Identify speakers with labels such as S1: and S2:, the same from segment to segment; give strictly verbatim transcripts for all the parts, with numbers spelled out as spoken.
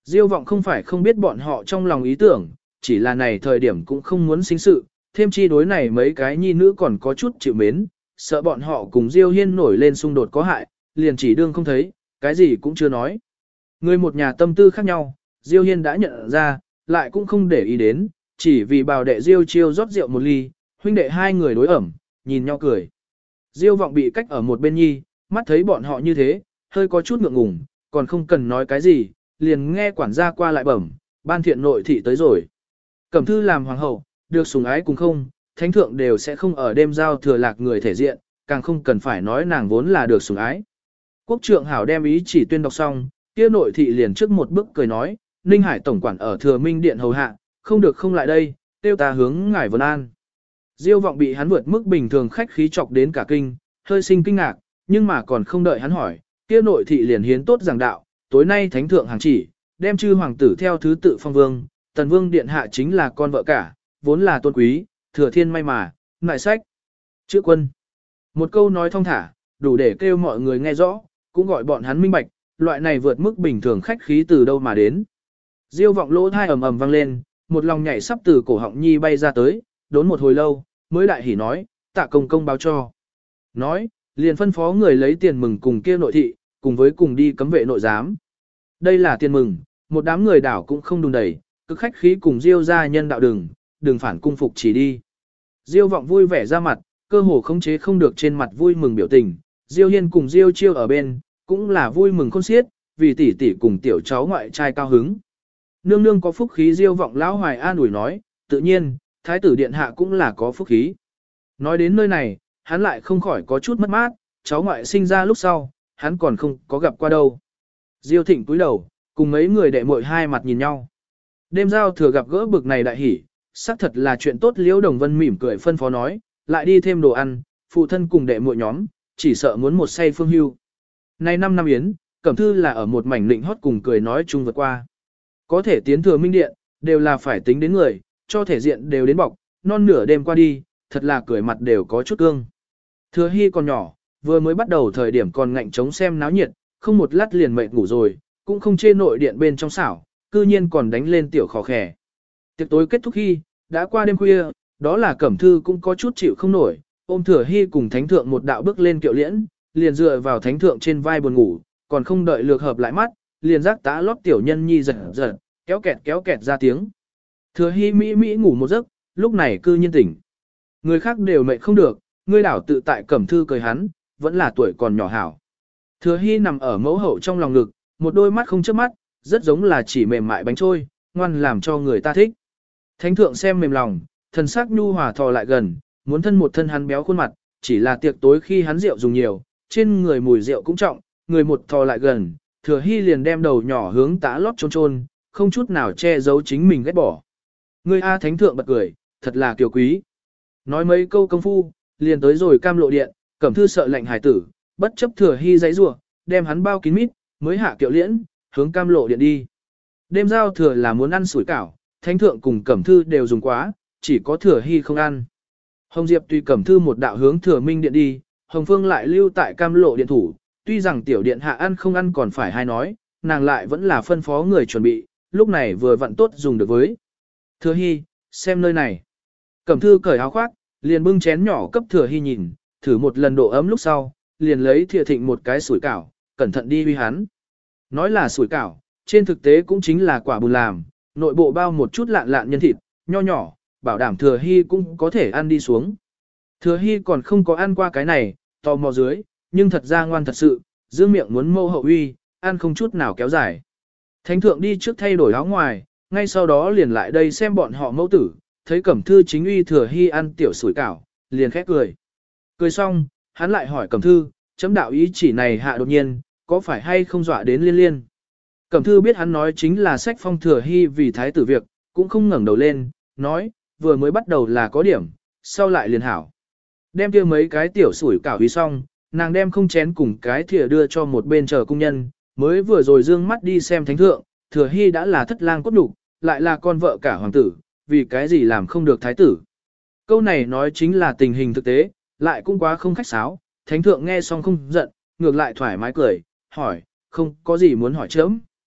S1: Diêu vọng không phải không biết bọn họ trong lòng ý tưởng, chỉ là này thời điểm cũng không muốn sinh sự, thêm chi đối này mấy cái nhi nữ còn có chút chịu mến, sợ bọn họ cùng Diêu Hiên nổi lên xung đột có hại, liền chỉ đương không thấy, cái gì cũng chưa nói. Người một nhà tâm tư khác nhau, Diêu Hiên đã nhận ra, lại cũng không để ý đến, chỉ vì bào đệ Diêu Chiêu rót rượu một ly, huynh đệ hai người đối ẩm, nhìn nhau cười. Diêu vọng bị cách ở một bên nhi, mắt thấy bọn họ như thế, hơi có chút ngượng ngùng, còn không cần nói cái gì, liền nghe quản gia qua lại bẩm, ban thiện nội thị tới rồi. Cẩm thư làm hoàng hậu, được sủng ái cùng không, thánh thượng đều sẽ không ở đêm giao thừa lạc người thể diện, càng không cần phải nói nàng vốn là được sủng ái. Quốc trượng hảo đem ý chỉ tuyên đọc xong, kia nội thị liền trước một bước cười nói, Ninh Hải tổng quản ở Thừa Minh điện hầu hạ, không được không lại đây, tiêu ta hướng ngài vân an. Diêu vọng bị hắn vượt mức bình thường khách khí chọc đến cả kinh, hơi sinh kinh ngạc, nhưng mà còn không đợi hắn hỏi, kia nội thị liền hiến tốt giảng đạo, tối nay thánh thượng hàng chỉ, đem chư hoàng tử theo thứ tự phong vương, tần vương điện hạ chính là con vợ cả, vốn là tôn quý, thừa thiên may mà, ngại sách, chữ quân. Một câu nói thong thả, đủ để kêu mọi người nghe rõ, cũng gọi bọn hắn minh bạch, loại này vượt mức bình thường khách khí từ đâu mà đến. Diêu vọng lỗ thai ầm ầm vang lên, một lòng nhảy sắp từ cổ họng nhi bay ra tới, đốn một hồi lâu, mới đại hỉ nói, tạ công công báo cho. Nói, liền phân phó người lấy tiền mừng cùng kia nội thị, cùng với cùng đi cấm vệ nội giám. Đây là tiền mừng, một đám người đảo cũng không đùn đẩy, cứ khách khí cùng Diêu gia nhân đạo đừng, đừng phản cung phục chỉ đi. Diêu vọng vui vẻ ra mặt, cơ hồ khống chế không được trên mặt vui mừng biểu tình, Diêu Hiên cùng Diêu Chiêu ở bên, cũng là vui mừng khôn xiết, vì tỷ tỷ cùng tiểu cháu ngoại trai cao hứng. Nương nương có phúc khí Diêu vọng lão hoài an ủi nói, tự nhiên, thái tử điện hạ cũng là có phúc khí. Nói đến nơi này, hắn lại không khỏi có chút mất mát, cháu ngoại sinh ra lúc sau, hắn còn không có gặp qua đâu. Diêu Thịnh cúi đầu, cùng mấy người đệ muội hai mặt nhìn nhau. Đêm giao thừa gặp gỡ bực này đại hỉ, xác thật là chuyện tốt. Liễu Đồng Vân mỉm cười phân phó nói, lại đi thêm đồ ăn, phụ thân cùng đệ muội nhóm, chỉ sợ muốn một say phương hưu. Nay năm năm yến, Cẩm Thư là ở một mảnh lịnh hót cùng cười nói chung vượt qua. Có thể tiến thừa minh điện, đều là phải tính đến người, cho thể diện đều đến bọc, non nửa đêm qua đi, thật là cười mặt đều có chút cương. Thừa Hy còn nhỏ, vừa mới bắt đầu thời điểm còn ngạnh chống xem náo nhiệt, không một lát liền mệt ngủ rồi, cũng không chê nội điện bên trong xảo, cư nhiên còn đánh lên tiểu khó khẻ. Tiệc tối kết thúc khi, đã qua đêm khuya, đó là Cẩm Thư cũng có chút chịu không nổi, ôm Thừa Hy cùng Thánh Thượng một đạo bước lên kiệu liễn, liền dựa vào Thánh Thượng trên vai buồn ngủ, còn không đợi lược hợp lại mắt, liền giác tá lót tiểu nhân nhi giật giật, kéo kẹt kéo kẹt ra tiếng. Thừa Hy mỹ mỹ ngủ một giấc, lúc này cư nhiên tỉnh. Người khác đều mệt không được, ngươi đảo tự tại Cẩm Thư cười hắn, vẫn là tuổi còn nhỏ hảo. Thừa Hy nằm ở mẫu hậu trong lòng ngực, một đôi mắt không chớp mắt, rất giống là chỉ mềm mại bánh trôi, ngoan làm cho người ta thích. Thánh thượng xem mềm lòng, thần sắc nhu hòa thò lại gần, muốn thân một thân hắn béo khuôn mặt, chỉ là tiệc tối khi hắn rượu dùng nhiều, trên người mùi rượu cũng trọng, người một thò lại gần, Thừa Hy liền đem đầu nhỏ hướng tá lót trôn trôn, không chút nào che giấu chính mình ghét bỏ. Người A Thánh thượng bật cười, thật là kiều quý. Nói mấy câu công phu, liền tới rồi Cam Lộ điện, Cẩm Thư sợ lạnh hải tử, bất chấp Thừa Hy giãy giụa, đem hắn bao kín mít, mới hạ kiệu liễn, hướng Cam Lộ điện đi. Đêm giao thừa là muốn ăn sủi cảo, Thánh thượng cùng Cẩm Thư đều dùng quá, chỉ có Thừa Hy không ăn. Hồng Diệp tùy Cẩm Thư một đạo hướng Thừa Minh điện đi, Hồng Phương lại lưu tại Cam Lộ điện thủ, tuy rằng tiểu điện hạ ăn không ăn còn phải hay nói, nàng lại vẫn là phân phó người chuẩn bị, lúc này vừa vặn tốt dùng được với. Thừa Hy, xem nơi này. Cẩm Thư cởi áo khoác, liền bưng chén nhỏ cấp Thừa Hy nhìn, thử một lần độ ấm lúc sau, liền lấy thìa thịnh một cái sủi cảo, cẩn thận đi huy hắn. Nói là sủi cảo, trên thực tế cũng chính là quả bùn làm, nội bộ bao một chút lạn lạn nhân thịt, nho nhỏ, bảo đảm Thừa Hy cũng có thể ăn đi xuống. Thừa Hy còn không có ăn qua cái này, tò mò dưới, nhưng thật ra ngoan thật sự, dương miệng muốn mâu hậu uy, ăn không chút nào kéo dài. Thánh thượng đi trước thay đổi áo ngoài, ngay sau đó liền lại đây xem bọn họ mẫu tử, thấy Cẩm Thư chính uy Thừa Hy ăn tiểu sủi cảo, liền khét cười. Cười xong, hắn lại hỏi Cẩm Thư, chấm đạo ý chỉ này hạ đột nhiên, có phải hay không dọa đến liên liên. Cẩm Thư biết hắn nói chính là sách phong Thừa Hy vì thái tử việc, cũng không ngẩng đầu lên, nói, vừa mới bắt đầu là có điểm, sau lại liền hảo. Đem kia mấy cái tiểu sủi cảo uy xong, nàng đem không chén cùng cái thìa đưa cho một bên chờ cung nhân, mới vừa rồi dương mắt đi xem thánh thượng, Thừa Hy đã là thất lang cốt đục, lại là con vợ cả hoàng tử, vì cái gì làm không được thái tử. Câu này nói chính là tình hình thực tế, lại cũng quá không khách sáo, thánh thượng nghe xong không giận, ngược lại thoải mái cười, hỏi, không có gì muốn hỏi chấm.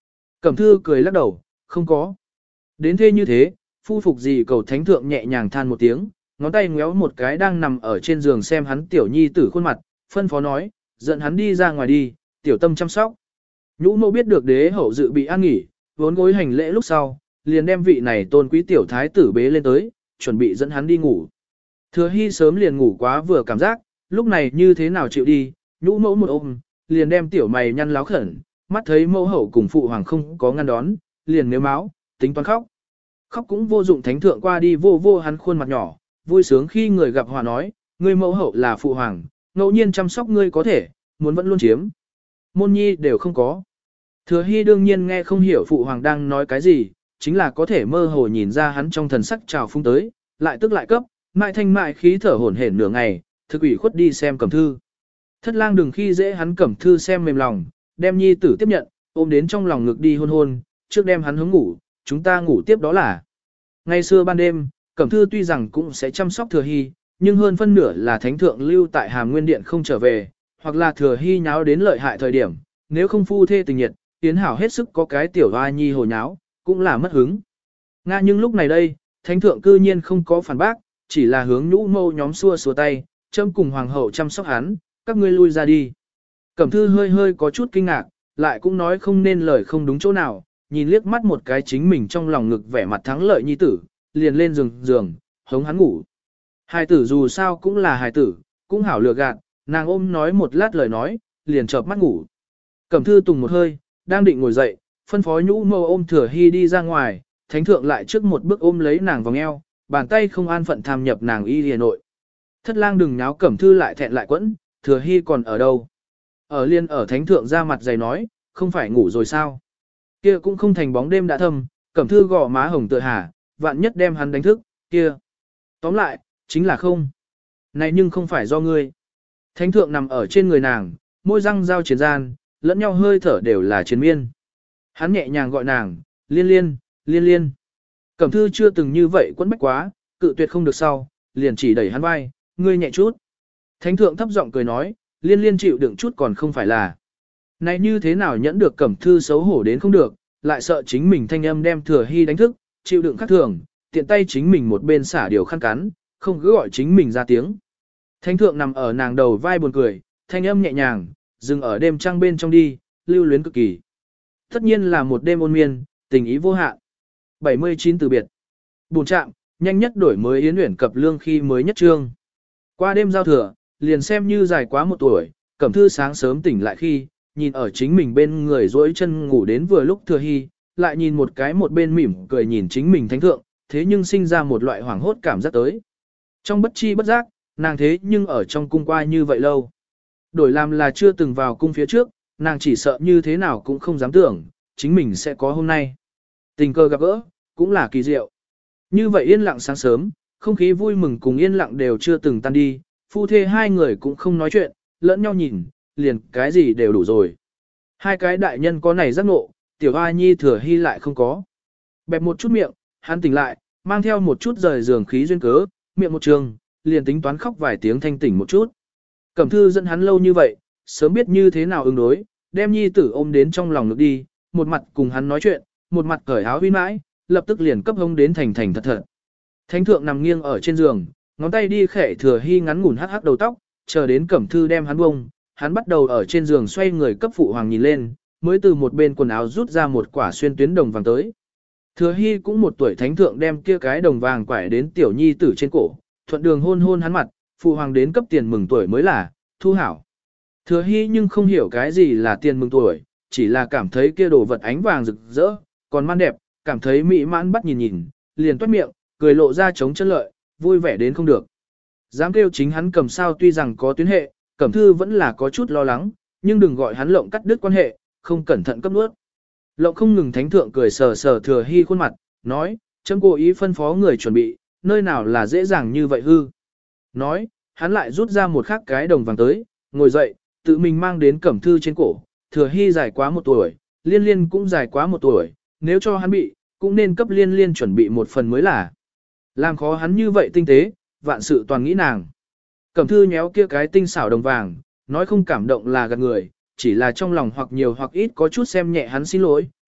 S1: Cẩm thư cười lắc đầu, không có. Đến thế như thế, phu phục gì cầu thánh thượng nhẹ nhàng than một tiếng, ngón tay ngéo một cái đang nằm ở trên giường xem hắn tiểu nhi tử khuôn mặt, phân phó nói, dẫn hắn đi ra ngoài đi, tiểu tâm chăm sóc. Nhũ mẫu biết được đế hậu dự bị an nghỉ, vốn gối hành lễ lúc sau, liền đem vị này tôn quý tiểu thái tử bế lên tới, chuẩn bị dẫn hắn đi ngủ. Thừa Hy sớm liền ngủ quá vừa cảm giác, lúc này như thế nào chịu đi, nhũ mẫu một ôm, liền đem tiểu mày nhăn láo khẩn, mắt thấy mẫu hậu cùng phụ hoàng không có ngăn đón, liền nếu máu, tính toán khóc. Khóc cũng vô dụng, thánh thượng qua đi vô vô hắn khuôn mặt nhỏ, vui sướng khi người gặp hòa nói, ngươi mẫu hậu là phụ hoàng, ngẫu nhiên chăm sóc ngươi có thể, muốn vẫn luôn chiếm. Môn nhi đều không có. Thừa Hy đương nhiên nghe không hiểu phụ hoàng đang nói cái gì, chính là có thể mơ hồ nhìn ra hắn trong thần sắc trào phung tới, lại tức lại cấp, mại thanh mại khí thở hổn hển nửa ngày, thực ủy khuất đi xem Cẩm Thư. Thất lang đừng khi dễ hắn Cẩm Thư xem mềm lòng, đem nhi tử tiếp nhận, ôm đến trong lòng ngực đi hôn hôn, trước đem hắn hướng ngủ, chúng ta ngủ tiếp đó là. Ngày xưa ban đêm, Cẩm Thư tuy rằng cũng sẽ chăm sóc Thừa Hy, nhưng hơn phân nửa là thánh thượng lưu tại Hàm Nguyên Điện không trở về, hoặc là Thừa Hy nháo đến lợi hại thời điểm, nếu không phu thê tình nhiệt, Tiến Hảo hết sức có cái tiểu hoa nhi hồ nháo, cũng là mất hứng. Nga nhưng lúc này đây, thánh thượng cư nhiên không có phản bác, chỉ là hướng nhũ mâu nhóm xua xua tay, châm cùng hoàng hậu chăm sóc hắn, các ngươi lui ra đi. Cẩm Thư hơi hơi có chút kinh ngạc, lại cũng nói không nên lời không đúng chỗ nào, nhìn liếc mắt một cái chính mình trong lòng ngực vẻ mặt thắng lợi nhi tử, liền lên giường giường, hống hắn ngủ. Hài tử dù sao cũng là hài tử, cũng hảo lừa gạt, nàng ôm nói một lát lời nói, liền chợp mắt ngủ. Cẩm Thư tùng một hơi, đang định ngồi dậy, phân phó nhũ mâu ôm Thừa Hy đi ra ngoài, thánh thượng lại trước một bước ôm lấy nàng vòng eo, bàn tay không an phận tham nhập nàng y lìa nội. Thất lang đừng nháo, Cẩm Thư lại thẹn lại quẫn, Thừa Hy còn ở đâu? Ở liên ở thánh thượng ra mặt dày nói, không phải ngủ rồi sao? Kia cũng không thành bóng đêm đã thâm, Cẩm Thư gò má hồng tựa hà, vạn nhất đem hắn đánh thức, kia. Tóm lại, chính là không. Này nhưng không phải do ngươi. Thánh thượng nằm ở trên người nàng, môi răng giao chiến gian, lẫn nhau hơi thở đều là chiến miên. Hắn nhẹ nhàng gọi nàng, liên liên, liên liên. Cẩm Thư chưa từng như vậy quẫn bách quá, cự tuyệt không được sau, liền chỉ đẩy hắn vai, ngươi nhẹ chút. Thánh thượng thấp giọng cười nói, liên liên chịu đựng chút còn không phải là. Này như thế nào nhẫn được Cẩm Thư xấu hổ đến không được, lại sợ chính mình thanh âm đem Thừa Hy đánh thức, chịu đựng khác thường, tiện tay chính mình một bên xả điều khăn cắn, không cứ gọi chính mình ra tiếng. Thánh thượng nằm ở nàng đầu vai buồn cười, thanh âm nhẹ nhàng, dừng ở đêm trăng bên trong đi, lưu luyến cực kỳ. Tất nhiên là một đêm ôn miên, tình ý vô hạn. bảy mươi chín từ biệt. Buồn chạm, nhanh nhất đổi mới yến uyển cập lương khi mới nhất trương. Qua đêm giao thừa, liền xem như dài quá một tuổi, Cẩm Thư sáng sớm tỉnh lại khi, nhìn ở chính mình bên người duỗi chân ngủ đến vừa lúc Thừa Hy, lại nhìn một cái một bên mỉm cười nhìn chính mình thánh thượng, thế nhưng sinh ra một loại hoảng hốt cảm giác tới. Trong bất chi bất giác, nàng thế nhưng ở trong cung qua như vậy lâu. Đổi làm là chưa từng vào cung phía trước, nàng chỉ sợ như thế nào cũng không dám tưởng, chính mình sẽ có hôm nay. Tình cờ gặp gỡ, cũng là kỳ diệu. Như vậy yên lặng sáng sớm, không khí vui mừng cùng yên lặng đều chưa từng tan đi, phu thê hai người cũng không nói chuyện, lẫn nhau nhìn, liền cái gì đều đủ rồi. Hai cái đại nhân có này giác ngộ, tiểu hoa nhi Thừa Hy lại không có. Bẹp một chút miệng, hắn tỉnh lại, mang theo một chút rời giường khí duyên cớ, miệng một trường, liền tính toán khóc vài tiếng thanh tỉnh một chút. Cẩm Thư dẫn hắn lâu như vậy, sớm biết như thế nào ứng đối, đem nhi tử ôm đến trong lòng ngực đi, một mặt cùng hắn nói chuyện, một mặt cởi áo huy mãi, lập tức liền cấp hông đến thành thành thật thật. Thánh thượng nằm nghiêng ở trên giường, ngón tay đi khẽ Thừa Hy ngắn ngủn hắc hắc đầu tóc, chờ đến Cẩm Thư đem hắn bông, hắn bắt đầu ở trên giường xoay người cấp phụ hoàng nhìn lên, mới từ một bên quần áo rút ra một quả xuyên tuyến đồng vàng tới. Thừa Hy cũng một tuổi thánh thượng đem kia cái đồng vàng quải đến tiểu nhi tử trên cổ, thuận đường hôn hôn hắn mặt, phụ hoàng đến cấp tiền mừng tuổi mới là, thu hảo. Thừa Hy nhưng không hiểu cái gì là tiền mừng tuổi, chỉ là cảm thấy kia đồ vật ánh vàng rực rỡ, còn man đẹp, cảm thấy mỹ mãn bắt nhìn nhìn, liền toát miệng, cười lộ ra chống chân lợi, vui vẻ đến không được. Dám kêu chính hắn cầm sao tuy rằng có tuyến hệ, Cẩm Thư vẫn là có chút lo lắng, nhưng đừng gọi hắn lộng cắt đứt quan hệ, không cẩn thận cấp nuốt. Lộng không ngừng thánh thượng cười sờ sờ Thừa Hy khuôn mặt, nói, chấm cố ý phân phó người chuẩn bị, nơi nào là dễ dàng như vậy hư. Nói, hắn lại rút ra một khắc cái đồng vàng tới, ngồi dậy, tự mình mang đến Cẩm Thư trên cổ, Thừa Hy dài quá một tuổi, liên liên cũng dài quá một tuổi, nếu cho hắn bị, cũng nên cấp liên liên chuẩn bị một phần mới là. Làm khó hắn như vậy tinh tế, vạn sự toàn nghĩ nàng. Cẩm Thư nhéo kia cái tinh xảo đồng vàng, nói không cảm động là gạt người, chỉ là trong lòng hoặc nhiều hoặc ít có chút xem nhẹ hắn xin lỗi,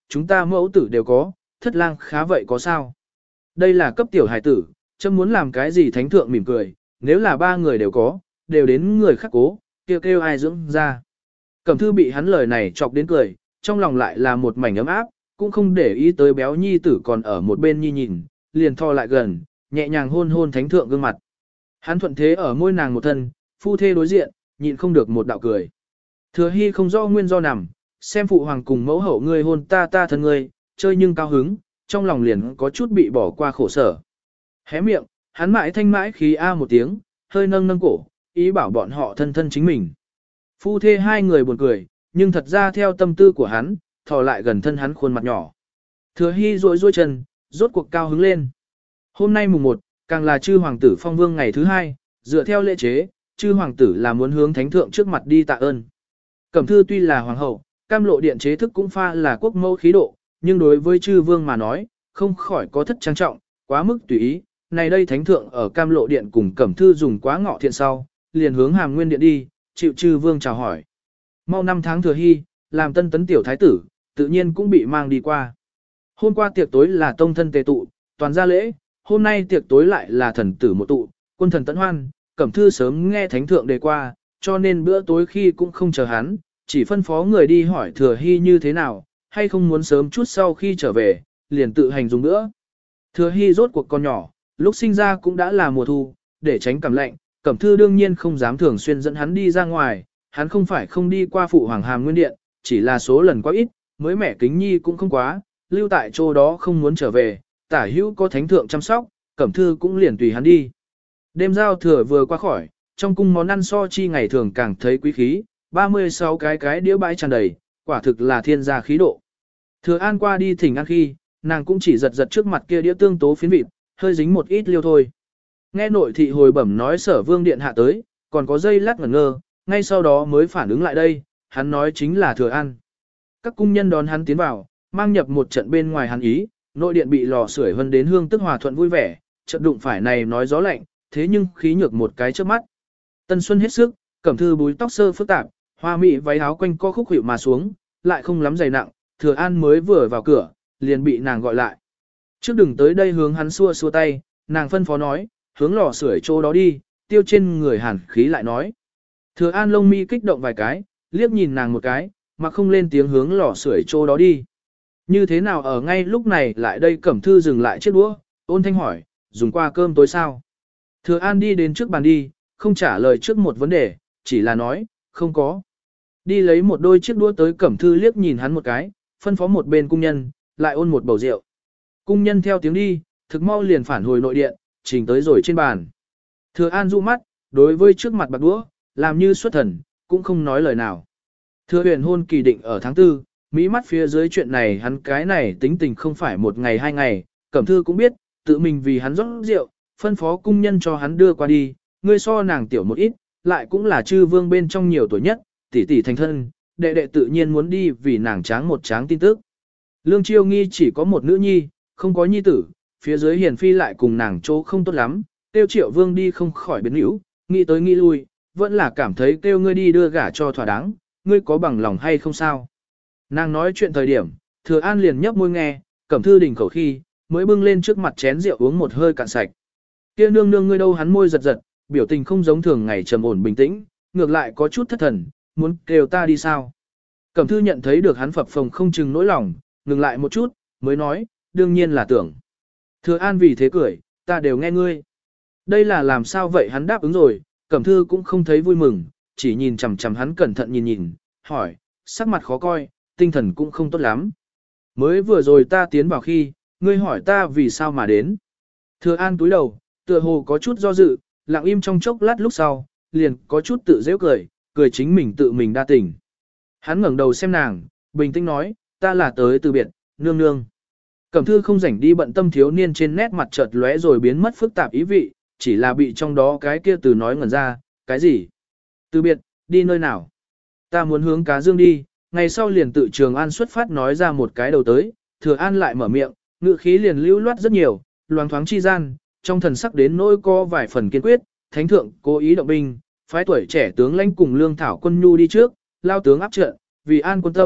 S1: chúng ta mẫu tử đều có, thất lang khá vậy có sao? Đây là cấp tiểu hài tử, chấm muốn làm cái gì thánh thượng mỉm cười, nếu là ba người đều có, đều đến người khác cố, kêu kêu ai dưỡng ra. Cẩm thư bị hắn lời này chọc đến cười, trong lòng lại là một mảnh ấm áp, cũng không để ý tới béo nhi tử còn ở một bên nhi nhìn, liền thò lại gần, nhẹ nhàng hôn hôn thánh thượng gương mặt. Hắn thuận thế ở môi nàng một thân, phu thê đối diện, nhịn không được một đạo cười. Thừa Hy không rõ nguyên do nằm, xem phụ hoàng cùng mẫu hậu ngươi hôn ta ta thân ngươi, chơi nhưng cao hứng, trong lòng liền có chút bị bỏ qua khổ sở. Hé miệng, hắn mãi thanh mãi khí a một tiếng, hơi nâng nâng cổ, ý bảo bọn họ thân thân chính mình. Phu thê hai người buồn cười, nhưng thật ra theo tâm tư của hắn, thò lại gần thân hắn khuôn mặt nhỏ. Thừa Hy rối rối chân, rốt cuộc cao hứng lên. Hôm nay mùng một, càng là chư hoàng tử phong vương ngày thứ hai, dựa theo lễ chế, chư hoàng tử là muốn hướng thánh thượng trước mặt đi tạ ơn. Cẩm thư tuy là hoàng hậu, cam lộ điện chế thức cũng pha là quốc mẫu khí độ, nhưng đối với chư vương mà nói, không khỏi có thất trang trọng, quá mức tùy ý. Này đây thánh thượng ở cam lộ điện cùng Cẩm thư dùng quá ngọ thiện sau, liền hướng hàm nguyên điện đi, chịu chư vương chào hỏi. Mau năm tháng thừa hy, làm tân tấn tiểu thái tử, tự nhiên cũng bị mang đi qua. Hôm qua tiệc tối là tông thân tề tụ, toàn gia lễ, hôm nay tiệc tối lại là thần tử một tụ, quân thần tấn hoan, Cẩm thư sớm nghe thánh thượng đề qua, cho nên bữa tối khi cũng không chờ hắn, chỉ phân phó người đi hỏi thừa hy như thế nào, hay không muốn sớm chút sau khi trở về, liền tự hành dùng nữa. Thừa hy rốt cuộc con nhỏ, lúc sinh ra cũng đã là mùa thu, để tránh cảm lạnh, Cẩm thư đương nhiên không dám thường xuyên dẫn hắn đi ra ngoài, hắn không phải không đi qua phụ hoàng hàm nguyên điện, chỉ là số lần quá ít, mới mẻ kính nhi cũng không quá, lưu tại chỗ đó không muốn trở về, tả hữu có thánh thượng chăm sóc, Cẩm thư cũng liền tùy hắn đi. Đêm giao thừa vừa qua khỏi, trong cung món ăn so chi ngày thường càng thấy quý khí, ba mươi sáu cái cái đĩa bãi tràn đầy, quả thực là thiên gia khí độ. Thừa An qua đi thỉnh ăn khi, nàng cũng chỉ giật giật trước mặt kia đĩa tương tố phiến vịt, hơi dính một ít liêu thôi. Nghe nội thị hồi bẩm nói sở vương điện hạ tới, còn có dây lát ngẩn ngơ, ngay sau đó mới phản ứng lại đây, hắn nói chính là Thừa An. Các cung nhân đón hắn tiến vào, mang nhập một trận bên ngoài hắn ý, nội điện bị lò sưởi hơn đến hương tức hòa thuận vui vẻ, trận đụng phải này nói gió lạnh, thế nhưng khí nhược một cái trước mắt. Tân xuân hết sức, Cẩm thư búi tóc sơ phức tạp, hoa mỹ váy áo quanh co khúc hiệu mà xuống, lại không lắm dày nặng, Thừa An mới vừa vào cửa, liền bị nàng gọi lại. Trước đừng tới đây hướng hắn xua xua tay, nàng phân phó nói, hướng lò sưởi chỗ đó đi, tiêu trên người hàn khí lại nói. Thừa An lông mi kích động vài cái, liếc nhìn nàng một cái, mà không lên tiếng hướng lò sưởi chỗ đó đi. Như thế nào ở ngay lúc này lại đây Cẩm thư dừng lại chiếc đũa, ôn thanh hỏi, dùng qua cơm tối sao? Thừa An đi đến trước bàn đi, không trả lời trước một vấn đề, chỉ là nói, không có. Đi lấy một đôi chiếc đũa tới Cẩm thư liếc nhìn hắn một cái, phân phó một bên cung nhân, lại ôn một bầu rượu. Cung nhân theo tiếng đi, thực mau liền phản hồi nội điện, trình tới rồi trên bàn. Thừa An dụ mắt, đối với trước mặt bạc đũa, làm như xuất thần, cũng không nói lời nào. Thừa huyền hôn kỳ định ở tháng tư, mỹ mắt phía dưới chuyện này hắn cái này tính tình không phải một ngày hai ngày, Cẩm thư cũng biết, tự mình vì hắn rót rượu, phân phó cung nhân cho hắn đưa qua đi, ngươi so nàng tiểu một ít, lại cũng là chư vương bên trong nhiều tuổi nhất, tỷ tỷ thành thân, đệ đệ tự nhiên muốn đi vì nàng tráng một tráng tin tức. Lương Chiêu Nghi chỉ có một nữ nhi, không có nhi tử, phía dưới hiền phi lại cùng nàng chỗ không tốt lắm, tiêu triệu vương đi không khỏi biến hữu, nghĩ tới nghĩ lui, vẫn là cảm thấy kêu ngươi đi đưa gả cho thỏa đáng, ngươi có bằng lòng hay không sao. Nàng nói chuyện thời điểm, Thừa An liền nhấp môi nghe, Cẩm thư đình khẩu khi, mới bưng lên trước mặt chén rượu uống một hơi cạn sạch. Kia nương nương ngươi đâu hắn môi giật giật, biểu tình không giống thường ngày trầm ổn bình tĩnh, ngược lại có chút thất thần, muốn kêu ta đi sao. Cẩm thư nhận thấy được hắn phập phồng không chừng nỗi lòng, ngừng lại một chút, mới nói, đương nhiên là tưởng. Thừa An vì thế cười, ta đều nghe ngươi. Đây là làm sao vậy hắn đáp ứng rồi, Cẩm thư cũng không thấy vui mừng, chỉ nhìn chằm chằm hắn cẩn thận nhìn nhìn, hỏi, sắc mặt khó coi, tinh thần cũng không tốt lắm. Mới vừa rồi ta tiến vào khi, ngươi hỏi ta vì sao mà đến. Thừa An túi đầu, tựa hồ có chút do dự, lặng im trong chốc lát lúc sau, liền có chút tự dễ cười, cười chính mình tự mình đa tình. Hắn ngẩng đầu xem nàng, bình tĩnh nói, ta là tới từ biệt, nương nương. Cẩm thư không rảnh đi bận tâm thiếu niên trên nét mặt chợt lóe rồi biến mất phức tạp ý vị, chỉ là bị trong đó cái kia từ nói ngẩn ra, cái gì? Từ biệt, đi nơi nào? Ta muốn hướng Cá Dương đi, ngày sau liền tự Trường An xuất phát nói ra một cái đầu tới, Thừa An lại mở miệng, ngữ khí liền lưu loát rất nhiều, loáng thoáng chi gian, trong thần sắc đến nỗi có vài phần kiên quyết, thánh thượng cố ý động binh, phái tuổi trẻ tướng lãnh cùng lương thảo quân nhu đi trước, lao tướng áp trận, vì an quân tâm,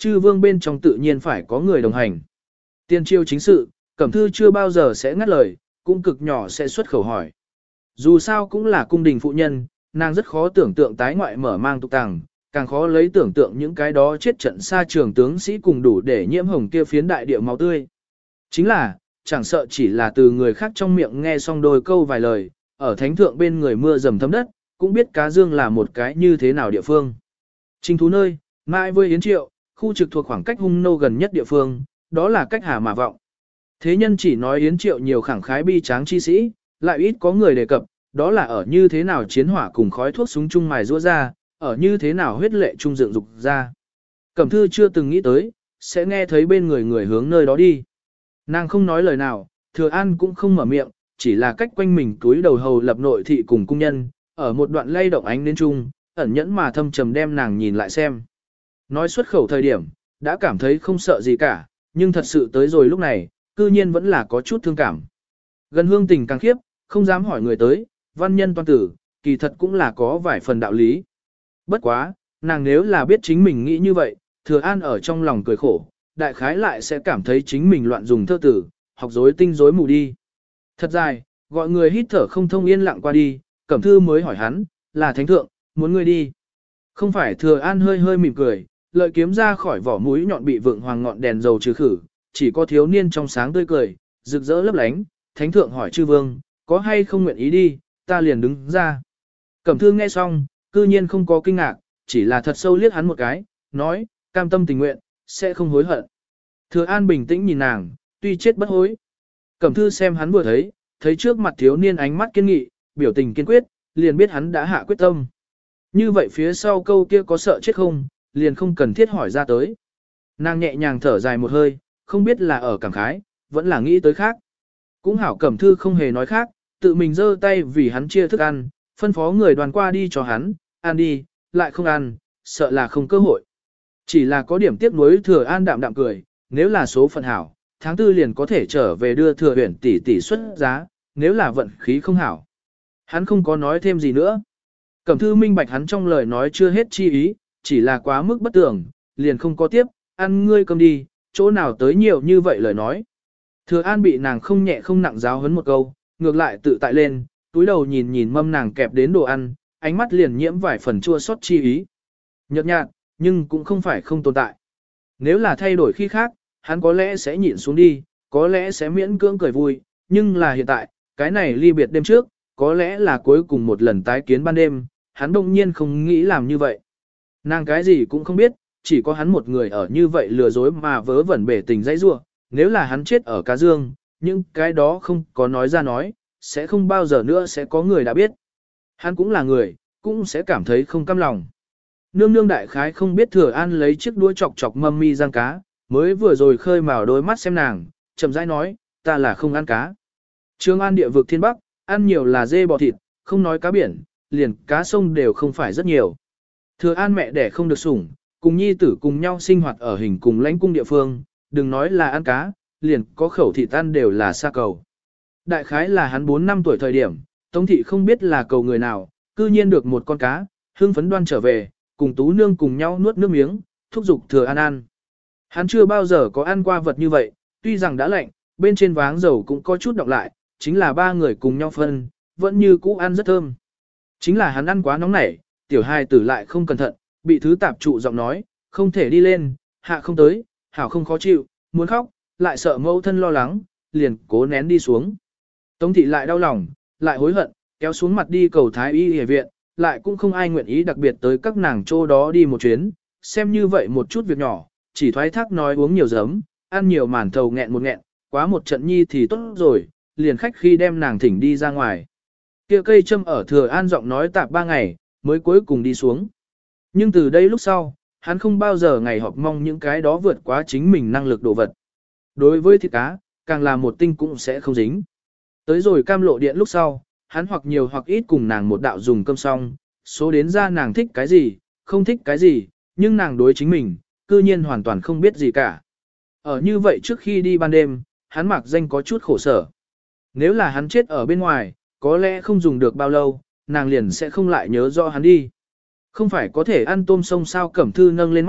S1: chư vương bên trong tự nhiên phải có người đồng hành. Tiên triều chính sự, Cẩm Thư chưa bao giờ sẽ ngắt lời, cũng cực nhỏ sẽ xuất khẩu hỏi. Dù sao cũng là cung đình phụ nhân, nàng rất khó tưởng tượng tái ngoại mở mang tục tàng, càng khó lấy tưởng tượng những cái đó chết trận xa trường tướng sĩ cùng đủ để nhiễm hồng kia phiến đại địa máu tươi. Chính là, chẳng sợ chỉ là từ người khác trong miệng nghe xong đôi câu vài lời, ở thánh thượng bên người mưa dầm thấm đất, cũng biết Cá Dương là một cái như thế nào địa phương. Trình thú nơi, mãi với Yến Triệu, khu trực thuộc khoảng cách hung nô gần nhất địa phương, đó là cách Hà Mà Vọng. Thế nhân chỉ nói Yến Triệu nhiều khẳng khái bi tráng chi sĩ, lại ít có người đề cập, đó là ở như thế nào chiến hỏa cùng khói thuốc súng chung mài rũa ra, ở như thế nào huyết lệ trung dựng dục ra. Cẩm Thư chưa từng nghĩ tới, sẽ nghe thấy bên người người hướng nơi đó đi. Nàng không nói lời nào, Thừa An cũng không mở miệng, chỉ là cách quanh mình túi đầu hầu lập nội thị cùng cung nhân, ở một đoạn lay động ánh đến chung, ẩn nhẫn mà thâm trầm đem nàng nhìn lại xem. Nói xuất khẩu thời điểm, đã cảm thấy không sợ gì cả, nhưng thật sự tới rồi lúc này, cư nhiên vẫn là có chút thương cảm. Gần hương tình càng khiếp, không dám hỏi người tới, văn nhân toan tử, kỳ thật cũng là có vài phần đạo lý. Bất quá, nàng nếu là biết chính mình nghĩ như vậy, Thừa An ở trong lòng cười khổ, đại khái lại sẽ cảm thấy chính mình loạn dùng thơ tử, học rối tinh rối mù đi. Thật dài, gọi người hít thở không thông yên lặng qua đi, Cẩm Thư mới hỏi hắn, là thánh thượng, muốn ngươi đi. Không phải. Thừa An hơi hơi mỉm cười, lợi kiếm ra khỏi vỏ mũi nhọn bị vượng hoàng ngọn đèn dầu trừ khử, chỉ có thiếu niên trong sáng tươi cười, rực rỡ lấp lánh, thánh thượng hỏi chư vương, có hay không nguyện ý đi, ta liền đứng ra. Cẩm Thư nghe xong, cư nhiên không có kinh ngạc, chỉ là thật sâu liếc hắn một cái, nói, cam tâm tình nguyện, sẽ không hối hận. Thừa An bình tĩnh nhìn nàng, tuy chết bất hối. Cẩm Thư xem hắn vừa thấy, thấy trước mặt thiếu niên ánh mắt kiên nghị, biểu tình kiên quyết, liền biết hắn đã hạ quyết tâm. Như vậy phía sau câu kia có sợ chết không, liền không cần thiết hỏi ra tới. Nàng nhẹ nhàng thở dài một hơi, không biết là ở cảm khái, vẫn là nghĩ tới khác. Cũng hảo Cẩm Thư không hề nói khác, tự mình giơ tay vì hắn chia thức ăn, phân phó người đoàn qua đi cho hắn, ăn đi, lại không ăn, sợ là không cơ hội. Chỉ là có điểm tiếc nuối Thừa An đạm đạm cười, nếu là số phận hảo, tháng tư liền có thể trở về đưa Thừa Uyển tỷ tỷ xuất giá, nếu là vận khí không hảo. Hắn không có nói thêm gì nữa. Cẩm Thư minh bạch hắn trong lời nói chưa hết chi ý, chỉ là quá mức bất tưởng, liền không có tiếp, ăn ngươi cơm đi, chỗ nào tới nhiều như vậy lời nói. Thừa An bị nàng không nhẹ không nặng giáo huấn một câu, ngược lại tự tại lên, túi đầu nhìn nhìn mâm nàng kẹp đến đồ ăn, ánh mắt liền nhiễm vài phần chua xót chi ý. Nhợt nhạt, nhưng cũng không phải không tồn tại. Nếu là thay đổi khi khác, hắn có lẽ sẽ nhịn xuống đi, có lẽ sẽ miễn cưỡng cười vui, nhưng là hiện tại, cái này ly biệt đêm trước, có lẽ là cuối cùng một lần tái kiến ban đêm, hắn đông nhiên không nghĩ làm như vậy. Nàng cái gì cũng không biết, chỉ có hắn một người ở như vậy lừa dối mà vớ vẩn bể tình dãy rua. Nếu là hắn chết ở Cá Dương, nhưng cái đó không có nói ra nói, sẽ không bao giờ nữa sẽ có người đã biết. Hắn cũng là người, cũng sẽ cảm thấy không cam lòng. Nương nương đại khái không biết Thừa An lấy chiếc đũa chọc chọc mâm mi rang cá, mới vừa rồi khơi mào đôi mắt xem nàng, chậm rãi nói, ta là không ăn cá. Trường An địa vực thiên Bắc, ăn nhiều là dê bò thịt, không nói cá biển, liền cá sông đều không phải rất nhiều. Thừa An mẹ đẻ không được sủng, cùng nhi tử cùng nhau sinh hoạt ở hình cùng lãnh cung địa phương, đừng nói là ăn cá, liền có khẩu thịt ăn đều là xa cầu. Đại khái là hắn bốn năm tuổi thời điểm, Tống thị không biết là cầu người nào, cư nhiên được một con cá, hương phấn đoan trở về, cùng Tú Nương cùng nhau nuốt nước miếng, thúc giục Thừa An ăn. Hắn chưa bao giờ có ăn qua vật như vậy, tuy rằng đã lạnh, bên trên váng dầu cũng có chút đọng lại, chính là ba người cùng nhau phân, vẫn như cũ ăn rất thơm. Chính là hắn ăn quá nóng nảy, tiểu hài tử lại không cẩn thận, bị thứ tạp trụ giọng nói, không thể đi lên, hạ không tới, hảo không khó chịu, muốn khóc, lại sợ mẫu thân lo lắng, liền cố nén đi xuống. Tống thị lại đau lòng, lại hối hận, kéo xuống mặt đi cầu thái y y viện, lại cũng không ai nguyện ý đặc biệt tới các nàng chỗ đó đi một chuyến, xem như vậy một chút việc nhỏ, chỉ thoái thác nói uống nhiều giấm, ăn nhiều màn thầu nghẹn một nghẹn, quá một trận nhi thì tốt rồi, liền khách khi đem nàng thỉnh đi ra ngoài. Kia cây châm ở Thừa An giọng nói tạp ba ngày, mới cuối cùng đi xuống. Nhưng từ đây lúc sau, hắn không bao giờ ngày họp mong những cái đó vượt quá chính mình năng lực đồ vật. Đối với thịt cá, càng là một tinh cũng sẽ không dính. Tới rồi cam lộ điện lúc sau, hắn hoặc nhiều hoặc ít cùng nàng một đạo dùng cơm xong, số đến ra nàng thích cái gì, không thích cái gì, nhưng nàng đối chính mình, cư nhiên hoàn toàn không biết gì cả. Ở như vậy trước khi đi ban đêm, hắn mặc danh có chút khổ sở. Nếu là hắn chết ở bên ngoài, có lẽ không dùng được bao lâu, nàng liền sẽ không lại nhớ rõ hắn đi. Không phải có thể ăn tôm sông sao Cẩm Thư nâng lên mắt,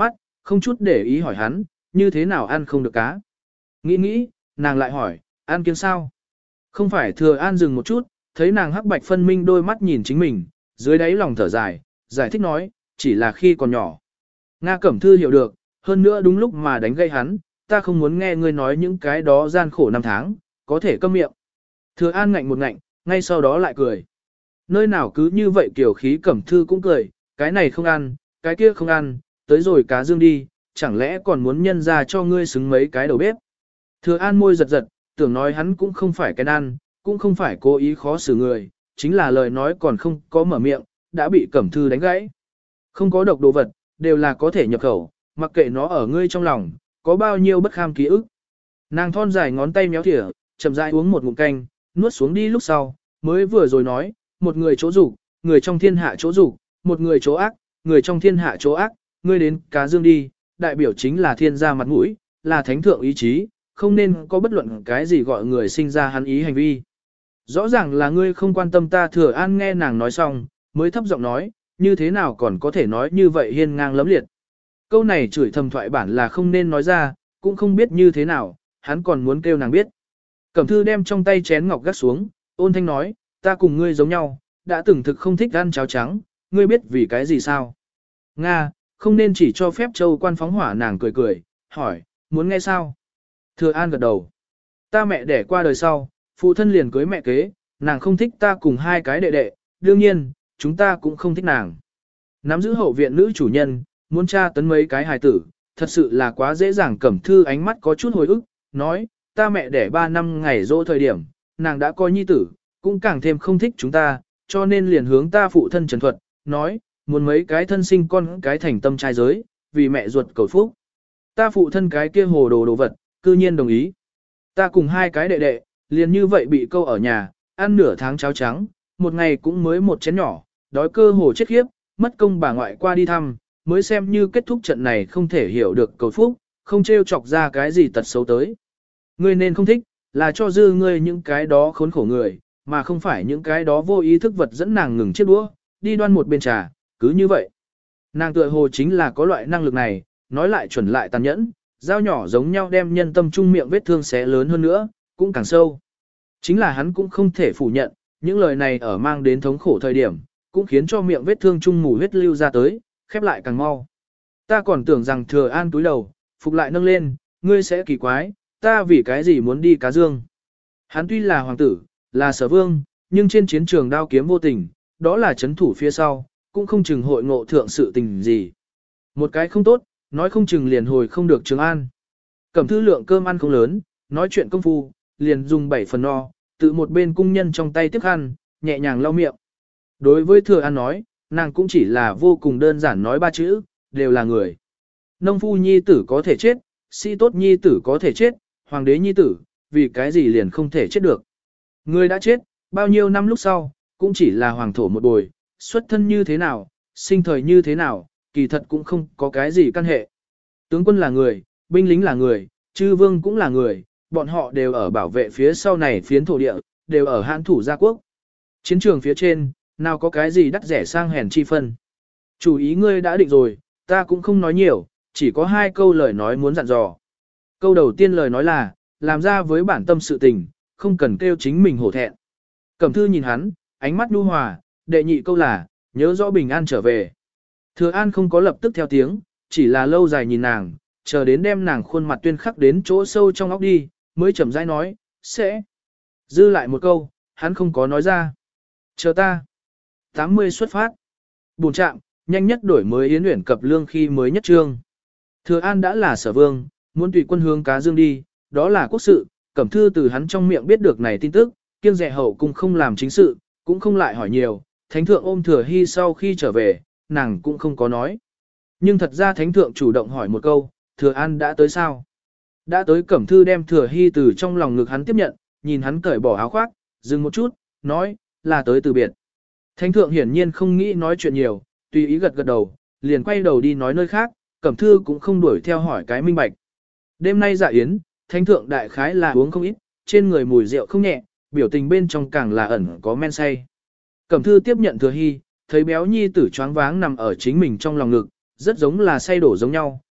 S1: không chút để ý hỏi hắn, như thế nào ăn không được cá. Nghĩ nghĩ, nàng lại hỏi, ăn kiêng sao? Không phải Thừa An dừng một chút, thấy nàng hắc bạch phân minh đôi mắt nhìn chính mình, dưới đáy lòng thở dài, giải thích nói, chỉ là khi còn nhỏ. Nga Cẩm Thư hiểu được, hơn nữa đúng lúc mà đánh gây hắn, ta không muốn nghe ngươi nói những cái đó gian khổ năm tháng, có thể câm miệng. Thừa An ngạnh một ngạnh, ngay sau đó lại cười. Nơi nào cứ như vậy kiểu khí Cẩm Thư cũng cười, cái này không ăn, cái kia không ăn, tới rồi cá dương đi, chẳng lẽ còn muốn nhân ra cho ngươi xứng mấy cái đầu bếp. Thừa An môi giật giật, tưởng nói hắn cũng không phải cái ăn, cũng không phải cố ý khó xử người, chính là lời nói còn không có mở miệng, đã bị Cẩm Thư đánh gãy. Không có độc đồ vật, đều là có thể nhập khẩu, mặc kệ nó ở ngươi trong lòng, có bao nhiêu bất kham ký ức. Nàng thon dài ngón tay méo thìa, chậm rãi uống một ngụm canh, nuốt xuống đi lúc sau, mới vừa rồi nói, một người chỗ dục, người trong thiên hạ chỗ dục, một người chỗ ác, người trong thiên hạ chỗ ác, ngươi đến cá dương đi, đại biểu chính là thiên gia mặt mũi, là thánh thượng ý chí, không nên có bất luận cái gì gọi người sinh ra hắn ý hành vi. Rõ ràng là ngươi không quan tâm ta. Thừa An nghe nàng nói xong, mới thấp giọng nói, như thế nào còn có thể nói như vậy hiên ngang lẫm liệt. Câu này chửi thầm thoại bản là không nên nói ra, cũng không biết như thế nào, hắn còn muốn kêu nàng biết. Cẩm Thư đem trong tay chén ngọc gắt xuống, ôn thanh nói, ta cùng ngươi giống nhau, đã từng thực không thích ăn cháo trắng, ngươi biết vì cái gì sao? Nga, không nên chỉ cho phép châu quan phóng hỏa. Nàng cười cười, hỏi, muốn nghe sao? Thừa An gật đầu. Ta mẹ đẻ qua đời sau, phụ thân liền cưới mẹ kế, nàng không thích ta cùng hai cái đệ đệ, đương nhiên, chúng ta cũng không thích nàng. Nắm giữ hậu viện nữ chủ nhân, muốn tra tấn mấy cái hài tử, thật sự là quá dễ dàng. Cẩm Thư ánh mắt có chút hồi ức, nói, ta mẹ đẻ ba năm ngày dỗ thời điểm, nàng đã coi nhi tử, cũng càng thêm không thích chúng ta, cho nên liền hướng ta phụ thân trần thuật, nói, muốn mấy cái thân sinh con cái thành tâm trai giới, vì mẹ ruột cầu phúc. Ta phụ thân cái kia hồ đồ đồ vật, cư nhiên đồng ý. Ta cùng hai cái đệ đệ, liền như vậy bị câu ở nhà, ăn nửa tháng cháo trắng, một ngày cũng mới một chén nhỏ, đói cơ hồ chết khiếp, mất công bà ngoại qua đi thăm, mới xem như kết thúc trận này không thể hiểu được cầu phúc, không trêu chọc ra cái gì tật xấu tới. Ngươi nên không thích, là cho dư ngươi những cái đó khốn khổ người, mà không phải những cái đó vô ý thức vật dẫn nàng ngừng chiếc đũa, đi đoan một bên trà, cứ như vậy. Nàng tựa hồ chính là có loại năng lực này, nói lại chuẩn lại tàn nhẫn, dao nhỏ giống nhau đem nhân tâm trung miệng vết thương xé lớn hơn nữa, cũng càng sâu. Chính là hắn cũng không thể phủ nhận, những lời này ở mang đến thống khổ thời điểm, cũng khiến cho miệng vết thương trung mù huyết lưu ra tới, khép lại càng mau. Ta còn tưởng rằng Thừa An túi đầu, phục lại nâng lên, ngươi sẽ kỳ quái, ta vì cái gì muốn đi cá dương. Hắn tuy là hoàng tử, là sở vương, nhưng trên chiến trường đao kiếm vô tình, đó là chấn thủ phía sau, cũng không chừng hội ngộ thượng sự tình gì. Một cái không tốt, nói không chừng liền hồi không được Trường An. Cẩm Thư lượng cơm ăn không lớn, nói chuyện công phu, liền dùng bảy phần no, tự một bên cung nhân trong tay tiếp khăn, nhẹ nhàng lau miệng. Đối với Thừa An nói, nàng cũng chỉ là vô cùng đơn giản nói ba chữ, đều là người. Nông phu nhi tử có thể chết, sĩ tốt nhi tử có thể chết, hoàng đế nhi tử, vì cái gì liền không thể chết được. Người đã chết, bao nhiêu năm lúc sau, cũng chỉ là hoàng thổ một bồi, xuất thân như thế nào, sinh thời như thế nào, kỳ thật cũng không có cái gì căn hệ. Tướng quân là người, binh lính là người, chư vương cũng là người, bọn họ đều ở bảo vệ phía sau này phiến thổ địa, đều ở hãn thủ gia quốc. Chiến trường phía trên, nào có cái gì đắt rẻ sang hèn chi phân. Chủ ý ngươi đã định rồi, ta cũng không nói nhiều, chỉ có hai câu lời nói muốn dặn dò. Câu đầu tiên lời nói là, làm ra với bản tâm sự tình, không cần kêu chính mình hổ thẹn. Cẩm Thư nhìn hắn, ánh mắt nhu hòa, đệ nhị câu là, nhớ rõ bình an trở về. Thừa An không có lập tức theo tiếng, chỉ là lâu dài nhìn nàng, chờ đến đem nàng khuôn mặt tuyên khắc đến chỗ sâu trong óc đi, mới chậm rãi nói, sẽ. Dư lại một câu, hắn không có nói ra. Chờ ta. tám mươi xuất phát. Bùn trạm, nhanh nhất đổi mới yến uyển cập lương khi mới nhất trương. Thừa An đã là sở vương, muốn tùy quân hướng cá dương đi, đó là quốc sự. Cẩm Thư từ hắn trong miệng biết được này tin tức, kiêng dè hậu cung không làm chính sự, cũng không lại hỏi nhiều. Thánh thượng ôm Thừa Hy sau khi trở về, nàng cũng không có nói. Nhưng thật ra thánh thượng chủ động hỏi một câu, Thừa An đã tới sao? Đã tới. Cẩm Thư đem Thừa Hy từ trong lòng ngực hắn tiếp nhận, nhìn hắn cởi bỏ áo khoác, dừng một chút, nói, là tới từ biệt. Thánh thượng hiển nhiên không nghĩ nói chuyện nhiều, tùy ý gật gật đầu, liền quay đầu đi nói nơi khác, Cẩm Thư cũng không đuổi theo hỏi cái minh bạch. Đêm nay dạ yến, thánh thượng đại khái là uống không ít, trên người mùi rượu không nhẹ, biểu tình bên trong càng là ẩn có men say. Cẩm Thư tiếp nhận Thừa Hy, thấy béo nhi tử choáng váng nằm ở chính mình trong lòng ngực, rất giống là say đổ giống nhau,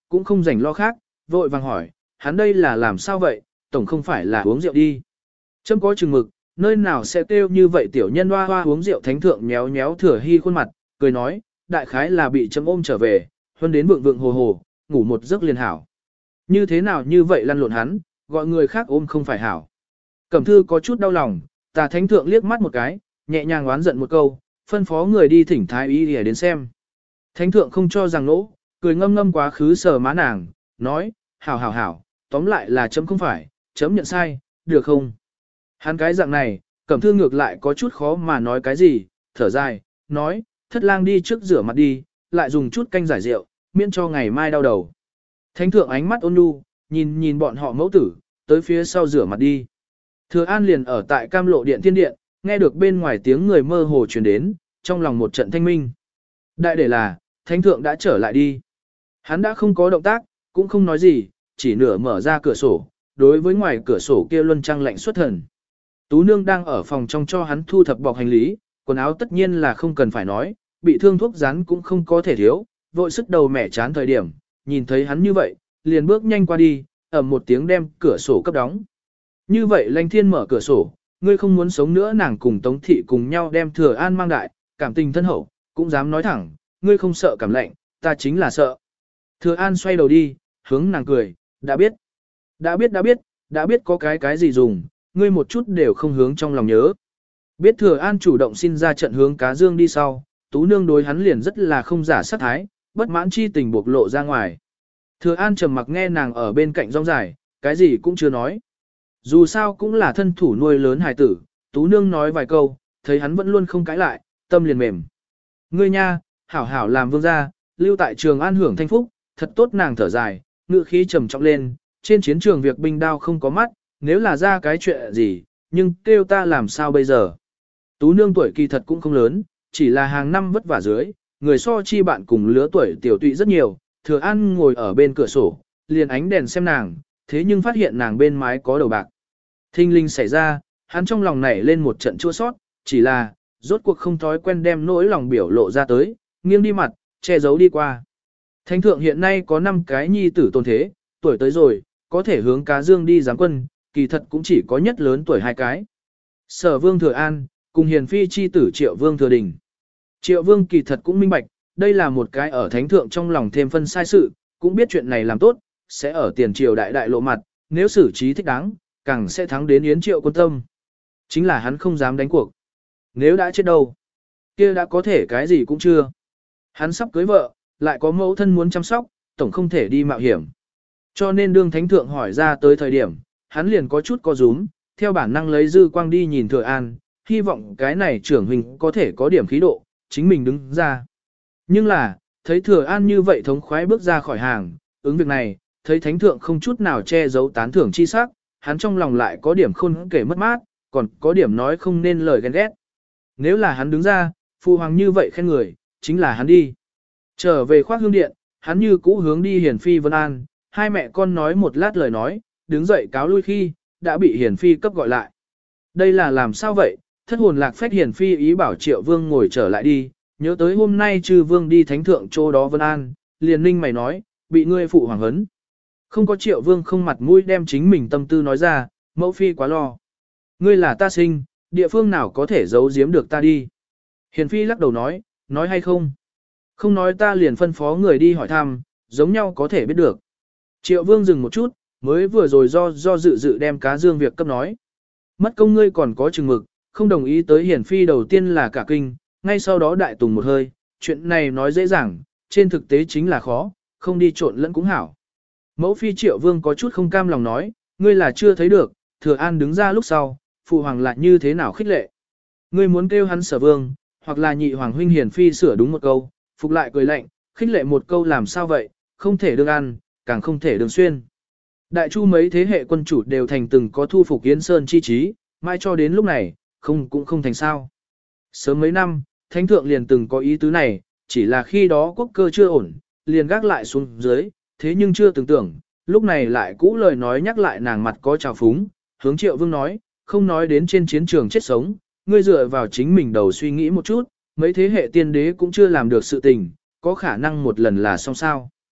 S1: cũng không rảnh lo khác, vội vàng hỏi, hắn đây là làm sao vậy, tổng không phải là uống rượu đi. Chấm có chừng mực, nơi nào sẽ kêu như vậy tiểu nhân hoa hoa uống rượu. Thánh thượng méo méo Thừa Hy khuôn mặt, cười nói, đại khái là bị chấm ôm trở về, huân đến vượng vượng hồ hồ, ngủ một giấc liền hảo. Như thế nào như vậy lăn lộn hắn, gọi người khác ôm không phải hảo. Cẩm Thư có chút đau lòng, Tà Thánh thượng liếc mắt một cái, nhẹ nhàng oán giận một câu, phân phó người đi thỉnh thái y để đến xem. Thánh thượng không cho rằng nỗ, cười ngâm ngâm quá khứ sờ má nàng, nói, hảo hảo hảo, tóm lại là chấm không phải, chấm nhận sai, được không? Hắn cái dạng này, Cẩm Thư ngược lại có chút khó mà nói cái gì, thở dài, nói, thất lang đi trước rửa mặt đi, lại dùng chút canh giải rượu, miễn cho ngày mai đau đầu. Thánh thượng ánh mắt ôn nhu, nhìn nhìn bọn họ mẫu tử, tới phía sau rửa mặt đi. Thừa An liền ở tại Cam Lộ Điện Thiên Điện, nghe được bên ngoài tiếng người mơ hồ truyền đến, trong lòng một trận thanh minh. Đại để là, Thánh thượng đã trở lại đi. Hắn đã không có động tác, cũng không nói gì, chỉ nửa mở ra cửa sổ, đối với ngoài cửa sổ kia luân trăng lạnh xuất thần. Tú nương đang ở phòng trong cho hắn thu thập bọc hành lý, quần áo tất nhiên là không cần phải nói, bị thương thuốc rán cũng không có thể thiếu, vội sức đầu mẻ chán thời điểm, nhìn thấy hắn như vậy, liền bước nhanh qua đi, ầm một tiếng đem cửa sổ cấp đóng. Như vậy Lanh Thiên mở cửa sổ, ngươi không muốn sống nữa, nàng cùng Tống thị cùng nhau đem Thừa An mang đại, cảm tình thân hậu, cũng dám nói thẳng, ngươi không sợ cảm lạnh, ta chính là sợ. Thừa An xoay đầu đi, hướng nàng cười, đã biết, đã biết đã biết, đã biết có cái cái gì dùng, ngươi một chút đều không hướng trong lòng nhớ. Biết Thừa An chủ động xin ra trận hướng Cá Dương đi sau, Tú nương đối hắn liền rất là không giả sát thái, bất mãn chi tình bộc lộ ra ngoài. Thừa An trầm mặc nghe nàng ở bên cạnh rong dài, cái gì cũng chưa nói. Dù sao cũng là thân thủ nuôi lớn hài tử, Tú nương nói vài câu, thấy hắn vẫn luôn không cãi lại, tâm liền mềm. Ngươi nha, hảo hảo làm vương gia, lưu tại Trường An hưởng thanh phúc, thật tốt. Nàng thở dài, ngữ khí trầm trọng lên, trên chiến trường việc binh đao không có mắt, nếu là ra cái chuyện gì, nhưng kêu ta làm sao bây giờ. Tú nương tuổi kỳ thật cũng không lớn, chỉ là hàng năm vất vả dưới, người so chi bạn cùng lứa tuổi tiểu tụy rất nhiều. Thừa An ngồi ở bên cửa sổ, liền ánh đèn xem nàng, thế nhưng phát hiện nàng bên mái có đầu bạc. Thinh linh xảy ra, hắn trong lòng nảy lên một trận chua sót, chỉ là, rốt cuộc không thói quen đem nỗi lòng biểu lộ ra tới, nghiêng đi mặt, che giấu đi qua. Thánh thượng hiện nay có năm cái nhi tử tôn thế, tuổi tới rồi, có thể hướng Cá Dương đi giáng quân, kỳ thật cũng chỉ có nhất lớn tuổi hai cái. Sở Vương Thừa An, cùng hiền phi chi tử Triệu Vương Thừa Đình. Triệu Vương kỳ thật cũng minh bạch, đây là một cái ở thánh thượng trong lòng thêm phân sai sự, cũng biết chuyện này làm tốt, sẽ ở tiền triều đại đại lộ mặt, nếu xử trí thích đáng, càng sẽ thắng đến Yến Triệu quân tâm. Chính là hắn không dám đánh cuộc. Nếu đã chết đâu, kia đã có thể cái gì cũng chưa. Hắn sắp cưới vợ, lại có mẫu thân muốn chăm sóc, tổng không thể đi mạo hiểm. Cho nên đương thánh thượng hỏi ra tới thời điểm, hắn liền có chút co rúm, theo bản năng lấy dư quang đi nhìn Thừa An, hy vọng cái này trưởng huynh có thể có điểm khí độ, chính mình đứng ra. Nhưng là, thấy Thừa An như vậy thống khoái bước ra khỏi hàng, ứng việc này, thấy thánh thượng không chút nào che giấu tán thưởng chi sắc, hắn trong lòng lại có điểm khôn kể mất mát, còn có điểm nói không nên lời ghen ghét. Nếu là hắn đứng ra, phụ hoàng như vậy khen người, chính là hắn đi. Trở về Khoác Hương Điện, hắn như cũ hướng đi Hiền Phi Vân An, hai mẹ con nói một lát lời nói, đứng dậy cáo lui khi, đã bị Hiền Phi cấp gọi lại. Đây là làm sao vậy? Thất hồn lạc phách Hiền Phi ý bảo Triệu Vương ngồi trở lại đi, nhớ tới hôm nay Chư Vương đi thánh thượng chỗ đó Vân An, liền ninh mày nói, bị ngươi phụ hoàng hấn. Không có Triệu Vương không mặt mũi đem chính mình tâm tư nói ra, mẫu phi quá lo. Ngươi là ta sinh, địa phương nào có thể giấu giếm được ta đi. Hiền Phi lắc đầu nói, nói hay không? Không nói ta liền phân phó người đi hỏi thăm, giống nhau có thể biết được. Triệu Vương dừng một chút, mới vừa rồi do do dự dự đem Cá Dương việc cấp nói. Mất công ngươi còn có chừng mực, không đồng ý tới Hiền Phi đầu tiên là cả kinh, ngay sau đó đại tùng một hơi, chuyện này nói dễ dàng, trên thực tế chính là khó, không đi trộn lẫn cũng hảo. Mẫu phi Triệu Vương có chút không cam lòng nói, ngươi là chưa thấy được, Thừa An đứng ra lúc sau, phụ hoàng lại như thế nào khích lệ. Ngươi muốn kêu hắn Sở Vương, hoặc là nhị hoàng huynh Hiền Phi sửa đúng một câu, phục lại cười lạnh, khích lệ một câu làm sao vậy, không thể đương ăn, càng không thể đương xuyên. Đại chu mấy thế hệ quân chủ đều thành từng có thu phục Yến Sơn chi trí, mai cho đến lúc này, không cũng không thành sao. Sớm mấy năm, Thánh thượng liền từng có ý tứ này, chỉ là khi đó quốc cơ chưa ổn, liền gác lại xuống dưới, thế nhưng chưa từng tưởng, lúc này lại cũ lời nói nhắc lại nàng mặt có trào phúng, hướng Triệu Vương nói, không nói đến trên chiến trường chết sống, ngươi dựa vào chính mình đầu suy nghĩ một chút, mấy thế hệ tiên đế cũng chưa làm được sự tình, có khả năng một lần là xong sao.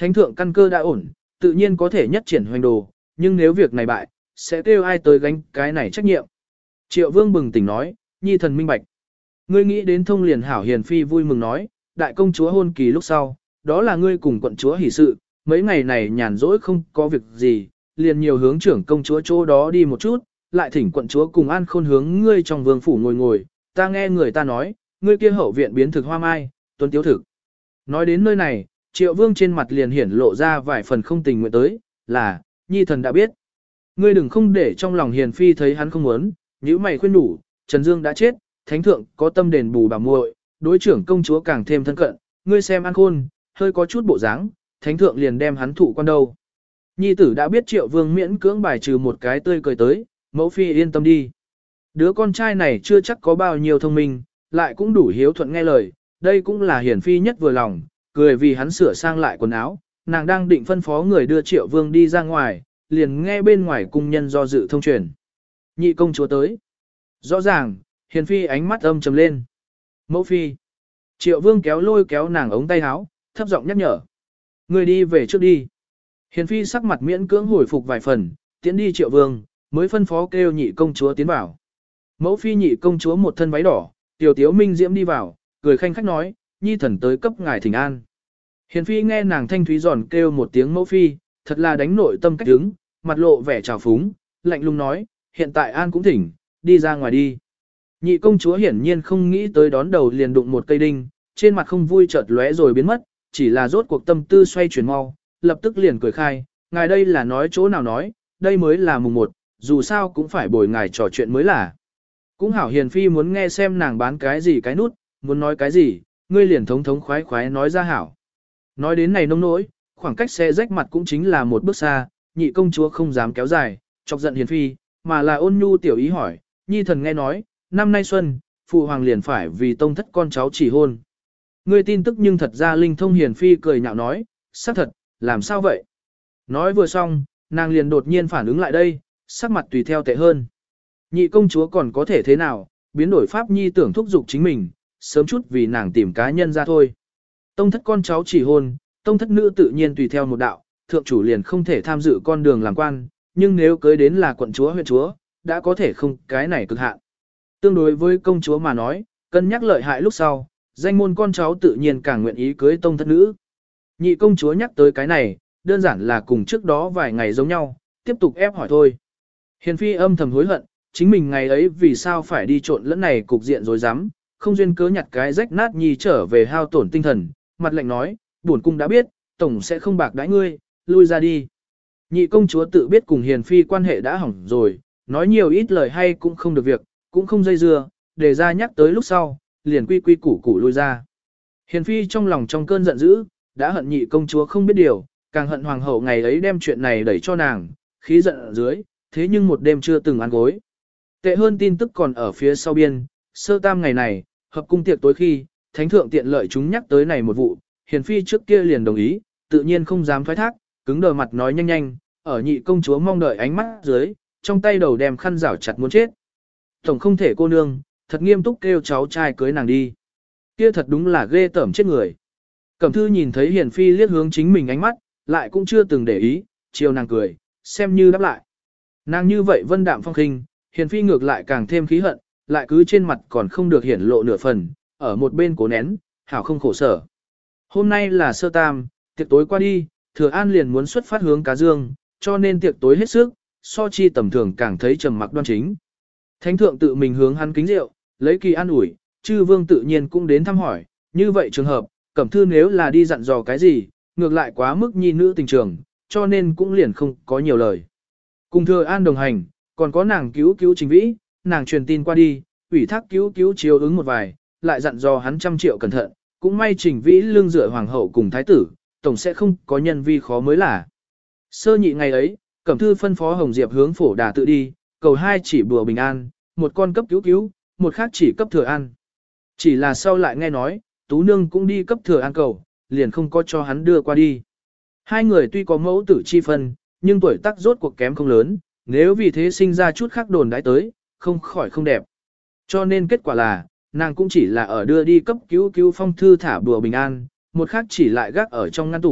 S1: Thánh thượng căn cơ đã ổn, tự nhiên có thể nhất triển hoành đồ, nhưng nếu việc này bại, sẽ kêu ai tới gánh cái này trách nhiệm. Triệu Vương bừng tỉnh nói, nhi thần minh bạch. Ngươi nghĩ đến thông liền hảo hiền phi vui mừng nói, đại công chúa hôn kỳ lúc sau, đó là ngươi cùng quận chúa hỷ sự, mấy ngày này nhàn rỗi không có việc gì, liền nhiều hướng trưởng công chúa chỗ đó đi một chút, lại thỉnh quận chúa cùng an khôn hướng ngươi trong vương phủ ngồi ngồi, ta nghe người ta nói, ngươi kia hậu viện biến thực hoa mai, tuấn tiếu thực. Nói đến nơi này, Triệu Vương trên mặt liền hiển lộ ra vài phần không tình nguyện tới, là, nhi thần đã biết. Ngươi đừng không để trong lòng hiền phi thấy hắn không muốn, nếu mày khuyên đủ, Trần Dương đã chết, thánh thượng có tâm đền bù bà muội, đối trưởng công chúa càng thêm thân cận, ngươi xem an khôn, hơi có chút bộ dáng, thánh thượng liền đem hắn thụ quan đâu. Nhi tử đã biết Triệu Vương miễn cưỡng bài trừ một cái tươi cười tới, mẫu phi yên tâm đi. Đứa con trai này chưa chắc có bao nhiêu thông minh, lại cũng đủ hiếu thuận nghe lời, đây cũng là hiển phi nhất vừa lòng, cười vì hắn sửa sang lại quần áo, nàng đang định phân phó người đưa Triệu Vương đi ra ngoài, liền nghe bên ngoài cung nhân do dự thông truyền. Nhị công chúa tới. Rõ ràng, hiền phi ánh mắt âm trầm lên. Mẫu phi. Triệu Vương kéo lôi kéo nàng ống tay áo, thấp giọng nhắc nhở. Người đi về trước đi. Hiền phi sắc mặt miễn cưỡng hồi phục vài phần, tiến đi Triệu Vương, mới phân phó kêu nhị công chúa tiến vào. Mẫu phi nhị công chúa một thân váy đỏ, tiểu tiếu minh diễm đi vào, cười khanh khách nói, nhi thần tới cấp ngài thỉnh an. Hiền phi nghe nàng thanh thúy giòn kêu một tiếng mẫu phi, thật là đánh nội tâm cách đứng, mặt lộ vẻ trào phúng, lạnh lùng nói, hiện tại an cũng thỉnh, đi ra ngoài đi. Nhị công chúa hiển nhiên không nghĩ tới đón đầu liền đụng một cây đinh, trên mặt không vui chợt lóe rồi biến mất, chỉ là rốt cuộc tâm tư xoay chuyển mau, lập tức liền cười khai, ngài đây là nói chỗ nào nói, đây mới là mùng một, dù sao cũng phải bồi ngài trò chuyện mới là. Cũng hảo hiền phi muốn nghe xem nàng bán cái gì cái nút, muốn nói cái gì, ngươi liền thống thống khoái khoái nói ra hảo. Nói đến này nông nỗi, khoảng cách xe rách mặt cũng chính là một bước xa, nhị công chúa không dám kéo dài, chọc giận hiền phi, mà là ôn nhu tiểu ý hỏi, nhi thần nghe nói, năm nay xuân, phụ hoàng liền phải vì tông thất con cháu chỉ hôn. Ngươi tin tức nhưng thật ra linh thông hiền phi cười nhạo nói, xác thật, làm sao vậy? Nói vừa xong, nàng liền đột nhiên phản ứng lại đây, sắc mặt tùy theo tệ hơn. Nhị công chúa còn có thể thế nào, biến đổi pháp nhi tưởng thúc giục chính mình, sớm chút vì nàng tìm cá nhân ra thôi. Tông thất con cháu chỉ hôn, tông thất nữ tự nhiên tùy theo một đạo, thượng chủ liền không thể tham dự con đường làm quan, nhưng nếu cưới đến là quận chúa huyện chúa, đã có thể không cái này cực hạn. Tương đối với công chúa mà nói, cân nhắc lợi hại lúc sau, danh môn con cháu tự nhiên càng nguyện ý cưới tông thất nữ. Nhị công chúa nhắc tới cái này, đơn giản là cùng trước đó vài ngày giống nhau, tiếp tục ép hỏi thôi. Hiền phi âm thầm hối hận, chính mình ngày ấy vì sao phải đi trộn lẫn này cục diện rồi dám, không duyên cớ nhặt cái rách nát nhi trở về hao tổn tinh thần, mặt lạnh nói, bổn cung đã biết, tổng sẽ không bạc đãi ngươi, lui ra đi. Nhị công chúa tự biết cùng hiền phi quan hệ đã hỏng rồi, nói nhiều ít lời hay cũng không được việc, cũng không dây dưa, để ra nhắc tới lúc sau, liền quy quy củ củ lui ra. Hiền phi trong lòng trong cơn giận dữ, đã hận nhị công chúa không biết điều, càng hận hoàng hậu ngày ấy đem chuyện này đẩy cho nàng, khí giận ở dưới, thế nhưng một đêm chưa từng ăn gối. Tệ hơn tin tức còn ở phía sau biên, sơ tam ngày này, hợp cung tiệc tối khi, thánh thượng tiện lợi chúng nhắc tới này một vụ, hiền phi trước kia liền đồng ý, tự nhiên không dám thoái thác, cứng đờ mặt nói nhanh nhanh, ở nhị công chúa mong đợi ánh mắt dưới, trong tay đầu đem khăn rảo chặt muốn chết. Tổng không thể cô nương, thật nghiêm túc kêu cháu trai cưới nàng đi. Kia thật đúng là ghê tởm chết người. Cẩm thư nhìn thấy hiền phi liếc hướng chính mình ánh mắt, lại cũng chưa từng để ý, chiều nàng cười, xem như đáp lại. Nàng như vậy vân đạm phong khinh, hiền phi ngược lại càng thêm khí hận, lại cứ trên mặt còn không được hiển lộ nửa phần, ở một bên cố nén, hảo không khổ sở. Hôm nay là sơ tam, tiệc tối qua đi, Thừa An liền muốn xuất phát hướng Cá Dương, cho nên tiệc tối hết sức, so chi tầm thường càng thấy trầm mặc đoan chính. Thánh thượng tự mình hướng hắn kính rượu, lấy kỳ an ủi, chư vương tự nhiên cũng đến thăm hỏi, như vậy trường hợp, Cẩm Thư nếu là đi dặn dò cái gì, ngược lại quá mức nhi nữ tình trường, cho nên cũng liền không có nhiều lời. Cùng Thừa An đồng hành, còn có nàng cứu cứu Trình Vĩ, nàng truyền tin qua đi, ủy thác cứu cứu chiếu ứng một vài, lại dặn dò hắn trăm triệu cẩn thận, cũng may Trình Vĩ lương dựa hoàng hậu cùng thái tử, tổng sẽ không có nhân vi khó mới là. Sơ nhị ngày ấy, Cẩm Thư phân phó Hồng Diệp hướng phổ đà tự đi, cầu hai chỉ bùa bình an, một con cấp cứu cứu, một khác chỉ cấp Thừa An. Chỉ là sau lại nghe nói, Tú Nương cũng đi cấp Thừa An cầu, liền không có cho hắn đưa qua đi. Hai người tuy có mẫu tử chi phân, nhưng tuổi tác rốt cuộc kém không lớn, nếu vì thế sinh ra chút khác đồn đãi tới, không khỏi không đẹp. Cho nên kết quả là, nàng cũng chỉ là ở đưa đi cấp cứu cứu phong thư thả bùa bình an, một khác chỉ lại gác ở trong ngăn tủ,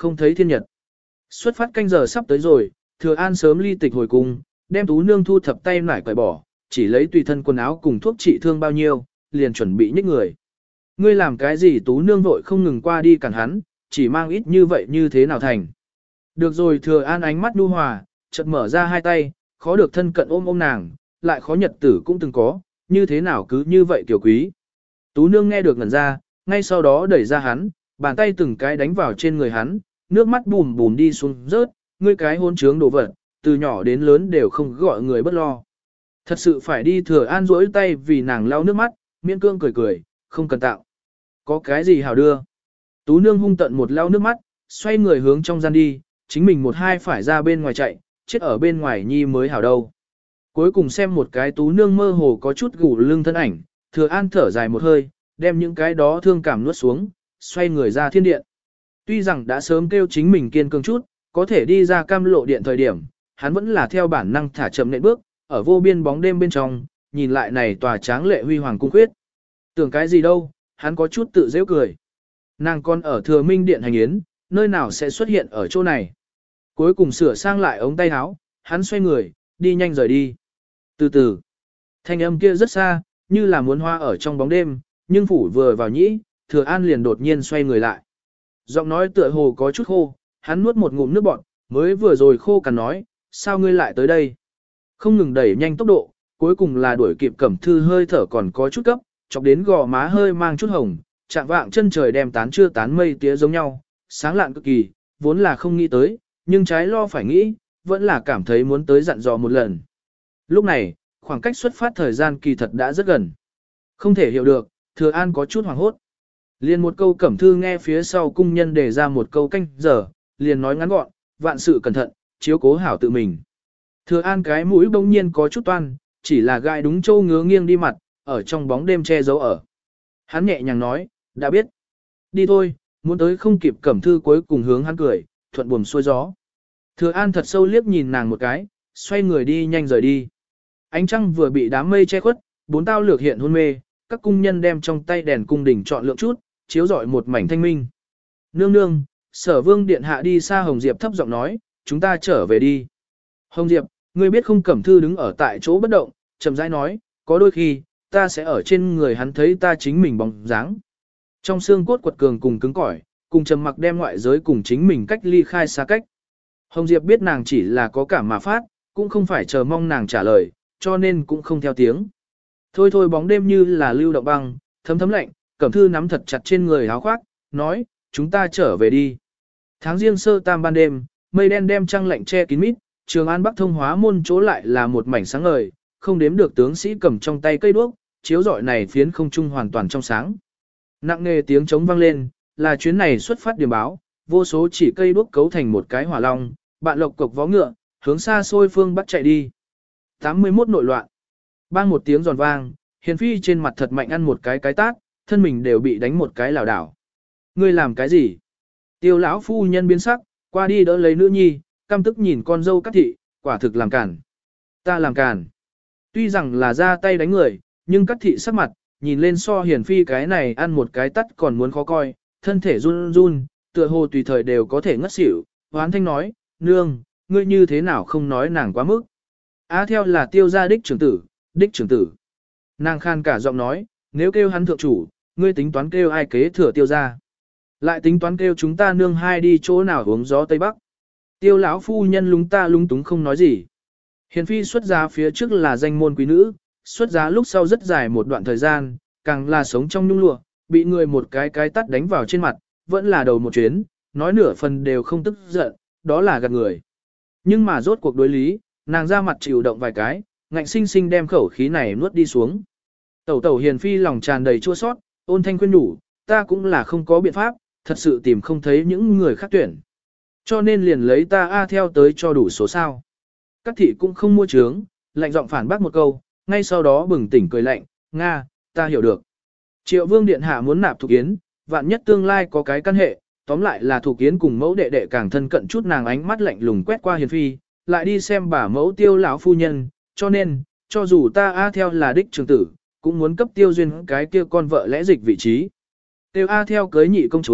S1: không thấy thiên nhật. Xuất phát canh giờ sắp tới rồi, Thừa An sớm ly tịch hồi cung, đem Tú Nương thu thập tay nải cởi bỏ, chỉ lấy tùy thân quần áo cùng thuốc trị thương bao nhiêu, liền chuẩn bị nhích người. Ngươi làm cái gì? Tú Nương vội không ngừng qua đi cản hắn, chỉ mang ít như vậy như thế nào thành. Được rồi. Thừa An ánh mắt nhu hòa, chợt mở ra hai tay, khó được thân cận ôm ôm nàng, lại khó nhật tử cũng từng có, như thế nào cứ như vậy tiểu quý. Tú Nương nghe được ngẩn ra, ngay sau đó đẩy ra hắn, bàn tay từng cái đánh vào trên người hắn, nước mắt bùm bùm đi xuống rớt, ngươi cái hôn trướng đồ vật, từ nhỏ đến lớn đều không gọi người bất lo. Thật sự phải đi. Thừa An duỗi tay vì nàng lau nước mắt, miễn cương cười cười, không cần tạo. Có cái gì hảo đưa. Tú Nương hung tận một lau nước mắt, xoay người hướng trong gian đi, chính mình một hai phải ra bên ngoài chạy, chết ở bên ngoài nhi mới hảo đâu. Cuối cùng xem một cái Tú Nương mơ hồ có chút gù lưng thân ảnh, Thừa An thở dài một hơi, đem những cái đó thương cảm nuốt xuống, xoay người ra thiên điện. Tuy rằng đã sớm kêu chính mình kiên cường chút, có thể đi ra cam lộ điện thời điểm, hắn vẫn là theo bản năng thả chậm nện bước, ở vô biên bóng đêm bên trong, nhìn lại này tòa tráng lệ huy hoàng cung khuyết. Tưởng cái gì đâu, hắn có chút tự dễ cười. Nàng còn ở Thừa Minh điện hành yến, nơi nào sẽ xuất hiện ở chỗ này. Cuối cùng sửa sang lại ống tay áo, hắn xoay người, đi nhanh rời đi. Từ từ, thanh âm kia rất xa, như là muốn hoa ở trong bóng đêm, nhưng phủ vừa vào nhĩ, Thừa An liền đột nhiên xoay người lại. Giọng nói tựa hồ có chút khô, hắn nuốt một ngụm nước bọt, mới vừa rồi khô cằn nói, sao ngươi lại tới đây? Không ngừng đẩy nhanh tốc độ, cuối cùng là đuổi kịp Cẩm Thư hơi thở còn có chút cấp, chọc đến gò má hơi mang chút hồng, chạm vạng chân trời đem tán chưa tán mây tía giống nhau, sáng lạn cực kỳ, vốn là không nghĩ tới, nhưng trái lo phải nghĩ, vẫn là cảm thấy muốn tới dặn dò một lần. Lúc này, khoảng cách xuất phát thời gian kỳ thật đã rất gần. Không thể hiểu được, Thừa An có chút hoảng hốt. Liền một câu Cẩm Thư nghe phía sau cung nhân đề ra một câu canh giờ, liền nói ngắn gọn, vạn sự cẩn thận, chiếu cố hảo tự mình. Thừa An cái mũi bỗng nhiên có chút toan, chỉ là gai đúng châu ngứa nghiêng đi mặt, ở trong bóng đêm che giấu ở. Hắn nhẹ nhàng nói, đã biết. Đi thôi, muốn tới không kịp. Cẩm Thư cuối cùng hướng hắn cười, thuận buồm xuôi gió. Thừa An thật sâu liếc nhìn nàng một cái, xoay người đi nhanh rời đi. Ánh trăng vừa bị đám mây che khuất, bốn tao lược hiện hôn mê, các cung nhân đem trong tay đèn cung đình chọn lượng chút, chiếu rọi một mảnh thanh minh. Nương nương, Sở Vương điện hạ đi xa. Hồng Diệp thấp giọng nói, chúng ta trở về đi. Hồng Diệp, ngươi biết không? Cẩm Thư đứng ở tại chỗ bất động, chậm rãi nói, có đôi khi, ta sẽ ở trên người hắn thấy ta chính mình bóng dáng. Trong xương cốt quật cường cùng cứng cỏi, cùng trầm mặc đem ngoại giới cùng chính mình cách ly khai xa cách. Hồng Diệp biết nàng chỉ là có cảm mà phát, cũng không phải chờ mong nàng trả lời, cho nên cũng không theo tiếng. Thôi thôi, bóng đêm như là lưu động băng, thấm thấm lạnh, Cẩm Thư nắm thật chặt trên người áo khoác, nói, chúng ta trở về đi. Tháng riêng sơ tam ban đêm, mây đen đem trăng lạnh che kín mít, Trường An Bắc thông hóa môn chỗ lại là một mảnh sáng ngời, không đếm được tướng sĩ cầm trong tay cây đuốc, chiếu rọi này phiến không trung hoàn toàn trong sáng. Nặng nề tiếng trống vang lên, là chuyến này xuất phát điểm báo, vô số chỉ cây đuốc cấu thành một cái hỏa long, bạn lộc cộc vó ngựa, hướng xa xôi phương bắc chạy đi. tám mươi mốt nội loạn. Bang một tiếng giòn vang, Hiền Phi trên mặt thật mạnh ăn một cái cái tát, thân mình đều bị đánh một cái lảo đảo. Ngươi làm cái gì? Tiêu lão phu nhân biến sắc, qua đi đỡ lấy nữ nhi, căm tức nhìn con dâu Cát thị, quả thực làm cản. Ta làm cản. Tuy rằng là ra tay đánh người, nhưng Cát thị sắc mặt, nhìn lên so Hiền Phi cái này ăn một cái tắt còn muốn khó coi, thân thể run run, tựa hồ tùy thời đều có thể ngất xỉu. Hoán thanh nói, nương, ngươi như thế nào không nói nàng quá mức. Á theo là Tiêu gia đích trưởng tử, đích trưởng tử. Nàng khan cả giọng nói, nếu kêu hắn thượng chủ, ngươi tính toán kêu ai kế thừa Tiêu gia. Lại tính toán kêu chúng ta nương hai đi chỗ nào uống gió Tây Bắc. Tiêu lão phu nhân lúng ta lúng túng không nói gì. Hiền Phi xuất giá phía trước là danh môn quý nữ, xuất giá lúc sau rất dài một đoạn thời gian, càng là sống trong nhung lụa, bị người một cái cái tắt đánh vào trên mặt, vẫn là đầu một chuyến, nói nửa phần đều không tức giận, đó là gạt người. Nhưng mà rốt cuộc đối lý, nàng ra mặt chịu động vài cái, ngạnh sinh sinh đem khẩu khí này nuốt đi xuống. Tẩu tẩu Hiền Phi lòng tràn đầy chua sót, ôn thanh khuyên nhủ, ta cũng là không có biện pháp, thật sự tìm không thấy những người khác tuyển. Cho nên liền lấy ta A theo tới cho đủ số sao. Các thị cũng không mua trướng, lạnh giọng phản bác một câu, ngay sau đó bừng tỉnh cười lạnh, Nga, ta hiểu được. Triệu Vương điện hạ muốn nạp Thục Yến, vạn nhất tương lai có cái căn hệ, tóm lại là Thục Yến cùng mẫu đệ đệ càng thân cận chút. Nàng ánh mắt lạnh lùng quét qua Hiền Phi, lại đi xem bà mẫu Tiêu lão phu nhân, cho nên, cho dù ta A theo là đích trưởng tử, cũng muốn cấp Tiêu Duyên cái kia con vợ lẽ dịch vị trí. Tiêu A theo cưới nhị công chúa,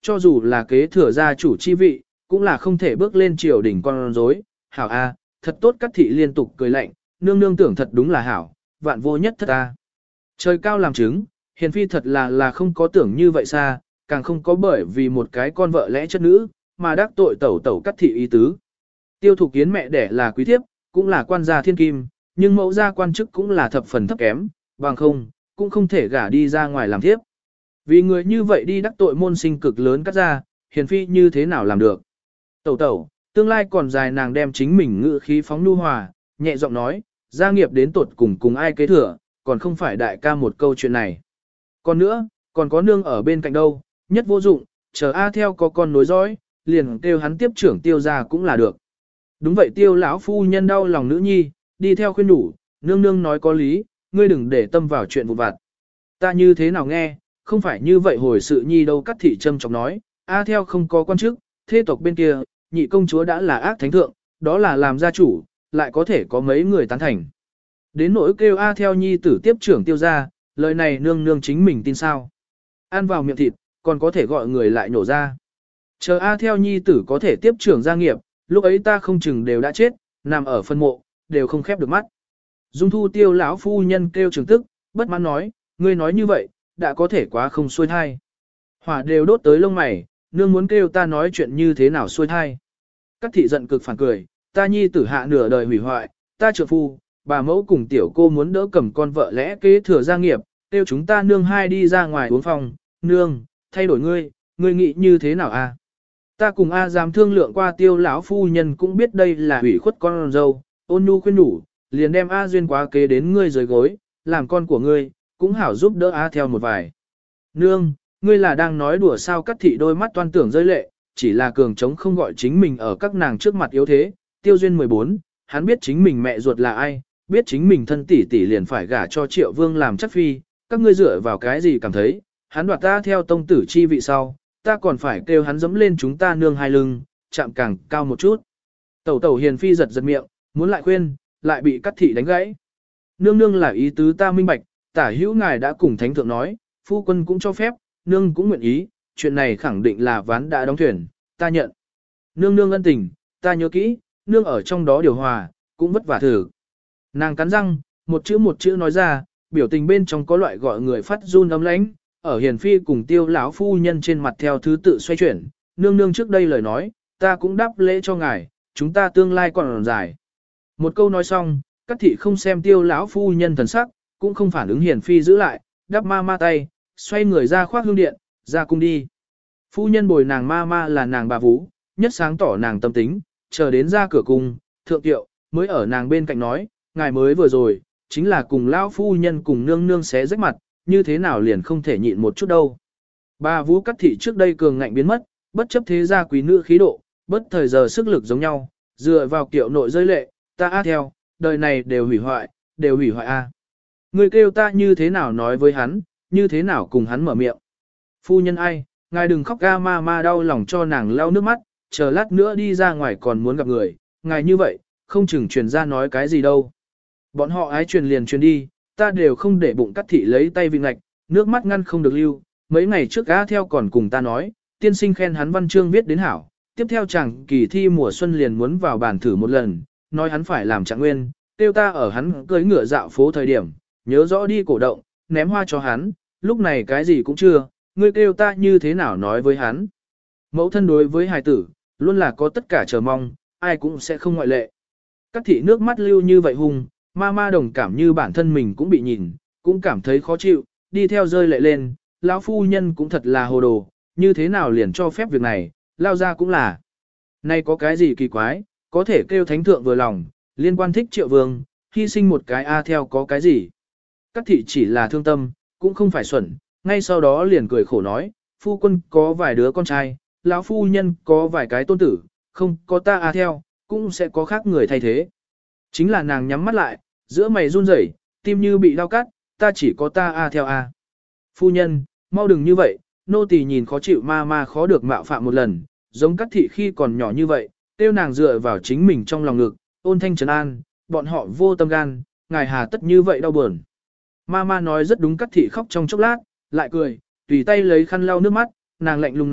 S1: cho dù là kế thừa gia chủ chi vị, cũng là không thể bước lên triều đỉnh con rối. Hảo a, thật tốt Cát thị liên tục cười lạnh, nương nương tưởng thật đúng là hảo, vạn vô nhất thất ta. Trời cao làm chứng, hiền phi thật là là không có tưởng như vậy xa, càng không có bởi vì một cái con vợ lẽ chất nữ, mà đắc tội tẩu tẩu Cát thị ý tứ. Tiêu Thục Kiến mẹ đẻ là quý thiếp, cũng là quan gia thiên kim, nhưng mẫu gia quan chức cũng là thập phần thấp kém, bằng không, cũng không thể gả đi ra ngoài làm thiếp. Vì người như vậy đi đắc tội môn sinh cực lớn Cát gia, hiền phi như thế nào làm được. Tẩu tẩu, tương lai còn dài, nàng đem chính mình ngự khí phóng nhu hòa, nhẹ giọng nói, gia nghiệp đến tột cùng cùng ai kế thừa, còn không phải đại ca một câu chuyện này. Còn nữa, còn có nương ở bên cạnh đâu, nhất vô dụng, chờ A theo có con nối dõi, liền kêu hắn tiếp trưởng tiêu ra cũng là được. Đúng vậy, tiêu lão phu nhân đau lòng nữ nhi, đi theo khuyên nhủ, nương nương nói có lý, ngươi đừng để tâm vào chuyện vụn vặt. Ta như thế nào nghe, không phải như vậy hồi sự nhi đâu. Cát thị trâm trọng nói, A theo không có quan chức, thế tộc bên kia, nhị công chúa đã là ác thánh thượng, đó là làm gia chủ, lại có thể có mấy người tán thành. Đến nỗi kêu A theo nhi tử tiếp trưởng tiêu ra, lời này nương nương chính mình tin sao. Ăn vào miệng thịt, còn có thể gọi người lại nổ ra. Chờ A theo nhi tử có thể tiếp trưởng gia nghiệp, lúc ấy ta không chừng đều đã chết, nằm ở phân mộ, đều không khép được mắt. Dung Thu tiêu lão phu nhân kêu trường tức, bất mãn nói, ngươi nói như vậy, đã có thể quá không xuôi thai. Hỏa đều đốt tới lông mày, nương muốn kêu ta nói chuyện như thế nào xuôi thai. Các thị giận cực phản cười, ta nhi tử hạ nửa đời hủy hoại, ta trượng phu, bà mẫu cùng tiểu cô muốn đỡ cầm con vợ lẽ kế thừa gia nghiệp, kêu chúng ta nương hai đi ra ngoài uống phòng, nương, thay đổi ngươi, ngươi nghĩ như thế nào a? Ta cùng A dám thương lượng qua, tiêu lão phu nhân cũng biết đây là hủy khuất con dâu, ôn nhu khuyên nhủ, liền đem A duyên quá kế đến ngươi dưới gối, làm con của ngươi, cũng hảo giúp đỡ A theo một vài. Nương, ngươi là đang nói đùa sao? Cát thị đôi mắt toan tưởng rơi lệ, chỉ là cường trống không gọi chính mình ở các nàng trước mặt yếu thế. Tiêu duyên mười bốn, hắn biết chính mình mẹ ruột là ai, biết chính mình thân tỷ tỷ liền phải gả cho Triệu Vương làm chắc phi, các ngươi dựa vào cái gì cảm thấy, hắn đoạt ta theo tông tử chi vị sau, ta còn phải kêu hắn dẫm lên chúng ta nương hai lưng, chạm càng cao một chút. Tẩu tẩu hiền phi giật giật miệng, muốn lại khuyên, lại bị Cát thị đánh gãy. Nương nương là ý tứ ta minh bạch, tả hữu ngài đã cùng thánh thượng nói, phu quân cũng cho phép, nương cũng nguyện ý, chuyện này khẳng định là ván đã đóng thuyền, ta nhận. Nương nương ân tình, ta nhớ kỹ, nương ở trong đó điều hòa, cũng vất vả thử. Nàng cắn răng, một chữ một chữ nói ra, biểu tình bên trong có loại gọi người phát run ấm lãnh, ở hiền phi cùng tiêu lão phu nhân trên mặt theo thứ tự xoay chuyển, nương nương trước đây lời nói, ta cũng đáp lễ cho ngài, chúng ta tương lai còn dài. Một câu nói xong, Cát thị không xem tiêu lão phu nhân thần sắc, cũng không phản ứng hiền phi giữ lại, đắp ma ma tay, xoay người ra khoác hương điện, ra cung đi. Phu nhân bồi nàng ma ma là nàng bà Vũ, nhất sáng tỏ nàng tâm tính, chờ đến ra cửa cung, thượng tiệu, mới ở nàng bên cạnh nói, ngài mới vừa rồi, chính là cùng lão phu nhân cùng nương nương xé rách mặt, như thế nào liền không thể nhịn một chút đâu. Bà Vũ Cát thị trước đây cường ngạnh biến mất, bất chấp thế gia quý nữ khí độ, bất thời giờ sức lực giống nhau, dựa vào kiệu nội rơi lệ, ta a theo, đời này đều hủy hoại, đều hủy hoại a. Người kêu ta như thế nào nói với hắn, như thế nào cùng hắn mở miệng. Phu nhân ai, ngài đừng khóc ga, ma ma đau lòng cho nàng lau nước mắt, chờ lát nữa đi ra ngoài còn muốn gặp người, ngài như vậy, không chừng truyền ra nói cái gì đâu. Bọn họ ái truyền liền truyền đi, ta đều không để bụng. Cát thị lấy tay vị ngạch, nước mắt ngăn không được lưu, mấy ngày trước A theo còn cùng ta nói, tiên sinh khen hắn văn chương viết đến hảo, tiếp theo chẳng kỳ thi mùa xuân liền muốn vào bàn thử một lần, nói hắn phải làm trạng nguyên, tiêu ta ở hắn cưới ngựa dạo phố thời điểm, nhớ rõ đi cổ động, ném hoa cho hắn, lúc này cái gì cũng chưa, ngươi kêu ta như thế nào nói với hắn. Mẫu thân đối với hài tử, luôn là có tất cả chờ mong, ai cũng sẽ không ngoại lệ. Cát thị nước mắt lưu như vậy hùng, ma ma đồng cảm như bản thân mình cũng bị nhìn, cũng cảm thấy khó chịu, đi theo rơi lệ lên, lão phu nhân cũng thật là hồ đồ, như thế nào liền cho phép việc này, lao ra cũng là. Nay có cái gì kỳ quái, có thể kêu thánh thượng vừa lòng, liên quan thích Triệu Vương, hy sinh một cái A theo có cái gì. Cát thị chỉ là thương tâm, cũng không phải xuẩn, ngay sau đó liền cười khổ nói, phu quân có vài đứa con trai, lão phu nhân có vài cái tôn tử, không có ta A theo, cũng sẽ có khác người thay thế. Chính là nàng nhắm mắt lại, giữa mày run rẩy, tim như bị đau cắt, ta chỉ có ta A theo A. Phu nhân, mau đừng như vậy, nô tỳ nhìn khó chịu ma ma khó được mạo phạm một lần, giống Cát thị khi còn nhỏ như vậy, tiêu nàng dựa vào chính mình trong lòng ngực, ôn thanh trấn an, bọn họ vô tâm gan, ngài hà tất như vậy đau buồn. Ma ma nói rất đúng. Cát thị khóc trong chốc lát, lại cười, tùy tay lấy khăn lau nước mắt, nàng lạnh lùng nói,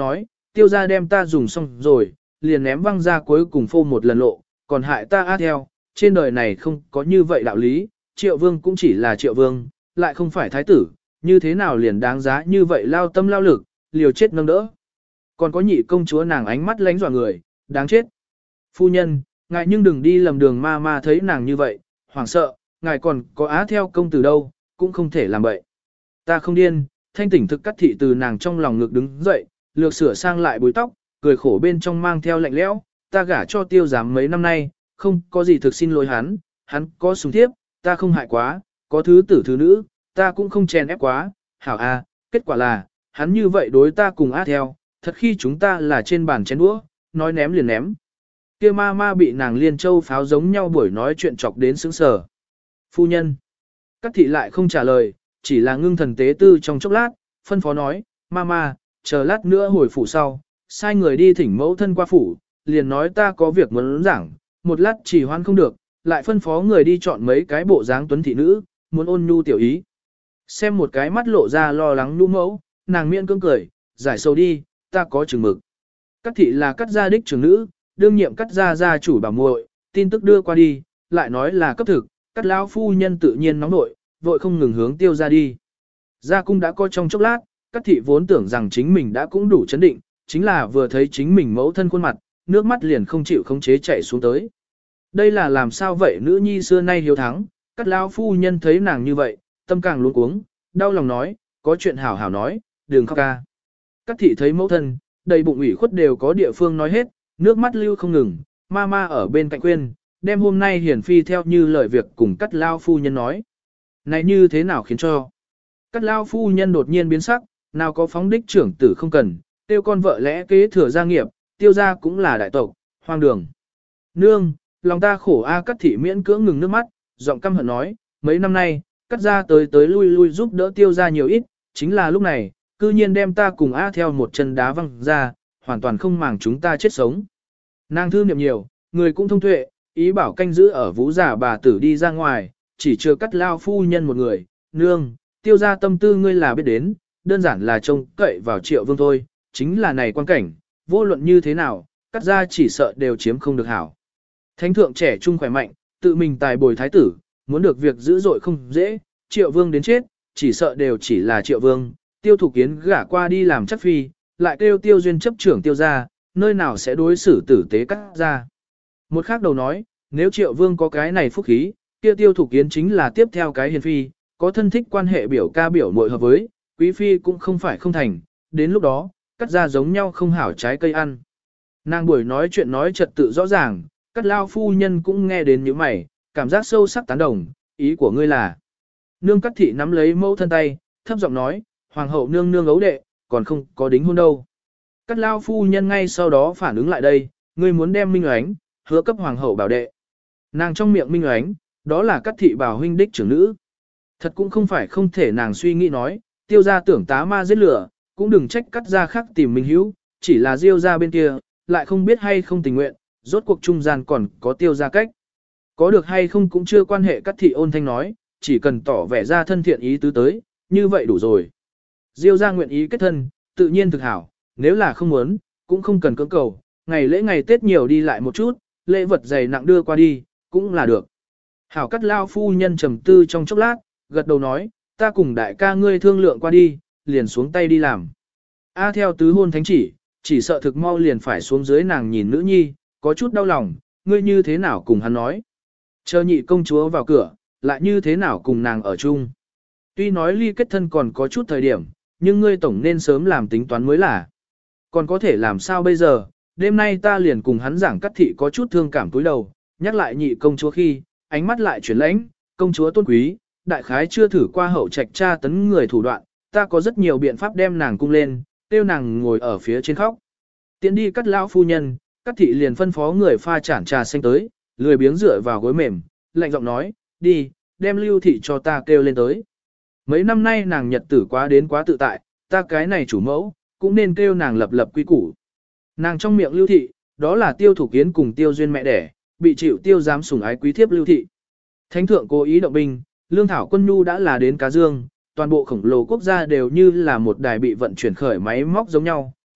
S1: tiêu gia đem ta dùng xong rồi, liền ném văng ra cuối cùng phô một lần lộ, còn hại ta á theo, trên đời này không có như vậy đạo lý, triệu vương cũng chỉ là triệu vương, lại không phải thái tử, như thế nào liền đáng giá như vậy lao tâm lao lực, liều chết nâng đỡ. Còn có nhị công chúa nàng ánh mắt lánh dọa người, đáng chết. Phu nhân, ngài nhưng đừng đi lầm đường, ma ma thấy nàng như vậy, hoảng sợ, ngài còn có á theo công tử đâu, cũng không thể làm vậy. Ta không điên, thanh tỉnh thực cắt thị từ nàng trong lòng ngực đứng dậy, lược sửa sang lại búi tóc, cười khổ bên trong mang theo lạnh lẽo, ta gả cho tiêu giám mấy năm nay, không có gì thực xin lỗi hắn, hắn có sủng thiếp, ta không hại quá, có thứ tử thứ nữ, ta cũng không chèn ép quá, hảo a, kết quả là, hắn như vậy đối ta cùng á theo, thật khi chúng ta là trên bàn chén đũa, nói ném liền ném. Kia ma ma bị nàng liên châu pháo giống nhau buổi nói chuyện chọc đến sững sờ. Phu nhân. Các thị lại không trả lời, chỉ là ngưng thần tế tư trong chốc lát, phân phó nói, ma ma, chờ lát nữa hồi phủ sau, sai người đi thỉnh mẫu thân qua phủ, liền nói ta có việc muốn giảng, một lát chỉ hoan không được, lại phân phó người đi chọn mấy cái bộ dáng tuấn thị nữ, muốn ôn nhu tiểu ý. Xem một cái mắt lộ ra lo lắng nhu mẫu, nàng miễn cưỡng cười, giải sầu đi, ta có chừng mực. Các thị là cắt gia đích trưởng nữ, đương nhiệm cắt gia gia chủ bảo muội, tin tức đưa qua đi, lại nói là cấp thực, cắt lão phu nhân tự nhiên nóng nội, vội không ngừng hướng tiêu ra đi. Gia cung đã coi trong chốc lát, cắt thị vốn tưởng rằng chính mình đã cũng đủ chấn định, chính là vừa thấy chính mình mẫu thân khuôn mặt, nước mắt liền không chịu khống chế chảy xuống tới. Đây là làm sao vậy, nữ nhi xưa nay hiếu thắng, cắt lão phu nhân thấy nàng như vậy, tâm càng luống cuống, đau lòng nói, có chuyện hảo hảo nói, đừng khóc ca. Cắt thị thấy mẫu thân, đầy bụng ủy khuất đều có địa phương nói hết, nước mắt lưu không ngừng, ma ma ở bên cạnh khuyên, đem hôm nay hiển phi theo như lời việc cùng cắt lao phu nhân nói. Này như thế nào khiến cho? Cắt lao phu nhân đột nhiên biến sắc, nào có phóng đích trưởng tử không cần, tiêu con vợ lẽ kế thừa gia nghiệp, tiêu gia cũng là đại tộc, hoang đường. Nương, lòng ta khổ a. Cắt thị miễn cưỡng ngừng nước mắt, giọng căm hận nói, mấy năm nay, cắt gia tới tới lui lui giúp đỡ tiêu gia nhiều ít, chính là lúc này, cư nhiên đem ta cùng A theo một chân đá văng ra, hoàn toàn không màng chúng ta chết sống. Nàng thư niệm nhiều, người cũng thông tuệ, ý bảo canh giữ ở vũ giả bà tử đi ra ngoài, chỉ chưa cắt lao phu nhân một người, nương, tiêu gia tâm tư ngươi là biết đến, đơn giản là trông cậy vào triệu vương thôi, chính là này quan cảnh, vô luận như thế nào, cắt gia chỉ sợ đều chiếm không được hảo. Thánh thượng trẻ trung khỏe mạnh, tự mình tài bồi thái tử, muốn được việc dữ dội không dễ, triệu vương đến chết, chỉ sợ đều chỉ là triệu vương, tiêu thủ kiến gả qua đi làm chắc phi, lại kêu tiêu duyên chấp trưởng tiêu gia, nơi nào sẽ đối xử tử tế cắt gia. Một khác đầu nói, nếu triệu vương có cái này phúc khí, kia tiêu thủ kiến chính là tiếp theo cái hiền phi, có thân thích quan hệ biểu ca biểu muội hợp với, quý phi cũng không phải không thành, đến lúc đó, cắt gia giống nhau không hảo trái cây ăn. Nàng buổi nói chuyện nói trật tự rõ ràng, cắt lao phu nhân cũng nghe đến những mày, cảm giác sâu sắc tán đồng, ý của ngươi là. Nương cắt thị nắm lấy mẫu thân tay, thấp giọng nói, hoàng hậu nương nương ấu đệ, còn không có đính hôn đâu. Cắt lao phu nhân ngay sau đó phản ứng lại đây, ngươi muốn đem Minh Oánh, hứa cấp hoàng hậu bảo đệ. Nàng trong miệng Minh Oánh, đó là cắt thị bảo huynh đích trưởng nữ. Thật cũng không phải không thể nàng suy nghĩ nói, tiêu gia tưởng tá ma giết lửa, cũng đừng trách cắt gia khác tìm Minh Hữu, chỉ là diêu gia bên kia, lại không biết hay không tình nguyện, rốt cuộc trung gian còn có tiêu gia cách. Có được hay không cũng chưa quan hệ, cắt thị ôn thanh nói, chỉ cần tỏ vẻ ra thân thiện ý tứ tới, như vậy đủ rồi. Diêu gia nguyện ý kết thân, tự nhiên thực hảo, nếu là không muốn, cũng không cần cưỡng cầu, ngày lễ ngày Tết nhiều đi lại một chút, lễ vật dày nặng đưa qua đi, cũng là được. Hảo cắt lao phu nhân trầm tư trong chốc lát, gật đầu nói, ta cùng đại ca ngươi thương lượng qua đi, liền xuống tay đi làm. A theo tứ hôn thánh chỉ, chỉ sợ thực mau liền phải xuống dưới, nàng nhìn nữ nhi, có chút đau lòng, ngươi như thế nào cùng hắn nói. Chờ nhị công chúa vào cửa, lại như thế nào cùng nàng ở chung. Tuy nói ly kết thân còn có chút thời điểm, nhưng ngươi tổng nên sớm làm tính toán mới là. Còn có thể làm sao bây giờ, đêm nay ta liền cùng hắn giảng. Cắt thị có chút thương cảm túi đầu, nhắc lại nhị công chúa khi, ánh mắt lại chuyển lãnh, công chúa tôn quý, đại khái chưa thử qua hậu trạch tra tấn người thủ đoạn, ta có rất nhiều biện pháp đem nàng cung lên, tiêu nàng ngồi ở phía trên khóc. Tiến đi cắt lão phu nhân, cắt thị liền phân phó người pha chản trà xanh tới, lười biếng dựa vào gối mềm, lạnh giọng nói, đi, đem lưu thị cho ta kêu lên tới. Mấy năm nay nàng nhật tử quá đến quá tự tại, ta cái này chủ mẫu, cũng nên kêu nàng lập lập quy củ. Nàng trong miệng lưu thị, đó là tiêu thủ kiến cùng tiêu duyên mẹ đẻ, bị chịu tiêu giám sủng ái quý thiếp lưu thị. Thánh thượng cố ý động binh, lương thảo quân nhu đã là đến cá dương, toàn bộ khổng lồ quốc gia đều như là một đài bị vận chuyển khởi máy móc giống nhau,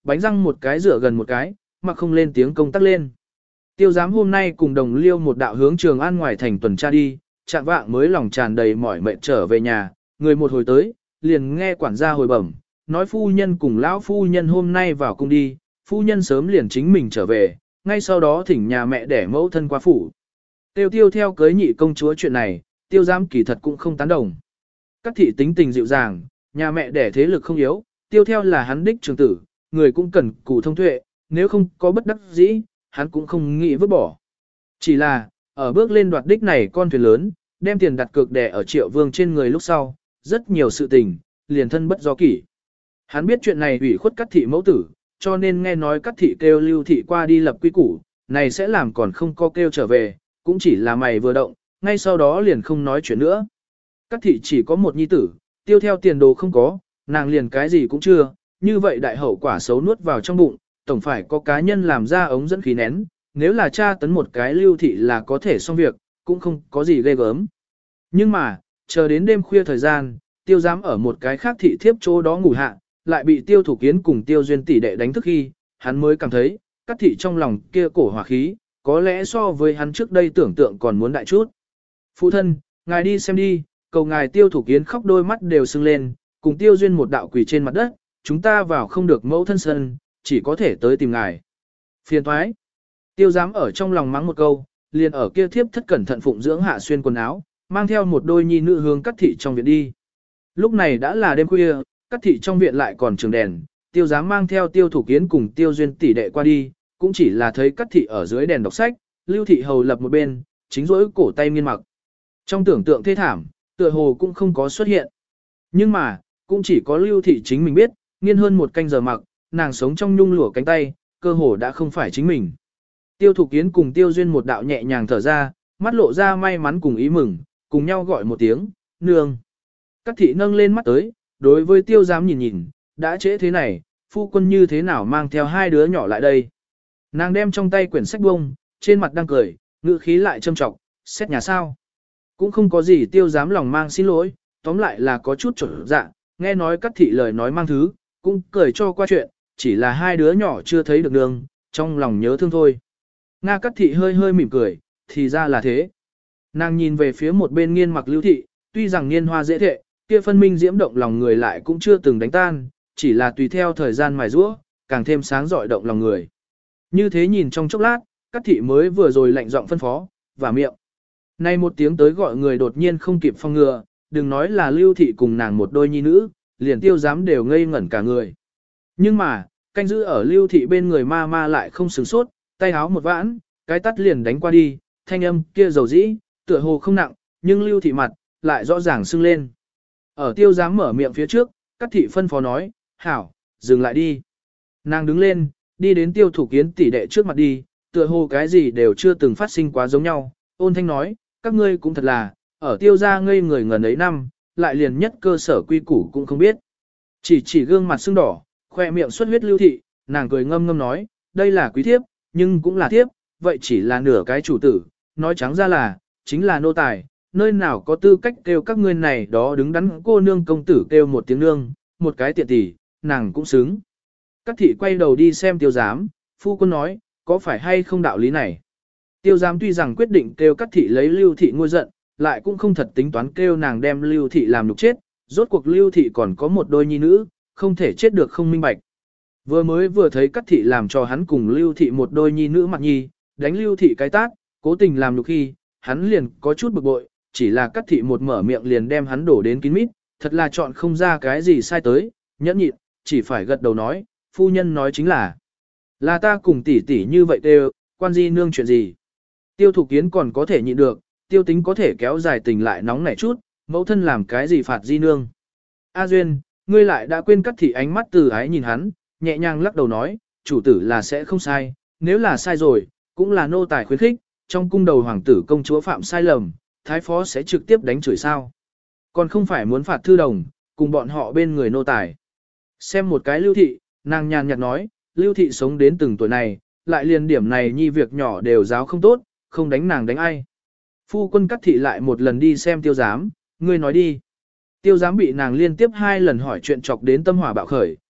S1: bánh răng một cái rửa gần một cái, mà không lên tiếng công tác lên. Tiêu giám hôm nay cùng đồng liêu một đạo hướng Trường An ngoài thành tuần tra đi, chạm vạng mới lòng tràn đầy mỏi mệt trở về nhà, người một hồi tới, liền nghe quản gia hồi bẩm, nói phu nhân cùng lão phu nhân hôm nay vào cung đi, phu nhân sớm liền chính mình trở về, ngay sau đó thỉnh nhà mẹ để mẫu thân qua phủ. Tiêu tiêu theo cưới nhị công chúa chuyện này, tiêu giám kỳ thật cũng không tán đồng. Các thị tính tình dịu dàng, nhà mẹ đẻ thế lực không yếu, tiêu theo là hắn đích trường tử, người cũng cần cù thông tuệ, nếu không có bất đắc dĩ, hắn cũng không nghĩ vứt bỏ. Chỉ là, ở bước lên đoạt đích này con thuyền lớn, đem tiền đặt cược đẻ ở triệu vương trên người lúc sau, rất nhiều sự tình, liền thân bất do kỷ. Hắn biết chuyện này ủy khuất Cát thị mẫu tử, cho nên nghe nói Cát thị kêu Lưu thị qua đi lập quy củ, này sẽ làm còn không có kêu trở về, cũng chỉ là mày vừa động, ngay sau đó liền không nói chuyện nữa. Cát thị chỉ có một nhi tử, tiêu theo tiền đồ không có, nàng liền cái gì cũng chưa, như vậy đại hậu quả xấu nuốt vào trong bụng, tổng phải có cá nhân làm ra ống dẫn khí nén, nếu là cha tấn một cái Lưu thị là có thể xong việc, cũng không có gì ghê gớm. Nhưng mà, chờ đến đêm khuya thời gian, tiêu giám ở một cái khác thị thiếp chỗ đó ngủ hạ, lại bị tiêu thủ kiến cùng tiêu duyên tỷ đệ đánh thức khi, hắn mới cảm thấy, Cát thị trong lòng kia cổ hỏa khí, có lẽ so với hắn trước đây tưởng tượng còn muốn đại chút. Phụ thân, ngài đi xem đi, cầu ngài tiêu thủ kiến khóc đôi mắt đều sưng lên, cùng tiêu duyên một đạo quỳ trên mặt đất, chúng ta vào không được mẫu thân sân, chỉ có thể tới tìm ngài. Phiền thoái. Tiêu giám ở trong lòng mắng một câu, liền ở kia thiếp thất cẩn thận phụng dưỡng hạ xuyên quần áo, mang theo một đôi nhi nữ hướng Cát thị trong viện đi. Lúc này đã là đêm khuya, Cát thị trong viện lại còn trường đèn, tiêu giám mang theo tiêu thủ kiến cùng tiêu duyên tỷ đệ qua đi, cũng chỉ là thấy Cát thị ở dưới đèn đọc sách, Lưu thị hầu lập một bên, chính rỗi cổ tay nghiên mặc. Trong tưởng tượng thê thảm, tựa hồ cũng không có xuất hiện. Nhưng mà, cũng chỉ có Lưu thị chính mình biết, nghiên hơn một canh giờ mặc, nàng sống trong nhung lụa cánh tay, cơ hồ đã không phải chính mình. Tiêu thủ kiến cùng tiêu duyên một đạo nhẹ nhàng thở ra, mắt lộ ra may mắn cùng ý mừng, cùng nhau gọi một tiếng, nương. Cát thị nâng lên mắt tới, đối với tiêu giám nhìn nhìn, đã trễ thế này, phu quân như thế nào mang theo hai đứa nhỏ lại đây. Nàng đem trong tay quyển sách bông, trên mặt đang cười, ngữ khí lại châm trọng, xét nhà sao. Cũng không có gì tiêu giám lòng mang xin lỗi, tóm lại là có chút trở dạ, nghe nói Cát thị lời nói mang thứ, cũng cười cho qua chuyện, chỉ là hai đứa nhỏ chưa thấy được nương, trong lòng nhớ thương thôi. Nga Cát thị hơi hơi mỉm cười, thì ra là thế. Nàng nhìn về phía một bên nghiên mặc Lưu thị, tuy rằng niên hoa dễ thệ, kia phân minh diễm động lòng người lại cũng chưa từng đánh tan, chỉ là tùy theo thời gian mài rũa, càng thêm sáng rọi động lòng người. Như thế nhìn trong chốc lát, Cát thị mới vừa rồi lạnh giọng phân phó, và miệng. Nay một tiếng tới gọi người đột nhiên không kịp phong ngừa, đừng nói là Lưu thị cùng nàng một đôi nhi nữ, liền tiêu giám đều ngây ngẩn cả người. Nhưng mà, canh giữ ở Lưu thị bên người ma ma lại không sửng sốt, tay háo một vãn, cái tắt liền đánh qua đi, thanh âm kia dầu dĩ, tựa hồ không nặng, nhưng Lưu thị mặt, lại rõ ràng sưng lên. Ở tiêu giám mở miệng phía trước, Cát thị phân phó nói, hảo, dừng lại đi. Nàng đứng lên, đi đến tiêu thủ kiến tỷ đệ trước mặt đi, tựa hồ cái gì đều chưa từng phát sinh quá giống nhau, ôn thanh nói, các ngươi cũng thật là, ở tiêu gia ngây người ngần ấy năm, lại liền nhất cơ sở quy củ cũng không biết. Chỉ chỉ gương mặt sưng đỏ, khoe miệng xuất huyết Lưu thị, nàng cười ngâm ngâm nói, đây là quý thiếp, nhưng cũng là thiếp, vậy chỉ là nửa cái chủ tử, nói trắng ra là, chính là nô tài, nơi nào có tư cách kêu các ngươi này đó đứng đắn cô nương công tử kêu một tiếng nương, một cái tiện tỷ, nàng cũng xứng. Cát thị quay đầu đi xem tiêu giám, phu quân nói, có phải hay không đạo lý này. Tiêu giám tuy rằng quyết định kêu Cát thị lấy Lưu thị ngôi giận, lại cũng không thật tính toán kêu nàng đem Lưu thị làm nhục chết, rốt cuộc Lưu thị còn có một đôi nhi nữ, không thể chết được không minh bạch. Vừa mới vừa thấy Cát thị làm cho hắn cùng Lưu thị một đôi nhi nữ mặt nhi, đánh Lưu thị cái tát, cố tình làm nhục khi, hắn liền có chút bực bội, chỉ là Cát thị một mở miệng liền đem hắn đổ đến kín mít, thật là chọn không ra cái gì sai tới, nhẫn nhịn, chỉ phải gật đầu nói, phu nhân nói chính là, là ta cùng tỷ tỷ như vậy đều, quan di nương chuyện gì. Tiêu thủ kiến còn có thể nhịn được, tiêu tính có thể kéo dài tình lại nóng nảy chút, mẫu thân làm cái gì phạt di nương. A Duyên, ngươi lại đã quên Cát thị ánh mắt từ ái nhìn hắn, nhẹ nhàng lắc đầu nói, chủ tử là sẽ không sai, nếu là sai rồi, cũng là nô tài khuyến khích, trong cung đầu hoàng tử công chúa phạm sai lầm, thái phó sẽ trực tiếp đánh chửi sao. Còn không phải muốn phạt thư đồng, cùng bọn họ bên người nô tài. Xem một cái Lưu thị, nàng nhàn nhạt nói, Lưu thị sống đến từng tuổi này, lại liền điểm này nhi việc nhỏ đều giáo không tốt, không đánh nàng đánh ai. Phu quân Cát thị lại một lần đi xem tiêu giám, ngươi nói đi. Tiêu giám bị nàng liên tiếp hai lần hỏi chuyện chọc đến tâm hỏa bạo khởi,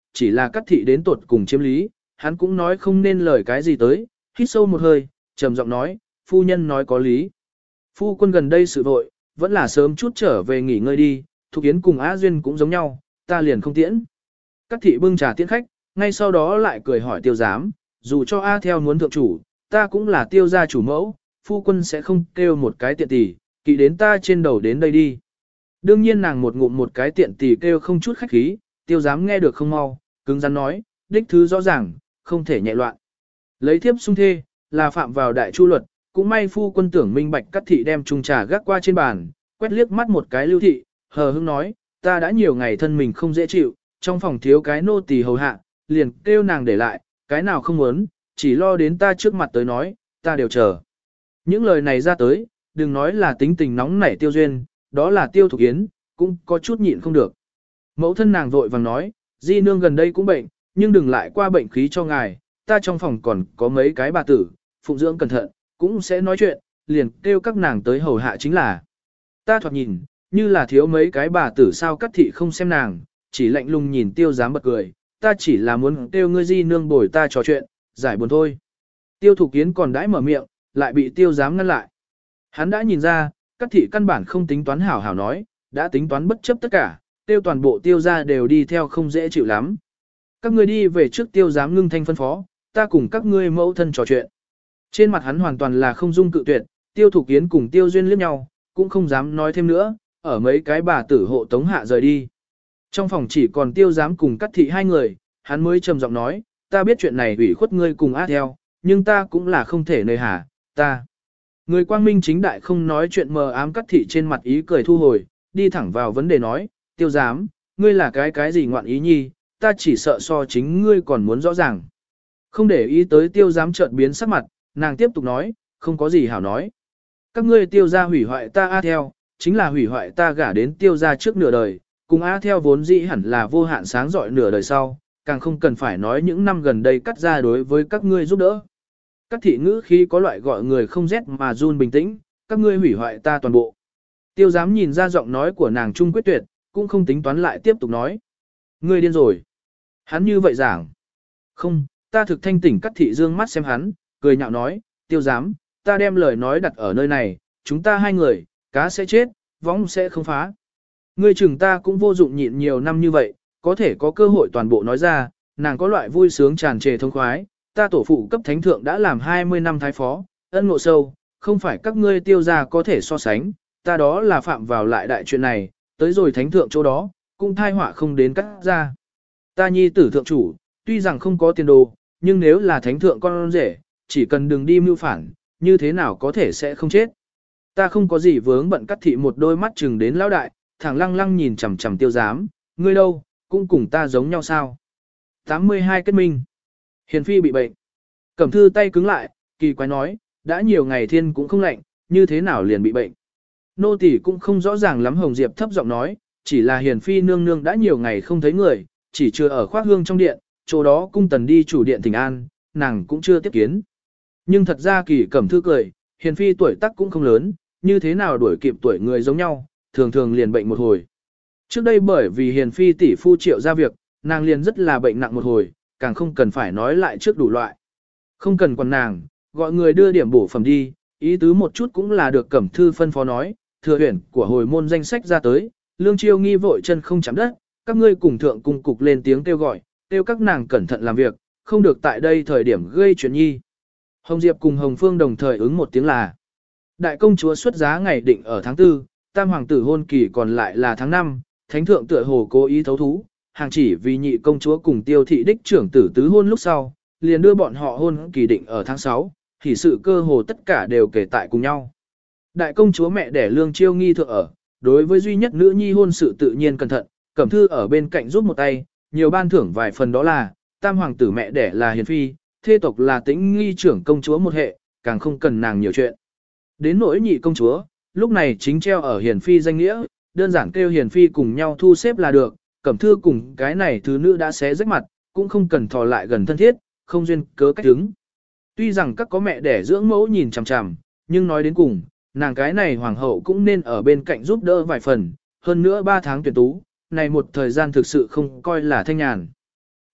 S1: chỉ là Cát thị đến tuột cùng chiếm lý, hắn cũng nói không nên lời cái gì tới, hít sâu một hơi, trầm giọng nói, phu nhân nói có lý. Phu quân gần đây sự vội, vẫn là sớm chút trở về nghỉ ngơi đi, Thục Yến cùng Á Duyên cũng giống nhau, ta liền không tiễn. Cát thị bưng trà tiễn khách, ngay sau đó lại cười hỏi tiêu giám, dù cho A theo muốn thượng chủ, ta cũng là tiêu gia chủ mẫu, phu quân sẽ không kêu một cái tiện tỷ, kỵ đến ta trên đầu đến đây đi. Đương nhiên nàng một ngụm một cái tiện tỷ kêu không chút khách khí, tiêu giám nghe được không mau, cứng rắn nói, đích thứ rõ ràng, không thể nhẹ loạn. Lấy thiếp sung thê, là phạm vào đại chu luật, cũng may phu quân tưởng minh bạch Cát thị đem chung trà gác qua trên bàn, quét liếc mắt một cái Lưu thị, hờ hững nói, ta đã nhiều ngày thân mình không dễ chịu, trong phòng thiếu cái nô tỳ hầu hạ, liền kêu nàng để lại, cái nào không muốn, chỉ lo đến ta trước mặt tới nói, ta đều chờ. Những lời này ra tới, đừng nói là tính tình nóng nảy Tiêu Duyên, đó là Tiêu Thục Yến, cũng có chút nhịn không được. Mẫu thân nàng vội vàng nói, di nương gần đây cũng bệnh, nhưng đừng lại qua bệnh khí cho ngài, ta trong phòng còn có mấy cái bà tử, phụng dưỡng cẩn thận, cũng sẽ nói chuyện, liền kêu các nàng tới hầu hạ chính là. Ta thoạt nhìn, như là thiếu mấy cái bà tử sao Cát thị không xem nàng, chỉ lạnh lùng nhìn Tiêu giám bật cười, ta chỉ là muốn kêu ngươi di nương bồi ta trò chuyện, giải buồn thôi. Tiêu Thục Yến còn đãi mở miệng, lại bị Tiêu giám ngăn lại. Hắn đã nhìn ra, Cát thị căn bản không tính toán hảo hảo nói, đã tính toán bất chấp tất cả, tiêu toàn bộ tiêu gia đều đi theo không dễ chịu lắm. Các ngươi đi về trước Tiêu giám ngưng thanh phân phó, ta cùng các ngươi mẫu thân trò chuyện. Trên mặt hắn hoàn toàn là không dung cự tuyệt, Tiêu Thục Yến cùng Tiêu Duyên liếc nhau, cũng không dám nói thêm nữa, ở mấy cái bà tử hộ tống hạ rời đi. Trong phòng chỉ còn Tiêu giám cùng Cát thị hai người, hắn mới trầm giọng nói, ta biết chuyện này ủy khuất ngươi cùng á theo, nhưng ta cũng là không thể nơi hà, ta. Người quang minh chính đại không nói chuyện mờ ám Cát thị trên mặt ý cười thu hồi, đi thẳng vào vấn đề nói, Tiêu giám, ngươi là cái cái gì ngoạn ý nhi, ta chỉ sợ so chính ngươi còn muốn rõ ràng. Không để ý tới Tiêu giám chợt biến sắc mặt, nàng tiếp tục nói, không có gì hảo nói. Các ngươi Tiêu gia hủy hoại ta á theo, chính là hủy hoại ta gả đến Tiêu gia trước nửa đời, cùng á theo vốn dĩ hẳn là vô hạn sáng rọi nửa đời sau, càng không cần phải nói những năm gần đây cắt ra đối với các ngươi giúp đỡ. Các thị ngữ khi có loại gọi người không rét mà run bình tĩnh, các ngươi hủy hoại ta toàn bộ. Tiêu giám nhìn ra giọng nói của nàng trung quyết tuyệt, cũng không tính toán lại tiếp tục nói. Ngươi điên rồi. Hắn như vậy giảng. Không, ta thực thanh tỉnh Cát thị dương mắt xem hắn, cười nhạo nói, Tiêu giám, ta đem lời nói đặt ở nơi này, chúng ta hai người, cá sẽ chết, võng sẽ không phá. Ngươi chừng ta cũng vô dụng nhịn nhiều năm như vậy, có thể có cơ hội toàn bộ nói ra, nàng có loại vui sướng tràn trề thông khoái, ta tổ phụ cấp thánh thượng đã làm hai mươi năm thái phó, ân ngộ sâu, không phải các ngươi Tiêu gia có thể so sánh, ta đó là phạm vào lại đại chuyện này, tới rồi thánh thượng chỗ đó, cũng thai họa không đến cắt ra. Ta nhi tử thượng chủ, tuy rằng không có tiền đồ, nhưng nếu là thánh thượng con rể, chỉ cần đừng đi mưu phản, như thế nào có thể sẽ không chết. Ta không có gì vướng bận Cát thị một đôi mắt chừng đến lão đại, thẳng lăng lăng nhìn chằm chằm Tiêu giám, ngươi đâu, cũng cùng ta giống nhau sao. tám mươi hai kết minh. Hiền phi bị bệnh. Cẩm thư tay cứng lại, kỳ quái nói, đã nhiều ngày thiên cũng không lạnh, như thế nào liền bị bệnh. Nô tỳ cũng không rõ ràng lắm. Hồng Diệp thấp giọng nói, chỉ là hiền phi nương nương đã nhiều ngày không thấy người, chỉ chưa ở khoác hương trong điện, chỗ đó cung tần đi chủ điện thỉnh an, nàng cũng chưa tiếp kiến. Nhưng thật ra kỳ Cẩm thư cười, hiền phi tuổi tác cũng không lớn, như thế nào đuổi kịp tuổi người giống nhau, thường thường liền bệnh một hồi. Trước đây bởi vì hiền phi tỷ phu triệu ra việc, nàng liền rất là bệnh nặng một hồi, càng không cần phải nói lại trước đủ loại. Không cần còn nàng, gọi người đưa điểm bổ phẩm đi, ý tứ một chút cũng là được Cẩm thư phân phó nói, thừa huyển của hồi môn danh sách ra tới, Lương Chiêu Nghi vội chân không chạm đất, các ngươi cùng thượng cung cục lên tiếng kêu gọi, kêu các nàng cẩn thận làm việc, không được tại đây thời điểm gây chuyện nhi. Hồng Diệp cùng Hồng Phương đồng thời ứng một tiếng là. Đại công chúa xuất giá ngày định ở tháng tư, tam hoàng tử hôn kỳ còn lại là tháng năm, thánh thượng tựa hồ cố ý thấu thú, hàng chỉ vì nhị công chúa cùng Tiêu thị đích trưởng tử tứ hôn lúc sau, liền đưa bọn họ hôn kỳ định ở tháng sáu, thì sự cơ hồ tất cả đều kể tại cùng nhau. Đại công chúa mẹ đẻ Lương Chiêu Nghi thượng ở, đối với duy nhất nữ nhi hôn sự tự nhiên cẩn thận, Cẩm thư ở bên cạnh giúp một tay, nhiều ban thưởng vài phần đó là, tam hoàng tử mẹ đẻ là hiền phi, thê tộc là Tĩnh Nghi trưởng công chúa một hệ, càng không cần nàng nhiều chuyện. Đến nỗi nhị công chúa, lúc này chính treo ở hiền phi danh nghĩa, đơn giản kêu hiền phi cùng nhau thu xếp là được, Cẩm thư cùng cái này thứ nữ đã xé rách mặt, cũng không cần thò lại gần thân thiết, không duyên cớ cách đứng. Tuy rằng các có mẹ đẻ dưỡng mẫu nhìn chằm chằm, nhưng nói đến cùng, nàng cái này hoàng hậu cũng nên ở bên cạnh giúp đỡ vài phần, hơn nữa ba tháng tuyển tú, này một thời gian thực sự không coi là thanh nhàn.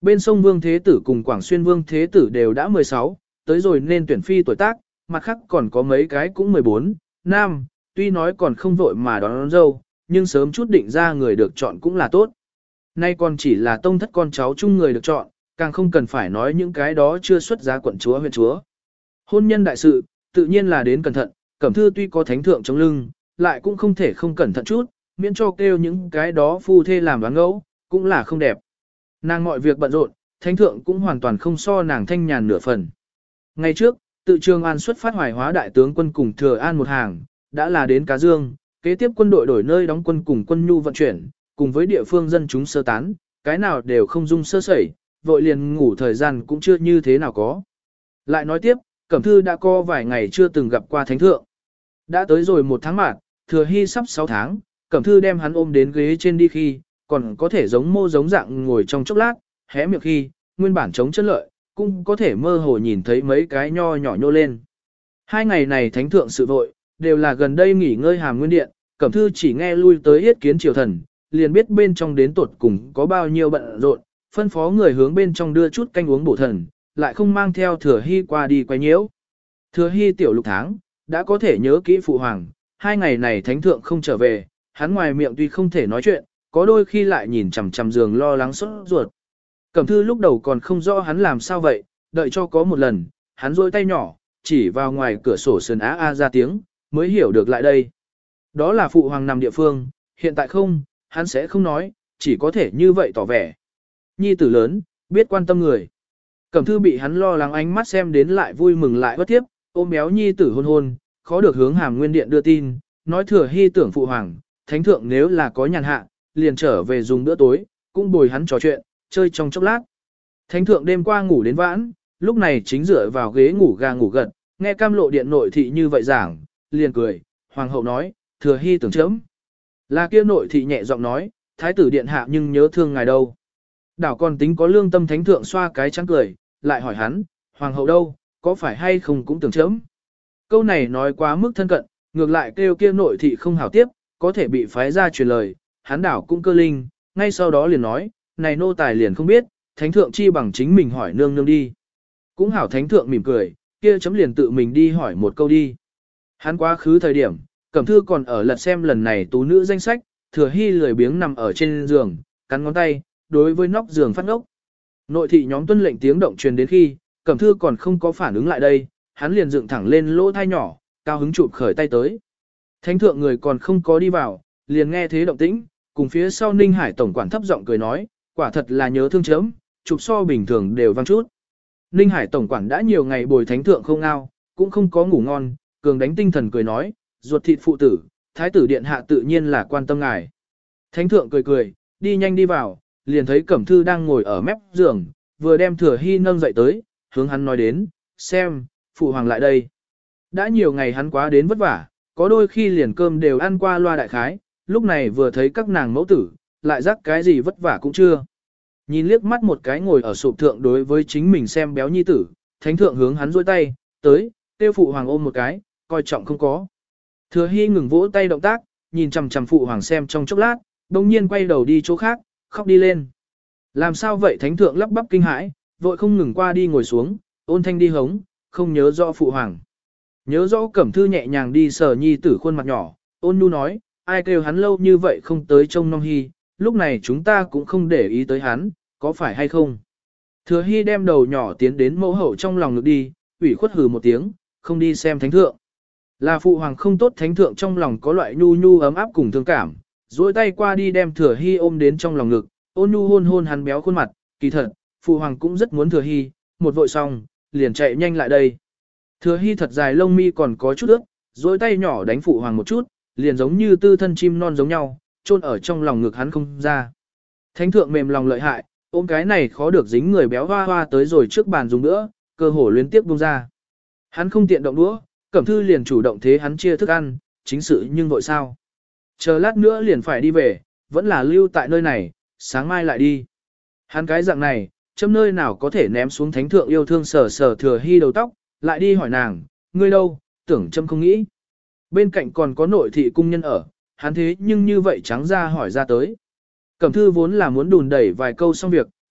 S1: bên sông Vương Thế Tử cùng Quảng Xuyên Vương Thế Tử đều đã mười sáu, tới rồi nên tuyển phi tuổi tác, mặt khác còn có mấy cái cũng mười bốn, nam, tuy nói còn không vội mà đón, đón dâu, nhưng sớm chút định ra người được chọn cũng là tốt. Nay còn chỉ là tông thất con cháu chung người được chọn, càng không cần phải nói những cái đó chưa xuất giá quận chúa huyện chúa. Hôn nhân đại sự, tự nhiên là đến cẩn thận, Cẩm Thư tuy có thánh thượng chống lưng, lại cũng không thể không cẩn thận chút, miễn cho kêu những cái đó phu thê làm đoán ngẫu, cũng là không đẹp. Nàng mọi việc bận rộn, thánh thượng cũng hoàn toàn không so nàng thanh nhàn nửa phần. Ngày trước, tự Trường An xuất phát hoài hóa đại tướng quân cùng Thừa An một hàng, đã là đến Cá Dương, kế tiếp quân đội đổi nơi đóng quân cùng quân nhu vận chuyển, cùng với địa phương dân chúng sơ tán, cái nào đều không dung sơ sẩy, vội liền ngủ thời gian cũng chưa như thế nào có. Lại nói tiếp, Cẩm Thư đã có vài ngày chưa từng gặp qua thánh thượng. Đã tới rồi một tháng mạt, Thừa Hy sắp sáu tháng, Cẩm Thư đem hắn ôm đến ghế trên đi khi, còn có thể giống mô giống dạng ngồi trong chốc lát, hé miệng khi, nguyên bản chống chân lợi, cũng có thể mơ hồ nhìn thấy mấy cái nho nhỏ nhô lên. Hai ngày này thánh thượng sự vội, đều là gần đây nghỉ ngơi Hàm Nguyên Điện, Cẩm Thư chỉ nghe lui tới yết kiến triều thần, liền biết bên trong đến tuột cùng có bao nhiêu bận rộn, phân phó người hướng bên trong đưa chút canh uống bổ thần, lại không mang theo Thừa Hy qua đi quay nhiễu. Thừa Hy tiểu lục tháng, đã có thể nhớ kỹ phụ hoàng, hai ngày này thánh thượng không trở về, hắn ngoài miệng tuy không thể nói chuyện, có đôi khi lại nhìn chằm chằm giường lo lắng sốt ruột. Cẩm Thư lúc đầu còn không rõ hắn làm sao vậy, đợi cho có một lần, hắn rôi tay nhỏ, chỉ vào ngoài cửa sổ sườn á a ra tiếng, mới hiểu được lại đây. Đó là phụ hoàng nằm địa phương, hiện tại không, hắn sẽ không nói, chỉ có thể như vậy tỏ vẻ. Nhi tử lớn, biết quan tâm người. Cẩm Thư bị hắn lo lắng ánh mắt xem đến lại vui mừng lại bất tiếp, ôm béo nhi tử hôn hôn, khó được hướng Hàm Nguyên Điện đưa tin, nói Thừa Hy tưởng phụ hoàng, thánh thượng nếu là có nhàn hạ, liền trở về dùng bữa tối, cũng bồi hắn trò chuyện, chơi trong chốc lát. Thánh thượng đêm qua ngủ đến vãn, lúc này chính dựa vào ghế ngủ gà ngủ gật, nghe Cam Lộ Điện nội thị như vậy giảng, liền cười, hoàng hậu nói, Thừa Hy tưởng chấm. Là kia nội thị nhẹ giọng nói, thái tử điện hạ nhưng nhớ thương ngài đâu. Đảo còn tính có lương tâm thánh thượng xoa cái trắng cười, lại hỏi hắn, hoàng hậu đâu, có phải hay không cũng tưởng chấm. Câu này nói quá mức thân cận, ngược lại kêu kia nội thị không hảo tiếp, có thể bị phái ra truyền lời, hắn đảo cũng cơ linh, ngay sau đó liền nói, này nô tài liền không biết, thánh thượng chi bằng chính mình hỏi nương nương đi. Cũng hảo thánh thượng mỉm cười, kia chấm liền tự mình đi hỏi một câu đi. Hắn quá khứ thời điểm, Cẩm Thư còn ở lật xem lần này tú nữ danh sách, Thừa Hy lười biếng nằm ở trên giường, cắn ngón tay, đối với nóc giường phát ngốc. Nội thị nhóm tuân lệnh tiếng động truyền đến khi, Cẩm Thư còn không có phản ứng lại đây, hắn liền dựng thẳng lên lỗ thai nhỏ, cao hứng chụp khởi tay tới. Thánh thượng người còn không có đi vào, liền nghe thế động tĩnh, cùng phía sau Ninh Hải tổng quản thấp giọng cười nói, quả thật là nhớ thương chấm, chụp so bình thường đều vang chút. Ninh Hải tổng quản đã nhiều ngày bồi thánh thượng không ngao, cũng không có ngủ ngon, cường đánh tinh thần cười nói, ruột thịt phụ tử, thái tử điện hạ tự nhiên là quan tâm ngài. Thánh thượng cười cười, đi nhanh đi vào, liền thấy Cẩm Thư đang ngồi ở mép giường, vừa đem Thừa Hy nâng dậy tới, hướng hắn nói đến, xem, phụ hoàng lại đây. Đã nhiều ngày hắn quá đến vất vả, có đôi khi liền cơm đều ăn qua loa đại khái, lúc này vừa thấy các nàng mẫu tử, lại rắc cái gì vất vả cũng chưa. Nhìn liếc mắt một cái ngồi ở sụp thượng đối với chính mình xem béo nhi tử, thánh thượng hướng hắn dôi tay, tới, tiêu phụ hoàng ôm một cái, coi trọng không có. Thừa Hy ngừng vỗ tay động tác, nhìn chằm chằm phụ hoàng xem trong chốc lát, đồng nhiên quay đầu đi chỗ khác, khóc đi lên. Làm sao vậy thánh thượng lắp bắp kinh hãi, vội không ngừng qua đi ngồi xuống, ôn thanh đi hống, không nhớ rõ phụ hoàng. Nhớ rõ Cẩm Thư nhẹ nhàng đi sờ nhi tử khuôn mặt nhỏ, ôn nhu nói, ai kêu hắn lâu như vậy không tới trông nom Hy, lúc này chúng ta cũng không để ý tới hắn, có phải hay không. Thừa Hy đem đầu nhỏ tiến đến mẫu hậu trong lòng ngực đi, ủy khuất hừ một tiếng, không đi xem thánh thượng. Là phụ hoàng không tốt thánh thượng trong lòng có loại nhu nhu ấm áp cùng thương cảm, duỗi tay qua đi đem Thừa Hy ôm đến trong lòng ngực, ôn nhu hôn hôn hắn béo khuôn mặt, kỳ thật, phụ hoàng cũng rất muốn Thừa Hy, một vội xong, liền chạy nhanh lại đây. Thừa Hy thật dài lông mi còn có chút ướt, duỗi tay nhỏ đánh phụ hoàng một chút, liền giống như tư thân chim non giống nhau, chôn ở trong lòng ngực hắn không ra. Thánh thượng mềm lòng lợi hại, ôm cái này khó được dính người béo hoa hoa tới rồi trước bàn dùng nữa, cơ hồ liên tiếp buông ra. Hắn không tiện động đũa, Cẩm Thư liền chủ động thế hắn chia thức ăn, chính sự nhưng vội sao. Chờ lát nữa liền phải đi về, vẫn là lưu tại nơi này, sáng mai lại đi. Hắn cái dạng này, châm nơi nào có thể ném xuống thánh thượng yêu thương sờ sờ Thừa Hy đầu tóc, lại đi hỏi nàng, ngươi đâu, tưởng châm không nghĩ. Bên cạnh còn có nội thị cung nhân ở, hắn thế nhưng như vậy trắng ra hỏi ra tới. Cẩm Thư vốn là muốn đùn đẩy vài câu xong việc,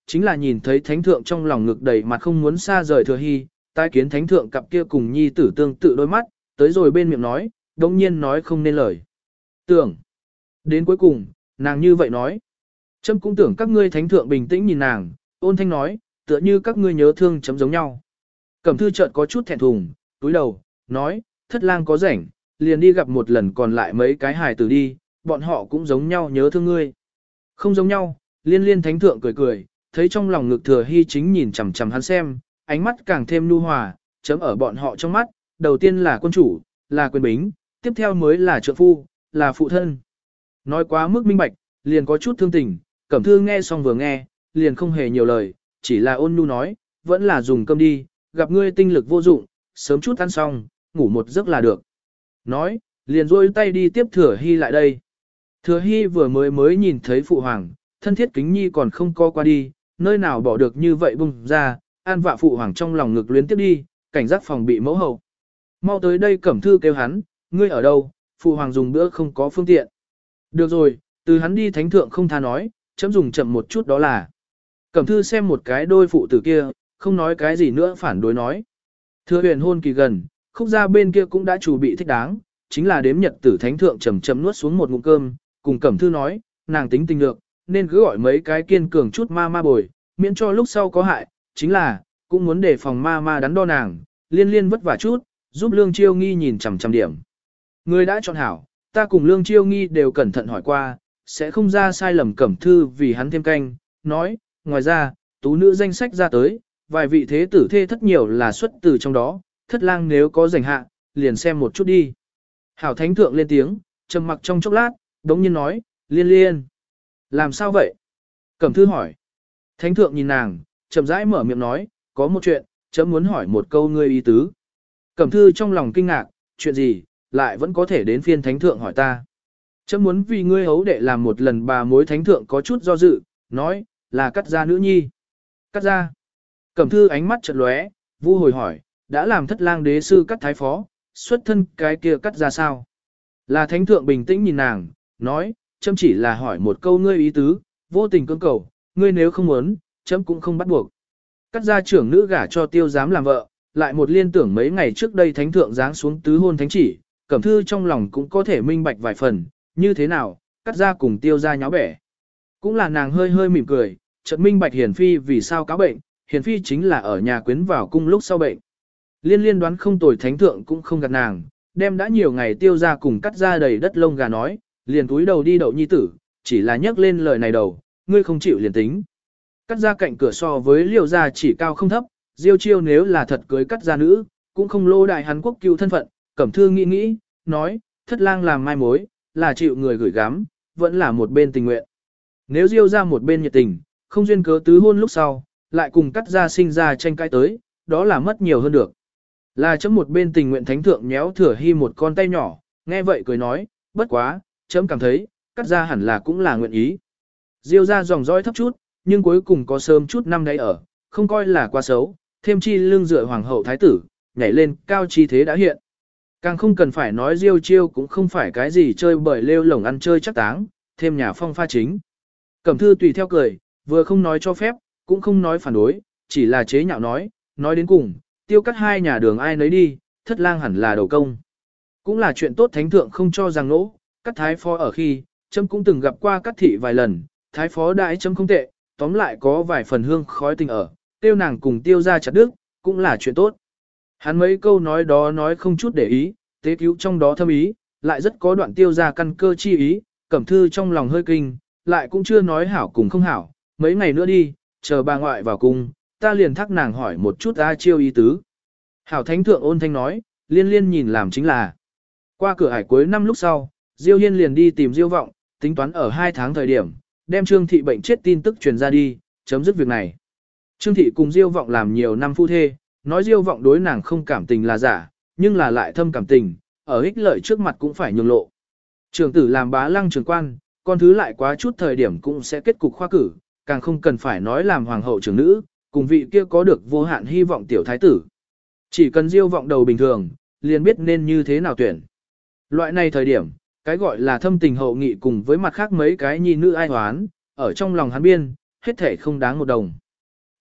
S1: chính là nhìn thấy thánh thượng trong lòng ngực đầy mặt không muốn xa rời Thừa Hy, tái kiến thánh thượng cặp kia cùng nhi tử tương tự đôi mắt, tới rồi bên miệng nói, đống nhiên nói không nên lời. Tưởng, đến cuối cùng, nàng như vậy nói. Trâm cũng tưởng các ngươi thánh thượng bình tĩnh nhìn nàng, ôn thanh nói, tựa như các ngươi nhớ thương chấm giống nhau. Cẩm thư chợt có chút thẹn thùng, túi đầu, nói, thất lang có rảnh, liền đi gặp một lần còn lại mấy cái hài tử đi, bọn họ cũng giống nhau nhớ thương ngươi. Không giống nhau, liên liên thánh thượng cười cười, thấy trong lòng ngực Thừa Hy chính nhìn chằm chằm hắn xem, ánh mắt càng thêm nhu hòa, chấm ở bọn họ trong mắt, đầu tiên là quân chủ, là quyền bính, tiếp theo mới là trượng phu, là phụ thân. Nói quá mức minh bạch, liền có chút thương tình, Cẩm thư nghe xong vừa nghe, liền không hề nhiều lời, chỉ là ôn nhu nói, vẫn là dùng cơm đi, gặp ngươi tinh lực vô dụng, sớm chút ăn xong, ngủ một giấc là được. Nói, liền rôi tay đi tiếp Thừa Hy lại đây. Thừa Hy vừa mới mới nhìn thấy phụ hoàng, thân thiết kính nhi còn không co qua đi, nơi nào bỏ được như vậy bung ra, an vạ phụ hoàng trong lòng ngực luyến tiếp đi, cảnh giác phòng bị mẫu hậu. Mau tới đây Cẩm thư kêu hắn, ngươi ở đâu, phụ hoàng dùng bữa không có phương tiện. Được rồi, từ hắn đi thánh thượng không tha nói, chấm dùng chậm một chút đó là. Cẩm thư xem một cái đôi phụ tử kia, không nói cái gì nữa phản đối nói. Thừa huyền hôn kỳ gần, khúc gia bên kia cũng đã chuẩn bị thích đáng, chính là đếm nhật tử thánh thượng chầm chầm nuốt xuống một ngụm cơm, cùng Cẩm thư nói, nàng tính tình được, nên cứ gọi mấy cái kiên cường chút ma ma bồi, miễn cho lúc sau có hại, chính là, cũng muốn đề phòng ma ma đắn đo nàng, liên liên vất vả chút, giúp Lương Chiêu Nghi nhìn chằm chằm điểm. Người đã chọn hảo, ta cùng Lương Chiêu Nghi đều cẩn thận hỏi qua, sẽ không ra sai lầm. Cẩm thư vì hắn thêm canh, nói, ngoài ra, tú nữ danh sách ra tới, vài vị thế tử thê thất nhiều là xuất từ trong đó, thất lang nếu có rảnh hạ, liền xem một chút đi. Hảo thánh thượng lên tiếng, trầm mặc trong chốc lát, đống nhiên nói, liên liên. Làm sao vậy? Cẩm thư hỏi. Thánh thượng nhìn nàng, chậm rãi mở miệng nói, có một chuyện, chấm muốn hỏi một câu ngươi ý tứ. Cẩm thư trong lòng kinh ngạc, chuyện gì, lại vẫn có thể đến phiên thánh thượng hỏi ta. Chấm muốn vì ngươi hấu đệ làm một lần bà mối. Thánh thượng có chút do dự, nói, là cắt gia nữ nhi. Cắt gia. Cẩm thư ánh mắt chợt lóe, vu hồi hỏi, đã làm thất lang đế sư cắt thái phó, xuất thân cái kia cắt gia sao? Là thánh thượng bình tĩnh nhìn nàng, nói, chấm chỉ là hỏi một câu ngươi ý tứ, vô tình cưỡng cầu, ngươi nếu không muốn, chấm cũng không bắt buộc. Cắt gia trưởng nữ gả cho tiêu giám làm vợ, lại một liên tưởng mấy ngày trước đây thánh thượng giáng xuống tứ hôn thánh chỉ, Cẩm thư trong lòng cũng có thể minh bạch vài phần, như thế nào, cắt gia cùng tiêu gia nháo bẻ. Cũng là nàng hơi hơi mỉm cười, chợt minh bạch hiền phi vì sao cáo bệnh, hiền phi chính là ở nhà quyến vào cung lúc sau bệnh. Liên liên đoán không tồi, thánh thượng cũng không gạt nàng, đem đã nhiều ngày tiêu gia cùng cắt gia đầy đất lông gà nói, liền túi đầu đi đậu nhi tử, chỉ là nhắc lên lời này đầu, ngươi không chịu liền tính. Cắt gia cạnh cửa so với liêu gia chỉ cao không thấp, diêu chiêu nếu là thật cưới cắt gia nữ, cũng không lô đại hắn quốc cưu thân phận. Cẩm thư nghĩ nghĩ, nói, thất lang làm mai mối, là chịu người gửi gắm, vẫn là một bên tình nguyện. Nếu diêu ra một bên nhiệt tình, không duyên cớ tứ hôn lúc sau, lại cùng cắt gia sinh ra tranh cãi tới, đó là mất nhiều hơn được. Là chấm một bên tình nguyện. Thánh thượng nhéo Thừa Hy một con tay nhỏ, nghe vậy cười nói, bất quá, chấm cảm thấy, cắt gia hẳn là cũng là nguyện ý. Diêu ra dòng dõi thấp chút, nhưng cuối cùng có sớm chút năm đấy ở, không coi là quá xấu, thêm chi lương dựa hoàng hậu thái tử, nhảy lên cao chi thế đã hiện. Càng không cần phải nói Diêu chiêu cũng không phải cái gì chơi bời lêu lổng ăn chơi chắc táng, thêm nhà phong pha chính. Cẩm thư tùy theo cười, vừa không nói cho phép, cũng không nói phản đối, chỉ là chế nhạo nói, nói đến cùng, tiêu cắt hai nhà đường ai nấy đi, thất lang hẳn là đầu công. Cũng là chuyện tốt, thánh thượng không cho rằng nỗ, cắt thái phó ở khi, chấm cũng từng gặp qua cắt thị vài lần, thái phó đại chấm không tệ, tóm lại có vài phần hương khói tình ở, tiêu nàng cùng tiêu ra chặt đức, cũng là chuyện tốt. Hắn mấy câu nói đó nói không chút để ý, tế cứu trong đó thâm ý, lại rất có đoạn tiêu ra căn cơ chi ý. Cẩm thư trong lòng hơi kinh, lại cũng chưa nói hảo cùng không hảo, mấy ngày nữa đi, chờ bà ngoại vào cung, ta liền thắc nàng hỏi một chút A Chiêu ý tứ. Hảo thánh thượng ôn thanh nói, liên liên nhìn làm chính là. Qua cửa hải cuối năm lúc sau, Diêu Hiên liền đi tìm Diêu Vọng, tính toán ở hai tháng thời điểm, đem Trương Thị bệnh chết tin tức truyền ra đi, chấm dứt việc này. Trương Thị cùng Diêu Vọng làm nhiều năm phu thê, nói Diêu Vọng đối nàng không cảm tình là giả, nhưng là lại thâm cảm tình, ở ích lợi trước mặt cũng phải nhường lộ. Trường tử làm bá lăng trường quan, con thứ lại quá chút thời điểm cũng sẽ kết cục khoa cử, càng không cần phải nói làm hoàng hậu trưởng nữ, cùng vị kia có được vô hạn hy vọng tiểu thái tử. Chỉ cần Diêu Vọng đầu bình thường, liền biết nên như thế nào tuyển. Loại này thời điểm, cái gọi là thâm tình hậu nghị cùng với mặt khác mấy cái nhi nữ ai hoán, ở trong lòng hắn biên, hết thể không đáng một đồng.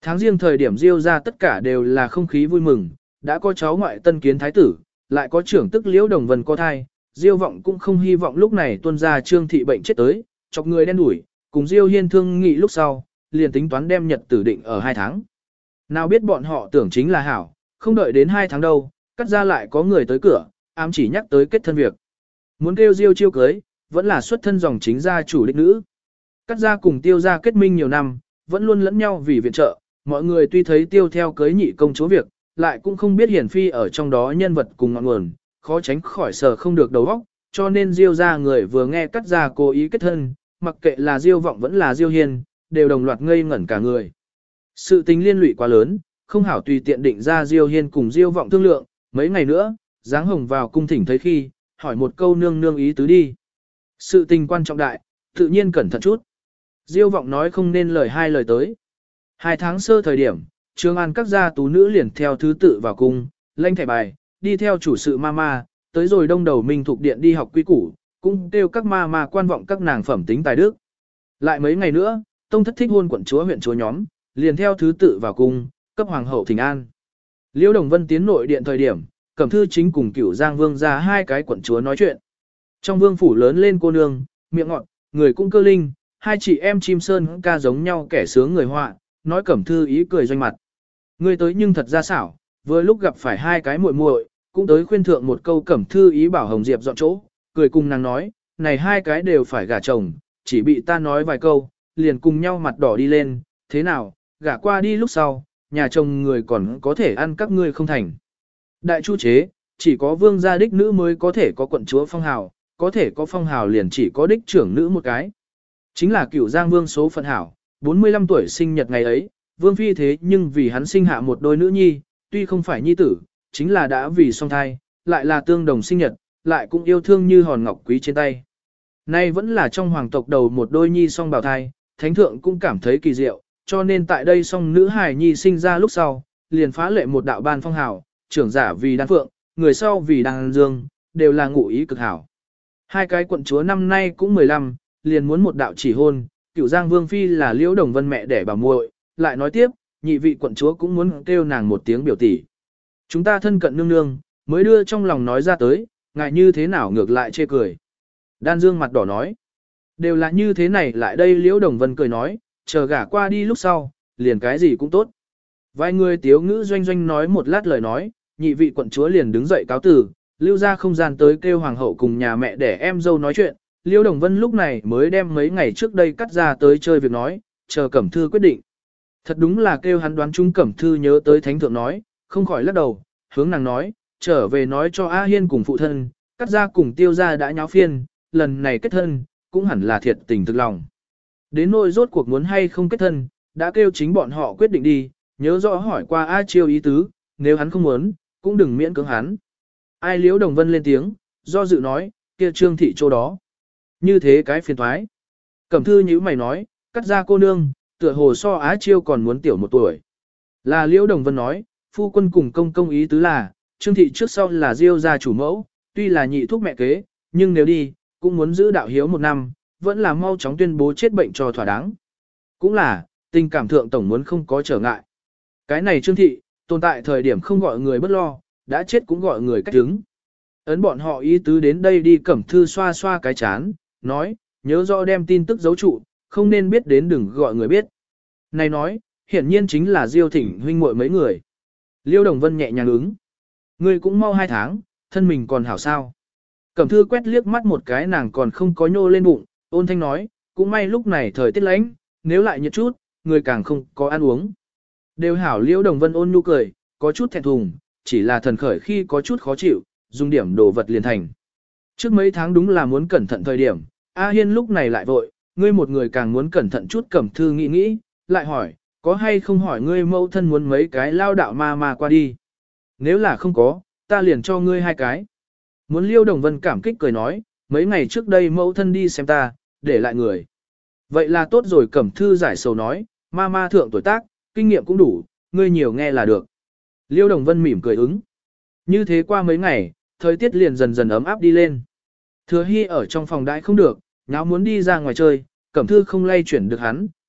S1: Tháng riêng thời điểm Diêu ra tất cả đều là không khí vui mừng, đã có cháu ngoại tân kiến thái tử, lại có trưởng tức Liễu Đồng Vân có thai, Diêu vọng cũng không hy vọng lúc này tuân ra Trương thị bệnh chết tới, chọc người đen đủi, cùng Diêu Hiên thương nghị lúc sau, liền tính toán đem nhật tử định ở hai tháng. Nào biết bọn họ tưởng chính là hảo, không đợi đến hai tháng đâu, cắt ra lại có người tới cửa, ám chỉ nhắc tới kết thân việc. Muốn kêu Diêu chiêu cưới, vẫn là xuất thân dòng chính gia chủ đích nữ. Cắt ra cùng Tiêu gia kết minh nhiều năm, vẫn luôn lẫn nhau vì viện trợ, mọi người tuy thấy Tiêu theo cưới nhị công chúa việc, lại cũng không biết hiển phi ở trong đó nhân vật cùng ngọn nguồn, khó tránh khỏi sở không được đầu óc, cho nên Diêu gia người vừa nghe cắt ra cố ý kết thân, mặc kệ là Diêu vọng vẫn là Diêu hiên, đều đồng loạt ngây ngẩn cả người. Sự tình liên lụy quá lớn, không hảo tùy tiện định ra Diêu hiên cùng Diêu vọng thương lượng, mấy ngày nữa, Giáng Hồng vào cung thỉnh thấy khi, hỏi một câu nương nương ý tứ đi. Sự tình quan trọng đại, tự nhiên cẩn thận chút. Diêu vọng nói không nên lời hai lời tới. Hai tháng sơ thời điểm, Trương An các gia tú nữ liền theo thứ tự vào cung, lãnh thẻ bài, đi theo chủ sự mama, tới rồi đông đầu Minh Thục Điện đi học quy củ, cũng kêu các mama quan vọng các nàng phẩm tính tài đức. Lại mấy ngày nữa, tông thất thích hôn quận chúa huyện chúa nhóm, liền theo thứ tự vào cung, cấp hoàng hậu thỉnh an. Liễu Đồng Vân tiến nội điện thời điểm, Cẩm Thư Chính cùng Cửu Giang Vương ra hai cái quận chúa nói chuyện. Trong vương phủ lớn lên cô nương, miệng ngọt, người cũng cơ linh, hai chị em chim sơn ca giống nhau kẻ sướng người họa, nói Cẩm Thư ý cười doanh mặt. Người tới nhưng thật ra xảo, vừa lúc gặp phải hai cái muội muội, cũng tới khuyên thượng một câu Cẩm Thư ý bảo Hồng Diệp dọn chỗ, cười cùng nàng nói, này hai cái đều phải gả chồng, chỉ bị ta nói vài câu, liền cùng nhau mặt đỏ đi lên, thế nào, gả qua đi lúc sau, nhà chồng người còn có thể ăn các ngươi không thành. Đại chu chế, chỉ có vương gia đích nữ mới có thể có quận chúa phong hào, có thể có phong hào liền chỉ có đích trưởng nữ một cái. Chính là Cửu Giang Vương số phận hảo, bốn mươi lăm tuổi sinh nhật ngày ấy, vương phi thế nhưng vì hắn sinh hạ một đôi nữ nhi, tuy không phải nhi tử, chính là đã vì song thai, lại là tương đồng sinh nhật, lại cũng yêu thương như hòn ngọc quý trên tay. Nay vẫn là trong hoàng tộc đầu một đôi nhi song bào thai, thánh thượng cũng cảm thấy kỳ diệu, cho nên tại đây song nữ hài nhi sinh ra lúc sau, liền phá lệ một đạo ban phong hào, trưởng giả vì đan phượng, người sau vì đan dương, đều là ngụ ý cực hảo. Hai cái quận chúa năm nay cũng mười lăm, liền muốn một đạo chỉ hôn, Cửu Giang Vương phi là Liễu Đồng Vân mẹ đẻ bà muội, lại nói tiếp, nhị vị quận chúa cũng muốn kêu nàng một tiếng biểu tỷ. Chúng ta thân cận nương nương, mới đưa trong lòng nói ra tới, ngại như thế nào ngược lại chê cười. Đan Dương mặt đỏ nói, đều là như thế này lại đây Liễu Đồng Vân cười nói, chờ gả qua đi lúc sau, liền cái gì cũng tốt. Vài người tiếu ngữ doanh doanh nói một lát lời nói, nhị vị quận chúa liền đứng dậy cáo từ, lưu ra không gian tới kêu hoàng hậu cùng nhà mẹ để em dâu nói chuyện. Liễu Đồng Vân lúc này mới đem mấy ngày trước đây cắt ra tới chơi việc nói, chờ Cẩm Thư quyết định. Thật đúng là kêu hắn đoán chung Cẩm Thư nhớ tới thánh thượng nói, không khỏi lắc đầu, hướng nàng nói, trở về nói cho A Hiên cùng phụ thân, cắt ra cùng Tiêu ra đã nháo phiên, lần này kết thân, cũng hẳn là thiệt tình thực lòng. Đến nỗi rốt cuộc muốn hay không kết thân, đã kêu chính bọn họ quyết định đi, nhớ rõ hỏi qua A Chiêu ý tứ, nếu hắn không muốn, cũng đừng miễn cưỡng hắn. Ai Liễu Đồng Vân lên tiếng, do dự nói, kia Trương thị chỗ đó. Như thế cái phiền thoái. Cẩm Thư nhíu mày nói, cắt ra cô nương, tựa hồ so Á Chiêu còn muốn tiểu một tuổi. Là Liễu Đồng Vân nói, phu quân cùng công công ý tứ là, Trương thị trước sau là Diêu gia chủ mẫu, tuy là nhị thúc mẹ kế, nhưng nếu đi, cũng muốn giữ đạo hiếu một năm, vẫn là mau chóng tuyên bố chết bệnh cho thỏa đáng. Cũng là, tình cảm thượng tổng muốn không có trở ngại. Cái này Trương thị, tồn tại thời điểm không gọi người bất lo, đã chết cũng gọi người cách đứng. Ấn bọn họ ý tứ đến đây đi Cẩm Thư xoa xoa cái chán, nói, nhớ rõ đem tin tức giấu trụ, không nên biết đến đừng gọi người biết. Này nói, hiển nhiên chính là Diêu Thịnh huynh muội mấy người. Liêu Đồng Vân nhẹ nhàng ứng. Ngươi cũng mau hai tháng, thân mình còn hảo sao. Cẩm Thư quét liếc mắt một cái nàng còn không có nhô lên bụng, ôn thanh nói, cũng may lúc này thời tiết lạnh, nếu lại nhiệt chút, người càng không có ăn uống. Đều hảo Liễu Đồng Vân ôn nhu cười, có chút thẹn thùng, chỉ là thần khởi khi có chút khó chịu, dùng điểm đồ vật liền thành. Trước mấy tháng đúng là muốn cẩn thận thời điểm, A Hiên lúc này lại vội, ngươi một người càng muốn cẩn thận chút. Cẩm Thư nghĩ nghĩ, lại hỏi, có hay không hỏi ngươi mẫu thân muốn mấy cái lao đạo ma ma qua đi. Nếu là không có, ta liền cho ngươi hai cái. Muốn Liêu Đồng Vân cảm kích cười nói, mấy ngày trước đây mẫu thân đi xem ta, để lại người. Vậy là tốt rồi. Cẩm Thư giải sầu nói, ma ma thượng tuổi tác, kinh nghiệm cũng đủ, ngươi nhiều nghe là được. Liêu Đồng Vân mỉm cười ứng. Như thế qua mấy ngày, thời tiết liền dần dần ấm áp đi lên. Thừa Hy ở trong phòng đãi không được, nháo muốn đi ra ngoài chơi, Cẩm Thư không lay chuyển được hắn,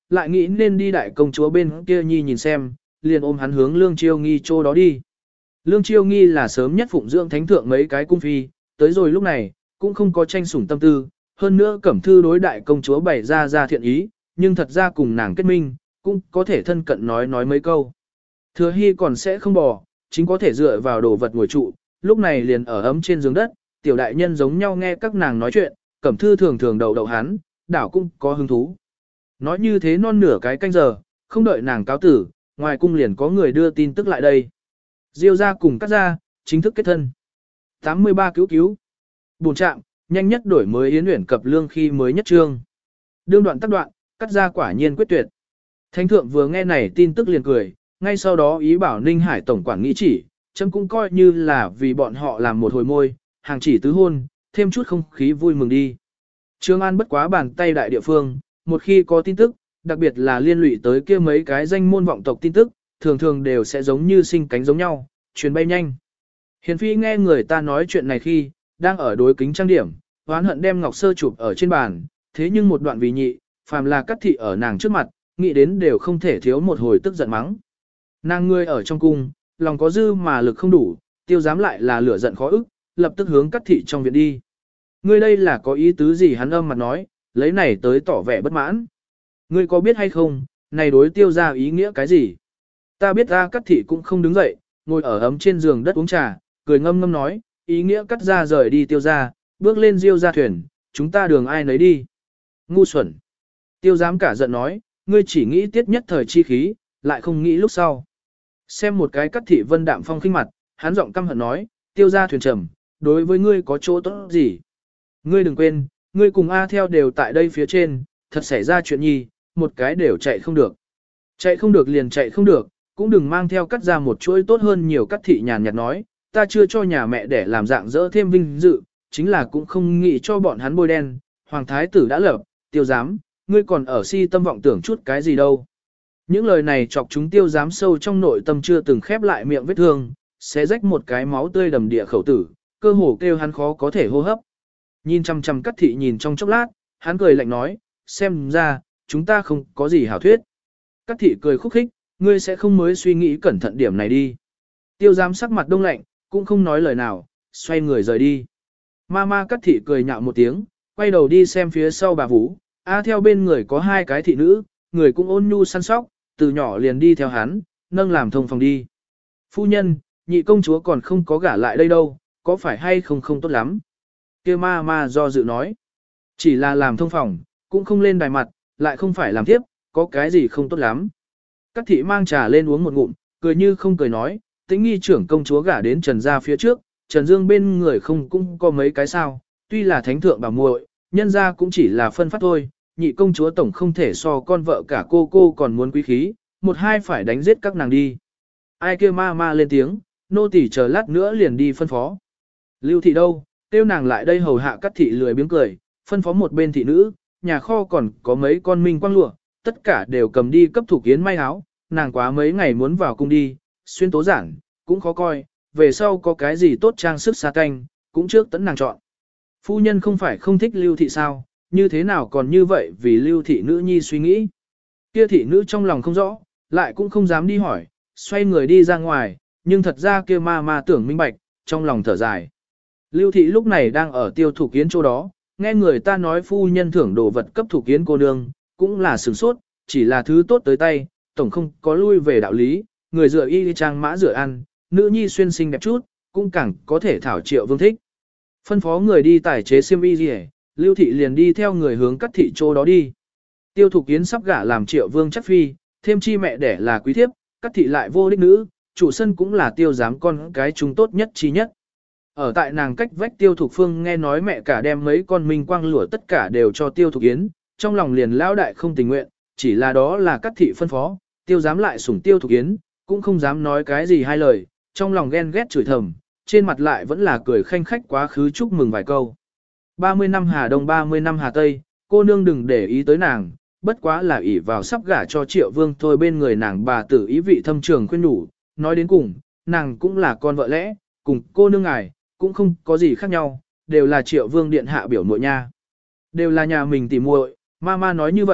S1: lại nghĩ nên đi đại công chúa bên kia nhi nhìn xem, liền ôm hắn hướng Lương Chiêu Nghi chỗ đó đi. Lương Chiêu Nghi là sớm nhất phụng dưỡng thánh thượng mấy cái cung phi, tới rồi lúc này, cũng không có tranh sủng tâm tư, hơn nữa Cẩm Thư đối đại công chúa bày ra ra thiện ý, nhưng thật ra cùng nàng kết minh, cũng có thể thân cận nói nói mấy câu. Thừa Hy còn sẽ không bỏ, chính có thể dựa vào đồ vật ngồi trụ, lúc này liền ở ấm trên giường đất, tiểu đại nhân giống nhau nghe các nàng nói chuyện, Cẩm Thư thường thường đầu đậu hắn, đảo cũng có hứng thú. Nói như thế non nửa cái canh giờ, không đợi nàng cáo tử, ngoài cung liền có người đưa tin tức lại đây. Diêu ra cùng cắt ra, chính thức kết thân. tám mươi ba cứu cứu. Bùn trạng, nhanh nhất đổi mới yến uyển cập lương khi mới nhất trương. Đương đoạn tắc đoạn, cắt ra quả nhiên quyết tuyệt. Thánh thượng vừa nghe này tin tức liền cười, ngay sau đó ý bảo Ninh Hải tổng quản nghĩ chỉ, chấm cũng coi như là vì bọn họ làm một hồi môi, hàng chỉ tứ hôn, thêm chút không khí vui mừng đi. Trương An bất quá bàn tay đại địa phương, một khi có tin tức, đặc biệt là liên lụy tới kia mấy cái danh môn vọng tộc tin tức, thường thường đều sẽ giống như sinh cánh giống nhau, truyền bay nhanh. Hiền phi nghe người ta nói chuyện này khi, đang ở đối kính trang điểm, oán hận đem ngọc sơ chụp ở trên bàn, thế nhưng một đoạn vì nhị, phàm là cắt thị ở nàng trước mặt, nghĩ đến đều không thể thiếu một hồi tức giận mắng. Nàng ngươi ở trong cung, lòng có dư mà lực không đủ, tiêu dám lại là lửa giận khó ức, lập tức hướng cắt thị trong viện đi. Ngươi đây là có ý tứ gì hắn âm mặt nói, lấy này tới tỏ vẻ bất mãn. Ngươi có biết hay không, này đối tiêu ra ý nghĩa cái gì? Ta biết ra cắt thị cũng không đứng dậy, ngồi ở ấm trên giường đất uống trà, cười ngâm ngâm nói, ý nghĩa cắt ra rời đi tiêu ra, bước lên diêu ra thuyền, chúng ta đường ai nấy đi. Ngu xuẩn. Tiêu dám cả giận nói, ngươi chỉ nghĩ tiết nhất thời chi khí, lại không nghĩ lúc sau. Xem một cái cắt thị vân đạm phong khinh mặt, hắn giọng căm hận nói, tiêu ra thuyền trầm, đối với ngươi có chỗ tốt gì? Ngươi đừng quên, ngươi cùng A theo đều tại đây phía trên, thật xảy ra chuyện nhi, một cái đều chạy không được. Chạy không được liền chạy không được, cũng đừng mang theo cắt ra một chuỗi tốt hơn nhiều cắt thị nhàn nhạt nói, ta chưa cho nhà mẹ để làm dạng dỡ thêm vinh dự, chính là cũng không nghĩ cho bọn hắn bôi đen, hoàng thái tử đã lập, tiêu giám, ngươi còn ở si tâm vọng tưởng chút cái gì đâu. Những lời này chọc chúng tiêu giám sâu trong nội tâm chưa từng khép lại miệng vết thương, sẽ rách một cái máu tươi đầm địa khẩu tử, cơ hồ kêu hắn khó có thể hô hấp. Nhìn chăm chăm cắt thị nhìn trong chốc lát, hắn cười lạnh nói, xem ra, chúng ta không có gì hảo thuyết. Cắt thị cười khúc khích, ngươi sẽ không mới suy nghĩ cẩn thận điểm này đi. Tiêu giám sắc mặt đông lạnh, cũng không nói lời nào, xoay người rời đi. Ma ma cắt thị cười nhạo một tiếng, quay đầu đi xem phía sau bà Vũ, A theo bên người có hai cái thị nữ, người cũng ôn nhu săn sóc, từ nhỏ liền đi theo hắn, nâng làm thông phòng đi. Phu nhân, nhị công chúa còn không có gả lại đây đâu, có phải hay không không tốt lắm. Kia ma ma do dự nói, chỉ là làm thông phòng, cũng không lên đài mặt, lại không phải làm tiếp, có cái gì không tốt lắm. Các thị mang trà lên uống một ngụm, cười như không cười nói, tĩnh nghi trưởng công chúa gả đến Trần gia phía trước, Trần Dương bên người không cũng có mấy cái sao, tuy là thánh thượng bảo muội, nhân gia cũng chỉ là phân phát thôi, nhị công chúa tổng không thể so con vợ cả cô cô còn muốn quý khí, một hai phải đánh giết các nàng đi. Ai kêu ma ma lên tiếng, nô tỳ chờ lát nữa liền đi phân phó. Lưu thị đâu, tiêu nàng lại đây hầu hạ các thị lười biếng cười, phân phó một bên thị nữ, nhà kho còn có mấy con minh quang lụa, tất cả đều cầm đi cấp thủ kiến may áo, nàng quá mấy ngày muốn vào cung đi, xuyên tố giản, cũng khó coi, về sau có cái gì tốt trang sức xa canh, cũng trước tấn nàng chọn. Phu nhân không phải không thích lưu thị sao, như thế nào còn như vậy vì lưu thị nữ nhi suy nghĩ. Kia thị nữ trong lòng không rõ, lại cũng không dám đi hỏi, xoay người đi ra ngoài, nhưng thật ra kia ma ma tưởng minh bạch, trong lòng thở dài. Lưu thị lúc này đang ở tiêu thủ kiến chỗ đó, nghe người ta nói phu nhân thưởng đồ vật cấp thủ kiến cô nương, cũng là sửng sốt, chỉ là thứ tốt tới tay, tổng không có lui về đạo lý, người dựa y trang mã rửa ăn, nữ nhi xuyên xinh đẹp chút, cũng càng có thể thảo triệu vương thích. Phân phó người đi tải chế xiêm y gì, Lưu thị liền đi theo người hướng cắt thị chỗ đó đi. Tiêu Thục Kiến sắp gả làm triệu vương chắc phi, thêm chi mẹ đẻ là quý thiếp, cắt thị lại vô đích nữ, chủ sân cũng là tiêu giám con cái chúng tốt nhất chi nhất. Ở tại nàng cách vách Tiêu Thục Phương nghe nói mẹ cả đem mấy con minh quang lụa tất cả đều cho Tiêu Thục Yến, trong lòng liền lão đại không tình nguyện, chỉ là đó là cắt thị phân phó, tiêu dám lại sủng Tiêu Thục Yến, cũng không dám nói cái gì hai lời, trong lòng ghen ghét chửi thầm, trên mặt lại vẫn là cười khanh khách quá khứ chúc mừng vài câu. ba mươi năm Hà Đông ba mươi năm Hà Tây, cô nương đừng để ý tới nàng, bất quá là ỷ vào sắp gả cho Triệu Vương thôi, bên người nàng bà tử ý vị thâm trường khuyên nhủ, nói đến cùng, nàng cũng là con vợ lẽ, cùng cô nương ngài, cũng không có gì khác nhau, đều là Triệu Vương điện hạ biểu muội nha. Đều là nhà mình tỉ muội, ma ma nói như vậy,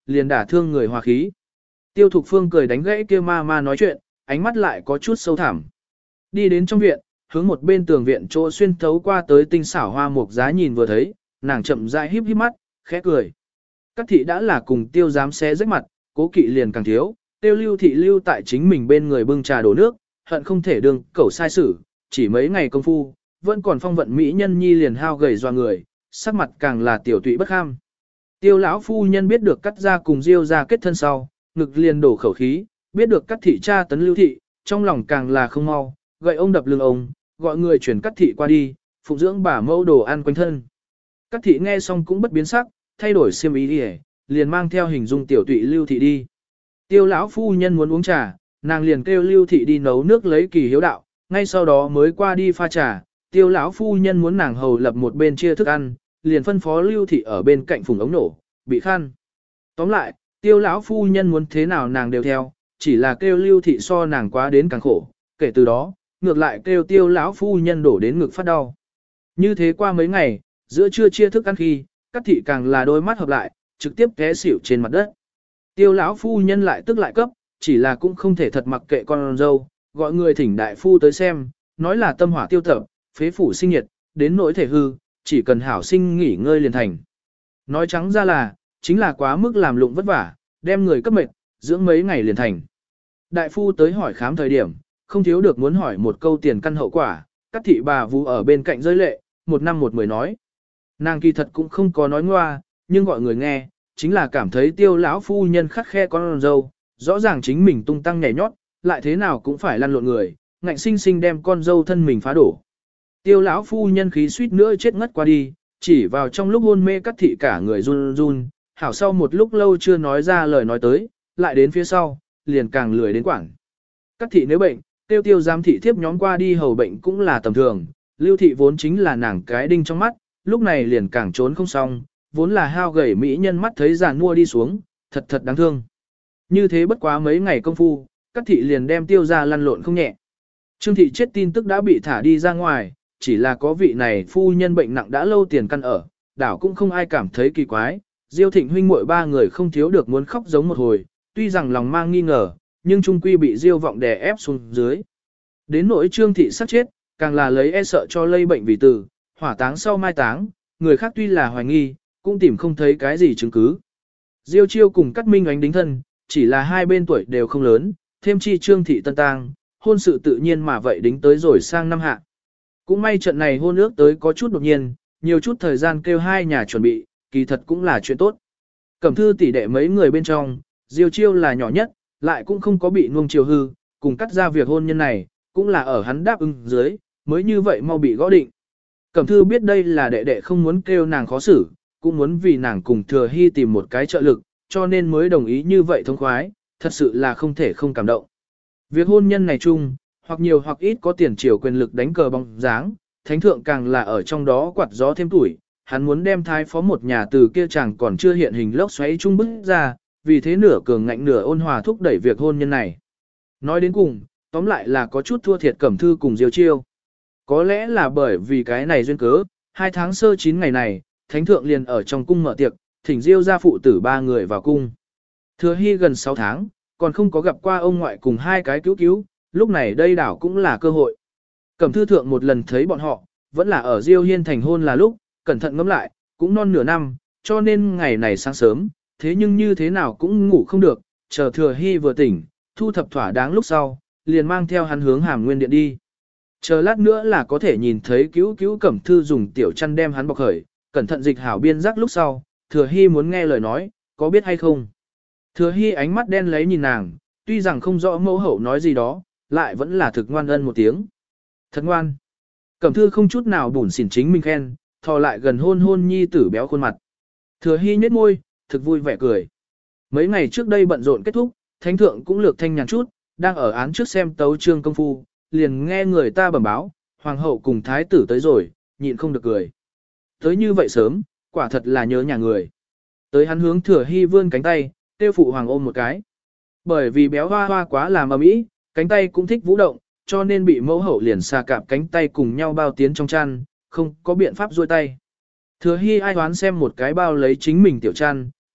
S1: liền đả thương người hòa khí. Tiêu Thục Phương cười đánh gãy kia ma ma nói chuyện, ánh mắt lại có chút sâu thẳm. Đi đến trong viện, hướng một bên tường viện chỗ xuyên thấu qua tới tinh xảo hoa mục giá nhìn vừa thấy, nàng chậm rãi híp híp mắt, khẽ cười. Các thị đã là cùng tiêu giám xé rách mặt, cố kỵ liền càng thiếu, tiêu lưu thị lưu tại chính mình bên người bưng trà đổ nước, hận không thể đương cẩu sai sử, chỉ mấy ngày công phu, vẫn còn phong vận mỹ nhân nhi liền hao gầy doa người, sắc mặt càng là tiểu tụy bất kham. Tiêu lão phu nhân biết được cắt ra cùng diêu ra kết thân sau, ngực liền đổ khẩu khí, biết được cắt thị cha tấn lưu thị, trong lòng càng là không mau, gậy ông đập lưng ông, gọi người chuyển cắt thị qua đi, phụng dưỡng bà mẫu đồ ăn quanh thân. Cắt thị nghe xong cũng bất biến sắc, thay đổi xiêm ý đi, liền mang theo hình dung tiểu tụy lưu thị đi. Tiêu lão phu nhân muốn uống trà, nàng liền kêu lưu thị đi nấu nước lấy kỳ hiếu đạo, ngay sau đó mới qua đi pha trà. Tiêu lão phu nhân muốn nàng hầu lập một bên chia thức ăn, liền phân phó lưu thị ở bên cạnh phùng ống nổ, bị khăn. Tóm lại, tiêu lão phu nhân muốn thế nào nàng đều theo, chỉ là kêu lưu thị so nàng quá đến càng khổ, kể từ đó, ngược lại kêu tiêu lão phu nhân đổ đến ngực phát đau. Như thế qua mấy ngày, giữa trưa chia thức ăn khi, các thị càng là đôi mắt hợp lại, trực tiếp té xỉu trên mặt đất. Tiêu lão phu nhân lại tức lại cấp, chỉ là cũng không thể thật mặc kệ con dâu, gọi người thỉnh đại phu tới xem, nói là tâm hỏa tiêu tập, phế phủ sinh nhiệt, đến nỗi thể hư, chỉ cần hảo sinh nghỉ ngơi liền thành. Nói trắng ra là, chính là quá mức làm lụng vất vả, đem người cấp mệt, dưỡng mấy ngày liền thành. Đại phu tới hỏi khám thời điểm, không thiếu được muốn hỏi một câu tiền căn hậu quả, các thị bà vú ở bên cạnh rơi lệ, một năm một mười nói. Nàng kỳ thật cũng không có nói ngoa, nhưng gọi người nghe, chính là cảm thấy tiêu lão phu nhân khắt khe con dâu, rõ ràng chính mình tung tăng nhảy nhót, lại thế nào cũng phải lăn lộn người, ngạnh sinh sinh đem con dâu thân mình phá đổ. Tiêu lão phu nhân khí suýt nữa chết ngất qua đi, chỉ vào trong lúc hôn mê cắt thị cả người run run, hảo sau một lúc lâu chưa nói ra lời nói tới, lại đến phía sau, liền càng lười đến quảng. Cắt thị nếu bệnh, tiêu tiêu giám thị thiếp nhóm qua đi hầu bệnh cũng là tầm thường, lưu thị vốn chính là nàng cái đinh trong mắt, lúc này liền càng trốn không xong, vốn là hao gầy mỹ nhân mắt thấy giàn mua đi xuống, thật thật đáng thương. Như thế bất quá mấy ngày công phu, các thị liền đem tiêu ra lăn lộn không nhẹ. Trương thị chết tin tức đã bị thả đi ra ngoài, chỉ là có vị này phu nhân bệnh nặng đã lâu tiền căn ở, đảo cũng không ai cảm thấy kỳ quái. Diêu Thịnh huynh muội ba người không thiếu được muốn khóc giống một hồi, tuy rằng lòng mang nghi ngờ, nhưng trung quy bị Diêu vọng đè ép xuống dưới. Đến nỗi Trương thị sát chết, càng là lấy e sợ cho lây bệnh vì tử, hỏa táng sau mai táng, người khác tuy là hoài nghi, cũng tìm không thấy cái gì chứng cứ. Diêu Chiêu cùng Cát Minh Ánh đính thân, chỉ là hai bên tuổi đều không lớn, thêm chi Trương thị tân tang, hôn sự tự nhiên mà vậy đính tới rồi sang năm hạ. Cũng may trận này hôn ước tới có chút đột nhiên, nhiều chút thời gian kêu hai nhà chuẩn bị, kỳ thật cũng là chuyện tốt. Cẩm Thư tỷ đệ mấy người bên trong, Diêu Chiêu là nhỏ nhất, lại cũng không có bị nuông chiều hư, cùng cắt ra việc hôn nhân này, cũng là ở hắn đáp ứng dưới, mới như vậy mau bị gõ định. Cẩm Thư biết đây là đệ đệ không muốn kêu nàng khó xử, cũng muốn vì nàng cùng Thừa Hy tìm một cái trợ lực, cho nên mới đồng ý như vậy thông khoái, thật sự là không thể không cảm động. Việc hôn nhân này chung, hoặc nhiều hoặc ít có tiền triều quyền lực đánh cờ bóng dáng, thánh thượng càng là ở trong đó quạt gió thêm tuổi, hắn muốn đem thái phó một nhà từ kia chàng còn chưa hiện hình lốc xoáy chung bức ra, vì thế nửa cường ngạnh nửa ôn hòa thúc đẩy việc hôn nhân này. Nói đến cùng, tóm lại là có chút thua thiệt Cẩm Thư cùng Diêu Chiêu. Có lẽ là bởi vì cái này duyên cớ, hai tháng sơ chín ngày này, thánh thượng liền ở trong cung mở tiệc, thỉnh Diêu gia phụ tử ba người vào cung. Thừa Hy gần sáu tháng, còn không có gặp qua ông ngoại cùng hai cái cứu cứu, lúc này đây đảo cũng là cơ hội. Cẩm Thư thượng một lần thấy bọn họ, vẫn là ở Diêu Hiên thành hôn là lúc, cẩn thận ngẫm lại, cũng non nửa năm, cho nên ngày này sáng sớm, thế nhưng như thế nào cũng ngủ không được, chờ Thừa Hy vừa tỉnh, thu thập thỏa đáng lúc sau, liền mang theo hắn hướng Hàm Nguyên điện đi. Chờ lát nữa là có thể nhìn thấy cứu cứu Cẩm Thư dùng tiểu chăn đem hắn bọc khởi, cẩn thận dịch hảo biên giác lúc sau, Thừa Hy muốn nghe lời nói, có biết hay không? Thừa Hy ánh mắt đen lấy nhìn nàng, tuy rằng không rõ mẫu hậu nói gì đó, lại vẫn là thực ngoan ân một tiếng. Thật ngoan. Cẩm Thư không chút nào bủn xỉn chính mình khen, thò lại gần hôn hôn nhi tử béo khuôn mặt. Thừa Hy nhếch môi, thực vui vẻ cười. Mấy ngày trước đây bận rộn kết thúc, thánh thượng cũng lược thanh nhàn chút, đang ở án trước xem tấu trương công phu, liền nghe người ta bẩm báo, hoàng hậu cùng thái tử tới rồi, nhịn không được cười. Tới như vậy sớm, quả thật là nhớ nhà người. Tới hắn hướng Thừa Hy vươn cánh tay, tiêu phụ hoàng ôm một cái. Bởi vì béo hoa hoa quá làm ầm ĩ, cánh tay cũng thích vũ động, cho nên bị mẫu hậu liền xà cạp cánh tay cùng nhau bao tiến trong chăn, không có biện pháp duỗi tay. Thừa Hy ai đoán xem một cái bao lấy chính mình tiểu chăn,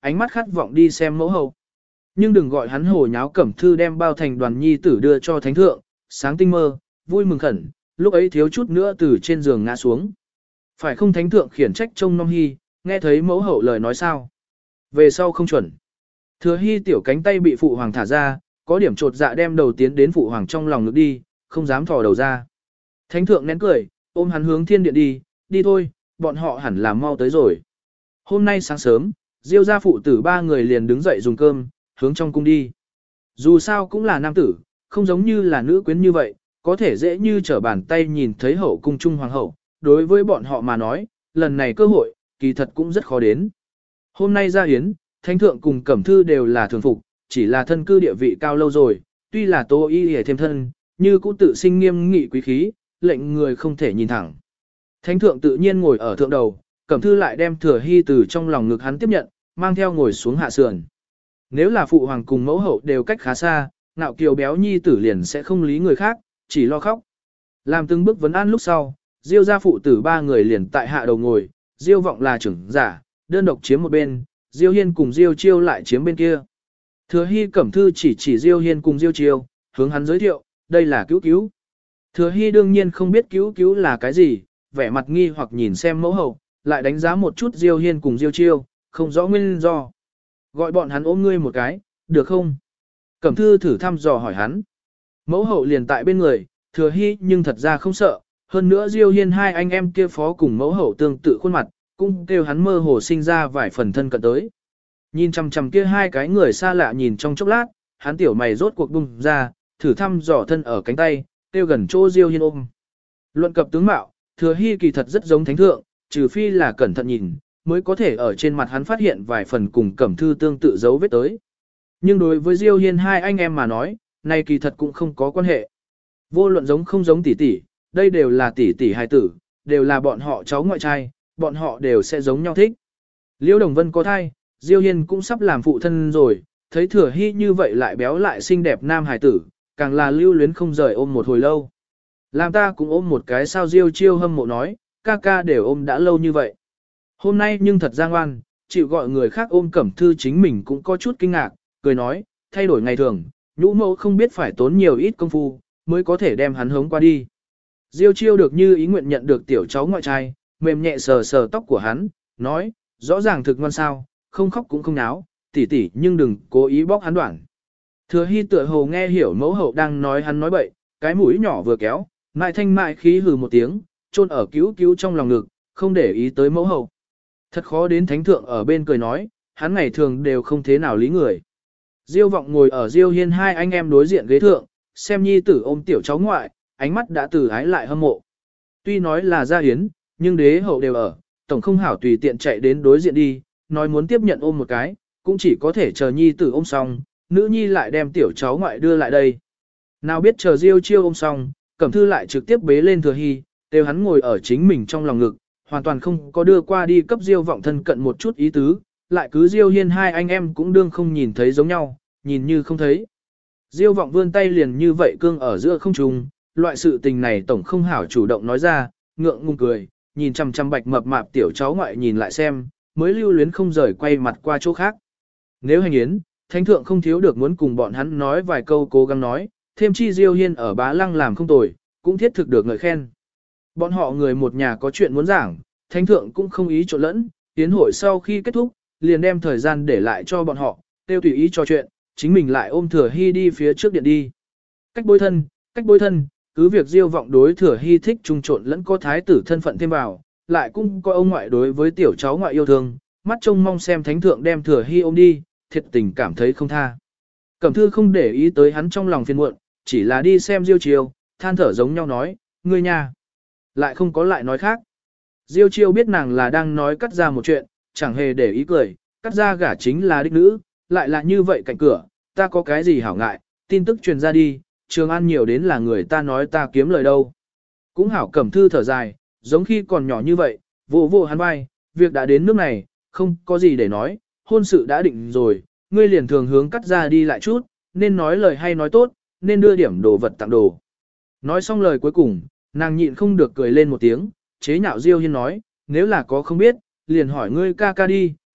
S1: ánh mắt khát vọng đi xem mẫu hậu. Nhưng đừng gọi hắn hồ nháo Cẩm Thư đem bao thành đoàn nhi tử đưa cho thánh thượng, sáng tinh mơ, vui mừng khẩn, lúc ấy thiếu chút nữa từ trên giường ngã xuống. Phải không thánh thượng khiển trách trông nom hy, nghe thấy mẫu hậu lời nói sao? Về sau không chuẩn. Thừa hy tiểu cánh tay bị phụ hoàng thả ra, có điểm trột dạ đem đầu tiến đến phụ hoàng trong lòng ngực đi, không dám thò đầu ra. Thánh thượng nén cười, ôm hắn hướng thiên điện đi, đi thôi, bọn họ hẳn là mau tới rồi. Hôm nay sáng sớm, Diêu gia phụ tử ba người liền đứng dậy dùng cơm, hướng trong cung đi. Dù sao cũng là nam tử, không giống như là nữ quyến như vậy, có thể dễ như trở bàn tay nhìn thấy hậu cung trung hoàng hậu. Đối với bọn họ mà nói, lần này cơ hội, kỳ thật cũng rất khó đến. Hôm nay ra hiến, thánh thượng cùng Cẩm Thư đều là thường phục, chỉ là thân cư địa vị cao lâu rồi, tuy là tô y hề thêm thân, như cũng tự sinh nghiêm nghị quý khí, lệnh người không thể nhìn thẳng. Thánh thượng tự nhiên ngồi ở thượng đầu, Cẩm Thư lại đem Thừa Hy từ trong lòng ngực hắn tiếp nhận, mang theo ngồi xuống hạ sườn. Nếu là phụ hoàng cùng mẫu hậu đều cách khá xa, ngạo kiều béo nhi tử liền sẽ không lý người khác, chỉ lo khóc. Làm từng bước vấn an lúc sau, Diêu gia phụ tử ba người liền tại hạ đầu ngồi, Diêu vọng là trưởng giả, đơn độc chiếm một bên, Diêu Hiên cùng Diêu Chiêu lại chiếm bên kia. Thừa Hy Cẩm Thư chỉ chỉ Diêu Hiên cùng Diêu Chiêu, hướng hắn giới thiệu, đây là cứu cứu. Thừa Hy đương nhiên không biết cứu cứu là cái gì, vẻ mặt nghi hoặc nhìn xem mẫu hậu, lại đánh giá một chút Diêu Hiên cùng Diêu Chiêu, không rõ nguyên do. Gọi bọn hắn ôm ngươi một cái, được không? Cẩm Thư thử thăm dò hỏi hắn. Mẫu hậu liền tại bên người, Thừa Hy nhưng thật ra không sợ, hơn nữa Diêu Hiên hai anh em kia phó cùng mẫu hậu tương tự khuôn mặt, cũng kêu hắn mơ hồ sinh ra vài phần thân cận tới. Nhìn chằm chằm kia hai cái người xa lạ nhìn trong chốc lát, hắn tiểu mày rốt cuộc bung ra, thử thăm dò thân ở cánh tay, kêu gần chỗ Diêu Hiên ôm. Luận cập tướng mạo, Thừa Hy kỳ thật rất giống thánh thượng, trừ phi là cẩn thận nhìn, mới có thể ở trên mặt hắn phát hiện vài phần cùng Cẩm Thư tương tự dấu vết tới. Nhưng đối với Diêu Hiên hai anh em mà nói, này kỳ thật cũng không có quan hệ. Vô luận giống không giống tỷ tỷ, đây đều là tỷ tỷ hài tử, đều là bọn họ cháu ngoại trai, bọn họ đều sẽ giống nhau thích. Liễu Đồng Vân có thai, Diêu Hiên cũng sắp làm phụ thân rồi, thấy Thừa Hy như vậy lại béo lại xinh đẹp nam hài tử, càng là lưu luyến không rời ôm một hồi lâu. Làm ta cũng ôm một cái sao. Diêu Chiêu hâm mộ nói, ca ca đều ôm đã lâu như vậy. Hôm nay nhưng thật ra ngoan, chịu gọi người khác ôm Cẩm Thư chính mình cũng có chút kinh ngạc, cười nói, thay đổi ngày thường, nhũ mẫu không biết phải tốn nhiều ít công phu, mới có thể đem hắn hống qua đi. Diêu Chiêu được như ý nguyện nhận được tiểu cháu ngoại trai, mềm nhẹ sờ sờ tóc của hắn, nói, rõ ràng thực ngoan sao, không khóc cũng không náo, tỉ tỉ nhưng đừng cố ý bóc hắn đoạn. Thừa Hy tựa hồ nghe hiểu mẫu hậu đang nói hắn nói bậy, cái mũi nhỏ vừa kéo, mại thanh mại khí hừ một tiếng, chôn ở cứu cứu trong lòng ngực, không để ý tới mẫu hậu. Thật khó đến thánh thượng ở bên cười nói, hắn ngày thường đều không thế nào lý người. Diêu vọng ngồi ở Diêu Hiên hai anh em đối diện ghế thượng, xem nhi tử ôm tiểu cháu ngoại, ánh mắt đã từ ái lại hâm mộ. Tuy nói là gia hiến, nhưng đế hậu đều ở, tổng không hảo tùy tiện chạy đến đối diện đi, nói muốn tiếp nhận ôm một cái, cũng chỉ có thể chờ nhi tử ôm xong, nữ nhi lại đem tiểu cháu ngoại đưa lại đây. Nào biết chờ Diêu Chiêu ôm xong, Cẩm Thư lại trực tiếp bế lên Thừa Hy, đều hắn ngồi ở chính mình trong lòng ngực, hoàn toàn không có đưa qua đi cấp Diêu vọng thân cận một chút ý tứ, lại cứ Diêu Hiên hai anh em cũng đương không nhìn thấy giống nhau, nhìn như không thấy. Diêu vọng vươn tay liền như vậy cương ở giữa không trung, loại sự tình này tổng không hảo chủ động nói ra, ngượng ngùng cười, nhìn chằm chằm bạch mập mạp tiểu cháu ngoại nhìn lại xem, mới lưu luyến không rời quay mặt qua chỗ khác. Nếu hành yến, thánh thượng không thiếu được muốn cùng bọn hắn nói vài câu cố gắng nói, thêm chi Diêu Hiên ở Bá Lăng làm không tồi, cũng thiết thực được ngợi khen. Bọn họ người một nhà có chuyện muốn giảng, thánh thượng cũng không ý trộn lẫn, tiến hội sau khi kết thúc, liền đem thời gian để lại cho bọn họ, tiêu tùy ý trò chuyện, chính mình lại ôm Thừa Hy đi phía trước điện đi. Cách bối thân, cách bối thân, cứ việc Diêu vọng đối Thừa Hy thích trung trộn lẫn có thái tử thân phận thêm vào, lại cũng có ông ngoại đối với tiểu cháu ngoại yêu thương, mắt trông mong xem thánh thượng đem Thừa Hy ôm đi, thiệt tình cảm thấy không tha. Cẩm Thư không để ý tới hắn trong lòng phiền muộn, chỉ là đi xem Diêu Chiêu, than thở giống nhau nói, ngươi nha. Lại không có lại nói khác. Diêu Chiêu biết nàng là đang nói cắt ra một chuyện, chẳng hề để ý cười, cắt ra gả chính là đích nữ, lại là như vậy cạnh cửa, ta có cái gì hảo ngại, tin tức truyền ra đi, Trường An nhiều đến là người ta nói ta kiếm lời đâu. Cũng hảo. Cẩm Thư thở dài, giống khi còn nhỏ như vậy, vô vô hắn vai, việc đã đến nước này, không có gì để nói, hôn sự đã định rồi, ngươi liền thường hướng cắt ra đi lại chút, nên nói lời hay nói tốt, nên đưa điểm đồ vật tặng đồ. Nói xong lời cuối cùng, nàng nhịn không được cười lên một tiếng, chế nhạo Diêu Hiên nói, nếu là có không biết, liền hỏi ngươi ca ca đi,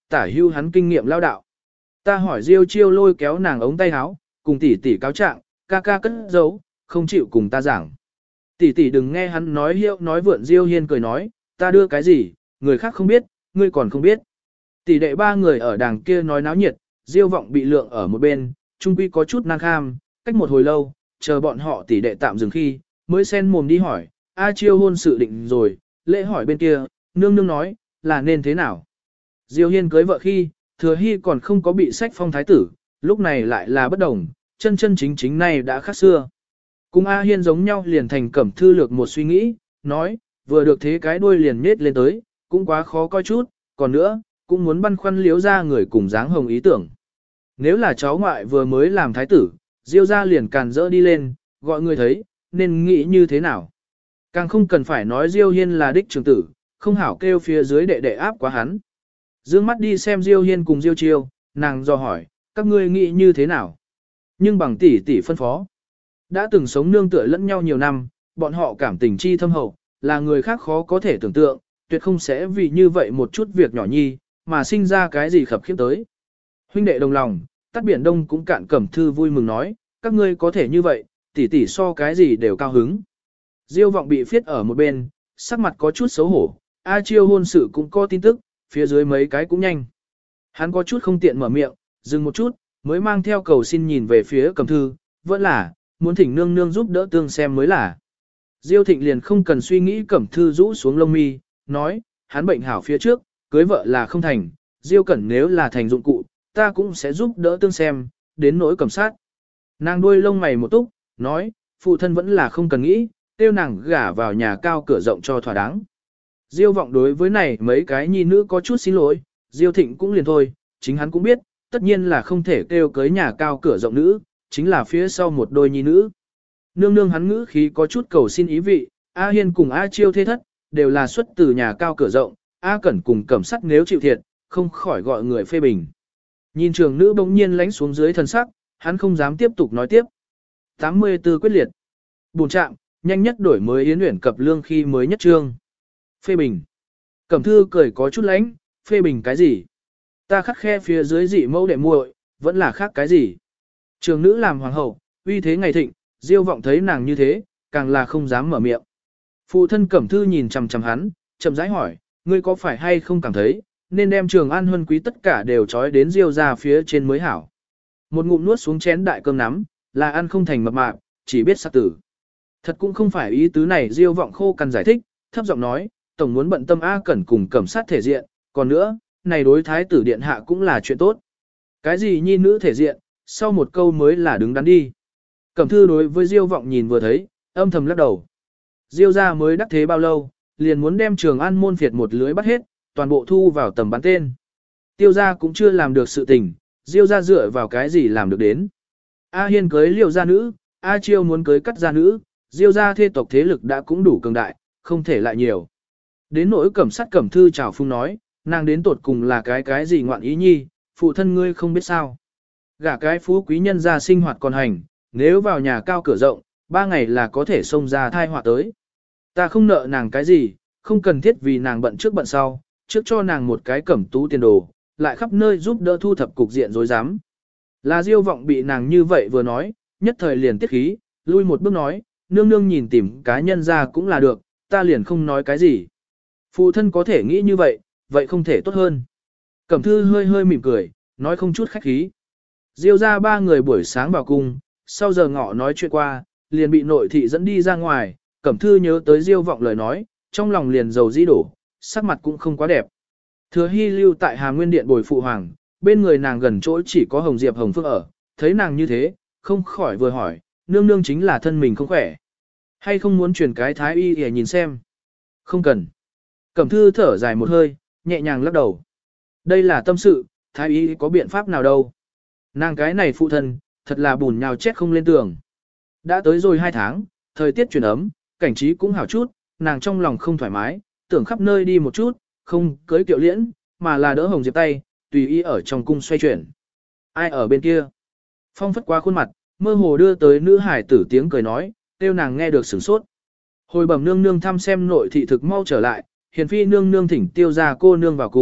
S1: tả hưu hắn kinh nghiệm lao đạo. Ta hỏi Diêu Chiêu lôi kéo nàng ống tay áo, cùng tỷ tỷ cáo trạng, ca ca cất giấu, không chịu cùng ta giảng. Tỷ tỷ đừng nghe hắn nói hiệu nói vượn. Diêu Hiên cười nói, ta đưa cái gì, người khác không biết, ngươi còn không biết. Tỷ đệ ba người ở đàng kia nói náo nhiệt, Diêu Vọng bị lượng ở một bên, trung quy có chút nan kham, cách một hồi lâu, chờ bọn họ tỷ đệ tạm dừng khi, mới sen mồm đi hỏi, A Chiêu hôn sự định rồi, lễ hỏi bên kia, nương nương nói, là nên thế nào. Diêu Hiên cưới vợ khi, Thừa Hy còn không có bị sách phong thái tử, lúc này lại là bất đồng, chân chân chính chính này đã khác xưa. Cùng A Hiên giống nhau liền thành Cẩm Thư lược một suy nghĩ, nói, vừa được thế cái đuôi liền nết lên tới, cũng quá khó coi chút, còn nữa, cũng muốn băn khoăn liếu ra người cùng dáng hồng ý tưởng. Nếu là cháu ngoại vừa mới làm thái tử, Diêu ra liền càn rỡ đi lên, gọi người thấy, nên nghĩ như thế nào. Càng không cần phải nói Diêu Hiên là đích trưởng tử, không hảo kêu phía dưới đệ đệ áp quá hắn. Dương mắt đi xem Diêu Hiên cùng Diêu Chiêu, nàng do hỏi, các ngươi nghĩ như thế nào? Nhưng bằng tỷ tỷ phân phó, đã từng sống nương tựa lẫn nhau nhiều năm, bọn họ cảm tình chi thâm hậu, là người khác khó có thể tưởng tượng, tuyệt không sẽ vì như vậy một chút việc nhỏ nhi, mà sinh ra cái gì khập khiếp tới. Huynh đệ đồng lòng, Tắt Biển Đông cũng Cạn Cẩm Thư vui mừng nói, các ngươi có thể như vậy, tỷ tỷ so cái gì đều cao hứng. Diêu Vọng bị phiết ở một bên, sắc mặt có chút xấu hổ, A Chiêu hôn sự cũng có tin tức, phía dưới mấy cái cũng nhanh. Hắn có chút không tiện mở miệng, dừng một chút, mới mang theo cầu xin nhìn về phía Cẩm Thư, vẫn là, muốn thỉnh nương nương giúp đỡ tương xem mới là. Diêu Thịnh liền không cần suy nghĩ, Cẩm Thư rũ xuống lông mi, nói, hắn bệnh hảo phía trước, cưới vợ là không thành, Diêu Cẩn nếu là thành dụng cụ, ta cũng sẽ giúp đỡ tương xem, đến nỗi Cẩm sát. Nàng đuôi lông mày một túc, nói, phụ thân vẫn là không cần nghĩ, tiêu nàng gả vào nhà cao cửa rộng cho thỏa đáng. Diêu Vọng đối với này mấy cái nhi nữ có chút xin lỗi, Diêu Thịnh cũng liền thôi, chính hắn cũng biết, tất nhiên là không thể kêu cưới nhà cao cửa rộng nữ, chính là phía sau một đôi nhi nữ. Nương nương hắn ngữ khí có chút cầu xin ý vị, A Hiên cùng A Chiêu thế thất, đều là xuất từ nhà cao cửa rộng, A Cẩn cùng Cẩm Sắt nếu chịu thiệt, không khỏi gọi người phê bình. Nhìn trường nữ bỗng nhiên lánh xuống dưới thần sắc, hắn không dám tiếp tục nói tiếp. tám mươi tư quyết liệt. Buồn chạm, nhanh nhất đổi mới yến uyển cập lương khi mới nhất trương. Phê bình. Cẩm Thư cười có chút lánh, phê bình cái gì? Ta khắc khe phía dưới dị mẫu đệ muội, vẫn là khác cái gì? Trường nữ làm hoàng hậu, uy thế ngày thịnh, Diêu Vọng thấy nàng như thế, càng là không dám mở miệng. Phụ thân Cẩm Thư nhìn chằm chằm hắn, chậm rãi hỏi, ngươi có phải hay không cảm thấy, nên đem Trường An huân quý tất cả đều trói đến Diêu ra phía trên mới hảo. Một ngụm nuốt xuống chén đại cơm nắm, là ăn không thành mập mạp, chỉ biết sát tử. Thật cũng không phải ý tứ này. Diêu Vọng khô cằn giải thích, thấp giọng nói, tổng muốn bận tâm A Cẩn cùng Cẩm sát thể diện, còn nữa, này đối thái tử điện hạ cũng là chuyện tốt. Cái gì nhi nữ thể diện, sau một câu mới là đứng đắn đi. Cẩm Thư đối với Diêu Vọng nhìn vừa thấy, âm thầm lắc đầu. Diêu gia mới đắc thế bao lâu, liền muốn đem Trường An môn phiệt một lưới bắt hết, toàn bộ thu vào tầm bắn tên. Tiêu gia cũng chưa làm được sự tình, Diêu gia dựa vào cái gì làm được đến. A Hiên cưới Liêu gia nữ, A Chiêu muốn cưới Cắt gia nữ, Diêu gia thê tộc thế lực đã cũng đủ cường đại, không thể lại nhiều. Đến nỗi Cẩm Sắt Cẩm Thư chào phung nói, nàng đến tột cùng là cái cái gì ngoạn ý nhi, phụ thân ngươi không biết sao. Gả cái phú quý nhân gia sinh hoạt còn hành, nếu vào nhà cao cửa rộng, ba ngày là có thể xông ra thai họa tới. Ta không nợ nàng cái gì, không cần thiết vì nàng bận trước bận sau, trước cho nàng một cái cẩm tú tiền đồ, lại khắp nơi giúp đỡ thu thập cục diện rối rắm. Là Diêu Vọng bị nàng như vậy vừa nói, nhất thời liền tiết khí, lui một bước nói, nương nương nhìn tìm cá nhân ra cũng là được, ta liền không nói cái gì. Phụ thân có thể nghĩ như vậy, vậy không thể tốt hơn. Cẩm Thư hơi hơi mỉm cười, nói không chút khách khí. Diêu ra ba người buổi sáng vào cung, sau giờ ngọ nói chuyện qua, liền bị nội thị dẫn đi ra ngoài, Cẩm Thư nhớ tới Diêu Vọng lời nói, trong lòng liền dầu dĩ đổ, sắc mặt cũng không quá đẹp. Thừa Hy lưu tại Hà Nguyên Điện bồi phụ hoàng, bên người nàng gần chỗ chỉ có Hồng Diệp Hồng Phước ở, thấy nàng như thế, không khỏi vừa hỏi, nương nương chính là thân mình không khỏe. Hay không muốn truyền cái thái y để nhìn xem? Không cần. Cẩm Thư thở dài một hơi, nhẹ nhàng lắc đầu. Đây là tâm sự, thái y có biện pháp nào đâu. Nàng cái này phụ thân, thật là bùn nhào chết không lên tường. Đã tới rồi hai tháng, thời tiết chuyển ấm, cảnh trí cũng hảo chút, nàng trong lòng không thoải mái, tưởng khắp nơi đi một chút, không cưới kiệu liễn, mà là đỡ Hồng Diệp tay, tùy ý ở trong cung xoay chuyển. Ai ở bên kia? Phong phất qua khuôn mặt, mơ hồ đưa tới nữ hải tử tiếng cười nói, tiêu nàng nghe được sửng sốt. Hồi bẩm nương nương thăm xem nội thị thực mau trở lại, hiền phi nương nương thỉnh tiêu ra cô nương vào cung,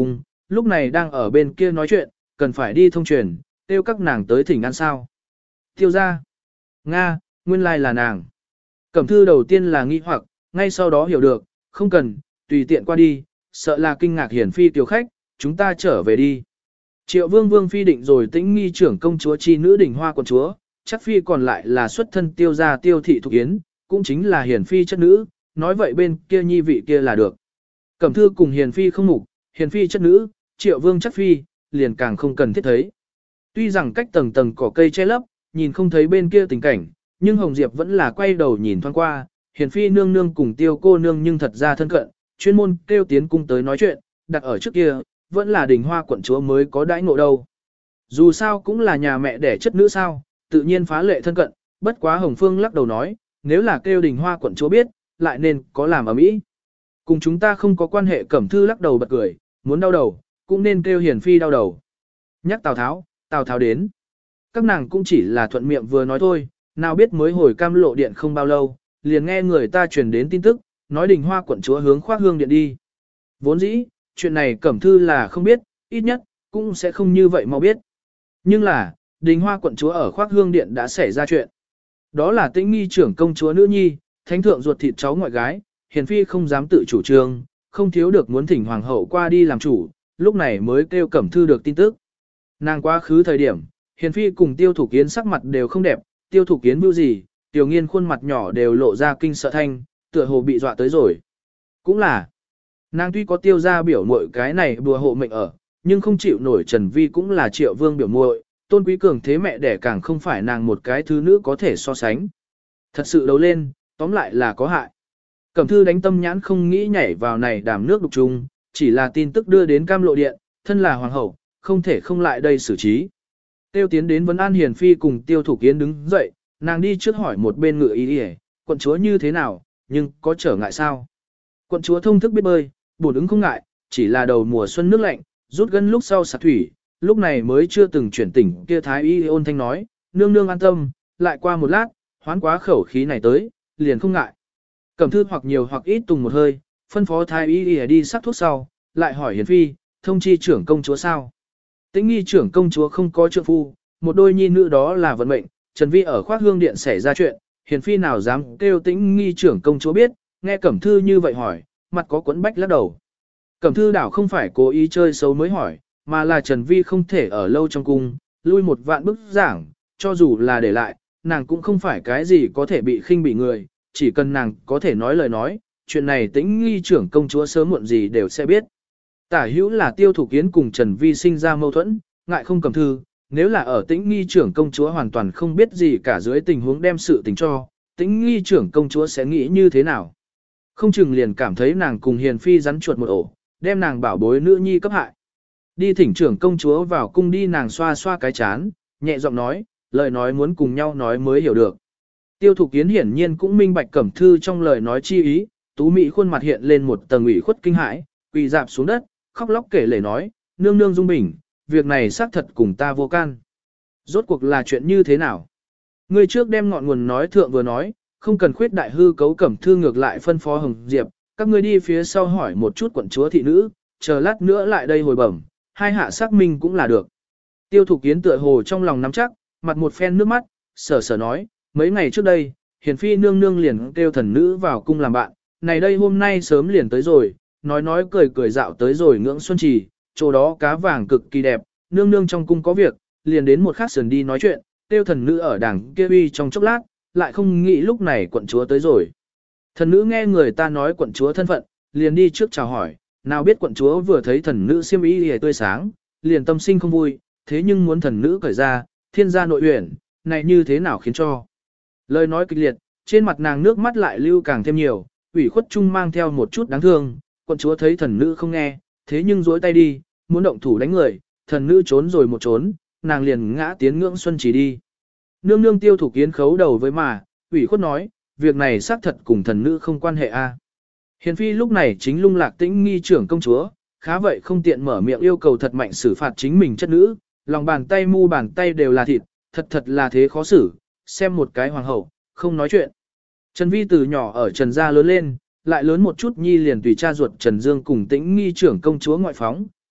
S1: lúc này đang ở bên kia nói chuyện, cần phải đi thông truyền, tiêu các nàng tới thỉnh ăn sao. Tiêu ra. Nga, nguyên lai là nàng. Cẩm thư đầu tiên là nghi hoặc, ngay sau đó hiểu được, không cần, tùy tiện qua đi, sợ là kinh ngạc hiển phi tiểu khách, chúng ta trở về đi. Triệu vương vương phi định rồi tĩnh nghi trưởng công chúa chi nữ đỉnh hoa quận chúa, chắc phi còn lại là xuất thân tiêu gia tiêu thị thuộc yến, cũng chính là hiển phi chất nữ, nói vậy bên kia nhi vị kia là được. Cẩm thư cùng hiền phi không mục, hiền phi chất nữ, triệu vương chắc phi, liền càng không cần thiết thấy. Tuy rằng cách tầng tầng cỏ cây che lấp, nhìn không thấy bên kia tình cảnh, nhưng Hồng Diệp vẫn là quay đầu nhìn thoáng qua, hiền phi nương nương cùng tiêu cô nương nhưng thật ra thân cận, chuyên môn kêu tiến cung tới nói chuyện, đặt ở trước kia, vẫn là đình hoa quận chúa mới có đãi ngộ đâu. Dù sao cũng là nhà mẹ đẻ chất nữ sao, tự nhiên phá lệ thân cận, bất quá Hồng Phương lắc đầu nói, nếu là kêu đình hoa quận chúa biết, lại nên có làm ở mỹ. Cùng chúng ta không có quan hệ. Cẩm thư lắc đầu bật cười, muốn đau đầu, cũng nên kêu hiền phi đau đầu. Nhắc Tào Tháo, Tào Tháo đến. Các nàng cũng chỉ là thuận miệng vừa nói thôi, nào biết mới hồi Cam Lộ điện không bao lâu, liền nghe người ta truyền đến tin tức, nói đình hoa quận chúa hướng Khoác Hương điện đi. Vốn dĩ, chuyện này Cẩm thư là không biết, ít nhất, cũng sẽ không như vậy mau biết. Nhưng là, đình hoa quận chúa ở Khoác Hương điện đã xảy ra chuyện. Đó là Tĩnh nghi trưởng công chúa nữ nhi, thánh thượng ruột thịt cháu ngoại gái, hiền phi không dám tự chủ trương, không thiếu được muốn thỉnh hoàng hậu qua đi làm chủ, lúc này mới kêu Cẩm thư được tin tức. Nàng quá khứ thời điểm, hiền phi cùng tiêu thủ kiến sắc mặt đều không đẹp, tiêu thủ kiến bưu gì, tiểu nghiên khuôn mặt nhỏ đều lộ ra kinh sợ thanh, tựa hồ bị dọa tới rồi. Cũng là, nàng tuy có tiêu ra biểu muội cái này đùa hộ mệnh ở, nhưng không chịu nổi Trần Vi cũng là triệu vương biểu muội, tôn quý cường thế mẹ đẻ càng không phải nàng một cái thứ nữ có thể so sánh. Thật sự đấu lên, tóm lại là có hại. Cẩm thư đánh tâm nhãn không nghĩ nhảy vào này đàm nước đục chung, chỉ là tin tức đưa đến Cam Lộ điện, thân là hoàng hậu, không thể không lại đây xử trí. Tiêu tiến đến vấn an hiền phi cùng tiêu thủ kiến đứng dậy, nàng đi trước hỏi một bên ngựa ý đi, quận chúa như thế nào, nhưng có trở ngại sao? Quận chúa thông thức biết bơi, bổn ứng không ngại, chỉ là đầu mùa xuân nước lạnh, rút gân lúc sau sạc thủy, lúc này mới chưa từng chuyển tỉnh. Kia thái y ôn thanh nói, nương nương an tâm, lại qua một lát, hoán quá khẩu khí này tới, liền không ngại. Cẩm thư hoặc nhiều hoặc ít tùng một hơi, phân phó thái y đi sắc thuốc sau, lại hỏi hiền phi, thông chi trưởng công chúa sao? Tĩnh nghi trưởng công chúa không có trượng phu, một đôi nhi nữ đó là vận mệnh, Trần Vi ở Khoác Hương điện xảy ra chuyện, hiền phi nào dám kêu Tĩnh nghi trưởng công chúa biết, nghe Cẩm thư như vậy hỏi, mặt có quấn bách lắc đầu. Cẩm thư đảo không phải cố ý chơi xấu mới hỏi, mà là Trần Vi không thể ở lâu trong cung, lui một vạn bức giảng, cho dù là để lại, nàng cũng không phải cái gì có thể bị khinh bị người, chỉ cần nàng có thể nói lời nói, chuyện này Tĩnh nghi trưởng công chúa sớm muộn gì đều sẽ biết. Tả hữu là tiêu thủ kiến cùng Trần Vi sinh ra mâu thuẫn, ngại không Cẩm thư, nếu là ở Tĩnh nghi trưởng công chúa hoàn toàn không biết gì cả dưới tình huống đem sự tình cho, Tĩnh nghi trưởng công chúa sẽ nghĩ như thế nào? Không chừng liền cảm thấy nàng cùng hiền phi rắn chuột một ổ, đem nàng bảo bối nữ nhi cấp hại. Đi thỉnh trưởng công chúa vào cung đi, nàng xoa xoa cái chán, nhẹ giọng nói, lời nói muốn cùng nhau nói mới hiểu được. Tiêu Thục Kiến hiển nhiên cũng minh bạch Cẩm thư trong lời nói chi ý, tú mỹ khuôn mặt hiện lên một tầng ủy khuất kinh hãi, quỳ dạp xuống đất, khóc lóc kể lể nói, nương nương dung bình, việc này xác thật cùng ta vô can. Rốt cuộc là chuyện như thế nào? Người trước đem ngọn nguồn nói thượng vừa nói, không cần khuyết đại hư cấu. Cẩm thư ngược lại phân phó Hồng Diệp, các ngươi đi phía sau hỏi một chút quận chúa thị nữ, chờ lát nữa lại đây hồi bẩm, hai hạ xác minh cũng là được. Tiêu Thục Kiến tựa hồ trong lòng nắm chắc, mặt một phen nước mắt, sở sở nói, mấy ngày trước đây, hiền phi nương nương liền kêu thần nữ vào cung làm bạn, này đây hôm nay sớm liền tới rồi, nói nói cười cười dạo tới rồi ngưỡng xuân trì, chỗ đó cá vàng cực kỳ đẹp, nương nương trong cung có việc, liền đến một khắc sườn đi nói chuyện, kêu thần nữ ở đảng kia uy trong chốc lát, lại không nghĩ lúc này quận chúa tới rồi. Thần nữ nghe người ta nói quận chúa thân phận, liền đi trước chào hỏi, nào biết quận chúa vừa thấy thần nữ xiêm y hề tươi sáng, liền tâm sinh không vui, thế nhưng muốn thần nữ cởi ra, thiên gia nội uyển, này như thế nào khiến cho. Lời nói kịch liệt, trên mặt nàng nước mắt lại lưu càng thêm nhiều, ủy khuất chung mang theo một chút đáng thương, quận chúa thấy thần nữ không nghe, thế nhưng duỗi tay đi, muốn động thủ đánh người, thần nữ trốn rồi một trốn, nàng liền ngã tiến ngưỡng xuân chỉ đi. Nương nương Tiêu Thủ Kiến khấu đầu với mà, ủy khuất nói, việc này xác thật cùng thần nữ không quan hệ a. Hiền phi lúc này chính lung lạc Tĩnh nghi trưởng công chúa, khá vậy không tiện mở miệng yêu cầu thật mạnh xử phạt chính mình chất nữ, lòng bàn tay mu bàn tay đều là thịt, thật thật là thế khó xử, xem một cái hoàng hậu, không nói chuyện. Trần Vi từ nhỏ ở Trần gia lớn lên, lại lớn một chút nhi liền tùy cha ruột Trần Dương cùng Tĩnh nghi trưởng công chúa ngoại phóng,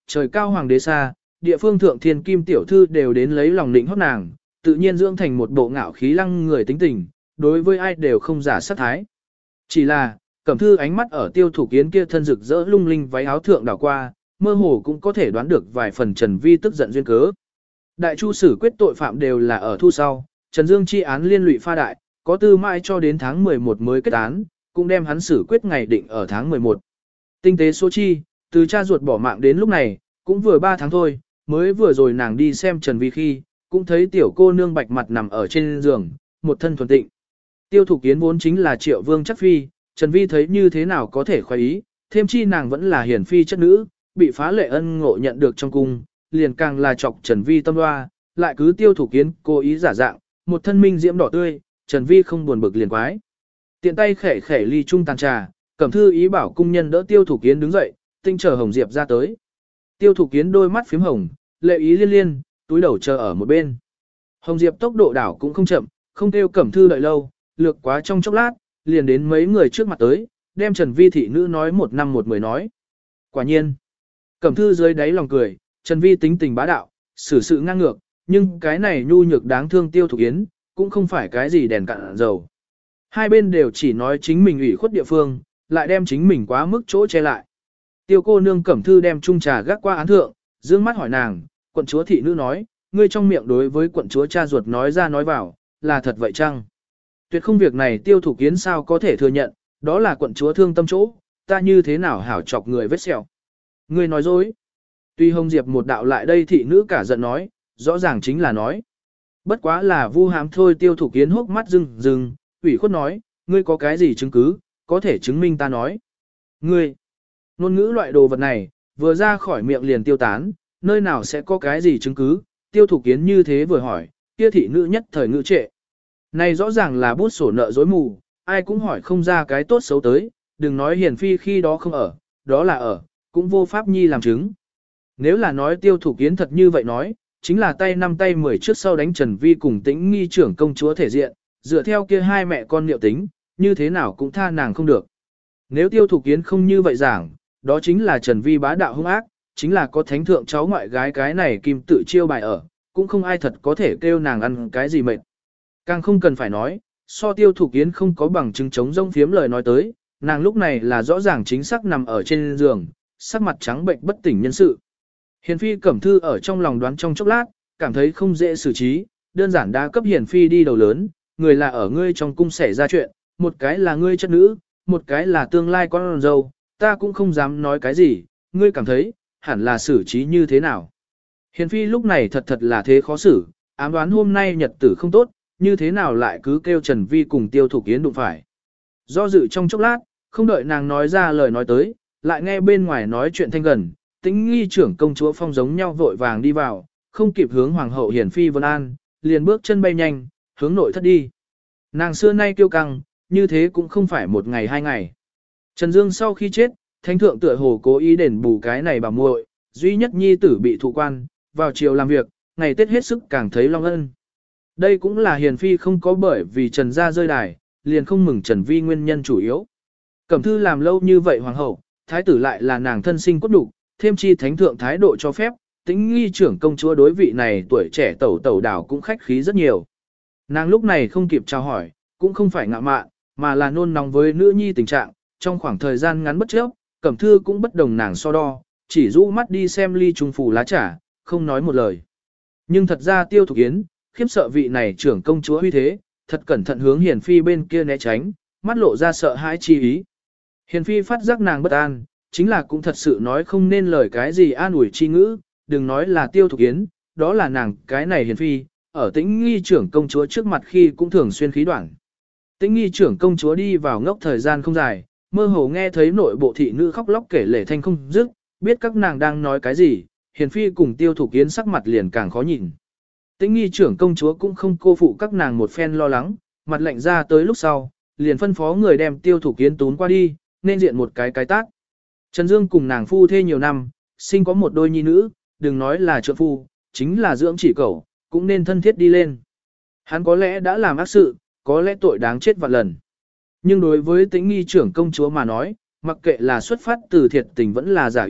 S1: trời cao hoàng đế xa, địa phương thượng thiên kim tiểu thư đều đến lấy lòng định hót nàng, tự nhiên dưỡng thành một bộ ngạo khí lăng người tính tình, đối với ai đều không giả sát thái. Chỉ là, Cẩm Thư ánh mắt ở Tiêu Thủ Kiến kia thân rực rỡ lung linh váy áo thượng đảo qua, mơ hồ cũng có thể đoán được vài phần Trần Vi tức giận duyên cớ. Đại chu xử quyết tội phạm đều là ở thu sau, Trần Dương chi án liên lụy pha đại, có tư mãi cho đến tháng mười một mới kết án, cũng đem hắn xử quyết ngày định ở tháng mười một. Tinh tế số chi, từ cha ruột bỏ mạng đến lúc này, cũng vừa ba tháng thôi, mới vừa rồi nàng đi xem Trần Vi khi, cũng thấy tiểu cô nương bạch mặt nằm ở trên giường, một thân thuần tịnh. Tiêu Thủ Kiến vốn chính là Triệu Vương chắc phi, Trần Vi thấy như thế nào có thể khoái ý, thêm chi nàng vẫn là hiển phi chất nữ, bị phá lệ ân ngộ nhận được trong cung, liền càng là chọc Trần Vi tâm hoa, lại cứ Tiêu Thủ Kiến cố ý giả dạng, một thân minh diễm đỏ tươi, Trần Vi không buồn bực liền quái. Tiện tay khẽ khẽ ly chung tàn trà, Cẩm Thư ý bảo cung nhân đỡ Tiêu Thủ Kiến đứng dậy, tinh chờ Hồng Diệp ra tới. Tiêu Thủ Kiến đôi mắt phím hồng, lệ ý liên liên, túi đầu chờ ở một bên. Hồng Diệp tốc độ đảo cũng không chậm, không kêu Cẩm Thư đợi lâu, lược quá trong chốc lát, liền đến mấy người trước mặt tới, đem Trần Vi thị nữ nói một năm một mười nói. Quả nhiên, Cẩm Thư dưới đáy lòng cười, Trần Vi tính tình bá đạo, xử sự ngang ngược, nhưng cái này nhu nhược đáng thương Tiêu Thủ Kiến, cũng không phải cái gì đèn cạn dầu. Hai bên đều chỉ nói chính mình ủy khuất địa phương, lại đem chính mình quá mức chỗ che lại. Tiêu cô nương Cẩm Thư đem chung trà gác qua án thượng, dương mắt hỏi nàng, quận chúa thị nữ nói, ngươi trong miệng đối với quận chúa cha ruột nói ra nói vào, là thật vậy chăng? Tuyệt không việc này Tiêu Thủ Kiến sao có thể thừa nhận, đó là quận chúa thương tâm chỗ, ta như thế nào hảo chọc người vết sẹo. Ngươi nói dối. Tuy Hồng Diệp một đạo lại đây thị nữ cả giận nói, rõ ràng chính là nói. Bất quá là vu hám thôi. Tiêu Thủ Kiến hốc mắt rưng rưng, ủy khuất nói, ngươi có cái gì chứng cứ, có thể chứng minh ta nói. Ngươi, ngôn ngữ loại đồ vật này, vừa ra khỏi miệng liền tiêu tán, nơi nào sẽ có cái gì chứng cứ, Tiêu Thủ Kiến như thế vừa hỏi, kia thị nữ nhất thời ngữ trệ. Này rõ ràng là bút sổ nợ dối mù, ai cũng hỏi không ra cái tốt xấu tới, đừng nói hiền phi khi đó không ở, đó là ở, cũng vô pháp nhi làm chứng. Nếu là nói Tiêu Thủ Kiến thật như vậy nói, chính là tay năm tay mười trước sau đánh Trần Vi cùng Tĩnh Nghi trưởng công chúa thể diện, dựa theo kia hai mẹ con liệu tính, như thế nào cũng tha nàng không được. Nếu Tiêu Thủ Kiến không như vậy giảng, đó chính là Trần Vi bá đạo hung ác, chính là có thánh thượng cháu ngoại gái cái này kim tự chiêu bài ở, cũng không ai thật có thể kêu nàng ăn cái gì mệt. Càng không cần phải nói, so Tiêu Thủ Kiến không có bằng chứng chống rông phiếm lời nói tới, nàng lúc này là rõ ràng chính xác nằm ở trên giường, sắc mặt trắng bệnh bất tỉnh nhân sự. Hiền phi Cẩm Thư ở trong lòng đoán trong chốc lát, cảm thấy không dễ xử trí, đơn giản đã cấp hiền phi đi đầu lớn, người là ở ngươi trong cung xảy ra chuyện, một cái là ngươi chất nữ, một cái là tương lai con dâu, ta cũng không dám nói cái gì, ngươi cảm thấy, hẳn là xử trí như thế nào. Hiền phi lúc này thật thật là thế khó xử, ám đoán hôm nay nhật tử không tốt, như thế nào lại cứ kêu Trần Vi cùng Tiêu Thủ Kiến đụng phải. Do dự trong chốc lát, không đợi nàng nói ra lời nói tới, lại nghe bên ngoài nói chuyện thanh gần, Tĩnh Nghi trưởng công chúa phong giống nhau vội vàng đi vào, không kịp hướng hoàng hậu hiển phi vân an, liền bước chân bay nhanh, hướng nội thất đi. Nàng xưa nay kiêu căng, như thế cũng không phải một ngày hai ngày. Trần Dương sau khi chết, thánh thượng tựa hồ cố ý đền bù cái này bà muội, duy nhất nhi tử bị thụ quan, vào chiều làm việc, ngày Tết hết sức càng thấy long ân. Đây cũng là hiền phi không có bởi vì Trần gia rơi đài, liền không mừng Trần Vi nguyên nhân chủ yếu. Cẩm Thư làm lâu như vậy hoàng hậu, thái tử lại là nàng thân sinh cốt đủ, thêm chi thánh thượng thái độ cho phép, Tĩnh Nghi trưởng công chúa đối vị này tuổi trẻ tẩu tẩu đảo cũng khách khí rất nhiều. Nàng lúc này không kịp chào hỏi, cũng không phải ngạ mạn, mà là nôn nóng với nữ nhi tình trạng, trong khoảng thời gian ngắn bất chấp, Cẩm Thư cũng bất đồng nàng so đo, chỉ rũ mắt đi xem ly trung phủ lá trà, không nói một lời. Nhưng thật ra Tiêu Thủ Kiến, khiếp sợ vị này trưởng công chúa huy thế, thật cẩn thận hướng Hiền phi bên kia né tránh, mắt lộ ra sợ hãi chi ý. Hiền phi phát giác nàng bất an, chính là cũng thật sự nói không nên lời cái gì an ủi chi ngữ, đừng nói là Tiêu Thủ Kiến, đó là nàng cái này Hiền phi, ở Tĩnh Nghi trưởng công chúa trước mặt khi cũng thường xuyên khí đoạn. Tĩnh Nghi trưởng công chúa đi vào ngốc thời gian không dài, mơ hồ nghe thấy nội bộ thị nữ khóc lóc kể lể thanh không dứt, biết các nàng đang nói cái gì, Hiền phi cùng Tiêu Thủ Kiến sắc mặt liền càng khó nhìn. Tĩnh Nghi trưởng công chúa cũng không cô phụ các nàng một phen lo lắng, mặt lạnh ra tới lúc sau, liền phân phó người đem Tiêu Thủ Kiến tún qua đi, nên diện một cái cái tác. Trần Dương cùng nàng phu thê nhiều năm, sinh có một đôi nhi nữ, đừng nói là trợ phu, chính là dưỡng chỉ cẩu, cũng nên thân thiết đi lên. Hắn có lẽ đã làm ác sự, có lẽ tội đáng chết vạn lần. Nhưng đối với Tĩnh Nghi trưởng công chúa mà nói, mặc kệ là xuất phát từ thiệt tình vẫn là giả ý,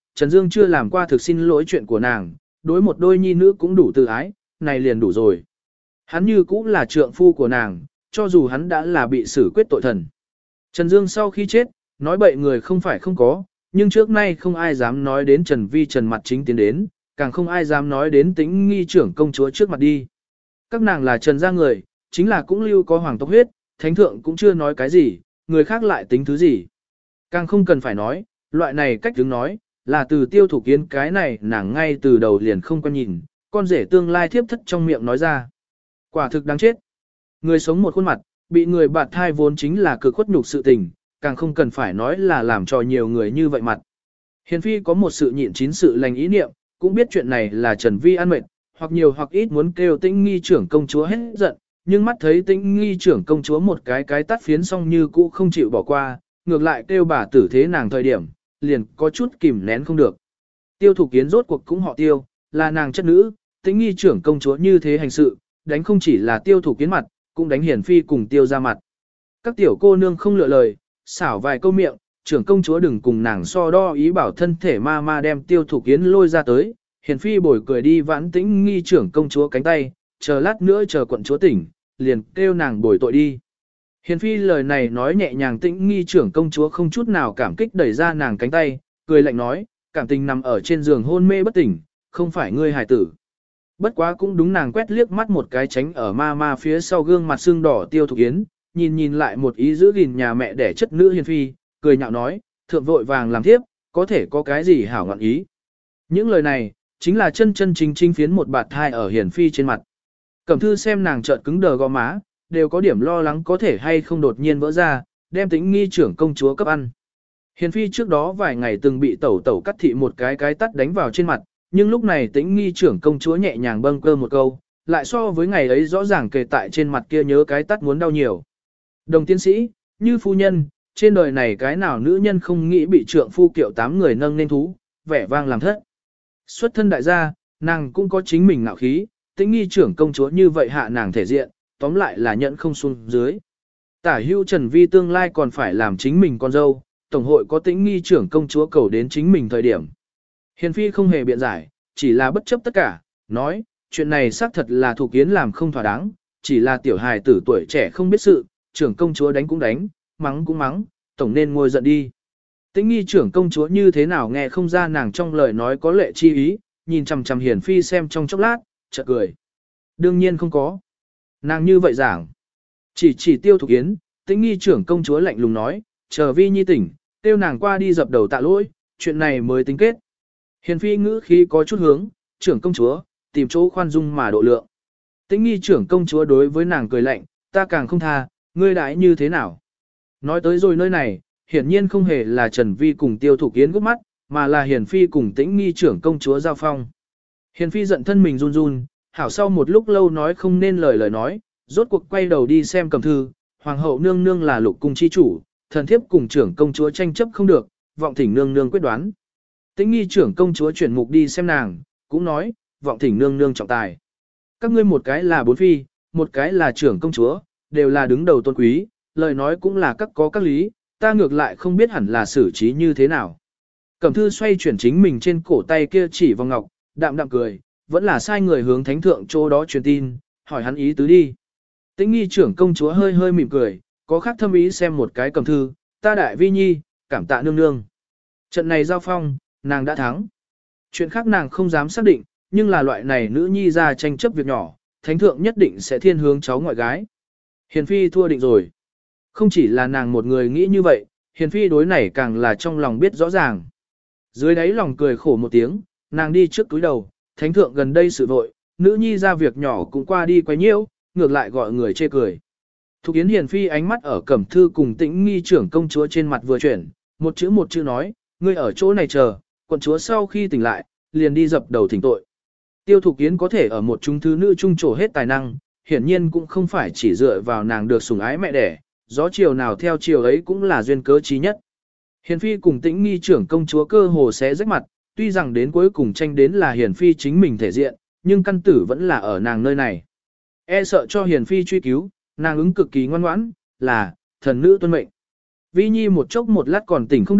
S1: Trần Dương chưa làm qua thực xin lỗi chuyện của nàng, đối một đôi nhi nữ cũng đủ từ ái, này liền đủ rồi. Hắn như cũng là trượng phu của nàng, cho dù hắn đã là bị xử quyết tội thần. Trần Dương sau khi chết, nói bậy người không phải không có, nhưng trước nay không ai dám nói đến Trần Vi Trần mặt chính tiến đến, càng không ai dám nói đến Tĩnh Nghi trưởng công chúa trước mặt đi. Các nàng là Trần gia người, chính là cũng lưu có hoàng tộc huyết, thánh thượng cũng chưa nói cái gì, người khác lại tính thứ gì. Càng không cần phải nói, loại này cách đứng nói, là từ Tiêu Thủ Kiến cái này nàng ngay từ đầu liền không quan nhìn, con rể tương lai thiếp thất trong miệng nói ra. Quả thực đáng chết. Người sống một khuôn mặt, bị người bạt thai vốn chính là cực khuất nhục sự tình, càng không cần phải nói là làm cho nhiều người như vậy mặt. Hiền Phi có một sự nhịn chín sự lành ý niệm, cũng biết chuyện này là Trần Vi ăn mệt, hoặc nhiều hoặc ít muốn kêu Tĩnh Nghi trưởng công chúa hết giận, nhưng mắt thấy Tĩnh Nghi trưởng công chúa một cái cái tắt phiến xong như cũ không chịu bỏ qua, ngược lại kêu bà tử thế nàng thời điểm, liền có chút kìm nén không được. Tiêu Thủ Kiến rốt cuộc cũng họ Tiêu, là nàng chất nữ, Tĩnh Nghi trưởng công chúa như thế hành sự, đánh không chỉ là Tiêu Thủ Kiến mặt, cũng đánh Hiền Phi cùng Tiêu ra mặt. Các tiểu cô nương không lựa lời, xảo vài câu miệng, trưởng công chúa đừng cùng nàng so đo ý bảo thân thể ma ma đem Tiêu Thủ Kiến lôi ra tới. Hiền Phi bồi cười đi vãn Tĩnh Nghi trưởng công chúa cánh tay, chờ lát nữa chờ quận chúa tỉnh, liền kêu nàng bồi tội đi. Hiền Phi lời này nói nhẹ nhàng, Tĩnh Nghi trưởng công chúa không chút nào cảm kích đẩy ra nàng cánh tay, cười lạnh nói, cảm tình nằm ở trên giường hôn mê bất tỉnh, không phải ngươi hài tử. Bất quá cũng đúng, nàng quét liếc mắt một cái tránh ở ma ma phía sau gương mặt sưng đỏ Tiêu Thục Yến, nhìn nhìn lại một ý giữ gìn nhà mẹ đẻ chất nữ Hiền Phi, cười nhạo nói, thượng vội vàng làm thiếp, có thể có cái gì hảo ngọn ý. Những lời này, chính là chân chân chính chính phiến một bạt thai ở Hiền Phi trên mặt. Cẩm Thư xem nàng chợt cứng đờ gò má, đều có điểm lo lắng có thể hay không đột nhiên vỡ ra, đem Tĩnh Nghi trưởng công chúa cấp ăn. Hiền Phi trước đó vài ngày từng bị tẩu tẩu cắt thị một cái cái tắt đánh vào trên mặt, nhưng lúc này Tĩnh Nghi trưởng công chúa nhẹ nhàng bâng cơ một câu, lại so với ngày ấy rõ ràng kề tại trên mặt kia nhớ cái tắt muốn đau nhiều. Đồng tiến sĩ, như phu nhân, trên đời này cái nào nữ nhân không nghĩ bị trượng phu kiệu tám người nâng nên thú, vẻ vang làm thất. Xuất thân đại gia, nàng cũng có chính mình ngạo khí, Tĩnh Nghi trưởng công chúa như vậy hạ nàng thể diện, tóm lại là nhận không xuống dưới. Tả hữu Trần Vi tương lai còn phải làm chính mình con dâu, tổng hội có Tĩnh Nghi trưởng công chúa cầu đến chính mình thời điểm. Hiền Phi không hề biện giải, chỉ là bất chấp tất cả, nói, chuyện này xác thật là Thục Yến làm không thỏa đáng, chỉ là tiểu hài tử tuổi trẻ không biết sự, trưởng công chúa đánh cũng đánh, mắng cũng mắng, tổng nên ngồi giận đi. Tĩnh Nghi trưởng công chúa như thế nào nghe không ra nàng trong lời nói có lệ chi ý, nhìn chằm chằm Hiền Phi xem trong chốc lát, chợt cười. Đương nhiên không có. Nàng như vậy giảng. Chỉ chỉ Tiêu Thục Yến, Tĩnh Nghi trưởng công chúa lạnh lùng nói, chờ Vi nhi tỉnh, tiêu nàng qua đi dập đầu tạ lỗi, chuyện này mới tính kết. Hiền Phi ngữ khí có chút hướng, trưởng công chúa, tìm chỗ khoan dung mà độ lượng. Tĩnh Nghi trưởng công chúa đối với nàng cười lạnh, ta càng không tha, ngươi đãi như thế nào. Nói tới rồi nơi này, hiển nhiên không hề là Trần Vi cùng Tiêu Thục Yến gấp mắt, mà là Hiền Phi cùng Tĩnh Nghi trưởng công chúa giao phong. Hiền Phi giận thân mình run run, hảo sau một lúc lâu nói không nên lời lời nói, rốt cuộc quay đầu đi xem Cẩm Thư, hoàng hậu nương nương là lục cung chi chủ, thần thiếp cùng trưởng công chúa tranh chấp không được, vọng thỉnh nương nương quyết đoán. Tĩnh Nghi trưởng công chúa chuyển mục đi xem nàng, cũng nói, vọng thỉnh nương nương trọng tài. Các ngươi một cái là bốn phi, một cái là trưởng công chúa, đều là đứng đầu tôn quý, lời nói cũng là các có các lý, ta ngược lại không biết hẳn là xử trí như thế nào. Cẩm Thư xoay chuyển chính mình trên cổ tay kia chỉ vào ngọc, đạm đạm cười, vẫn là sai người hướng thánh thượng chỗ đó truyền tin, hỏi hắn ý tứ đi. Tĩnh Nghi trưởng công chúa hơi hơi mỉm cười, có khác thâm ý xem một cái Cẩm Thư, ta đại vi nhi, cảm tạ nương nương. Trận này giao phong, nàng đã thắng. Chuyện khác nàng không dám xác định, nhưng là loại này nữ nhi ra tranh chấp việc nhỏ, thánh thượng nhất định sẽ thiên hướng cháu ngoại gái. Hiền Phi thua định rồi. Không chỉ là nàng một người nghĩ như vậy, Hiền Phi đối này càng là trong lòng biết rõ ràng. Dưới đáy lòng cười khổ một tiếng, nàng đi trước túi đầu, thánh thượng gần đây sự vội, nữ nhi ra việc nhỏ cũng qua đi quấy nhiễu, ngược lại gọi người chê cười. Thục Yến Hiền Phi ánh mắt ở Cẩm Thư cùng Tĩnh Nghi trưởng công chúa trên mặt vừa chuyển, một chữ một chữ nói, ngươi ở chỗ này chờ, quận chúa sau khi tỉnh lại, liền đi dập đầu thỉnh tội. Tiêu Thục Yến có thể ở một chúng thứ nữ trung trổ hết tài năng, hiển nhiên cũng không phải chỉ dựa vào nàng được sủng ái mẹ đẻ, gió chiều nào theo chiều ấy cũng là duyên cớ trí nhất. Hiền Phi cùng Tĩnh Nghi trưởng công chúa cơ hồ xé rách mặt, tuy rằng đến cuối cùng tranh đến là Hiền Phi chính mình thể diện, nhưng căn tử vẫn là ở nàng nơi này. E sợ cho Hiền Phi truy cứu, nàng ứng cực kỳ ngoan ngoãn, là, thần nữ tuân mệnh. Vi Nhi một chốc một lát còn tỉnh không được,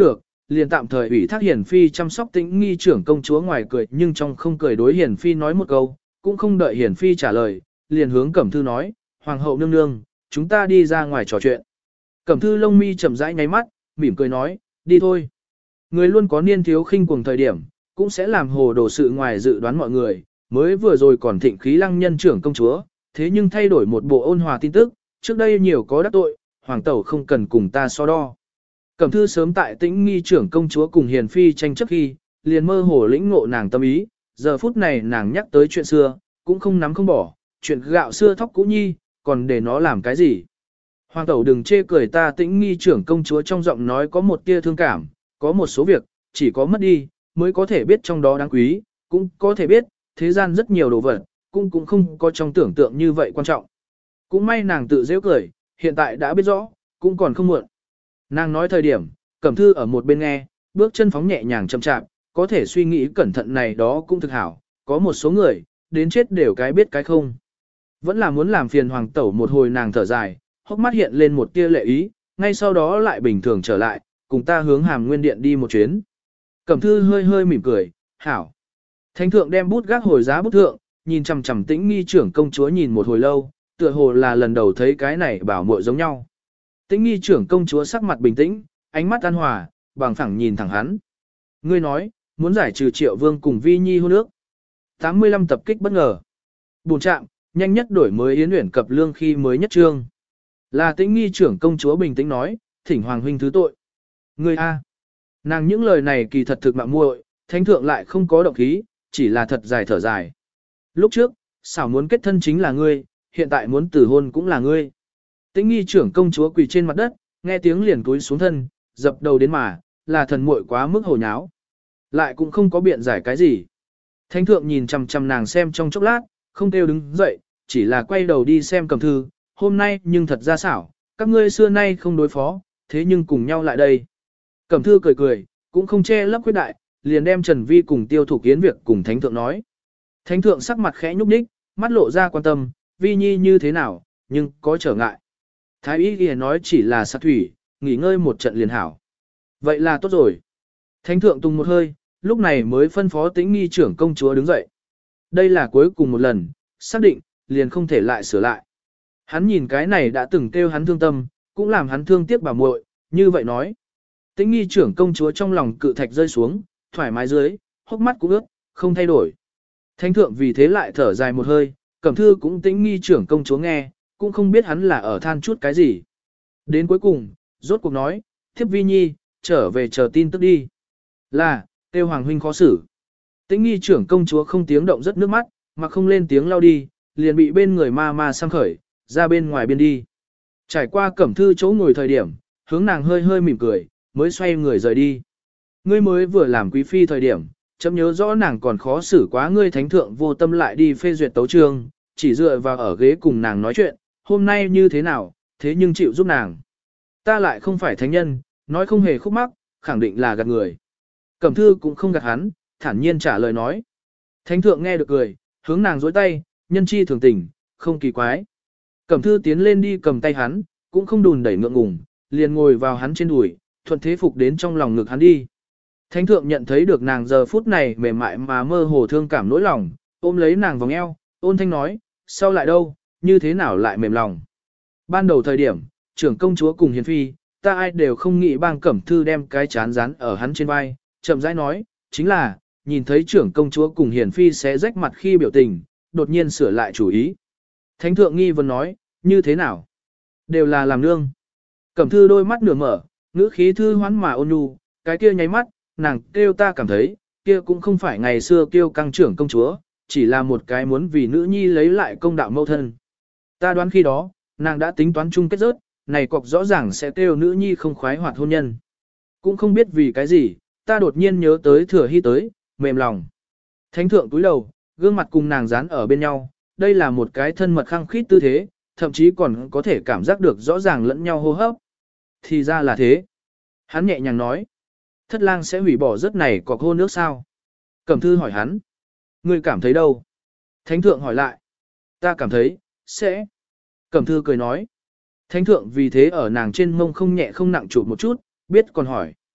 S1: liền tạm thời ủy thác Hiền Phi chăm sóc Tĩnh Nghi trưởng công chúa, ngoài cười nhưng trong không cười đối Hiền Phi nói một câu, cũng không đợi Hiền Phi trả lời, liền hướng Cẩm Thư nói, Hoàng hậu nương nương, chúng ta đi ra ngoài trò chuyện. Cẩm Thư lông mi chậm rãi nháy mắt, mỉm cười nói, đi thôi. Người luôn có niên thiếu khinh cuồng thời điểm, cũng sẽ làm hồ đồ sự ngoài dự đoán mọi người, mới vừa rồi còn thịnh khí lăng nhân trưởng công chúa, thế nhưng thay đổi một bộ ôn hòa tin tức, trước đây nhiều có đắc tội, hoàng tẩu không cần cùng ta so đo. Cẩm Thư sớm tại Tĩnh Nghi trưởng công chúa cùng Hiền Phi tranh chấp khi, liền mơ hồ lĩnh ngộ nàng tâm ý, giờ phút này nàng nhắc tới chuyện xưa, cũng không nắm không bỏ, chuyện gạo xưa thóc cũ nhi, còn để nó làm cái gì. Hoàng tẩu đừng chê cười ta. Tĩnh Nghi trưởng công chúa trong giọng nói có một tia thương cảm, có một số việc, chỉ có mất đi, mới có thể biết trong đó đáng quý, cũng có thể biết, thế gian rất nhiều đồ vật, cũng cũng không có trong tưởng tượng như vậy quan trọng. Cũng may nàng tự dễ cười, hiện tại đã biết rõ, cũng còn không muộn. Nàng nói thời điểm, Cẩm Thư ở một bên nghe, bước chân phóng nhẹ nhàng chậm chạp, có thể suy nghĩ cẩn thận này đó cũng thực hảo, có một số người, đến chết đều cái biết cái không. Vẫn là muốn làm phiền hoàng tẩu một hồi. Nàng thở dài, hốc mắt hiện lên một tia lệ ý, ngay sau đó lại bình thường trở lại, cùng ta hướng Hàm Nguyên Điện đi một chuyến. Cẩm Thư hơi hơi mỉm cười, hảo. Thánh thượng đem bút gác hồi giá bút thượng, nhìn chằm chằm Tĩnh Nghi trưởng công chúa nhìn một hồi lâu, tựa hồ là lần đầu thấy cái này bảo muội giống nhau. Tĩnh Nghi trưởng công chúa sắc mặt bình tĩnh, ánh mắt an hòa, bằng phẳng nhìn thẳng hắn. Ngươi nói, muốn giải trừ Triệu Vương cùng Vi Nhi hôn ước. tám mươi lăm tập kích bất ngờ. Bùn trạm, nhanh nhất đổi mới Yến Uyển cập lương khi mới nhất trương. Là Tĩnh Nghi trưởng công chúa bình tĩnh nói, thỉnh hoàng huynh thứ tội. Ngươi a. Nàng những lời này kỳ thật thực mạo muội, thánh thượng lại không có động khí, chỉ là thật dài thở dài. Lúc trước, xảo muốn kết thân chính là ngươi, hiện tại muốn tử hôn cũng là ngươi. Tĩnh Nghi trưởng công chúa quỳ trên mặt đất, nghe tiếng liền cúi xuống thân, dập đầu đến mà, là thần muội quá mức hồ nháo. Lại cũng không có biện giải cái gì. Thánh thượng nhìn chằm chằm nàng xem trong chốc lát, không kêu đứng dậy, chỉ là quay đầu đi xem Cẩm Thư, hôm nay nhưng thật ra xảo, các ngươi xưa nay không đối phó, thế nhưng cùng nhau lại đây. Cẩm Thư cười cười, cũng không che lấp khuyết đại, liền đem Trần Vi cùng Tiêu Thục Yến việc cùng Thánh thượng nói. Thánh thượng sắc mặt khẽ nhúc nhích, mắt lộ ra quan tâm, Vi Nhi như thế nào, nhưng có trở ngại. Thái y ghi nói chỉ là sát thủy, nghỉ ngơi một trận liền hảo. Vậy là tốt rồi. Thánh thượng tung một hơi, lúc này mới phân phó Tĩnh Nghi trưởng công chúa đứng dậy. Đây là cuối cùng một lần, xác định, liền không thể lại sửa lại. Hắn nhìn cái này đã từng kêu hắn thương tâm, cũng làm hắn thương tiếc bà muội, như vậy nói. Tĩnh Nghi trưởng công chúa trong lòng cự thạch rơi xuống, thoải mái dưới, hốc mắt cũng ướt, không thay đổi. Thánh thượng vì thế lại thở dài một hơi, Cẩm Thư cũng Tĩnh Nghi trưởng công chúa nghe, cũng không biết hắn là ở than chút cái gì. Đến cuối cùng, rốt cuộc nói, thiếp Vi Nhi, trở về chờ tin tức đi. Là, tiêu hoàng huynh khó xử. Tĩnh Nghi trưởng công chúa không tiếng động rất nước mắt, mà không lên tiếng lau đi, liền bị bên người ma ma sang khởi, ra bên ngoài biên đi. Trải qua Cẩm Thư chỗ ngồi thời điểm, hướng nàng hơi hơi mỉm cười, mới xoay người rời đi. Ngươi mới vừa làm quý phi thời điểm, chấm nhớ rõ nàng còn khó xử quá, ngươi thánh thượng vô tâm lại đi phê duyệt tấu chương, chỉ dựa vào ở ghế cùng nàng nói chuyện, hôm nay như thế nào, thế nhưng chịu giúp nàng. Ta lại không phải thánh nhân, nói không hề khúc mắc, khẳng định là gạt người. Cẩm Thư cũng không gạt hắn, thản nhiên trả lời nói. Thánh thượng nghe được cười, hướng nàng dối tay, nhân chi thường tình, không kỳ quái. Cẩm Thư tiến lên đi cầm tay hắn, cũng không đùn đẩy ngượng ngùng, liền ngồi vào hắn trên đùi, thuận thế phục đến trong lòng ngực hắn đi. Thánh thượng nhận thấy được nàng giờ phút này mềm mại mà mơ hồ thương cảm nỗi lòng, ôm lấy nàng vòng eo, ôn thanh nói, sao lại đâu, như thế nào lại mềm lòng. Ban đầu thời điểm, trưởng công chúa cùng Hiền Phi, ta ai đều không nghĩ bang Cẩm Thư đem cái chán rán ở hắn trên vai, chậm rãi nói, chính là, nhìn thấy trưởng công chúa cùng Hiền Phi sẽ rách mặt khi biểu tình, đột nhiên sửa lại chủ ý. Thánh thượng nghi vấn nói, như thế nào? Đều là làm nương. Cẩm Thư đôi mắt nửa mở, ngữ khí thư hoán mà ôn nhu, cái kia nháy mắt, nàng kêu ta cảm thấy, kia cũng không phải ngày xưa kêu căng trưởng công chúa, chỉ là một cái muốn vì nữ nhi lấy lại công đạo mâu thân. Ta đoán khi đó, nàng đã tính toán chung kết rớt, này cọc rõ ràng sẽ kêu nữ nhi không khoái hoạt hôn nhân. Cũng không biết vì cái gì, ta đột nhiên nhớ tới Thừa Hy tới, mềm lòng. Thánh thượng túi đầu, gương mặt cùng nàng dán ở bên nhau, đây là một cái thân mật khăng khít tư thế, thậm chí còn có thể cảm giác được rõ ràng lẫn nhau hô hấp. Thì ra là thế. Hắn nhẹ nhàng nói. Thất lang sẽ hủy bỏ rất này cọc hôn nước sao? Cẩm Thư hỏi hắn. Ngươi cảm thấy đâu? Thánh thượng hỏi lại. Ta cảm thấy, sẽ. Cẩm Thư cười nói. Thánh thượng vì thế ở nàng trên mông không nhẹ không nặng chụp một chút, biết còn hỏi.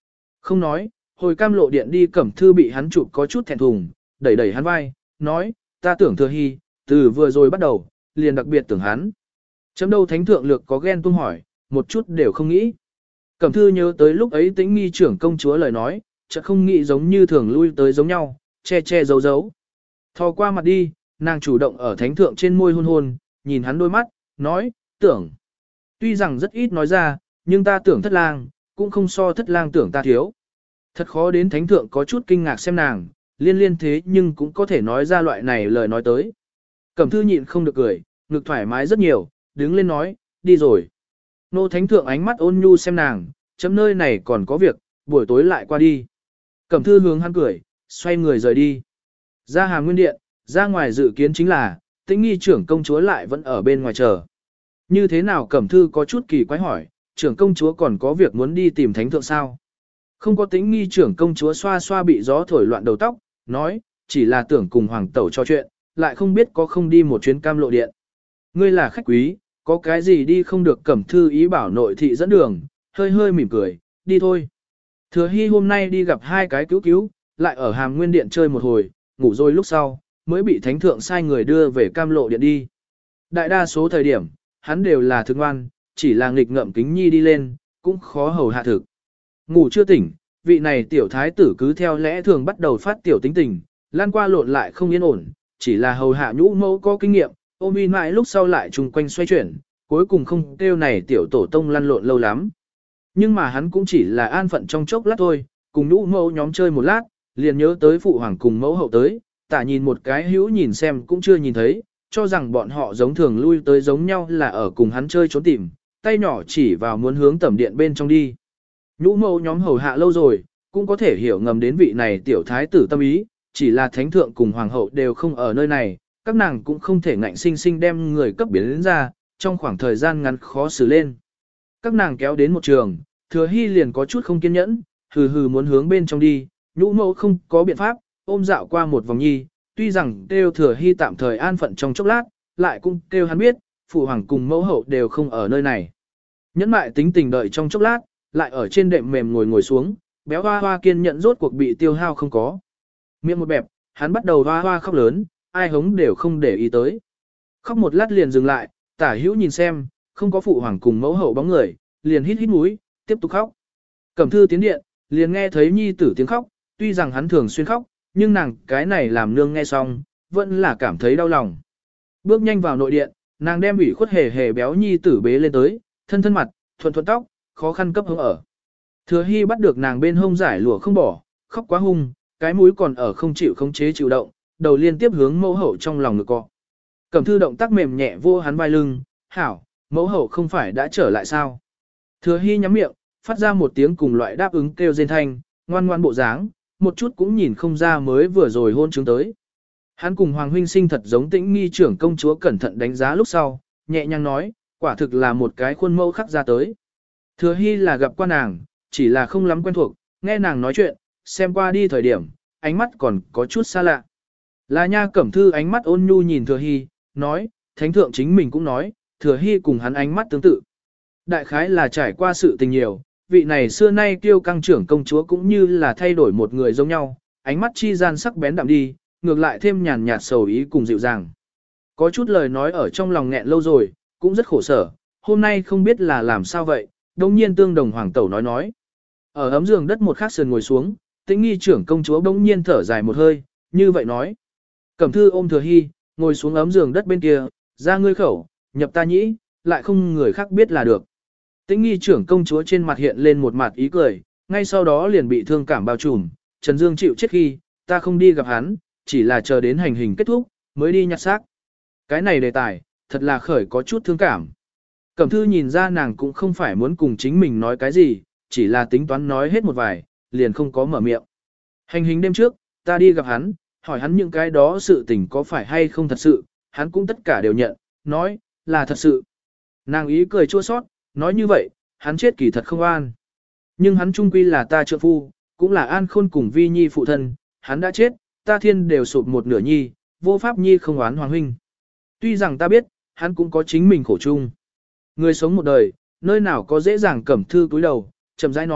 S1: Không nói, hồi cam lộ điện đi Cẩm Thư bị hắn chụp có chút thẹn thùng, đẩy đẩy hắn vai, nói, ta tưởng Thừa Hy, từ vừa rồi bắt đầu, liền đặc biệt tưởng hắn. Chấm đâu thánh thượng lược có ghen tuông hỏi, một chút đều không nghĩ. Cẩm Thư nhớ tới lúc ấy Tĩnh Nghi trưởng công chúa lời nói, chợt không nghĩ giống như thường lui tới giống nhau, che che giấu giấu. Thò qua mặt đi, nàng chủ động ở thánh thượng trên môi hôn hôn, nhìn hắn đôi mắt, nói, tưởng. Tuy rằng rất ít nói ra, nhưng ta tưởng thất lang, cũng không so thất lang tưởng ta thiếu. Thật khó đến thánh thượng có chút kinh ngạc xem nàng, liên liên thế nhưng cũng có thể nói ra loại này lời nói tới. Cẩm Thư nhịn không được cười, ngực thoải mái rất nhiều, đứng lên nói, đi rồi. Nô thánh thượng ánh mắt ôn nhu xem nàng, chấm nơi này còn có việc, buổi tối lại qua đi. Cẩm Thư hướng hắn cười, xoay người rời đi. Ra Hàm Nguyên Điện, ra ngoài dự kiến chính là, Tĩnh Nghi trưởng công chúa lại vẫn ở bên ngoài chờ. Như thế nào Cẩm Thư có chút kỳ quái hỏi, trưởng công chúa còn có việc muốn đi tìm thánh thượng sao? Không có Tĩnh Nghi trưởng công chúa xoa xoa bị gió thổi loạn đầu tóc, nói, chỉ là tưởng cùng hoàng tẩu trò chuyện, lại không biết có không đi một chuyến cam lộ điện. Ngươi là khách quý, có cái gì đi không được Cẩm Thư ý bảo nội thị dẫn đường, hơi hơi mỉm cười, đi thôi. Thừa Hy hôm nay đi gặp hai cái cứu cứu, lại ở Hàm Nguyên Điện chơi một hồi, ngủ rồi lúc sau, mới bị thánh thượng sai người đưa về cam lộ điện đi. Đại đa số thời điểm, hắn đều là thương ngoan, chỉ là nghịch ngợm kính nhi đi lên, cũng khó hầu hạ thực. Ngủ chưa tỉnh, vị này tiểu thái tử cứ theo lẽ thường bắt đầu phát tiểu tính tình, lan qua lộn lại không yên ổn, chỉ là hầu hạ nhũ mẫu có kinh nghiệm, ôm in mãi lúc sau lại trùng quanh xoay chuyển, cuối cùng không kêu này tiểu tổ tông lăn lộn lâu lắm. Nhưng mà hắn cũng chỉ là an phận trong chốc lát thôi, cùng nhũ mẫu nhóm chơi một lát, liền nhớ tới phụ hoàng cùng mẫu hậu tới, tả nhìn một cái hữu nhìn xem cũng chưa nhìn thấy, cho rằng bọn họ giống thường lui tới giống nhau là ở cùng hắn chơi trốn tìm, tay nhỏ chỉ vào muốn hướng tẩm điện bên trong đi. Nhũ mẫu nhóm hầu hạ lâu rồi, cũng có thể hiểu ngầm đến vị này tiểu thái tử tâm ý, chỉ là thánh thượng cùng hoàng hậu đều không ở nơi này, các nàng cũng không thể ngạnh sinh sinh đem người cấp biến đến ra, trong khoảng thời gian ngắn khó xử lên. Các nàng kéo đến một trường, Thừa Hy liền có chút không kiên nhẫn, hừ hừ muốn hướng bên trong đi, nhũ mẫu không có biện pháp, ôm dạo qua một vòng nhi, tuy rằng kêu Thừa Hy tạm thời an phận trong chốc lát, lại cũng kêu hắn biết, phụ hoàng cùng mẫu hậu đều không ở nơi này. Nhẫn mại tính tình đợi trong chốc lát, lại ở trên đệm mềm ngồi ngồi xuống, béo hoa hoa kiên nhẫn rốt cuộc bị tiêu hao không có. Miệng một bẹp, hắn bắt đầu hoa hoa khóc lớn, ai hống đều không để ý tới. Khóc một lát liền dừng lại, tả hữu nhìn xem, không có phụ hoàng cùng mẫu hậu bóng người, liền hít hít mũi, tiếp tục khóc. Cẩm Thư tiến điện, liền nghe thấy nhi tử tiếng khóc, tuy rằng hắn thường xuyên khóc, nhưng nàng cái này làm nương nghe xong, vẫn là cảm thấy đau lòng. Bước nhanh vào nội điện, nàng đem ủy khuất hề hề béo nhi tử bế lên tới, thân thân mặt, thuận thuận tóc, khó khăn cấp hướng ở. Thừa Hy bắt được nàng bên hông giải lụa không bỏ, khóc quá hung, cái mũi còn ở không chịu khống chế chịu động, đầu liên tiếp hướng mẫu hậu trong lòng ngực cọ. Cẩm Thư động tác mềm nhẹ vô hắn vai lưng, hảo, mẫu hậu không phải đã trở lại sao? Thừa Hy nhắm miệng, phát ra một tiếng cùng loại đáp ứng kêu rên thanh, ngoan ngoan bộ dáng, một chút cũng nhìn không ra mới vừa rồi hôn chứng tới. Hắn cùng Hoàng huynh sinh thật giống Tĩnh Nghi trưởng công chúa cẩn thận đánh giá lúc sau, nhẹ nhàng nói, quả thực là một cái khuôn mẫu khắc ra tới. Thừa Hy là gặp qua nàng, chỉ là không lắm quen thuộc, nghe nàng nói chuyện, xem qua đi thời điểm, ánh mắt còn có chút xa lạ. Là nha Cẩm Thư ánh mắt ôn nhu nhìn Thừa Hy, nói, thánh thượng chính mình cũng nói, Thừa Hy cùng hắn ánh mắt tương tự. Đại khái là trải qua sự tình nhiều, vị này xưa nay kiêu căng trưởng công chúa cũng như là thay đổi một người giống nhau, ánh mắt chi gian sắc bén đậm đi, ngược lại thêm nhàn nhạt sầu ý cùng dịu dàng. Có chút lời nói ở trong lòng nghẹn lâu rồi, cũng rất khổ sở, hôm nay không biết là làm sao vậy, đồng nhiên tương đồng hoàng tẩu nói nói. Ở ấm giường đất một khắc sườn ngồi xuống, Tĩnh Nghi trưởng công chúa bỗng nhiên thở dài một hơi, như vậy nói. Cẩm Thư ôm Thừa Hy, ngồi xuống ấm giường đất bên kia, ra ngươi khẩu, nhập ta nhĩ, lại không người khác biết là được. Tĩnh Nghi trưởng công chúa trên mặt hiện lên một mặt ý cười, ngay sau đó liền bị thương cảm bao trùm, Trần Dương chịu chết khi, ta không đi gặp hắn, chỉ là chờ đến hành hình kết thúc, mới đi nhặt xác. Cái này đề tài, thật là khởi có chút thương cảm. Cẩm Thư nhìn ra nàng cũng không phải muốn cùng chính mình nói cái gì, chỉ là tính toán nói hết một vài, liền không có mở miệng. Hành hình đêm trước, ta đi gặp hắn, hỏi hắn những cái đó sự tình có phải hay không thật sự, hắn cũng tất cả đều nhận, nói, là thật sự. Nàng ý cười chua xót, nói như vậy, hắn chết kỳ thật không an. Nhưng hắn trung quy là ta trợ phu, cũng là An Khôn cùng Vi Nhi phụ thân, hắn đã chết, ta thiên đều sụp một nửa nhi, vô pháp nhi không oán hoàng huynh. Tuy rằng ta biết, hắn cũng có chính mình khổ chung. Người sống một đời, nơi nào có dễ dàng Cẩm Thư cúi đầu, chậm rãi nói,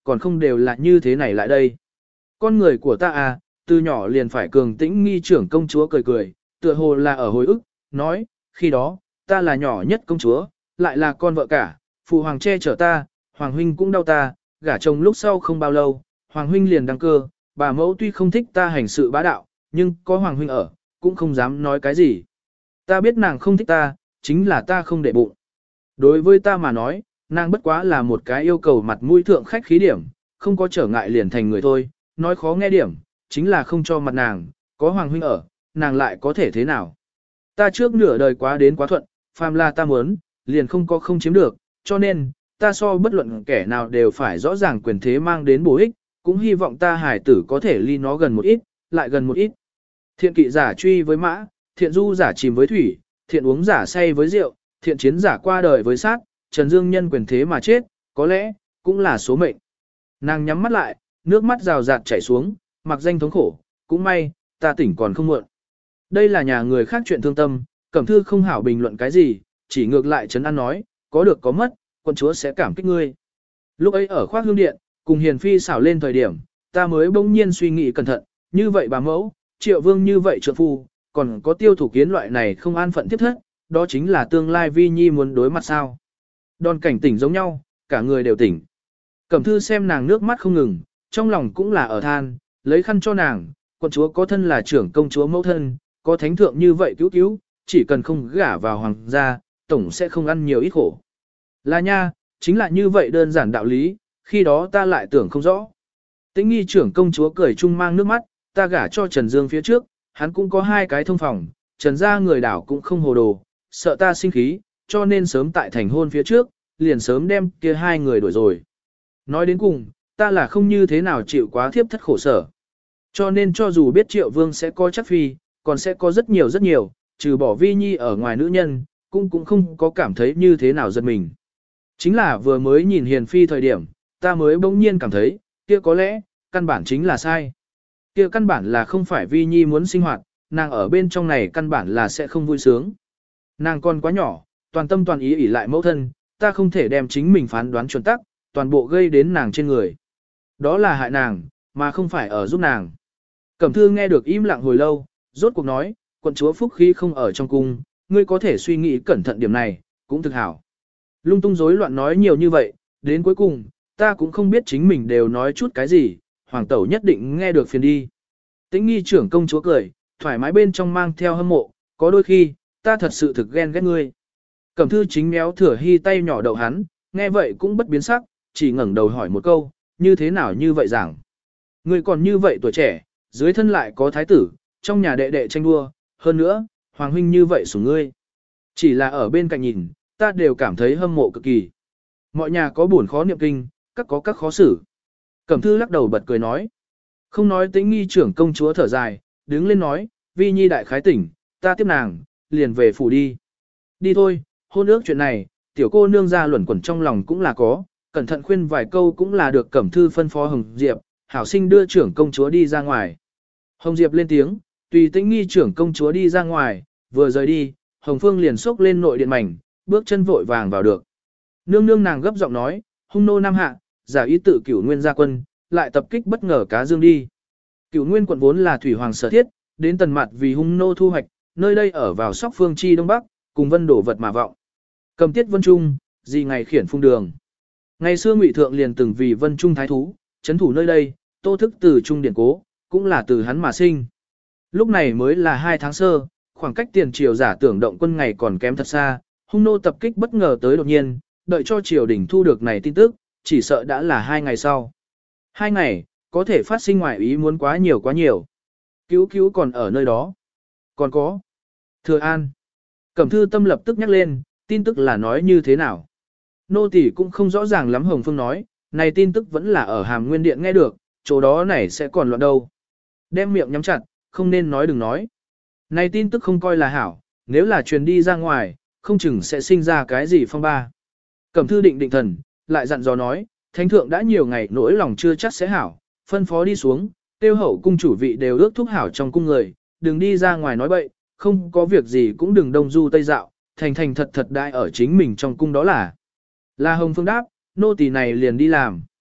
S1: còn không đều là như thế này lại đây. Con người của ta à, từ nhỏ liền phải cường tĩnh nghi trưởng công chúa cười cười, tựa hồ là ở hồi ức, nói, khi đó, ta là nhỏ nhất công chúa, lại là con vợ cả, phụ hoàng che chở ta, hoàng huynh cũng đau ta, gả chồng lúc sau không bao lâu, hoàng huynh liền đăng cơ, bà mẫu tuy không thích ta hành sự bá đạo, nhưng có hoàng huynh ở, cũng không dám nói cái gì. Ta biết nàng không thích ta, chính là ta không để bụng. Đối với ta mà nói, nàng bất quá là một cái yêu cầu mặt mũi thượng khách khí điểm, không có trở ngại liền thành người thôi, nói khó nghe điểm, chính là không cho mặt nàng, có hoàng huynh ở, nàng lại có thể thế nào. Ta trước nửa đời quá đến quá thuận, phàm là ta muốn, liền không có không chiếm được, cho nên, ta so bất luận kẻ nào đều phải rõ ràng quyền thế mang đến bổ ích, cũng hy vọng ta hải tử có thể ly nó gần một ít, lại gần một ít. Thiện kỵ giả truy với mã, thiện du giả chìm với thủy, thiện uống giả say với rượu, thiện chiến giả qua đời với sát, Trần Dương nhân quyền thế mà chết, có lẽ, cũng là số mệnh. Nàng nhắm mắt lại, nước mắt rào rạt chảy xuống, mặc danh thống khổ, cũng may, ta tỉnh còn không muộn. Đây là nhà người khác chuyện thương tâm, Cẩm Thư không hảo bình luận cái gì, chỉ ngược lại trấn an nói, có được có mất, quân chúa sẽ cảm kích ngươi. Lúc ấy ở khoác hương điện, cùng Hiền Phi xảo lên thời điểm, ta mới bỗng nhiên suy nghĩ cẩn thận, như vậy bà mẫu, Triệu Vương như vậy trượng phu, còn có Tiêu Thủ Kiến loại này không an phận tiếp thất, đó chính là tương lai Vi Nhi muốn đối mặt sao. Đòn cảnh tỉnh giống nhau, cả người đều tỉnh. Cẩm Thư xem nàng nước mắt không ngừng, trong lòng cũng là ở than, lấy khăn cho nàng, quận chúa có thân là trưởng công chúa mẫu thân, có thánh thượng như vậy cứu cứu, chỉ cần không gả vào hoàng gia, tổng sẽ không ăn nhiều ít khổ. Là nha, chính là như vậy đơn giản đạo lý, khi đó ta lại tưởng không rõ. Tĩnh nghi trưởng công chúa cười chung mang nước mắt, ta gả cho Trần Dương phía trước, hắn cũng có hai cái thông phòng, Trần gia người đảo cũng không hồ đồ, sợ ta sinh khí, cho nên sớm tại thành hôn phía trước, liền sớm đem kia hai người đuổi rồi. Nói đến cùng, ta là không như thế nào chịu quá thiếp thất khổ sở. Cho nên cho dù biết Triệu Vương sẽ có chắc phi, còn sẽ có rất nhiều rất nhiều, trừ bỏ Vi Nhi ở ngoài nữ nhân, cũng cũng không có cảm thấy như thế nào giật mình. Chính là vừa mới nhìn Hiền Phi thời điểm, ta mới bỗng nhiên cảm thấy, kia có lẽ, căn bản chính là sai. Kia căn bản là không phải Vi Nhi muốn sinh hoạt, nàng ở bên trong này căn bản là sẽ không vui sướng. Nàng còn quá nhỏ, toàn tâm toàn ý ỷ lại mẫu thân, ta không thể đem chính mình phán đoán chuẩn tắc, toàn bộ gây đến nàng trên người. Đó là hại nàng, mà không phải ở giúp nàng. Cẩm Thư nghe được im lặng hồi lâu, rốt cuộc nói, quận chúa phúc khí không ở trong cung, ngươi có thể suy nghĩ cẩn thận điểm này, cũng thực hảo. Lung tung rối loạn nói nhiều như vậy, đến cuối cùng, ta cũng không biết chính mình đều nói chút cái gì, hoàng tẩu nhất định nghe được phiền đi. Tĩnh nghi trưởng công chúa cười, thoải mái bên trong mang theo hâm mộ, có đôi khi, ta thật sự thực ghen ghét ngươi. Cẩm Thư chính méo thửa hy tay nhỏ đậu hắn, nghe vậy cũng bất biến sắc, chỉ ngẩng đầu hỏi một câu, như thế nào như vậy giảng. Ngươi còn như vậy tuổi trẻ, dưới thân lại có thái tử, trong nhà đệ đệ tranh đua, hơn nữa, hoàng huynh như vậy sủng ngươi. Chỉ là ở bên cạnh nhìn, ta đều cảm thấy hâm mộ cực kỳ. Mọi nhà có buồn khó niệm kinh, các có các khó xử. Cẩm Thư lắc đầu bật cười nói. Không nói Tĩnh nghi trưởng công chúa thở dài, đứng lên nói, Vi Nhi đại khái tỉnh, ta tiếp nàng, liền về phủ đi. Đi thôi, hôn ước chuyện này, tiểu cô nương ra luẩn quẩn trong lòng cũng là có, cẩn thận khuyên vài câu cũng là được Cẩm Thư phân phó Hồng Diệp, hảo sinh đưa trưởng công chúa đi ra ngoài. Hồng Diệp lên tiếng, tùy Tĩnh nghi trưởng công chúa đi ra ngoài, vừa rời đi, Hồng Phương liền xốc lên nội điện mảnh, bước chân vội vàng vào được. Nương nương nàng gấp giọng nói, hung nô nam hạ, giả ý tự cửu nguyên gia quân, lại tập kích bất ngờ cá dương đi. Cửu nguyên quận vốn là thủy hoàng sở thiết, đến tần mặt vì hung nô thu hoạch, nơi đây ở vào sóc phương chi đông bắc, cùng vân đổ vật mà vọng. Cầm tiết vân trung, gì ngày khiển phung đường. Ngày xưa Ngụy Thượng liền từng vì vân trung thái thú, chấn thủ nơi đây, tô thức từ trung điển cố, cũng là từ hắn mà sinh. Lúc này mới là hai tháng sơ, khoảng cách tiền triều giả tưởng động quân ngày còn kém thật xa, hung nô tập kích bất ngờ tới đột nhiên, đợi cho triều đình thu được này tin tức, chỉ sợ đã là hai ngày sau. Hai ngày, có thể phát sinh ngoại ý muốn quá nhiều quá nhiều. Cứu cứu còn ở nơi đó. Còn có. Thừa An. Cẩm Thư tâm lập tức nhắc lên, tin tức là nói như thế nào. Nô tỳ cũng không rõ ràng lắm Hồng Phương nói, này tin tức vẫn là ở Hàm Nguyên Điện nghe được, chỗ đó này sẽ còn loạn đâu. Đem miệng nhắm chặt, không nên nói đừng nói. Này tin tức không coi là hảo, nếu là truyền đi ra ngoài, không chừng sẽ sinh ra cái gì phong ba. Cẩm Thư định định thần, lại dặn dò nói, thánh thượng đã nhiều ngày nỗi lòng chưa chắc sẽ hảo, phân phó đi xuống, tiêu hậu cung chủ vị đều ước thúc hảo trong cung người, đừng đi ra ngoài nói bậy, không có việc gì cũng đừng đông du tây dạo, thành thành thật thật đại ở chính mình trong cung đó là. Là Hồng Phương đáp, nô tỳ này liền đi làm.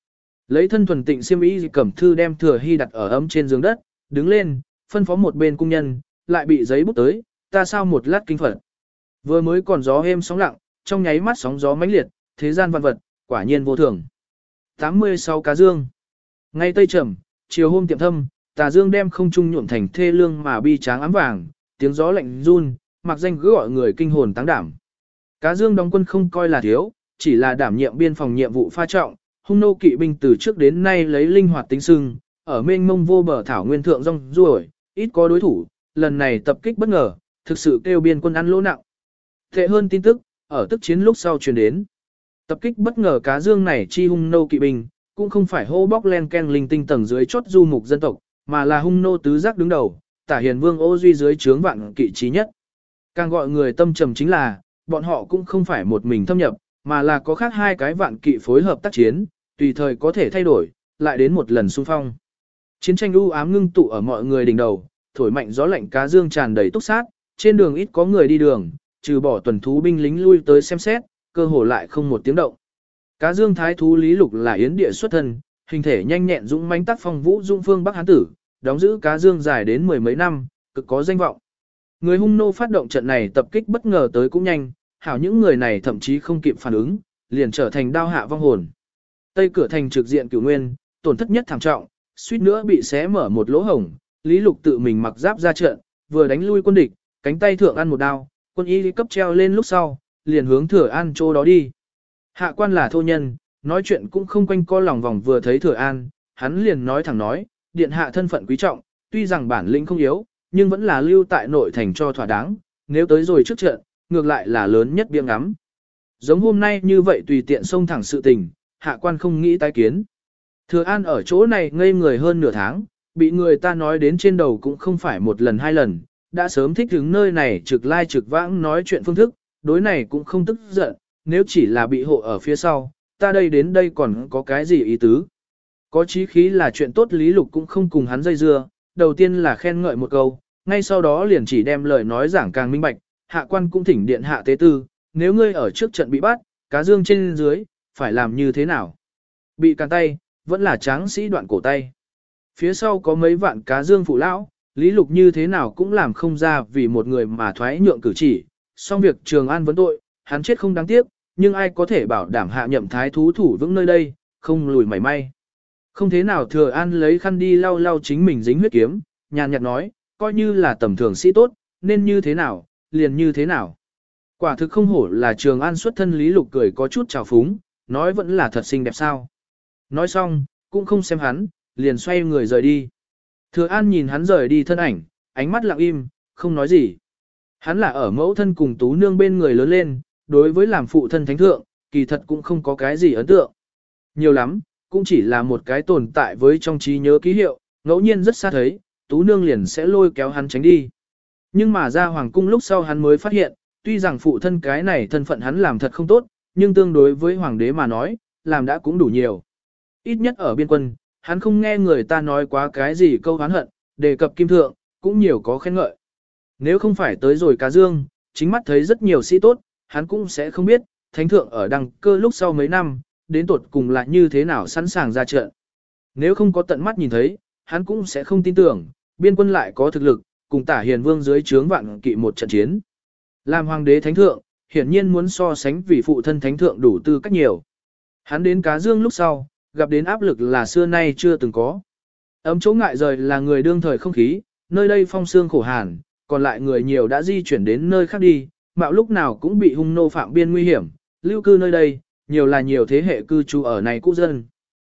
S1: Lấy thân thuần tịnh xiêm y cẩm thư đem Thừa Hy đặt ở ấm trên giường đất, đứng lên, phân phó một bên cung nhân, lại bị giấy bút tới, ta sao một lát kinh phật. Vừa mới còn gió êm sóng lặng, trong nháy mắt sóng gió mãnh liệt, thế gian văn vật, quả nhiên vô thường. tám mươi sáu cá dương. Ngay tây trầm, chiều hôm tiệm thâm, tà dương đem không trung nhuộm thành thê lương mà bi tráng ám vàng, tiếng gió lạnh run, mặc danh cứ gọi người kinh hồn táng đảm. Cá dương đóng quân không coi là thiếu, chỉ là đảm nhiệm biên phòng nhiệm vụ pha trọng, hung nô kỵ binh từ trước đến nay lấy linh hoạt tính sưng, ở mênh mông vô bờ thảo nguyên thượng rong ruổi, ít có đối thủ, lần này tập kích bất ngờ, thực sự kêu biên quân ăn lỗ nặng. Tệ hơn tin tức, ở tức chiến lúc sau truyền đến. Tập kích bất ngờ cá dương này chi hung nô kỵ binh, cũng không phải hô bóc len ken linh tinh tầng dưới chốt du mục dân tộc, mà là hung nô tứ giác đứng đầu, tả hiền vương Ô Duy dưới trướng vạn kỵ trí nhất. Càng gọi người tâm trầm chính là, bọn họ cũng không phải một mình thâm nhập, mà là có khác hai cái vạn kỵ phối hợp tác chiến, tùy thời có thể thay đổi, lại đến một lần xung phong. Chiến tranh u ám ngưng tụ ở mọi người đỉnh đầu, thổi mạnh gió lạnh cá dương tràn đầy túc sát, trên đường ít có người đi đường, trừ bỏ tuần thú binh lính lui tới xem xét, cơ hồ lại không một tiếng động. Cá dương thái thú Lý Lục là yến địa xuất thân, hình thể nhanh nhẹn dũng mãnh tác phong vũ dung phương Bắc Hán tử, đóng giữ cá dương dài đến mười mấy năm, cực có danh vọng. Người hung nô phát động trận này tập kích bất ngờ tới cũng nhanh, hảo những người này thậm chí không kịp phản ứng, liền trở thành đao hạ vong hồn. Tây cửa thành trực diện Cửu Nguyên, tổn thất nhất thảm trọng, suýt nữa bị xé mở một lỗ hổng, Lý Lục tự mình mặc giáp ra trận, vừa đánh lui quân địch, cánh tay thượng ăn một đao, quân y cấp treo lên lúc sau, liền hướng Thừa An chỗ đó đi. Hạ quan là thô nhân, nói chuyện cũng không quanh co lòng vòng, vừa thấy Thừa An, hắn liền nói thẳng nói, điện hạ thân phận quý trọng, tuy rằng bản lĩnh không yếu, nhưng vẫn là lưu tại nội thành cho thỏa đáng, nếu tới rồi trước trận, ngược lại là lớn nhất biếng ngắm. Giống hôm nay như vậy tùy tiện xông thẳng sự tình, hạ quan không nghĩ tái kiến. Thừa An ở chỗ này ngây người hơn nửa tháng, bị người ta nói đến trên đầu cũng không phải một lần hai lần, đã sớm thích đứng nơi này trực lai trực vãng nói chuyện phương thức, đối này cũng không tức giận, nếu chỉ là bị hộ ở phía sau, ta đây đến đây còn có cái gì ý tứ. Có chí khí là chuyện tốt, Lý Lục cũng không cùng hắn dây dưa, đầu tiên là khen ngợi một câu, ngay sau đó liền chỉ đem lời nói giảng càng minh bạch, hạ quan cũng thỉnh điện hạ tế tư, nếu ngươi ở trước trận bị bắt, cá dương trên dưới, phải làm như thế nào? Bị càn tay, vẫn là tráng sĩ đoạn cổ tay. Phía sau có mấy vạn cá dương phụ lão, Lý Lục như thế nào cũng làm không ra vì một người mà thoái nhượng cử chỉ, xong việc Trường An vấn tội, hắn chết không đáng tiếc, nhưng ai có thể bảo đảm hạ nhậm thái thú thủ vững nơi đây, không lùi mảy may. Không thế nào Thừa An lấy khăn đi lau lau chính mình dính huyết kiếm, nhàn nhạt nói, coi như là tầm thường sĩ tốt, nên như thế nào, liền như thế nào. Quả thực không hổ là Trường An xuất thân, Lý Lục cười có chút trào phúng, nói vẫn là thật xinh đẹp sao. Nói xong, cũng không xem hắn, liền xoay người rời đi. Thừa An nhìn hắn rời đi thân ảnh, ánh mắt lặng im, không nói gì. Hắn là ở mẫu thân cùng Tú Nương bên người lớn lên, đối với làm phụ thân thánh thượng, kỳ thật cũng không có cái gì ấn tượng. Nhiều lắm, cũng chỉ là một cái tồn tại với trong trí nhớ ký hiệu, ngẫu nhiên rất xa thấy, Tú Nương liền sẽ lôi kéo hắn tránh đi. Nhưng mà ra hoàng cung lúc sau hắn mới phát hiện, tuy rằng phụ thân cái này thân phận hắn làm thật không tốt, nhưng tương đối với hoàng đế mà nói, làm đã cũng đủ nhiều. Ít nhất ở biên quân, hắn không nghe người ta nói quá cái gì câu oán hận, đề cập kim thượng, cũng nhiều có khen ngợi. Nếu không phải tới rồi cá dương, chính mắt thấy rất nhiều sĩ tốt, hắn cũng sẽ không biết, thánh thượng ở đăng cơ lúc sau mấy năm, đến tuột cùng là như thế nào sẵn sàng ra trận. Nếu không có tận mắt nhìn thấy, hắn cũng sẽ không tin tưởng, biên quân lại có thực lực, cùng tả hiền vương dưới trướng vạn kỵ một trận chiến. Làm hoàng đế thánh thượng, hiển nhiên muốn so sánh vì phụ thân thánh thượng đủ tư cách nhiều. Hắn đến cá dương lúc sau, gặp đến áp lực là xưa nay chưa từng có. Ấm chỗ ngại rời là người đương thời không khí, nơi đây phong sương khổ hàn, còn lại người nhiều đã di chuyển đến nơi khác đi, mạo lúc nào cũng bị hung nô phạm biên nguy hiểm, lưu cư nơi đây, nhiều là nhiều thế hệ cư trú ở này cũ dân.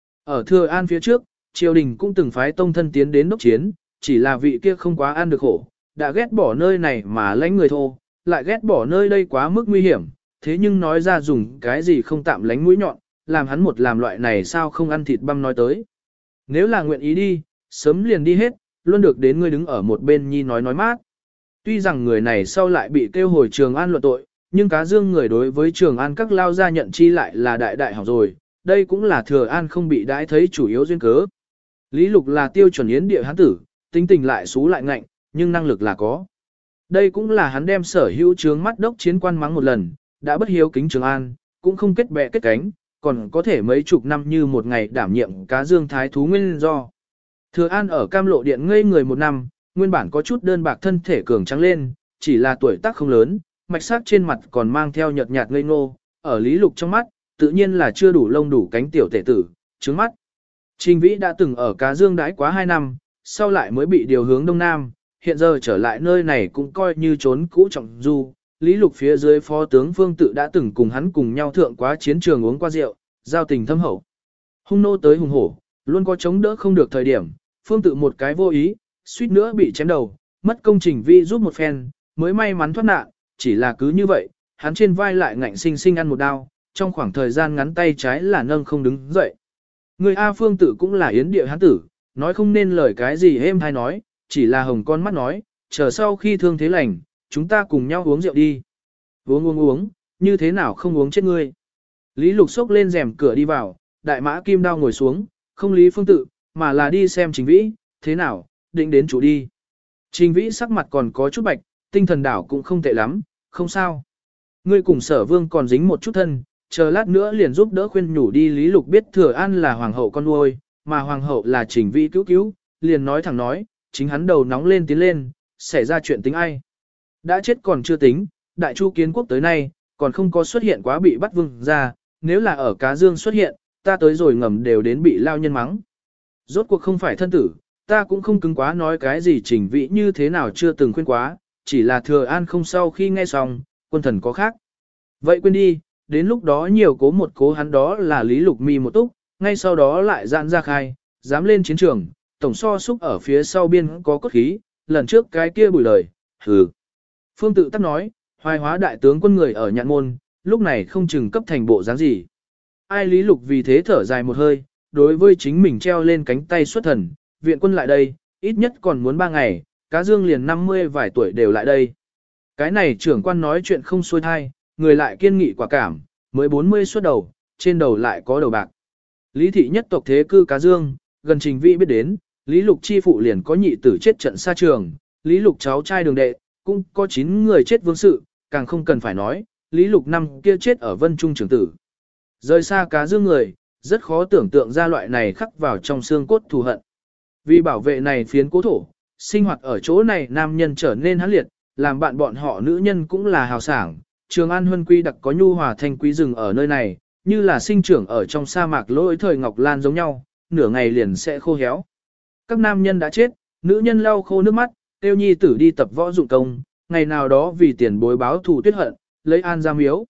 S1: Ở Thừa An phía trước, triều đình cũng từng phái tông thân tiến đến đốc chiến, chỉ là vị kia không quá ăn được khổ, đã ghét bỏ nơi này mà lãnh người thô, lại ghét bỏ nơi đây quá mức nguy hiểm, thế nhưng nói ra dùng cái gì không tạm lánh mũi nhọn, làm hắn một làm loại này sao không ăn thịt băm nói tới. Nếu là nguyện ý đi, sớm liền đi hết, luôn được đến ngươi đứng ở một bên nhi nói nói mát. Tuy rằng người này sau lại bị kêu hồi Trường An luận tội, nhưng cá dương người đối với Trường An các lao gia nhận chi lại là đại đại hỏng rồi, đây cũng là Thừa An không bị đãi thấy chủ yếu duyên cớ. Lý Lục là tiêu chuẩn yến địa hán tử, tính tình lại xú lại ngạnh, nhưng năng lực là có. Đây cũng là hắn đem sở hữu trướng mắt đốc chiến quan mắng một lần, đã bất hiếu kính Trường An, cũng không kết bè kết cánh, còn có thể mấy chục năm như một ngày đảm nhiệm cá dương thái thú nguyên do. Thừa An ở Cam Lộ Điện ngây người một năm, nguyên bản có chút đơn bạc thân thể cường trắng lên, chỉ là tuổi tác không lớn, mạch sắc trên mặt còn mang theo nhợt nhạt ngây ngô, ở Lý Lục trong mắt, tự nhiên là chưa đủ lông đủ cánh tiểu tể tử, trứng mắt. Trình Vĩ đã từng ở Cá Dương đãi quá hai năm, sau lại mới bị điều hướng Đông Nam, hiện giờ trở lại nơi này cũng coi như trốn cũ trọng du. Lý Lục phía dưới phó tướng Phương Tự đã từng cùng hắn cùng nhau thượng quá chiến trường uống qua rượu, giao tình thâm hậu. Hung nô tới hùng hổ, luôn có chống đỡ không được thời điểm, Phương Tự một cái vô ý, suýt nữa bị chém đầu, mất công Trình Vĩ giúp một phen, mới may mắn thoát nạn, chỉ là cứ như vậy, hắn trên vai lại ngạnh sinh sinh ăn một đao, trong khoảng thời gian ngắn tay trái là nâng không đứng dậy. Người A Phương Tự cũng là yến địa hán tử, nói không nên lời cái gì êm hay nói, chỉ là hồng con mắt nói, chờ sau khi thương thế lành, chúng ta cùng nhau uống rượu đi. Uống uống uống, như thế nào không uống chết ngươi. Lý Lục xốc lên rèm cửa đi vào, đại mã kim đao ngồi xuống, không lý Phương Tự, mà là đi xem Trình Vĩ, thế nào, định đến chủ đi. Trình Vĩ sắc mặt còn có chút bạch, tinh thần đảo cũng không tệ lắm, không sao. Ngươi cùng Sở Vương còn dính một chút thân, chờ lát nữa liền giúp đỡ khuyên nhủ đi. Lý Lục biết Thừa An là hoàng hậu con nuôi, mà hoàng hậu là Trình Vĩ cứu cứu, liền nói thẳng nói, chính hắn đầu nóng lên tiến lên, xảy ra chuyện tính ai. Đã chết còn chưa tính, Đại Chu Kiến Quốc tới nay, còn không có xuất hiện quá bị bắt vương ra, nếu là ở Cá Dương xuất hiện, ta tới rồi ngầm đều đến bị lao nhân mắng. Rốt cuộc không phải thân tử, ta cũng không cứng quá nói cái gì Trình Vĩ như thế nào chưa từng khuyên quá, chỉ là Thừa An không sau khi nghe xong, quân thần có khác. Vậy quên đi, đến lúc đó nhiều cố một cố hắn đó là Lý Lục mi một túc, ngay sau đó lại dạn ra khai, dám lên chiến trường, tổng so xúc ở phía sau biên có cốt khí, lần trước cái kia bùi lời, hừ. Phương Tự tắc nói, hoài hóa đại tướng quân người ở nhạn môn, lúc này không chừng cấp thành bộ dáng gì. Ai Lý Lục vì thế thở dài một hơi, đối với chính mình treo lên cánh tay xuất thần, viện quân lại đây, ít nhất còn muốn ba ngày, Cá Dương liền năm mươi vài tuổi đều lại đây. Cái này trưởng quan nói chuyện không xuôi thai, người lại kiên nghị quả cảm, mới bốn mươi xuất đầu, trên đầu lại có đầu bạc. Lý thị nhất tộc thế cư Cá Dương, gần Trình Vĩ biết đến, Lý Lục chi phụ liền có nhị tử chết trận xa trường, Lý Lục cháu trai đường đệ, cũng có chín người chết vương sự, càng không cần phải nói, Lý Lục năm kia chết ở Vân Trung trường tử. Rời xa Cá Dương người, rất khó tưởng tượng ra loại này khắc vào trong xương cốt thù hận. Vì bảo vệ này phiến cố thổ, sinh hoạt ở chỗ này nam nhân trở nên hãn liệt, làm bạn bọn họ nữ nhân cũng là hào sảng. Trường An Huân Quy đặc có nhu hòa thanh quý rừng ở nơi này, như là sinh trưởng ở trong sa mạc lỗi thời ngọc lan giống nhau, nửa ngày liền sẽ khô héo. Các nam nhân đã chết, nữ nhân lau khô nước mắt, tiêu nhi tử đi tập võ dụng công, ngày nào đó vì tiền bối báo thù tuyết hận, lấy an ra miếu.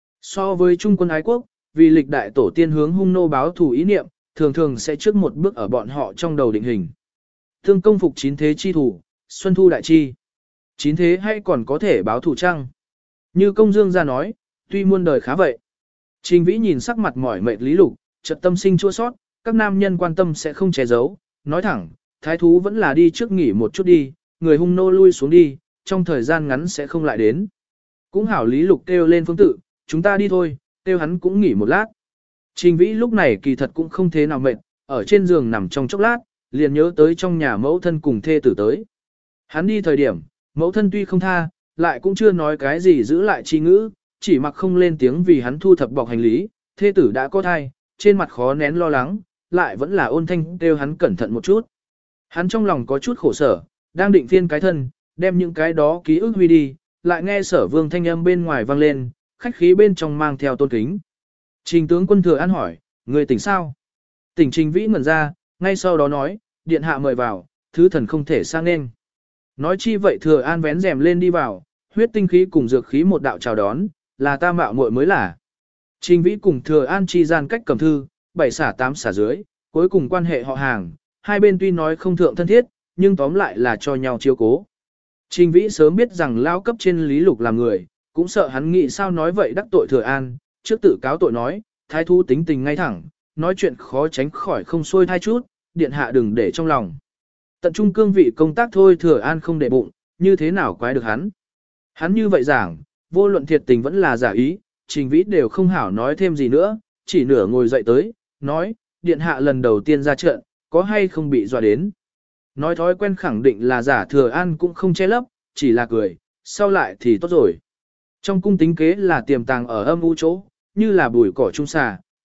S1: So với trung quân ái quốc, vì lịch đại tổ tiên hướng hung nô báo thù ý niệm, thường thường sẽ trước một bước ở bọn họ trong đầu định hình. Thương công phục chín thế chi thủ, xuân thu đại chi. Chín thế hay còn có thể báo thù chăng? Như công dương ra nói, tuy muôn đời khá vậy. Trình Vĩ nhìn sắc mặt mỏi mệt Lý Lục, chợt tâm sinh chua sót, các nam nhân quan tâm sẽ không che giấu, nói thẳng, thái thú vẫn là đi trước nghỉ một chút đi, người hung nô lui xuống đi, trong thời gian ngắn sẽ không lại đến. Cũng hảo Lý Lục kêu lên Phương Tự, chúng ta đi thôi, kêu hắn cũng nghỉ một lát. Trình Vĩ lúc này kỳ thật cũng không thế nào mệt, ở trên giường nằm trong chốc lát, liền nhớ tới trong nhà mẫu thân cùng thê tử tới. Hắn đi thời điểm, mẫu thân tuy không tha, lại cũng chưa nói cái gì giữ lại chi ngữ, chỉ mặc không lên tiếng vì hắn thu thập bọc hành lý, thê tử đã có thai, trên mặt khó nén lo lắng, lại vẫn là ôn thanh kêu hắn cẩn thận một chút. Hắn trong lòng có chút khổ sở, đang định phiên cái thân, đem những cái đó ký ức huy đi, lại nghe Sở Vương thanh âm bên ngoài vang lên, khách khí bên trong mang theo tôn kính. Trình tướng quân Thừa An hỏi, người tỉnh sao? Tỉnh Trình Vĩ ngẩn ra, ngay sau đó nói, điện hạ mời vào, thứ thần không thể sang nên. Nói chi vậy Thừa An vén rèm lên đi vào, huyết tinh khí cùng dược khí một đạo chào đón, là ta mạo muội mới là. Trình Vĩ cùng Thừa An chi gian cách cầm thư, bảy xả tám xả dưới, cuối cùng quan hệ họ hàng, hai bên tuy nói không thượng thân thiết, nhưng tóm lại là cho nhau chiếu cố. Trình Vĩ sớm biết rằng lao cấp trên Lý Lục làm người, cũng sợ hắn nghĩ sao nói vậy đắc tội Thừa An, trước tự cáo tội nói, thái thú tính tình ngay thẳng, nói chuyện khó tránh khỏi không xuôi thai chút, điện hạ đừng để trong lòng. Tận trung cương vị công tác thôi Thừa An không để bụng, như thế nào quái được hắn. Hắn như vậy giảng, vô luận thiệt tình vẫn là giả ý, Trình Vĩ đều không hảo nói thêm gì nữa, chỉ nửa ngồi dậy tới, nói, điện hạ lần đầu tiên ra trận, có hay không bị dọa đến. Nói thói quen khẳng định là giả Thừa An cũng không che lấp, chỉ là cười, sau lại thì tốt rồi. Trong cung tính kế là tiềm tàng ở âm u chỗ, như là bùi cỏ trung xà,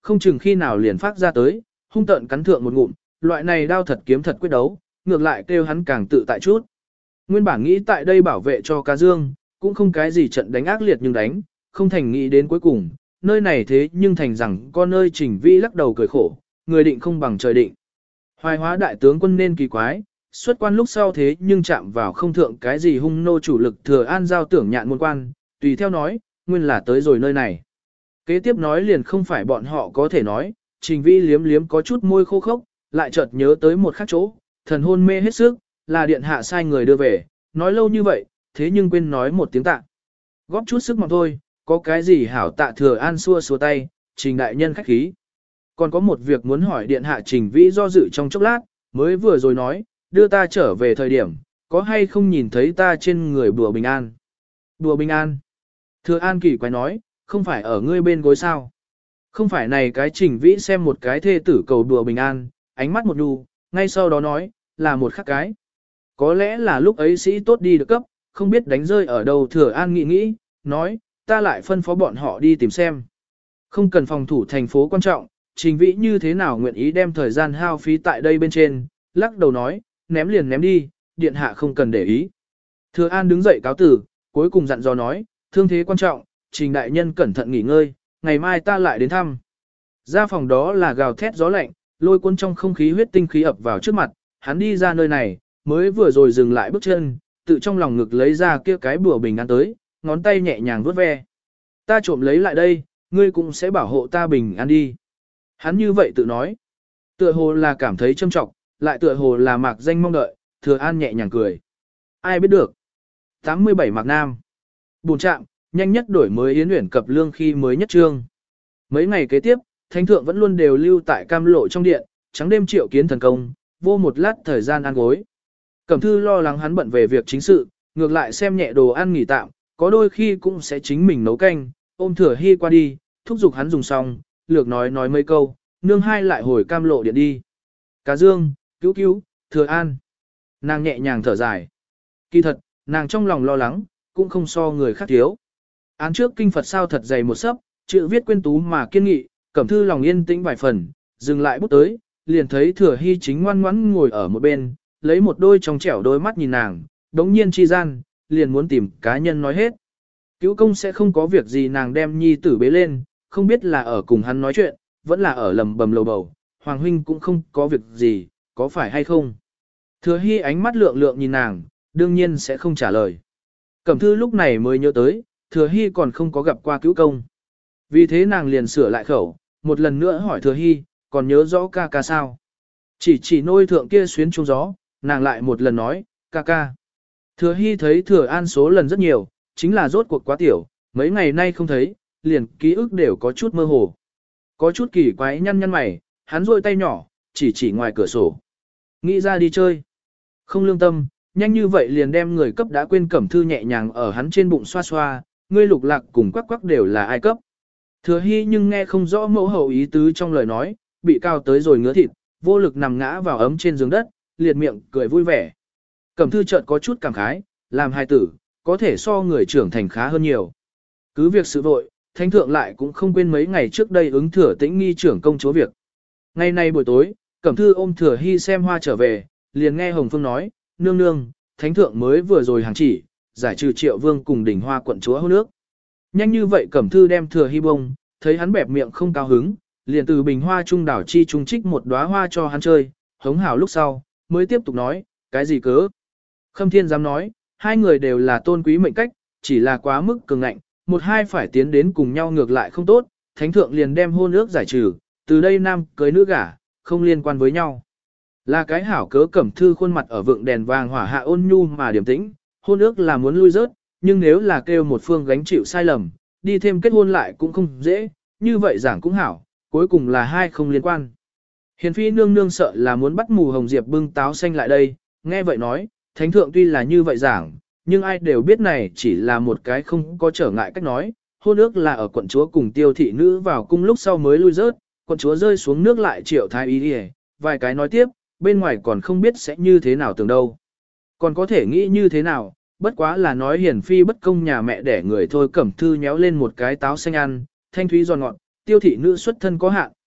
S1: không chừng khi nào liền phát ra tới, hung tợn cắn thượng một ngụm, loại này đao thật kiếm thật quyết đấu, ngược lại kêu hắn càng tự tại chút. Nguyên bản nghĩ tại đây bảo vệ cho ca dương, cũng không cái gì trận đánh ác liệt nhưng đánh, không thành nghĩ đến cuối cùng, nơi này thế nhưng thành rằng con nơi Trình Vĩ lắc đầu cười khổ, người định không bằng trời định. Hoài hóa đại tướng quân nên kỳ quái, xuất quan lúc sau thế nhưng chạm vào không thượng cái gì hung nô chủ lực thừa an giao tưởng nhạn môn quan, tùy theo nói, nguyên là tới rồi nơi này. Kế tiếp nói liền không phải bọn họ có thể nói, Trình Vĩ liếm liếm có chút môi khô khốc, lại chợt nhớ tới một khác chỗ, thần hôn mê hết sức, là điện hạ sai người đưa về, nói lâu như vậy, thế nhưng quên nói một tiếng tạ. Góp chút sức mà thôi, có cái gì hảo tạ thừa an xua xua tay, Trình đại nhân khách khí. Còn có một việc muốn hỏi điện hạ Trình Vĩ do dự trong chốc lát, mới vừa rồi nói, đưa ta trở về thời điểm, có hay không nhìn thấy ta trên người bùa bình an. Bùa bình an. Thừa an kỳ quái nói, không phải ở ngươi bên gối sao. Không phải này cái Trình Vĩ xem một cái thê tử cầu đùa bình an, ánh mắt một đu, ngay sau đó nói, là một khắc cái. Có lẽ là lúc ấy sĩ tốt đi được cấp, không biết đánh rơi ở đâu. Thừa an nghĩ nghĩ, nói, ta lại phân phó bọn họ đi tìm xem. Không cần phòng thủ thành phố quan trọng, Trình Vĩ như thế nào nguyện ý đem thời gian hao phí tại đây bên trên, lắc đầu nói, ném liền ném đi, điện hạ không cần để ý. Thừa An đứng dậy cáo tử, cuối cùng dặn dò nói, thương thế quan trọng, Trình đại nhân cẩn thận nghỉ ngơi, ngày mai ta lại đến thăm. Ra phòng đó là gào thét gió lạnh, lôi cuốn trong không khí huyết tinh khí ập vào trước mặt, hắn đi ra nơi này, mới vừa rồi dừng lại bước chân, tự trong lòng ngực lấy ra kia cái bùa bình an tới, ngón tay nhẹ nhàng vuốt ve. Ta trộm lấy lại đây, ngươi cũng sẽ bảo hộ ta bình an đi. Hắn như vậy tự nói. Tựa hồ là cảm thấy châm trọng, lại tựa hồ là mạc danh mong đợi, Thừa An nhẹ nhàng cười. Ai biết được. tám mươi bảy Mạc Nam. Buồn trạm, nhanh nhất đổi mới yến uyển cập lương khi mới nhất trương. Mấy ngày kế tiếp, thánh thượng vẫn luôn đều lưu tại cam lộ trong điện, trắng đêm triệu kiến thần công, vô một lát thời gian ăn gối. Cẩm thư lo lắng hắn bận về việc chính sự, ngược lại xem nhẹ đồ ăn nghỉ tạm, có đôi khi cũng sẽ chính mình nấu canh, ôm Thừa Hy qua đi, thúc giục hắn dùng xong, lược nói nói mấy câu, nương hai lại hồi cam lộ điện đi. Cá Dương, cứu cứu, Thừa An. Nàng nhẹ nhàng thở dài. Kỳ thật, nàng trong lòng lo lắng, cũng không so người khác thiếu. Án trước kinh Phật sao thật dày một sấp, chữ viết quyên tú mà kiên nghị, Cẩm thư lòng yên tĩnh vài phần, dừng lại bút tới, liền thấy Thừa Hy chính ngoan ngoãn ngồi ở một bên, lấy một đôi trong trẻo đôi mắt nhìn nàng, đống nhiên chi gian, liền muốn tìm cá nhân nói hết. Cứu công sẽ không có việc gì, nàng đem nhi tử bế lên, không biết là ở cùng hắn nói chuyện, vẫn là ở lầm bầm lầu bầu, Hoàng huynh cũng không có việc gì, có phải hay không? Thừa Hy ánh mắt lượng lượng nhìn nàng, đương nhiên sẽ không trả lời. Cẩm thư lúc này mới nhớ tới, Thừa Hy còn không có gặp qua cứu công. Vì thế nàng liền sửa lại khẩu, một lần nữa hỏi Thừa Hy, còn nhớ rõ ca ca sao? Chỉ chỉ nôi thượng kia xuyến trung gió, nàng lại một lần nói, ca ca. Thừa Hy thấy Thừa An số lần rất nhiều, chính là rốt cuộc quá tiểu, mấy ngày nay không thấy, liền ký ức đều có chút mơ hồ. Có chút kỳ quái nhăn nhăn mày, hắn rôi tay nhỏ, chỉ chỉ ngoài cửa sổ. Nghĩ ra đi chơi. Không lương tâm, nhanh như vậy liền đem người cấp đã quên. Cẩm thư nhẹ nhàng ở hắn trên bụng xoa xoa, ngươi lục lạc cùng quắc quắc đều là ai cấp. Thừa Hy nhưng nghe không rõ mẫu hậu ý tứ trong lời nói, bị cao tới rồi ngứa thịt, vô lực nằm ngã vào ấm trên giường đất, liệt miệng cười vui vẻ. Cẩm thư chợt có chút cảm khái, làm hài tử, có thể so người trưởng thành khá hơn nhiều. Cứ việc sự vội, thánh thượng lại cũng không quên mấy ngày trước đây ứng Thừa Tĩnh nghi trưởng công chúa việc. Ngày nay buổi tối, Cẩm thư ôm Thừa Hy xem hoa trở về, liền nghe Hồng Phương nói, nương nương, thánh thượng mới vừa rồi hàng chỉ, giải trừ Triệu Vương cùng đỉnh hoa quận chúa hôn nước. Nhanh như vậy Cẩm thư đem Thừa Hy bông, thấy hắn bẹp miệng không cao hứng, liền từ bình hoa trung đảo chi trung trích một đóa hoa cho hắn chơi, hống hảo lúc sau, mới tiếp tục nói, cái gì cớ. Khâm Thiên dám nói, hai người đều là tôn quý mệnh cách, chỉ là quá mức cường ngạnh, một hai phải tiến đến cùng nhau ngược lại không tốt, thánh thượng liền đem hôn ước giải trừ, từ đây nam cưới nữ gả, không liên quan với nhau. Là cái hảo cớ. Cẩm thư khuôn mặt ở vượng đèn vàng hỏa hạ ôn nhu mà điềm tĩnh, hôn ước là muốn lui rớt, nhưng nếu là kêu một phương gánh chịu sai lầm, đi thêm kết hôn lại cũng không dễ, như vậy giảng cũng hảo, cuối cùng là hai không liên quan. Hiền phi nương nương sợ là muốn bắt mù hồng diệp bưng táo xanh lại đây, nghe vậy nói, thánh thượng tuy là như vậy giảng, nhưng ai đều biết này chỉ là một cái không có trở ngại cách nói, hôn ước là ở quận chúa cùng tiêu thị nữ vào cung lúc sau mới lui rớt, quận chúa rơi xuống nước lại triệu thái ý đi, vài cái nói tiếp, bên ngoài còn không biết sẽ như thế nào tưởng đâu. Còn có thể nghĩ như thế nào, bất quá là nói hiển phi bất công nhà mẹ đẻ người thôi. Cẩm thư nhéo lên một cái táo xanh ăn, thanh thúy giòn ngọt, tiêu thị nữ xuất thân có hạn,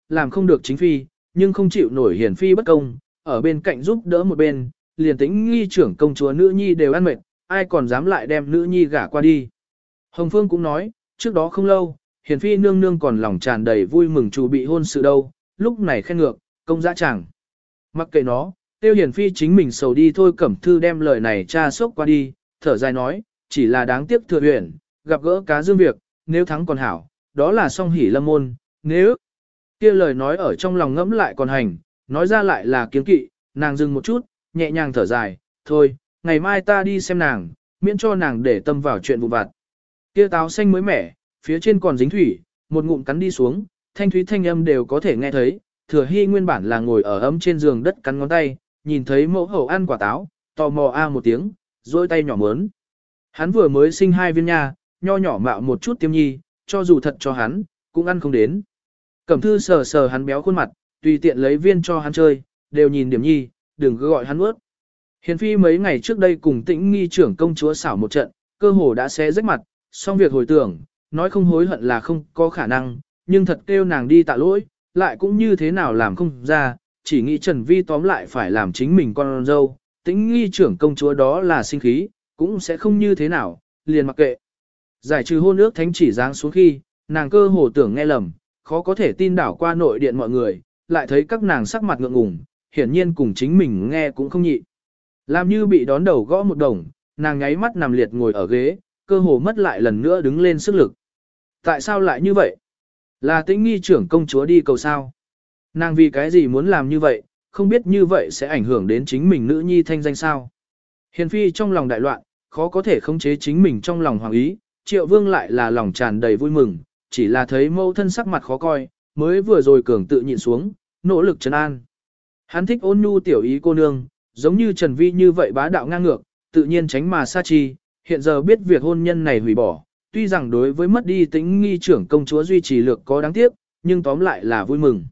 S1: làm không được chính phi, nhưng không chịu nổi hiển phi bất công, ở bên cạnh giúp đỡ một bên, liền Tĩnh nghi trưởng công chúa nữ nhi đều ăn mệt, ai còn dám lại đem nữ nhi gả qua đi. Hồng Phương cũng nói, trước đó không lâu, hiển phi nương nương còn lòng tràn đầy vui mừng chủ bị hôn sự đâu, lúc này khen ngược, công dã chẳng. Mặc kệ nó, tiêu hiển phi chính mình sầu đi thôi. Cẩm Thư đem lời này tra sốc qua đi, thở dài nói, chỉ là đáng tiếc thừa huyện, gặp gỡ cá dương việc, nếu thắng còn hảo, đó là song hỷ lâm môn, nếu kia lời nói ở trong lòng ngẫm lại còn hành, nói ra lại là kiêng kỵ, nàng dừng một chút, nhẹ nhàng thở dài, thôi, ngày mai ta đi xem nàng, miễn cho nàng để tâm vào chuyện vụ vặt. Kia táo xanh mới mẻ, phía trên còn dính thủy, một ngụm cắn đi xuống, thanh thúy thanh âm đều có thể nghe thấy, Thừa Hy nguyên bản là ngồi ở ấm trên giường đất cắn ngón tay, nhìn thấy mẫu hậu ăn quả táo, tò mò a một tiếng, dôi tay nhỏ mớn. Hắn vừa mới sinh hai viên nha, nho nhỏ mạo một chút tiêm nhi, cho dù thật cho hắn, cũng ăn không đến. Cẩm Thư sờ sờ hắn béo khuôn mặt, tùy tiện lấy viên cho hắn chơi, đều nhìn điểm nhi, đừng cứ gọi hắn ướt. Hiền phi mấy ngày trước đây cùng Tĩnh nghi trưởng công chúa xảo một trận, cơ hồ đã xé rách mặt, xong việc hồi tưởng, nói không hối hận là không có khả năng, nhưng thật kêu nàng đi tạ lỗi, lại cũng như thế nào làm không ra, chỉ nghĩ Trần Vi tóm lại phải làm chính mình con dâu, Tĩnh nghi trưởng công chúa đó là sinh khí, cũng sẽ không như thế nào, liền mặc kệ. Giải trừ hôn ước thánh chỉ giáng xuống khi, nàng cơ hồ tưởng nghe lầm, khó có thể tin đảo qua nội điện mọi người, lại thấy các nàng sắc mặt ngượng ngùng, hiển nhiên cùng chính mình nghe cũng không nhị. Làm như bị đón đầu gõ một đồng, nàng nháy mắt nằm liệt ngồi ở ghế, cơ hồ mất lại lần nữa đứng lên sức lực. Tại sao lại như vậy? Là Tĩnh nghi trưởng công chúa đi cầu sao? Nàng vì cái gì muốn làm như vậy, không biết như vậy sẽ ảnh hưởng đến chính mình nữ nhi thanh danh sao? Hiền phi trong lòng đại loạn, khó có thể khống chế chính mình trong lòng hoàng ý, Triệu Vương lại là lòng tràn đầy vui mừng, chỉ là thấy mẫu thân sắc mặt khó coi, mới vừa rồi cường tự nhịn xuống, nỗ lực trấn an. Hắn thích ôn nhu tiểu ý cô nương, giống như Trần Vi như vậy bá đạo ngang ngược, tự nhiên tránh mà xa chi, hiện giờ biết việc hôn nhân này hủy bỏ, tuy rằng đối với mất đi Tĩnh nghi trưởng công chúa duy trì lược có đáng tiếc, nhưng tóm lại là vui mừng.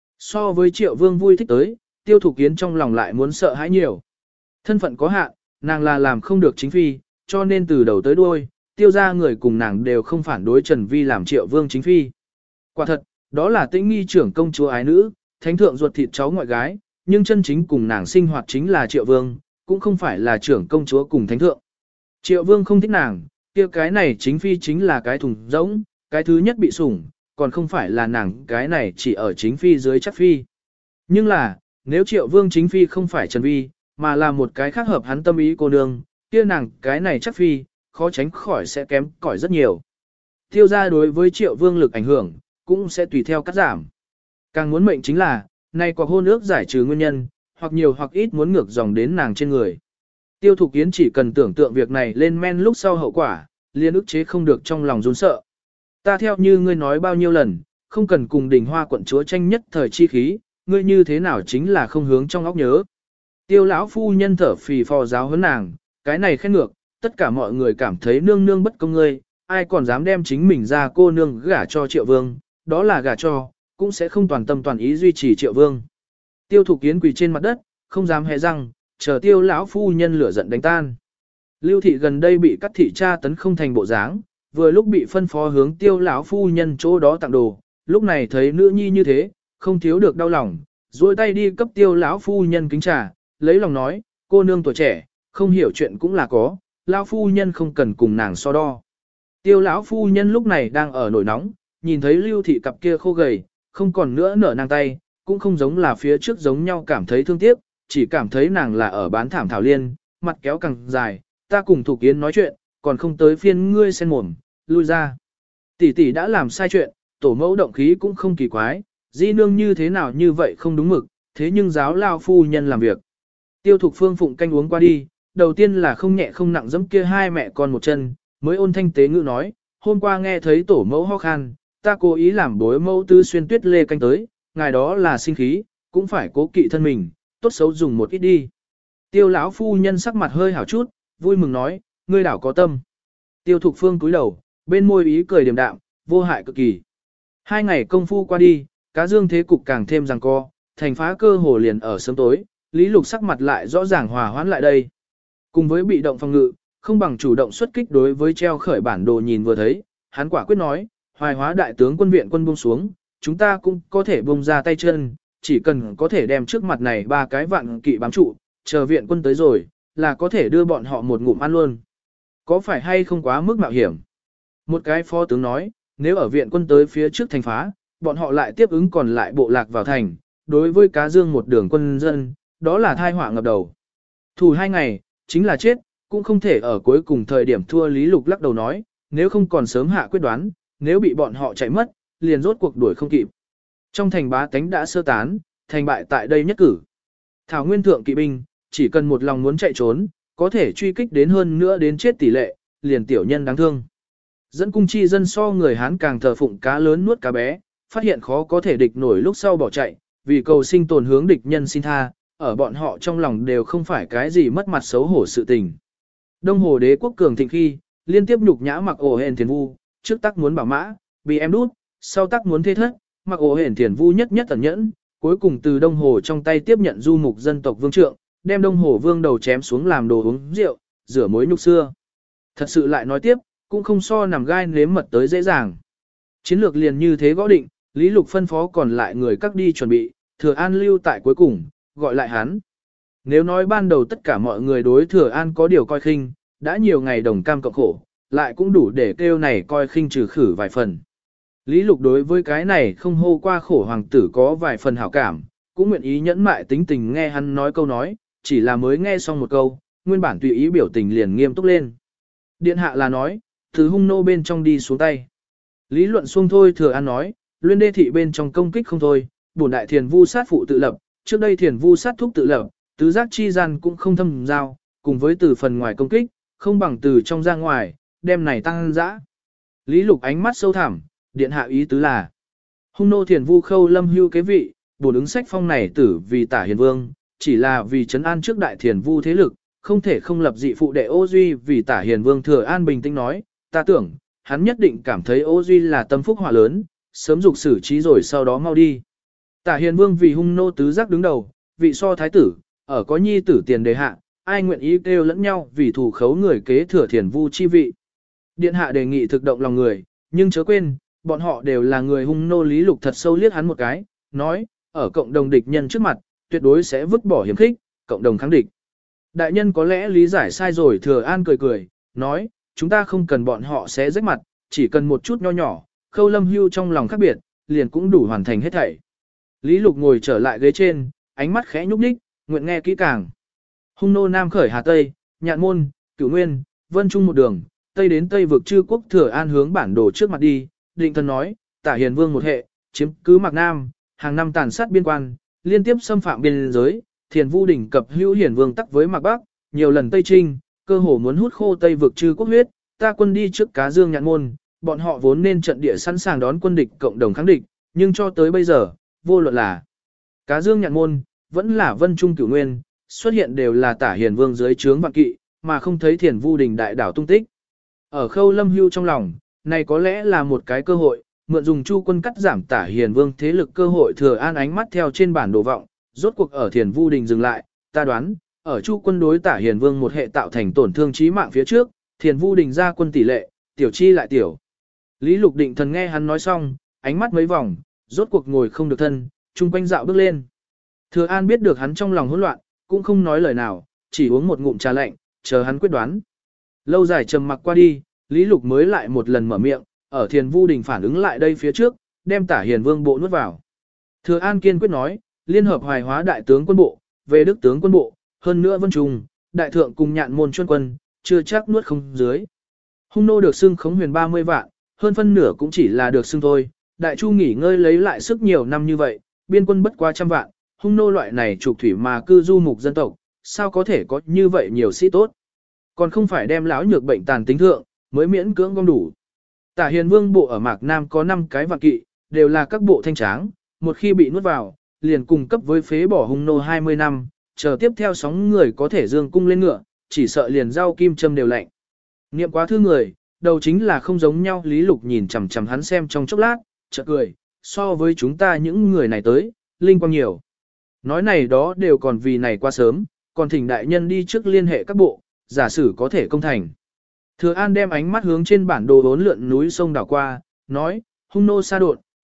S1: So với Triệu Vương vui thích tới, Tiêu Thục Kiến trong lòng lại muốn sợ hãi nhiều. Thân phận có hạn, nàng là làm không được chính phi, cho nên từ đầu tới đuôi, Tiêu gia người cùng nàng đều không phản đối Trần Vi làm Triệu Vương chính phi. Quả thật, đó là Tĩnh nghi trưởng công chúa ái nữ, thánh thượng ruột thịt cháu ngoại gái, nhưng chân chính cùng nàng sinh hoạt chính là Triệu Vương, cũng không phải là trưởng công chúa cùng thánh thượng. Triệu Vương không thích nàng, kia cái này chính phi chính là cái thùng rỗng, cái thứ nhất bị sủng, còn không phải là nàng cái này chỉ ở chính phi dưới chắc phi. Nhưng là, nếu Triệu Vương chính phi không phải Trần Vi, mà là một cái khác hợp hắn tâm ý cô nương, kia nàng cái này chắc phi, khó tránh khỏi sẽ kém cỏi rất nhiều. Tiêu gia đối với Triệu Vương lực ảnh hưởng, cũng sẽ tùy theo cắt giảm. Càng muốn mệnh chính là, nay quả hôn ước giải trừ nguyên nhân, hoặc nhiều hoặc ít muốn ngược dòng đến nàng trên người. Tiêu Thục Kiến chỉ cần tưởng tượng việc này lên men lúc sau hậu quả, liền ức chế không được trong lòng run sợ. Ta theo như ngươi nói bao nhiêu lần, không cần cùng đỉnh hoa quận chúa tranh nhất thời chi khí, ngươi như thế nào chính là không hướng trong óc nhớ. Tiêu lão phu nhân thở phì phò giáo huấn nàng, cái này khen ngược, tất cả mọi người cảm thấy nương nương bất công ngươi, ai còn dám đem chính mình ra cô nương gả cho Triệu Vương, đó là gả cho, cũng sẽ không toàn tâm toàn ý duy trì Triệu Vương. Tiêu Thục Kiến quỳ trên mặt đất, không dám hé răng, chờ Tiêu lão phu nhân lửa giận đánh tan. Lưu thị gần đây bị cắt thị tra tấn không thành bộ dáng, vừa lúc bị phân phó hướng Tiêu lão phu nhân chỗ đó tặng đồ, lúc này thấy nữ nhi như thế, không thiếu được đau lòng, duỗi tay đi cấp Tiêu lão phu nhân kính trà, lấy lòng nói, cô nương tuổi trẻ, không hiểu chuyện cũng là có, lão phu nhân không cần cùng nàng so đo. Tiêu lão phu nhân lúc này đang ở nổi nóng, nhìn thấy Lưu thị cặp kia khô gầy, không còn nữa nở nàng tay, cũng không giống là phía trước giống nhau cảm thấy thương tiếc, chỉ cảm thấy nàng là ở bán thảm thảo liên, mặt kéo càng dài, ta cùng Thục Kiến nói chuyện, còn không tới phiên ngươi sen mồm, lui ra. Tỷ tỷ đã làm sai chuyện, tổ mẫu động khí cũng không kỳ quái, di nương như thế nào như vậy không đúng mực, thế nhưng giáo lao phu nhân làm việc. Tiêu Thục Phương phụng canh uống qua đi, đầu tiên là không nhẹ không nặng giẫm kia hai mẹ con một chân, mới ôn thanh tế ngữ nói, hôm qua nghe thấy tổ mẫu ho khan, ta cố ý làm bối mẫu tư xuyên tuyết lê canh tới, ngài đó là sinh khí, cũng phải cố kỵ thân mình, tốt xấu dùng một ít đi. Tiêu lão phu nhân sắc mặt hơi hảo chút, vui mừng nói, ngươi đảo có tâm. Tiêu Thục Phương cúi đầu, bên môi ý cười điềm đạm, vô hại cực kỳ. Hai ngày công phu qua đi, cá dương thế cục càng thêm giằng co, thành phá cơ hồ liền ở sớm tối, Lý Lục sắc mặt lại rõ ràng hòa hoãn lại đây. Cùng với bị động phòng ngự, không bằng chủ động xuất kích đối với treo khởi bản đồ nhìn vừa thấy, hắn quả quyết nói, hoài hóa đại tướng quân viện quân buông xuống, chúng ta cũng có thể buông ra tay chân, chỉ cần có thể đem trước mặt này ba cái vạn kỵ bám trụ, chờ viện quân tới rồi, là có thể đưa bọn họ một ngụm ăn luôn. Có phải hay không quá mức mạo hiểm? Một cái phó tướng nói, nếu ở viện quân tới phía trước thành phá, bọn họ lại tiếp ứng còn lại bộ lạc vào thành, đối với cá dương một đường quân dân, đó là thai họa ngập đầu. Thủ hai ngày, chính là chết, cũng không thể ở cuối cùng thời điểm thua. Lý Lục lắc đầu nói, nếu không còn sớm hạ quyết đoán, nếu bị bọn họ chạy mất, liền rốt cuộc đuổi không kịp. Trong thành bá tánh đã sơ tán, thành bại tại đây nhất cử. Thảo nguyên thượng kỵ binh, chỉ cần một lòng muốn chạy trốn, có thể truy kích đến hơn nữa đến chết tỷ lệ, liền tiểu nhân đáng thương. Dẫn cung chi dân so người Hán càng thờ phụng cá lớn nuốt cá bé, phát hiện khó có thể địch nổi lúc sau bỏ chạy, vì cầu sinh tồn hướng địch nhân xin tha, ở bọn họ trong lòng đều không phải cái gì mất mặt xấu hổ sự tình. Đông Hồ đế quốc cường thịnh khi, liên tiếp nhục nhã mặc ổ hền thiền vu, trước tắc muốn bảo mã, bị em đút, sau tắc muốn thế thất, mặc ổ hền thiền vu nhất nhất tẩn nhẫn, cuối cùng từ Đông Hồ trong tay tiếp nhận du mục dân tộc vương trượng, đem Đông Hồ vương đầu chém xuống làm đồ uống rượu, rửa mối nhục xưa. Thật sự lại nói tiếp, cũng không so nằm gai nếm mật tới dễ dàng. Chiến lược liền như thế gõ định, Lý Lục phân phó còn lại người các đi chuẩn bị, Thừa An lưu tại cuối cùng, gọi lại hắn. Nếu nói ban đầu tất cả mọi người đối Thừa An có điều coi khinh, đã nhiều ngày đồng cam cộng khổ, lại cũng đủ để kêu này coi khinh trừ khử vài phần. Lý Lục đối với cái này không hô qua khổ hoàng tử có vài phần hảo cảm, cũng nguyện ý nhẫn mại tính tình nghe hắn nói câu nói, chỉ là mới nghe xong một câu, nguyên bản tùy ý biểu tình liền nghiêm túc lên. Điện hạ là nói, từ hung nô bên trong đi xuống tay. Lý luận xuông thôi. Thừa An nói, Luyên đê thị bên trong công kích không thôi, bổn đại thiền vu sát phụ tự lập, trước đây thiền vu sát thúc tự lập, tứ giác chi gian cũng không thâm giao, cùng với từ phần ngoài công kích, không bằng từ trong ra ngoài, đem này tăng dã. Lý Lục ánh mắt sâu thẳm, điện hạ ý tứ là, hung nô thiền vu khâu lâm hưu kế vị, bổn ứng sách phong này tử vì tả hiền vương, chỉ là vì trấn an trước đại thiền vu thế lực, không thể không lập dị phụ đệ Ô Duy vì tả hiền vương. Thừa An bình tĩnh nói, ta tưởng, hắn nhất định cảm thấy Ô Duy là tâm phúc hỏa lớn, sớm dục xử trí rồi sau đó mau đi. Tả hiền vương vì hung nô tứ giác đứng đầu, vị so thái tử, ở có nhi tử tiền đề hạ, ai nguyện ý kêu lẫn nhau vì thủ khấu người kế thừa thiền vu chi vị. Điện hạ đề nghị thực động lòng người, nhưng chớ quên, bọn họ đều là người hung nô. Lý Lục thật sâu liếc hắn một cái, nói, ở cộng đồng địch nhân trước mặt, tuyệt đối sẽ vứt bỏ hiểm khích, cộng đồng kháng địch. Đại nhân có lẽ lý giải sai rồi. Thừa An cười cười, nói, chúng ta không cần bọn họ sẽ rách mặt, chỉ cần một chút nho nhỏ, khâu lâm hưu trong lòng khác biệt, liền cũng đủ hoàn thành hết thảy. Lý Lục ngồi trở lại ghế trên, ánh mắt khẽ nhúc nhích, nguyện nghe kỹ càng. Hung nô Nam khởi Hà Tây, Nhạn Môn, Cửu Nguyên, Vân Trung một đường, Tây đến Tây vực chư quốc. Thừa An hướng bản đồ trước mặt đi, định thần nói, tả hiền vương một hệ, chiếm cứ Mạc Nam, hàng năm tàn sát biên quan, liên tiếp xâm phạm biên giới, thiền vu đỉnh cập hữu hiển vương tắc với Mạc Bắc, nhiều lần Tây Trinh, cơ hồ muốn hút khô Tây vực chư quốc huyết, ta quân đi trước Cá Dương Nhạn Môn, bọn họ vốn nên trận địa sẵn sàng đón quân địch cộng đồng kháng địch, nhưng cho tới bây giờ, vô luận là Cá Dương Nhạn Môn, vẫn là Vân Trung Cửu Nguyên, xuất hiện đều là tả hiền vương dưới trướng vạn kỵ, mà không thấy thiền vu đỉnh đại đảo tung tích. Ở khâu lâm hưu trong lòng, này có lẽ là một cái cơ hội, mượn dùng chu quân cắt giảm tả hiền vương thế lực cơ hội. Thừa An ánh mắt theo trên bản đồ vọng, rốt cuộc ở thiền vu đình dừng lại, ta đoán, ở chu quân đối tả hiền vương một hệ tạo thành tổn thương chí mạng phía trước, thiền vu đình ra quân tỷ lệ, tiểu chi lại tiểu. Lý Lục định thần nghe hắn nói xong, ánh mắt mấy vòng, rốt cuộc ngồi không được thân, chung quanh dạo bước lên. Thừa An biết được hắn trong lòng hỗn loạn, cũng không nói lời nào, chỉ uống một ngụm trà lạnh, chờ hắn quyết đoán. Lâu dài trầm mặc qua đi, Lý Lục mới lại một lần mở miệng, ở thiền vu đình phản ứng lại đây phía trước, đem tả hiền vương bộ nuốt vào. Thừa An kiên quyết nói, liên hợp hoài hóa đại tướng quân bộ, về đức tướng quân bộ, hơn nữa Vân Trung, đại thượng cùng Nhạn Môn chuyên quân, chưa chắc nuốt không dưới. Hung nô được xưng khống huyền ba mươi vạn, hơn phân nửa cũng chỉ là được xưng thôi, đại chu nghỉ ngơi lấy lại sức nhiều năm như vậy, biên quân bất quá trăm vạn, hung nô loại này trục thủy mà cư du mục dân tộc, sao có thể có như vậy nhiều sĩ tốt. Còn không phải đem lão nhược bệnh tàn tính thượng, mới miễn cưỡng gom đủ. Tả hiền vương bộ ở Mạc Nam có năm cái vạn kỵ, đều là các bộ thanh tráng, một khi bị nuốt vào, liền cùng cấp với phế bỏ hung nô hai mươi năm, chờ tiếp theo sóng người có thể dương cung lên ngựa, chỉ sợ liền rau kim châm đều lạnh. Niệm quá thư người, đầu chính là không giống nhau. Lý Lục nhìn chằm chằm hắn xem trong chốc lát, chợt cười, so với chúng ta những người này tới, linh quang nhiều. Nói này đó đều còn vì này qua sớm, còn thỉnh đại nhân đi trước liên hệ các bộ, giả sử có thể công thành. Thừa An đem ánh mắt hướng trên bản đồ bốn lượn núi sông đảo qua, nói, hung nô xa đột,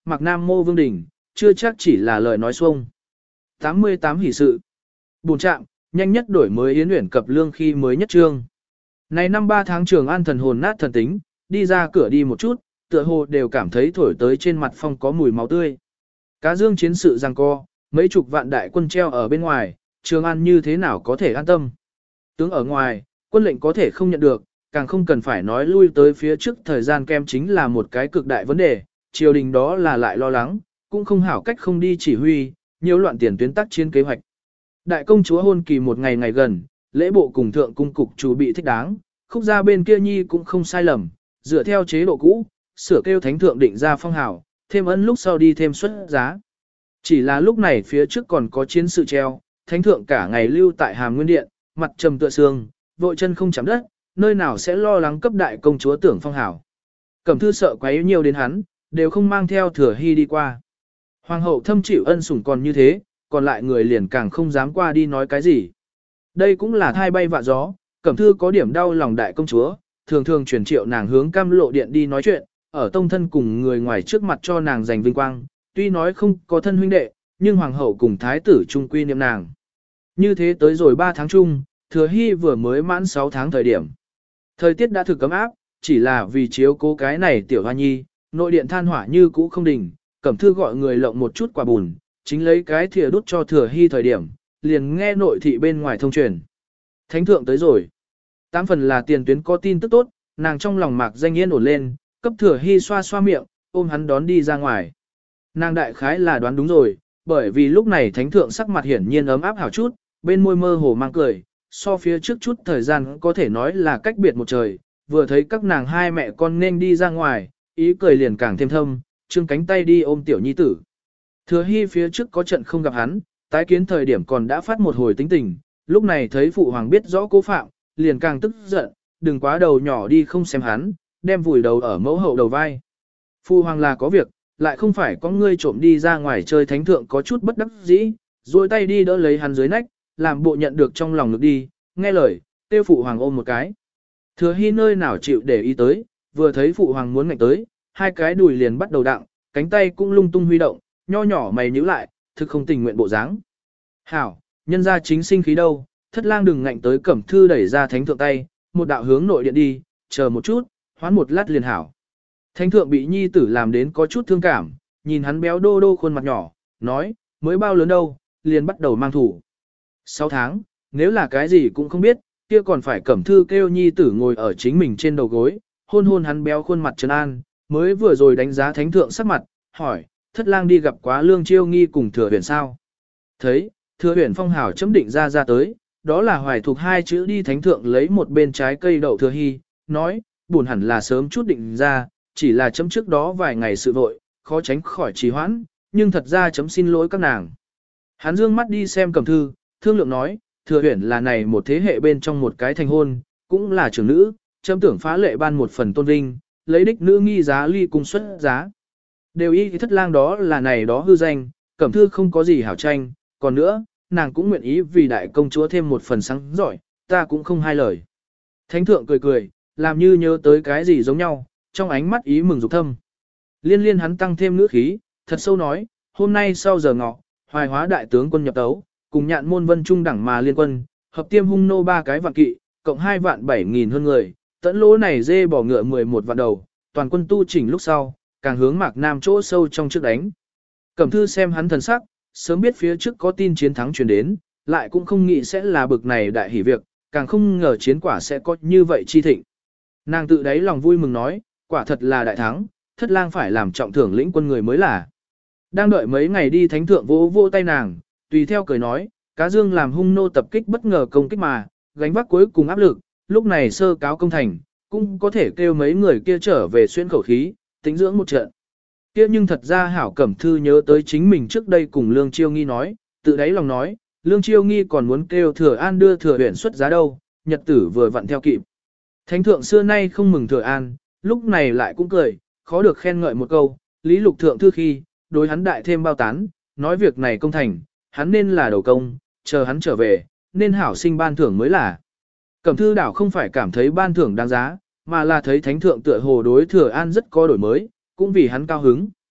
S1: Mạc Nam mô vương đỉnh, chưa chắc chỉ là lời nói xuông. tám mươi tám hỷ sự. Bùn trạm, nhanh nhất đổi mới yến uyển cập lương khi mới nhất trương. Này năm ba tháng Trường An thần hồn nát thần tính, đi ra cửa đi một chút, tựa hồ đều cảm thấy thổi tới trên mặt phong có mùi máu tươi. Cá dương chiến sự giằng co, mấy chục vạn đại quân treo ở bên ngoài, Trường An như thế nào có thể an tâm. Tướng ở ngoài, quân lệnh có thể không nhận được, càng không cần phải nói lui tới phía trước thời gian kem chính là một cái cực đại vấn đề, triều đình đó là lại lo lắng, cũng không hảo cách không đi chỉ huy, nhiều loạn tiền tuyến tác chiến kế hoạch. Đại công chúa hôn kỳ một ngày ngày gần, lễ bộ cùng thượng cung cục chủ bị thích đáng, khúc gia bên kia nhi cũng không sai lầm, dựa theo chế độ cũ, sửa kêu thánh thượng định ra phong hảo, thêm ân lúc sau đi thêm xuất giá. Chỉ là lúc này phía trước còn có chiến sự treo, thánh thượng cả ngày lưu tại Hàm Nguyên Điện, mặt trầm tựa xương, vội chân không chạm đất, nơi nào sẽ lo lắng cấp đại công chúa tưởng phong hảo. Cẩm thư sợ quấy nhiều đến hắn, đều không mang theo thừa hy đi qua. Hoàng hậu thâm chịu ân sủng còn như thế, còn lại người liền càng không dám qua đi nói cái gì. Đây cũng là thai bay vạ gió, Cẩm thư có điểm đau lòng đại công chúa, thường thường truyền triệu nàng hướng Cam Lộ Điện đi nói chuyện, ở tông thân cùng người ngoài trước mặt cho nàng giành vinh quang, tuy nói không có thân huynh đệ, nhưng hoàng hậu cùng thái tử trung quy niệm nàng. Như thế tới rồi ba tháng chung, Thừa Hy vừa mới mãn sáu tháng thời điểm. Thời tiết đã thực cấm áp, chỉ là vì chiếu cố cái này tiểu hoa nhi, nội điện than hỏa như cũ không đình, Cẩm thư gọi người lộng một chút quả bùn, chính lấy cái thìa đút cho Thừa Hy thời điểm, liền nghe nội thị bên ngoài thông truyền. Thánh thượng tới rồi. Tám phần là tiền tuyến có tin tức tốt, nàng trong lòng mạc danh yên ổn lên, cấp Thừa Hy xoa xoa miệng, ôm hắn đón đi ra ngoài. Nàng đại khái là đoán đúng rồi, bởi vì lúc này thánh thượng sắc mặt hiển nhiên ấm áp hảo chút, bên môi mơ hồ mang cười, so phía trước chút thời gian có thể nói là cách biệt một trời, vừa thấy các nàng hai mẹ con nên đi ra ngoài, ý cười liền càng thêm thâm, trương cánh tay đi ôm tiểu nhi tử. Thừa Hy phía trước có trận không gặp hắn, tái kiến thời điểm còn đã phát một hồi tính tình, lúc này thấy phụ hoàng biết rõ cố phạm, liền càng tức giận, đừng quá đầu nhỏ đi không xem hắn, đem vùi đầu ở mẫu hậu đầu vai. Phụ hoàng là có việc, lại không phải có ngươi trộm đi ra ngoài chơi thánh thượng có chút bất đắc dĩ, duỗi tay đi đỡ lấy hắn dưới nách, làm bộ nhận được trong lòng ngực đi, nghe lời, tiêu phụ hoàng ôm một cái. Thừa Hy nơi nào chịu để ý tới, vừa thấy phụ hoàng muốn ngạnh tới, hai cái đùi liền bắt đầu đặng, cánh tay cũng lung tung huy động, nho nhỏ mày nhíu lại, thực không tình nguyện bộ dáng. Hảo, nhân ra chính sinh khí đâu, thất lang đừng ngạnh tới Cẩm thư đẩy ra thánh thượng tay, một đạo hướng nội điện đi, chờ một chút, hoán một lát liền hảo. Thánh thượng bị nhi tử làm đến có chút thương cảm, nhìn hắn béo đô đô khuôn mặt nhỏ, nói, mới bao lớn đâu, liền bắt đầu mang thủ. Sáu tháng, nếu là cái gì cũng không biết, kia còn phải Cẩm thư kêu nhi tử ngồi ở chính mình trên đầu gối, hôn hôn hắn béo khuôn mặt trấn an, mới vừa rồi đánh giá thánh thượng sắc mặt, hỏi, thất lang đi gặp quá lương chiêu nghi cùng thừa huyền sao. Thấy, thừa huyền phong hảo chấm định ra ra tới, đó là hoài thuộc hai chữ đi thánh thượng lấy một bên trái cây đậu thừa hy, nói, buồn hẳn là sớm chút định ra, chỉ là chấm trước đó vài ngày sự vội, khó tránh khỏi trì hoãn, nhưng thật ra chấm xin lỗi các nàng. Hắn dương mắt đi xem Cẩm thư, thương lượng nói, thừa huyền là này một thế hệ bên trong một cái thành hôn, cũng là trưởng nữ, chấm tưởng phá lệ ban một phần tôn vinh, lấy đích nữ nghi giá ly cung xuất giá. Đều y thất lang đó là này đó hư danh, Cẩm thư không có gì hảo tranh, còn nữa, nàng cũng nguyện ý vì đại công chúa thêm một phần sáng giỏi, ta cũng không hai lời. Thánh thượng cười cười, làm như nhớ tới cái gì giống nhau, trong ánh mắt ý mừng dục thâm. Liên liên hắn tăng thêm ngữ khí, thật sâu nói, hôm nay sau giờ ngọ, hoài hóa đại tướng quân nhập tấu, cùng nhạn môn vân trung đẳng mà liên quân, hợp tiêm hung nô ba cái vạn kỵ, cộng hai vạn bảy nghìn hơn người, tẫn lỗ này dê bỏ ngựa mười một vạn đầu, toàn quân tu chỉnh lúc sau, càng hướng mạc nam chỗ sâu trong trước đánh. Cẩm thư xem hắn thần sắc, sớm biết phía trước có tin chiến thắng truyền đến, lại cũng không nghĩ sẽ là bực này đại hỷ việc, càng không ngờ chiến quả sẽ có như vậy chi thịnh. Nàng tự đáy lòng vui mừng nói, quả thật là đại thắng, thất lang phải làm trọng thưởng lĩnh quân người mới là. Đang đợi mấy ngày đi thánh thượng vỗ vỗ tay nàng, tùy theo cười nói, cá dương làm hung nô tập kích bất ngờ công kích mà, gánh vác cuối cùng áp lực, lúc này sơ cáo công thành, cũng có thể kêu mấy người kia trở về xuyên khẩu khí, tính dưỡng một trận. Kia nhưng thật ra hảo Cẩm thư nhớ tới chính mình trước đây cùng Lương Chiêu Nghi nói, tự đáy lòng nói, Lương Chiêu Nghi còn muốn kêu Thừa An đưa Thừa Uyển xuất giá đâu, nhật tử vừa vặn theo kịp. Thánh thượng xưa nay không mừng Thừa An, lúc này lại cũng cười, khó được khen ngợi một câu, Lý Lục thượng thư khi, đối hắn đại thêm bao tán, nói việc này công thành, hắn nên là đầu công, chờ hắn trở về, nên hảo sinh ban thưởng mới là. Cẩm thư đảo không phải cảm thấy ban thưởng đáng giá, mà là thấy thánh thượng tựa hồ đối Thừa An rất có đổi mới, cũng vì hắn cao hứng.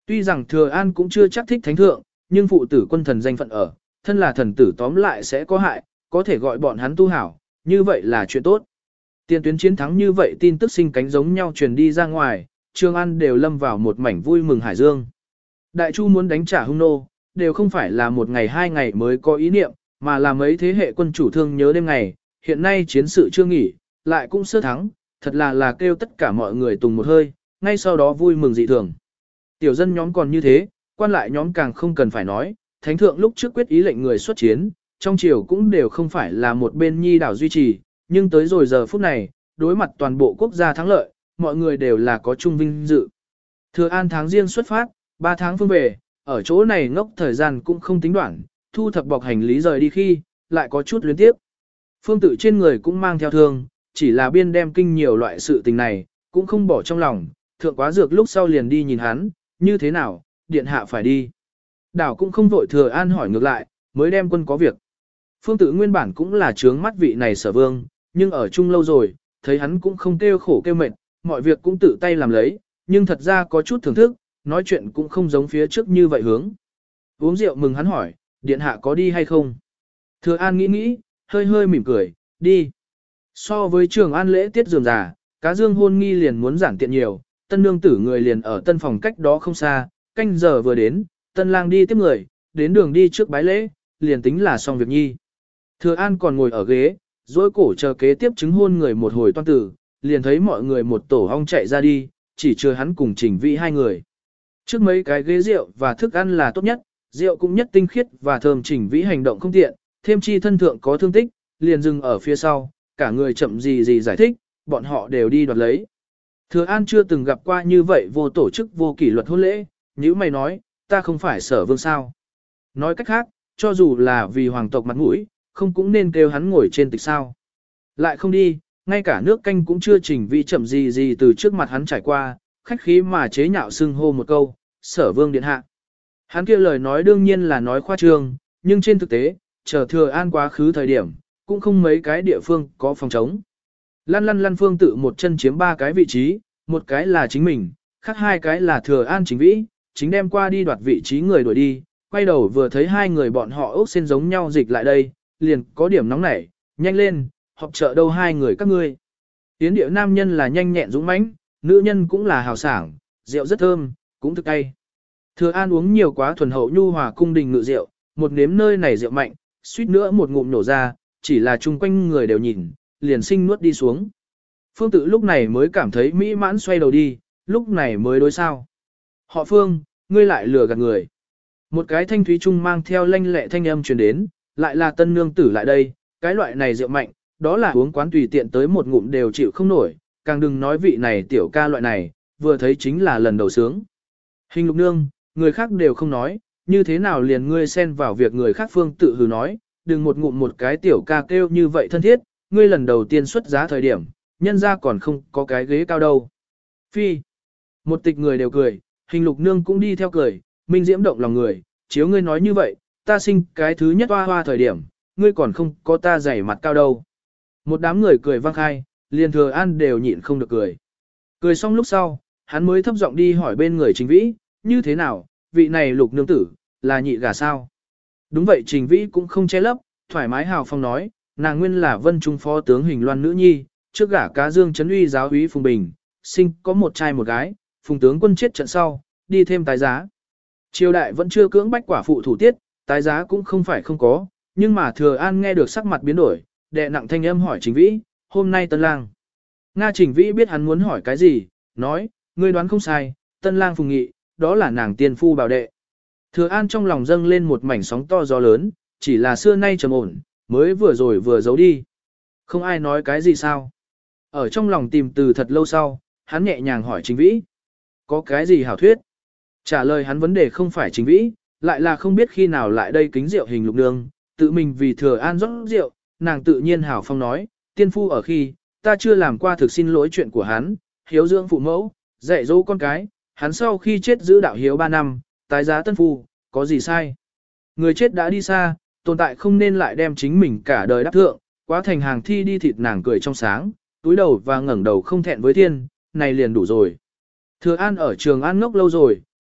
S1: Tuy rằng Thừa An cũng chưa chắc thích thánh thượng, nhưng phụ tử quân thần danh phận ở, thân là thần tử tóm lại sẽ có hại, có thể gọi bọn hắn tu hảo, như vậy là chuyện tốt. Tiền tuyến chiến thắng như vậy tin tức sinh cánh giống nhau truyền đi ra ngoài, Trường An đều lâm vào một mảnh vui mừng hải dương. Đại Chu muốn đánh trả hung nô, đều không phải là một ngày hai ngày mới có ý niệm, mà là mấy thế hệ quân chủ thương nhớ đêm ngày, hiện nay chiến sự chưa nghỉ, lại cũng sơ thắng, thật là là kêu tất cả mọi người tùng một hơi, ngay sau đó vui mừng dị thường. Tiểu dân nhóm còn như thế, quan lại nhóm càng không cần phải nói, thánh thượng lúc trước quyết ý lệnh người xuất chiến, trong triều cũng đều không phải là một bên nhi đảo duy trì, nhưng tới rồi giờ phút này, đối mặt toàn bộ quốc gia thắng lợi, mọi người đều là có chung vinh dự. Thừa An tháng riêng xuất phát, ba tháng phương về, ở chỗ này ngốc thời gian cũng không tính đoạn, thu thập bọc hành lý rời đi khi, lại có chút luyến tiếp. Phương Tự trên người cũng mang theo thương, chỉ là biên đem kinh nhiều loại sự tình này, cũng không bỏ trong lòng, thượng quá dược lúc sau liền đi nhìn hắn, như thế nào, điện hạ phải đi. Đảo cũng không vội Thừa An hỏi ngược lại, mới đem quân có việc. Phương Tự nguyên bản cũng là trướng mắt vị này Sở Vương, nhưng ở chung lâu rồi, thấy hắn cũng không kêu khổ kêu mệt, mọi việc cũng tự tay làm lấy, nhưng thật ra có chút thưởng thức, nói chuyện cũng không giống phía trước như vậy hướng. Uống rượu mừng hắn hỏi, điện hạ có đi hay không? Thừa An nghĩ nghĩ, hơi hơi mỉm cười, đi. So với Trường An lễ tiết dườm già, cá dương hôn nghi liền muốn giản tiện nhiều, tân nương tử người liền ở tân phòng cách đó không xa, canh giờ vừa đến, tân lang đi tiếp người, đến đường đi trước bái lễ, liền tính là xong việc nhi. Thừa An còn ngồi ở ghế, dối cổ chờ kế tiếp chứng hôn người một hồi toan tử, liền thấy mọi người một tổ ong chạy ra đi, chỉ chưa hắn cùng Trình Vĩ hai người. Trước mấy cái ghế rượu và thức ăn là tốt nhất, rượu cũng nhất tinh khiết và thơm. Trình Vĩ hành động không tiện, thêm chi thân thượng có thương tích, liền dừng ở phía sau, cả người chậm gì gì giải thích, bọn họ đều đi đoạt lấy. Thừa An chưa từng gặp qua như vậy vô tổ chức vô kỷ luật hôn lễ, như mày nói, ta không phải Sở Vương sao. Nói cách khác, cho dù là vì hoàng tộc mặt mũi, không cũng nên kêu hắn ngồi trên tịch sao. Lại không đi, ngay cả nước canh cũng chưa Trình Vĩ chậm gì gì từ trước mặt hắn trải qua, khách khí mà chế nhạo xưng hô một câu, Sở Vương điện hạ. Hắn kia lời nói đương nhiên là nói khoa trương, nhưng trên thực tế, chờ Thừa An quá khứ thời điểm, cũng không mấy cái địa phương có phòng trống. Lăn lăn lăn Phương Tự một chân chiếm ba cái vị trí, một cái là chính mình, khác hai cái là Thừa An Trình Vĩ, chính đem qua đi đoạt vị trí người đuổi đi, quay đầu vừa thấy hai người bọn họ ốc sen giống nhau dịch lại đây, liền có điểm nóng nảy, nhanh lên, họp chợ đâu hai người các ngươi. Tiến địa nam nhân là nhanh nhẹn dũng mãnh, nữ nhân cũng là hào sảng, rượu rất thơm, cũng thức cay. Thừa An uống nhiều quá thuần hậu nhu hòa cung đình ngự rượu, một nếm nơi này rượu mạnh, suýt nữa một ngụm nổ ra, chỉ là chung quanh người đều nhìn, liền sinh nuốt đi xuống. Phương Tự lúc này mới cảm thấy mỹ mãn xoay đầu đi, lúc này mới đối sao. Họ Phương, ngươi lại lừa gạt người. Một cái thanh thúy trung mang theo lanh lẹ thanh âm truyền đến, lại là tân nương tử lại đây, cái loại này rượu mạnh, đó là uống quán tùy tiện tới một ngụm đều chịu không nổi, càng đừng nói vị này tiểu ca loại này, vừa thấy chính là lần đầu sướng. Hình Lục nương, người khác đều không nói, như thế nào liền ngươi xen vào việc người khác. Phương Tự hừ nói, đừng một ngụm một cái tiểu ca kêu như vậy thân thiết, ngươi lần đầu tiên xuất giá thời điểm, nhân ra còn không có cái ghế cao đâu. Phi, một tịch người đều cười, Hình Lục nương cũng đi theo cười, minh diễm động lòng người, chiếu ngươi nói như vậy, ta sinh cái thứ nhất hoa hoa thời điểm, ngươi còn không có ta dày mặt cao đâu. Một đám người cười vang khai, liền Thừa An đều nhịn không được cười. Cười xong lúc sau, hắn mới thấp giọng đi hỏi bên người Trình Vĩ, như thế nào, vị này Lục nương tử, là nhị gả sao? Đúng vậy, Trình Vĩ cũng không che lấp, thoải mái hào phong nói, nàng nguyên là Vân Trung phó tướng Hình Loan nữ nhi, trước gả cá Dương trấn uy giáo úy Phùng Bình, sinh có một trai một gái, Phùng tướng quân chết trận sau, đi thêm tái giá. Triều đại vẫn chưa cưỡng bách quả phụ thủ tiết, tái giá cũng không phải không có, nhưng mà Thừa An nghe được sắc mặt biến đổi, đệ nặng thanh âm hỏi Trình Vĩ, hôm nay tân lang. Nga Trình Vĩ biết hắn muốn hỏi cái gì, nói, ngươi đoán không sai, tân lang Phùng Nghị, đó là nàng tiên phu bảo đệ. Thừa An trong lòng dâng lên một mảnh sóng to gió lớn, chỉ là xưa nay trầm ổn, mới vừa rồi vừa giấu đi. Không ai nói cái gì sao. Ở trong lòng tìm từ thật lâu sau, hắn nhẹ nhàng hỏi Trình Vĩ. Có cái gì hảo thuyết? Trả lời hắn vấn đề không phải Trình Vĩ, lại là không biết khi nào lại đây kính rượu Hình Lục nương, tự mình vì Thừa An rót rượu, nàng tự nhiên hảo phong nói, tiên phu ở khi, ta chưa làm qua thực xin lỗi chuyện của hắn, hiếu dưỡng phụ mẫu, dạy dỗ con cái, hắn sau khi chết giữ đạo hiếu ba năm, tái giá tân phu, có gì sai? Người chết đã đi xa, tồn tại không nên lại đem chính mình cả đời đắc thượng, quá thành hàng thi đi thịt nàng cười trong sáng, túi đầu và ngẩng đầu không thẹn với thiên, này liền đủ rồi. Thừa An ở Trường An ngốc lâu rồi,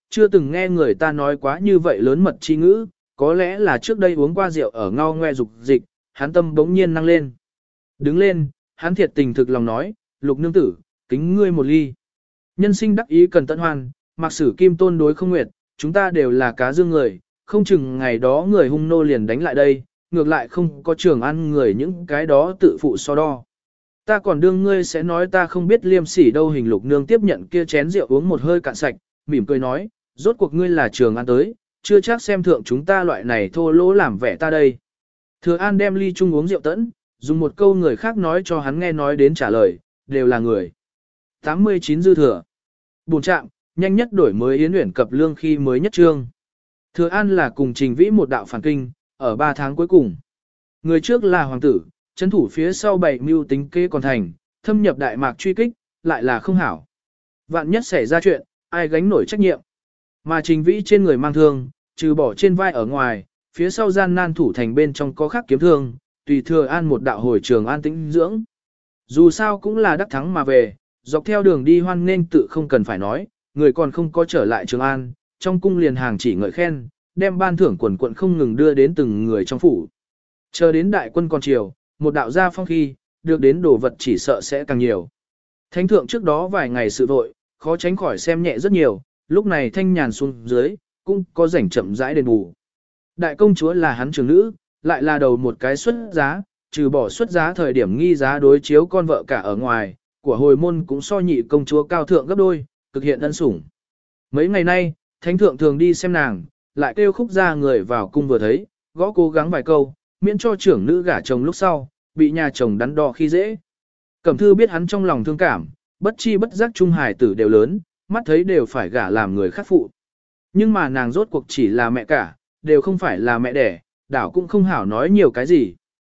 S1: chưa từng nghe người ta nói quá như vậy lớn mật chi ngữ, có lẽ là trước đây uống qua rượu ở ngao ngoe dục dịch, hắn tâm bỗng nhiên năng lên. Đứng lên, hắn thiệt tình thực lòng nói, Lục nương tử, kính ngươi một ly. Nhân sinh đắc ý cần tận hoan, mặc sử kim tôn đối không nguyệt, chúng ta đều là cá dương người, không chừng ngày đó người hung nô liền đánh lại đây, ngược lại không có trường ăn người những cái đó tự phụ so đo. Ta còn đương ngươi sẽ nói ta không biết liêm sỉ đâu. Hình Lục nương tiếp nhận kia chén rượu uống một hơi cạn sạch, mỉm cười nói, rốt cuộc ngươi là trường ăn tới, chưa chắc xem thượng chúng ta loại này thô lỗ làm vẻ ta đây. Thừa An đem ly chung uống rượu tẫn, dùng một câu người khác nói cho hắn nghe nói đến trả lời, đều là người. tám mươi chín dư thừa. Buồn chạm, nhanh nhất đổi mới yến uyển cập lương khi mới nhất trương. Thừa An là cùng Trình Vĩ một đạo phản kinh, ở ba tháng cuối cùng. Người trước là hoàng tử, chấn thủ phía sau bảy mưu tính kế còn thành, thâm nhập đại mạc truy kích, lại là không hảo. Vạn nhất xảy ra chuyện, ai gánh nổi trách nhiệm. Mà Trình Vĩ trên người mang thương, trừ bỏ trên vai ở ngoài, phía sau gian nan thủ thành bên trong có khắc kiếm thương, tùy Thừa An một đạo hồi trường an tĩnh dưỡng. Dù sao cũng là đắc thắng mà về, dọc theo đường đi hoan nên tự không cần phải nói, người còn không có trở lại Trường An, trong cung liền hàng chỉ ngợi khen, đem ban thưởng quần quận không ngừng đưa đến từng người trong phủ. Chờ đến đại quân còn chiều, một đạo gia phong khi, được đến đồ vật chỉ sợ sẽ càng nhiều. Thánh thượng trước đó vài ngày sự vội, khó tránh khỏi xem nhẹ rất nhiều, lúc này thanh nhàn xuống dưới, cũng có rảnh chậm rãi đền bù. Đại công chúa là hắn trưởng nữ, lại là đầu một cái xuất giá, trừ bỏ xuất giá thời điểm nghi giá đối chiếu con vợ cả ở ngoài, của hồi môn cũng so nhị công chúa cao thượng gấp đôi, thực hiện ân sủng. Mấy ngày nay, thánh thượng thường đi xem nàng, lại kêu khúc ra người vào cung vừa thấy, gõ cố gắng vài câu, miễn cho trưởng nữ gả chồng lúc sau, bị nhà chồng đắn đo khi dễ. Cẩm thư biết hắn trong lòng thương cảm, bất chi bất giác trung hài tử đều lớn, mắt thấy đều phải gả làm người khác phụ. Nhưng mà nàng rốt cuộc chỉ là mẹ cả, đều không phải là mẹ đẻ, đảo cũng không hảo nói nhiều cái gì.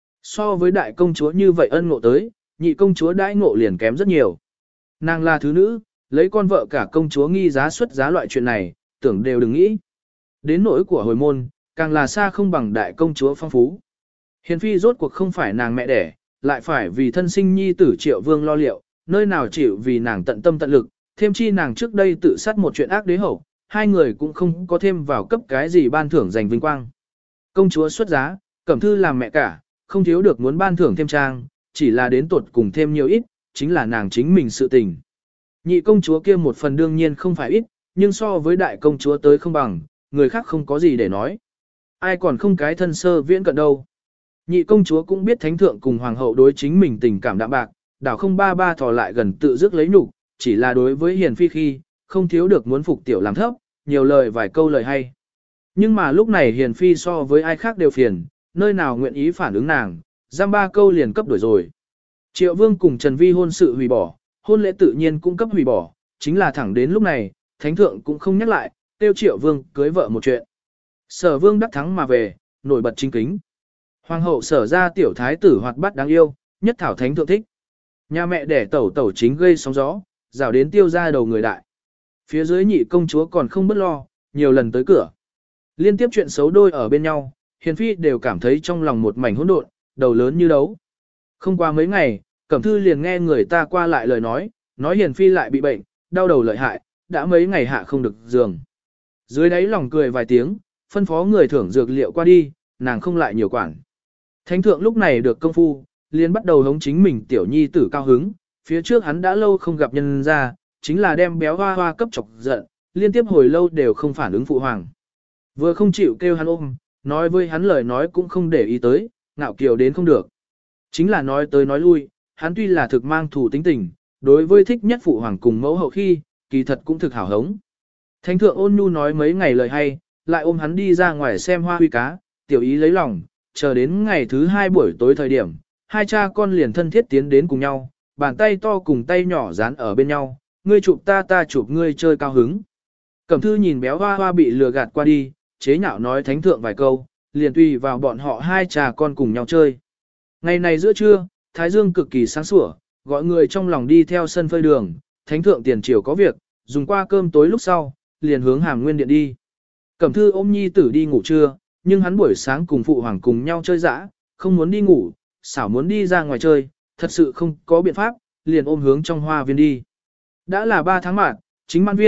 S1: So với đại công chúa như vậy ân ngộ tới, nhị công chúa đãi ngộ liền kém rất nhiều. Nàng là thứ nữ, lấy con vợ cả công chúa nghi giá xuất giá loại chuyện này, tưởng đều đừng nghĩ. Đến nỗi của hồi môn, càng là xa không bằng đại công chúa phong phú. Hiền phi rốt cuộc không phải nàng mẹ đẻ, lại phải vì thân sinh nhi tử Triệu Vương lo liệu, nơi nào chịu vì nàng tận tâm tận lực, thêm chi nàng trước đây tự sát một chuyện ác đế hậu, hai người cũng không có thêm vào cấp cái gì ban thưởng giành vinh quang. Công chúa xuất giá, Cẩm thư làm mẹ cả, không thiếu được muốn ban thưởng thêm trang, chỉ là đến tuột cùng thêm nhiều ít, chính là nàng chính mình sự tình. Nhị công chúa kia một phần đương nhiên không phải ít, nhưng so với đại công chúa tới không bằng, người khác không có gì để nói. Ai còn không cái thân sơ viễn cận đâu. Nhị công chúa cũng biết thánh thượng cùng hoàng hậu đối chính mình tình cảm đạm bạc, đảo không ba ba thò lại gần tự dứt lấy nhục, chỉ là đối với hiền phi khi, không thiếu được muốn phục tiểu làm thấp, nhiều lời vài câu lời hay. Nhưng mà lúc này hiền phi so với ai khác đều phiền, nơi nào nguyện ý phản ứng nàng, giam ba câu liền cấp đổi rồi. Triệu Vương cùng Trần Vi hôn sự hủy bỏ, hôn lễ tự nhiên cũng cấp hủy bỏ, chính là thẳng đến lúc này, thánh thượng cũng không nhắc lại, tiêu Triệu Vương cưới vợ một chuyện. Sở Vương đắc thắng mà về, nổi bật chính kính. Hoàng hậu sở ra tiểu thái tử hoạt bát đáng yêu, nhất thảo thánh thượng thích. Nhà mẹ đẻ tẩu tẩu chính gây sóng gió, rào đến tiêu ra đầu người đại. Phía dưới nhị công chúa còn không bất lo, nhiều lần tới cửa. Liên tiếp chuyện xấu đôi ở bên nhau, hiền phi đều cảm thấy trong lòng một mảnh hỗn độn, đầu lớn như đấu. Không qua mấy ngày, Cẩm thư liền nghe người ta qua lại lời nói, nói hiền phi lại bị bệnh, đau đầu lợi hại, đã mấy ngày hạ không được giường. Dưới đáy lòng cười vài tiếng, phân phó người thưởng dược liệu qua đi, nàng không lại nhiều quản. Thánh thượng lúc này được công phu, liền bắt đầu hống chính mình tiểu nhi tử cao hứng, phía trước hắn đã lâu không gặp nhân ra, chính là đem béo hoa hoa cấp chọc giận, liên tiếp hồi lâu đều không phản ứng phụ hoàng. Vừa không chịu kêu hắn ôm, nói với hắn lời nói cũng không để ý tới, ngạo kiều đến không được. Chính là nói tới nói lui, hắn tuy là thực mang thủ tính tình, đối với thích nhất phụ hoàng cùng mẫu hậu khi, kỳ thật cũng thực hảo hống. Thánh thượng ôn nhu nói mấy ngày lời hay, lại ôm hắn đi ra ngoài xem hoa huy cá, tiểu ý lấy lòng, chờ đến ngày thứ hai buổi tối thời điểm, hai cha con liền thân thiết tiến đến cùng nhau, bàn tay to cùng tay nhỏ dán ở bên nhau, ngươi chụp ta ta chụp ngươi chơi cao hứng. Cẩm thư nhìn béo hoa hoa bị lừa gạt qua đi, chế nhạo nói thánh thượng vài câu, liền tùy vào bọn họ hai cha con cùng nhau chơi. Ngày này giữa trưa, Thái Dương cực kỳ sáng sủa, gọi người trong lòng đi theo sân phơi đường, thánh thượng tiền triều có việc, dùng qua cơm tối lúc sau, liền hướng Hàm Nguyên điện đi. Cẩm thư ôm nhi tử đi ngủ trưa, nhưng hắn buổi sáng cùng phụ hoàng cùng nhau chơi dã, không muốn đi ngủ, xảo muốn đi ra ngoài chơi, thật sự không có biện pháp, liền ôm hướng trong hoa viên đi. Đã là ba tháng mạng, chính mãn viên,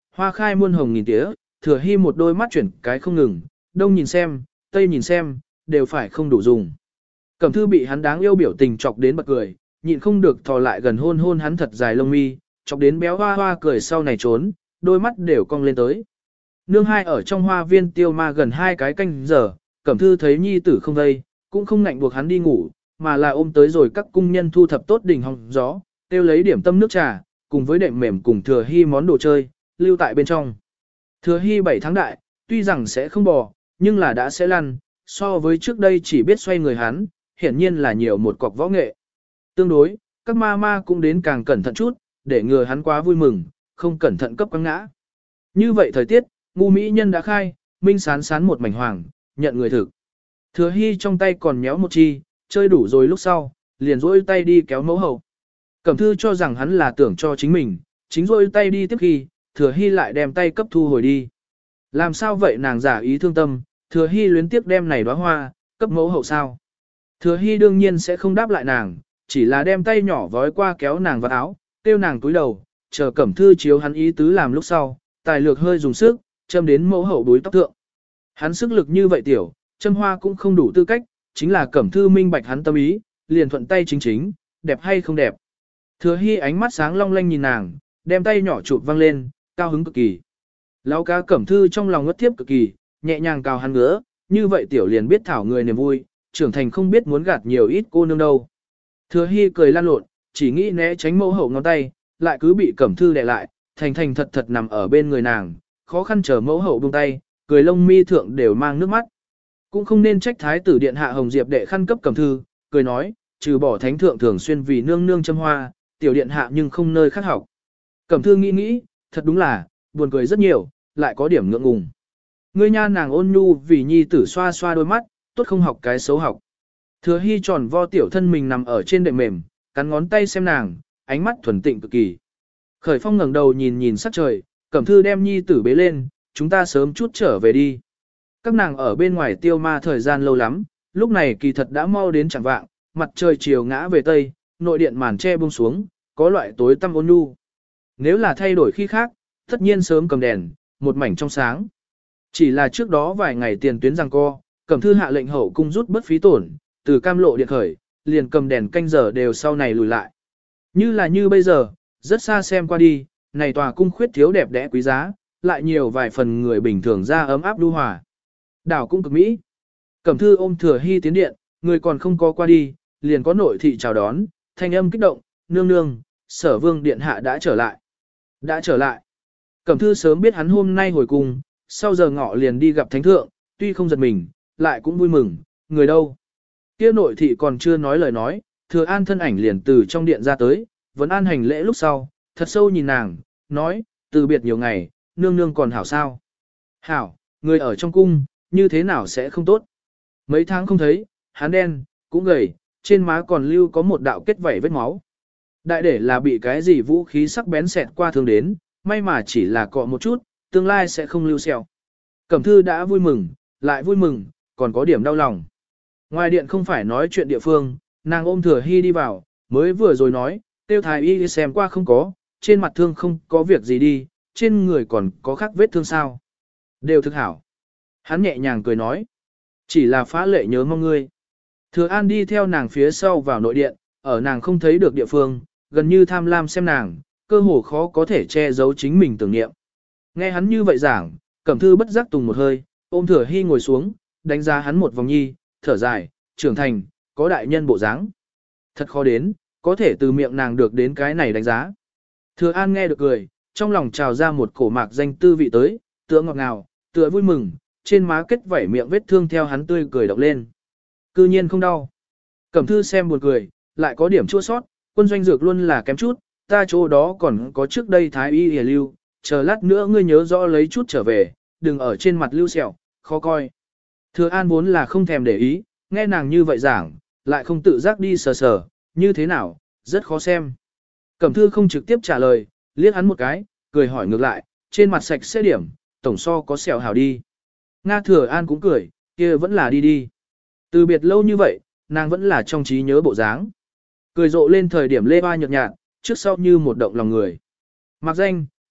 S1: hoa khai muôn hồng nghìn tía, Thừa Hy một đôi mắt chuyển cái không ngừng, đông nhìn xem, tây nhìn xem, đều phải không đủ dùng. Cẩm Thư bị hắn đáng yêu biểu tình chọc đến bật cười, nhịn không được thò lại gần hôn hôn hắn thật dài lông mi, chọc đến béo hoa hoa cười sau này trốn, đôi mắt đều cong lên tới. Nương hai ở trong hoa viên tiêu ma gần hai cái canh giờ, Cẩm Thư thấy nhi tử không vây, cũng không ngạnh buộc hắn đi ngủ, mà là ôm tới rồi các cung nhân thu thập tốt đỉnh hong gió, tiêu lấy điểm tâm nước trà, cùng với đệm mềm cùng Thừa Hy món đồ chơi, lưu tại bên trong. Thừa Hy bảy tháng đại, tuy rằng sẽ không bò, nhưng là đã sẽ lăn, so với trước đây chỉ biết xoay người hắn, hiển nhiên là nhiều một cọc võ nghệ. Tương đối, các ma ma cũng đến càng cẩn thận chút, để ngừa hắn quá vui mừng, không cẩn thận cấp quăng ngã. Như vậy thời tiết, ngu mỹ nhân đã khai, minh sán sán một mảnh hoàng, nhận người thực. Thừa Hy trong tay còn méo một chi, chơi đủ rồi lúc sau, liền rỗi tay đi kéo mẫu hậu. Cẩm Thư cho rằng hắn là tưởng cho chính mình, chính rỗi tay đi tiếp khi, Thừa Hy lại đem tay cấp thu hồi đi. Làm sao vậy nàng giả ý thương tâm, Thừa Hy luyến tiếc đem này đóa hoa, cấp mẫu hậu sao. Thừa Hy đương nhiên sẽ không đáp lại nàng, chỉ là đem tay nhỏ vói qua kéo nàng vào áo, tiêu nàng túi đầu, chờ Cẩm Thư chiếu hắn ý tứ làm lúc sau, tài lược hơi dùng sức, châm đến mẫu hậu đuối tóc thượng. Hắn sức lực như vậy tiểu, châm hoa cũng không đủ tư cách, chính là Cẩm Thư minh bạch hắn tâm ý, liền thuận tay chính chính, đẹp hay không đẹp. Thừa Hy ánh mắt sáng long lanh nhìn nàng, đem tay nhỏ chụp văng lên, cao hứng cực kỳ. Lão cá Cẩm Thư trong lòng ngất tiếp cực kỳ, nhẹ nhàng cào hắn ngứa, như vậy tiểu liền biết thảo người niềm vui, trưởng thành không biết muốn gạt nhiều ít cô nương đâu. Thừa Hy cười lan lộn, chỉ nghĩ né tránh mẫu hậu ngón tay, lại cứ bị Cẩm Thư đè lại, thành thành thật thật nằm ở bên người nàng, khó khăn chờ mẫu hậu buông tay, cười lông mi thượng đều mang nước mắt. Cũng không nên trách thái tử điện hạ Hồng Diệp đệ khăn cấp Cẩm Thư, cười nói, trừ bỏ thánh thượng thường xuyên vì nương nương châm hoa, tiểu điện hạ nhưng không nơi khác học. Cẩm Thư nghĩ nghĩ, thật đúng là, buồn cười rất nhiều, lại có điểm ngượng ngùng. Ngươi nha nàng ôn nhu vì nhi tử xoa xoa đôi mắt, tốt không học cái xấu học. Thừa Hy tròn vo tiểu thân mình nằm ở trên đệm mềm, cắn ngón tay xem nàng, ánh mắt thuần tịnh cực kỳ. Khởi Phong ngẩng đầu nhìn nhìn sắc trời, Cẩm Thư đem nhi tử bế lên, chúng ta sớm chút trở về đi. Các nàng ở bên ngoài tiêu ma thời gian lâu lắm, lúc này kỳ thật đã mau đến chẳng vạng, mặt trời chiều ngã về tây, nội điện màn che buông xuống, có loại tối tăm ôn nhu. Nếu là thay đổi khi khác, tất nhiên sớm cầm đèn, một mảnh trong sáng. Chỉ là trước đó vài ngày tiền tuyến giằng co, Cẩm Thư hạ lệnh hậu cung rút bất phí tổn, từ cam lộ điện khởi, liền cầm đèn canh giờ đều sau này lùi lại. Như là như bây giờ, rất xa xem qua đi, này tòa cung khuyết thiếu đẹp đẽ quý giá, lại nhiều vài phần người bình thường ra ấm áp lưu hòa. Đảo cung cực mỹ. Cẩm Thư ôm Thừa Hy tiến điện, người còn không có qua đi, liền có nội thị chào đón, thanh âm kích động, nương nương, Sở Vương điện hạ đã trở lại. Đã trở lại. Cẩm Thư sớm biết hắn hôm nay hồi cung, sau giờ ngọ liền đi gặp thánh thượng, tuy không giật mình, lại cũng vui mừng, người đâu. Kia nội thị còn chưa nói lời nói, Thừa An thân ảnh liền từ trong điện ra tới, vẫn an hành lễ lúc sau, thật sâu nhìn nàng, nói, từ biệt nhiều ngày, nương nương còn hảo sao. Hảo, người ở trong cung, như thế nào sẽ không tốt. Mấy tháng không thấy, hắn đen, cũng gầy, trên má còn lưu có một đạo kết vảy vết máu. Đại để là bị cái gì vũ khí sắc bén xẹt qua thương đến, may mà chỉ là cọ một chút, tương lai sẽ không lưu sẹo. Cẩm Thư đã vui mừng, lại vui mừng, còn có điểm đau lòng. Ngoài điện không phải nói chuyện địa phương, nàng ôm Thừa Hy đi vào, mới vừa rồi nói, tiêu thái y xem qua không có, trên mặt thương không có việc gì đi, trên người còn có khắc vết thương sao. Đều thực hảo. Hắn nhẹ nhàng cười nói, chỉ là phá lệ nhớ mong ngươi. Thừa An đi theo nàng phía sau vào nội điện, ở nàng không thấy được địa phương, gần như tham lam xem nàng, cơ hồ khó có thể che giấu chính mình tưởng niệm. Nghe hắn như vậy giảng, Cẩm Thư bất giác tùng một hơi, ôm Thừa Hy ngồi xuống, đánh giá hắn một vòng nhi, thở dài, trưởng thành, có đại nhân bộ dáng. Thật khó đến, có thể từ miệng nàng được đến cái này đánh giá. Thừa An nghe được cười, trong lòng trào ra một cổ mạc danh tư vị tới, tựa ngọt ngào, tựa vui mừng, trên má kết vảy miệng vết thương theo hắn tươi cười động lên. Cư nhiên không đau. Cẩm Thư xem buồn cười, lại có điểm chua sót, quân doanh dược luôn là kém chút, ta chỗ đó còn có trước đây thái y hề lưu, chờ lát nữa ngươi nhớ rõ lấy chút trở về, đừng ở trên mặt lưu sẹo, khó coi. Thừa An vốn là không thèm để ý, nghe nàng như vậy giảng, lại không tự giác đi sờ sờ, như thế nào, rất khó xem. Cẩm Thư không trực tiếp trả lời, liếc hắn một cái, cười hỏi ngược lại, trên mặt sạch sẽ điểm, tổng so có sẹo hảo đi. Nga Thừa An cũng cười, kia vẫn là đi đi. Từ biệt lâu như vậy, nàng vẫn là trong trí nhớ bộ dáng. Cười rộ lên thời điểm lê ba nhợt nhạt, trước sau như một động lòng người. Mặc danh,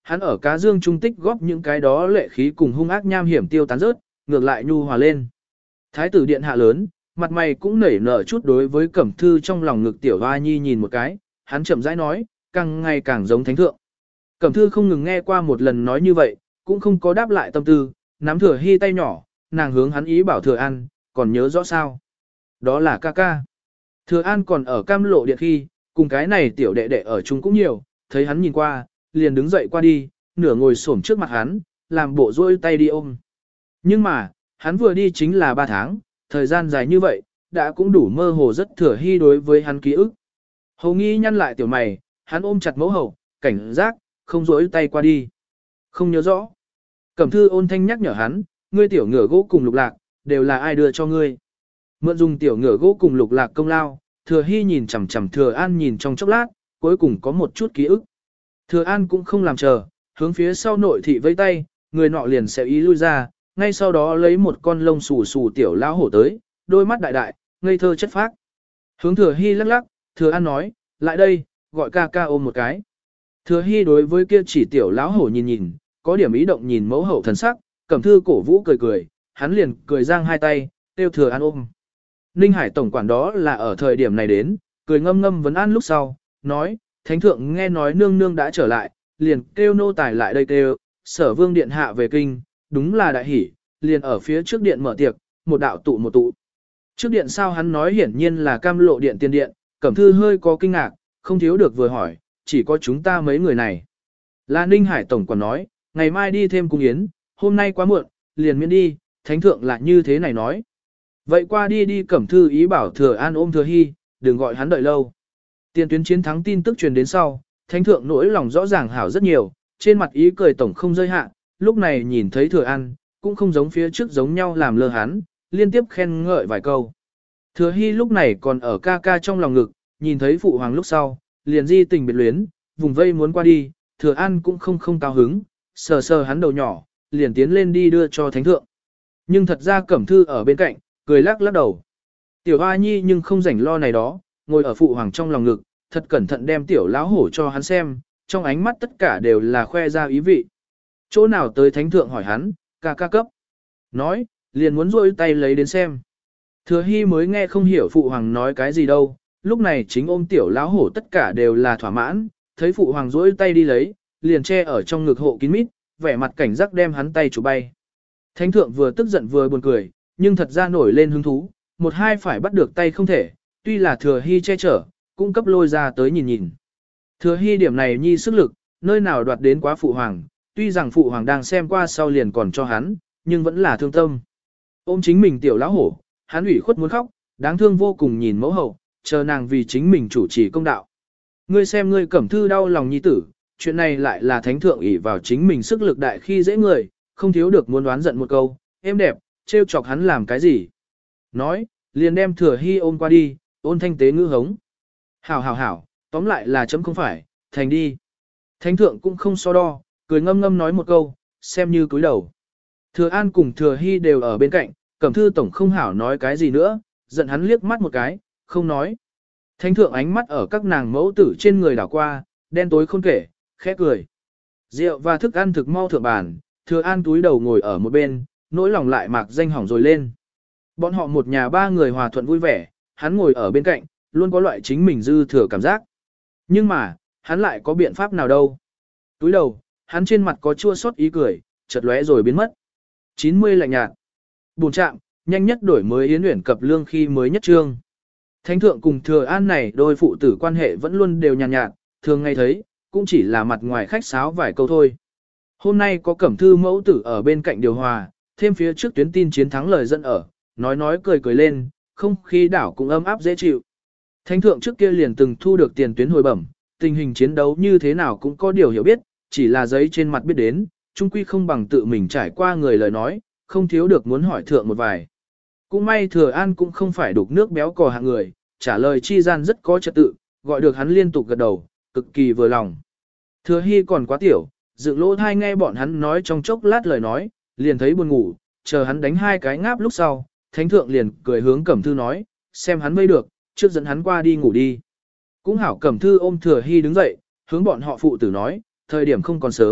S1: Hắn ở cá dương trung tích góp những cái đó lệ khí cùng hung ác nham hiểm tiêu tán rớt, ngược lại nhu hòa lên. Thái tử điện hạ lớn, mặt mày cũng nảy nở chút đối với Cẩm Thư trong lòng ngực tiểu hoa nhi nhìn một cái, hắn chậm rãi nói, càng ngày càng giống thánh thượng. Cẩm Thư không ngừng nghe qua một lần nói như vậy, cũng không có đáp lại tâm tư, nắm Thừa Hy tay nhỏ, nàng hướng hắn ý bảo Thừa An, còn nhớ rõ sao? Đó là ca ca. Thừa An còn ở cam lộ điện khi, cùng cái này tiểu đệ đệ ở chung cũng nhiều, thấy hắn nhìn qua, liền đứng dậy qua đi, nửa ngồi xổm trước mặt hắn, làm bộ rôi tay đi ôm. Nhưng mà, hắn vừa đi chính là ba tháng, thời gian dài như vậy, đã cũng đủ mơ hồ rất Thừa Hy đối với hắn ký ức. Hầu nghi nhăn lại tiểu mày, hắn ôm chặt mẫu hậu, cảnh giác, không rỗi tay qua đi. Không nhớ rõ. Cẩm Thư ôn thanh nhắc nhở hắn, ngươi tiểu ngựa gỗ cùng lục lạc, đều là ai đưa cho ngươi. Mượn dùng tiểu ngựa gỗ cùng lục lạc công lao, Thừa Hy nhìn chằm chằm Thừa An nhìn trong chốc lát, cuối cùng có một chút ký ức. Thừa An cũng không làm chờ, hướng phía sau nội thị vẫy tay, người nọ liền sẽ ý lui ra, ngay sau đó lấy một con lông xù xù tiểu lão hổ tới, đôi mắt đại đại, ngây thơ chất phác. Hướng Thừa Hy lắc lắc, Thừa An nói, lại đây, gọi ca ca ôm một cái. Thừa Hy đối với kia chỉ tiểu lão hổ nhìn nhìn, có điểm ý động nhìn mẫu hậu thần sắc, Cẩm Thư cổ vũ cười cười, hắn liền cười giang hai tay, tiêu Thừa An ôm. Ninh Hải tổng quản đó là ở thời điểm này đến, cười ngâm ngâm vấn an lúc sau, nói, thánh thượng nghe nói nương nương đã trở lại, liền kêu nô tài lại đây kêu, sở vương điện hạ về kinh, đúng là đại hỷ, liền ở phía trước điện mở tiệc, một đạo tụ một tụ. Trước điện sao hắn nói hiển nhiên là cam lộ điện tiền điện, Cẩm Thư hơi có kinh ngạc, không thiếu được vừa hỏi, chỉ có chúng ta mấy người này. Là Ninh Hải tổng quản nói, ngày mai đi thêm cung yến, hôm nay quá muộn, liền miễn đi, thánh thượng lại như thế này nói. Vậy qua đi đi Cẩm Thư ý bảo Thừa An ôm Thừa Hy, đừng gọi hắn đợi lâu. Tiền tuyến chiến thắng tin tức truyền đến sau, thánh thượng nỗi lòng rõ ràng hảo rất nhiều, trên mặt ý cười tổng không rơi hạ, lúc này nhìn thấy Thừa An, cũng không giống phía trước giống nhau làm lơ hắn, liên tiếp khen ngợi vài câu. Thừa Hy lúc này còn ở ca ca trong lòng ngực, nhìn thấy phụ hoàng lúc sau, liền di tình biệt luyến, vùng vây muốn qua đi, Thừa An cũng không không cao hứng, sờ sờ hắn đầu nhỏ, liền tiến lên đi đưa cho thánh thượng. Nhưng thật ra Cẩm Thư ở bên cạnh, cười lắc lắc đầu. Tiểu Hoa Nhi nhưng không rảnh lo này đó, ngồi ở phụ hoàng trong lòng ngực, thật cẩn thận đem tiểu lão hổ cho hắn xem, trong ánh mắt tất cả đều là khoe ra ý vị. Chỗ nào tới thánh thượng hỏi hắn, ca ca cấp. Nói, liền muốn rôi tay lấy đến xem. Thừa Hy mới nghe không hiểu phụ hoàng nói cái gì đâu, lúc này chính ôm tiểu lão hổ tất cả đều là thỏa mãn, thấy phụ hoàng rôi tay đi lấy, liền che ở trong ngực hộ kín mít, vẻ mặt cảnh giác đem hắn tay chủ bay. Thánh thượng vừa tức giận vừa buồn cười, nhưng thật ra nổi lên hứng thú, một hai phải bắt được tay không thể, tuy là Thừa Hy che chở, cũng cấp lôi ra tới nhìn nhìn. Thừa Hy điểm này nhi sức lực, nơi nào đoạt đến quá phụ hoàng, tuy rằng phụ hoàng đang xem qua sau liền còn cho hắn, nhưng vẫn là thương tâm. Ôm chính mình tiểu lão hổ, hắn ủy khuất muốn khóc, đáng thương vô cùng nhìn mẫu hậu, chờ nàng vì chính mình chủ trì công đạo. Ngươi xem ngươi Cẩm Thư đau lòng nhi tử, chuyện này lại là thánh thượng ỷ vào chính mình sức lực đại khi dễ người, không thiếu được muốn đoán giận một câu, em đẹp, trêu chọc hắn làm cái gì. Nói, liền đem Thừa Hy ôm qua đi, ôn thanh tế ngữ hống. Hảo hảo hảo, tóm lại là chấm không phải, thành đi. Thánh thượng cũng không so đo, cười ngâm ngâm nói một câu, xem như cúi đầu. Thừa An cùng Thừa Hy đều ở bên cạnh, Cẩm Thư tổng không hảo nói cái gì nữa, giận hắn liếc mắt một cái, không nói. Thánh thượng ánh mắt ở các nàng mẫu tử trên người đảo qua, đen tối không kể, khẽ cười. Rượu và thức ăn thực mau thượng bàn, Thừa An túi đầu ngồi ở một bên, nỗi lòng lại mạc danh hỏng rồi lên. Bọn họ một nhà ba người hòa thuận vui vẻ, hắn ngồi ở bên cạnh, luôn có loại chính mình dư thừa cảm giác. Nhưng mà, hắn lại có biện pháp nào đâu. Túi đầu, hắn trên mặt có chua xót ý cười, chợt lóe rồi biến mất. chín mươi lạnh nhạt. Bùn chạm, nhanh nhất đổi mới yến uyển cập lương khi mới nhất trương. Thánh thượng cùng Thừa An này đôi phụ tử quan hệ vẫn luôn đều nhàn nhạt, nhạt, thường ngày thấy, cũng chỉ là mặt ngoài khách sáo vài câu thôi. Hôm nay có Cẩm Thư mẫu tử ở bên cạnh điều hòa, thêm phía trước tuyến tin chiến thắng lời dẫn ở, nói nói cười cười lên, không khí đảo cũng ấm áp dễ chịu. Thánh thượng trước kia liền từng thu được tiền tuyến hồi bẩm, tình hình chiến đấu như thế nào cũng có điều hiểu biết, chỉ là giấy trên mặt biết đến, chung quy không bằng tự mình trải qua người lời nói, không thiếu được muốn hỏi thượng một vài. Cũng may Thừa An cũng không phải đục nước béo cò hạng người, trả lời chi gian rất có trật tự, gọi được hắn liên tục gật đầu, cực kỳ vừa lòng. Thừa Hy còn quá tiểu, dựng lỗ thai nghe bọn hắn nói trong chốc lát lời nói, liền thấy buồn ngủ, chờ hắn đánh hai cái ngáp lúc sau, thánh thượng liền cười hướng Cẩm Thư nói, xem hắn vây được, trước dẫn hắn qua đi ngủ đi. Cũng hảo Cẩm Thư ôm Thừa Hy đứng dậy, hướng bọn họ phụ tử nói, thời điểm không còn sớm,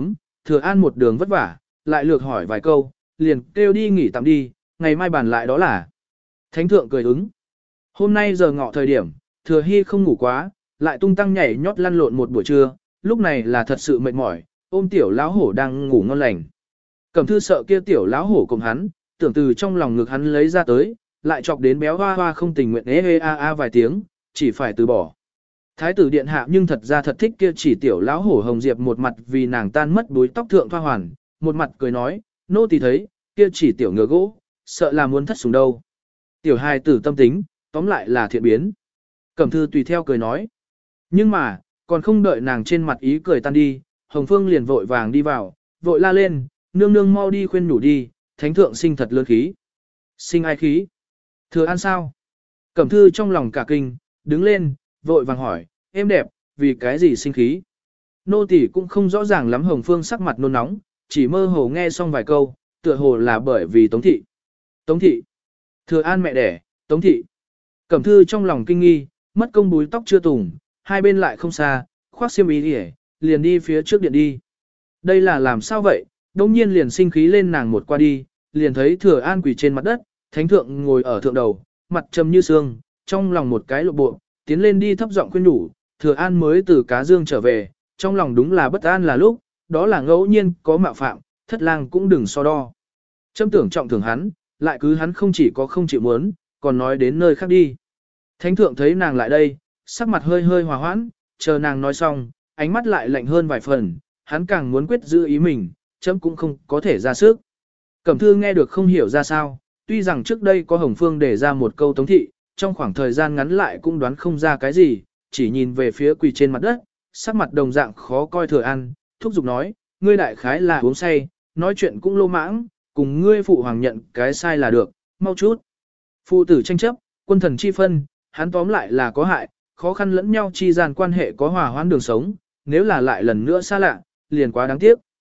S1: Thừa An một đường vất vả, lại lược hỏi vài câu, liền kêu đi nghỉ tạm đi, ngày mai bàn lại đó là. Thánh thượng cười ứng. Hôm nay giờ ngọ thời điểm, Thừa Hy không ngủ quá, lại tung tăng nhảy nhót lăn lộn một buổi trưa, lúc này là thật sự mệt mỏi, ôm tiểu lão hổ đang ngủ ngon lành. Cẩm Thư sợ kia tiểu lão hổ cùng hắn, tưởng từ trong lòng ngực hắn lấy ra tới, lại chọc đến béo hoa hoa không tình nguyện ê ê a a vài tiếng, chỉ phải từ bỏ. Thái tử điện hạ nhưng thật ra thật thích kia chỉ tiểu lão hổ hồng diệp, một mặt vì nàng tan mất búi tóc thượng thoa hoàn, một mặt cười nói, nô tỳ thấy, kia chỉ tiểu ngựa gỗ, sợ là muốn thất sủng đâu. Tiểu hài tử tâm tính, tóm lại là thiện biến. Cẩm Thư tùy theo cười nói. Nhưng mà, còn không đợi nàng trên mặt ý cười tan đi, Hồng Phương liền vội vàng đi vào, vội la lên, nương nương mau đi khuyên nhủ đi, thánh thượng sinh thật lớn khí. Sinh ai khí? Thừa An sao? Cẩm Thư trong lòng cả kinh, đứng lên, vội vàng hỏi, em đẹp, vì cái gì sinh khí? Nô tỳ cũng không rõ ràng lắm. Hồng Phương sắc mặt nôn nóng, chỉ mơ hồ nghe xong vài câu, tựa hồ là bởi vì Tống thị. Tống thị. Thừa An mẹ đẻ, Tống thị. Cẩm Thư trong lòng kinh nghi, mất công búi tóc chưa tùng, hai bên lại không xa, khoác xiêm y đi, liền đi phía trước điện đi. Đây là làm sao vậy? Đông nhiên liền sinh khí lên, nàng một qua đi, liền thấy Thừa An quỳ trên mặt đất, thánh thượng ngồi ở thượng đầu, mặt trầm như xương, trong lòng một cái lộ bộ, tiến lên đi thấp giọng khuyên nhủ. Thừa An mới từ Cá Dương trở về, trong lòng đúng là bất an là lúc, đó là ngẫu nhiên có mạo phạm, thất lang cũng đừng so đo. Châm tưởng trọng thường hắn, lại cứ hắn không chỉ có không chịu muốn, còn nói đến nơi khác đi. Thánh thượng thấy nàng lại đây, sắc mặt hơi hơi hòa hoãn, chờ nàng nói xong, ánh mắt lại lạnh hơn vài phần, hắn càng muốn quyết giữ ý mình, chấm cũng không có thể ra sức. Cẩm Thư nghe được không hiểu ra sao, tuy rằng trước đây có Hồng Phương để ra một câu Tống thị, trong khoảng thời gian ngắn lại cũng đoán không ra cái gì, chỉ nhìn về phía quỳ trên mặt đất, sắc mặt đồng dạng khó coi Thừa An, thúc giục nói, ngươi đại khái là uống say, nói chuyện cũng lô mãng, cùng ngươi phụ hoàng nhận cái sai là được, mau chút. Phụ tử tranh chấp, quân thần chi phân, hắn tóm lại là có hại, khó khăn lẫn nhau chi gian quan hệ có hòa hoãn đường sống, nếu là lại lần nữa xa lạ, liền quá đáng tiếc.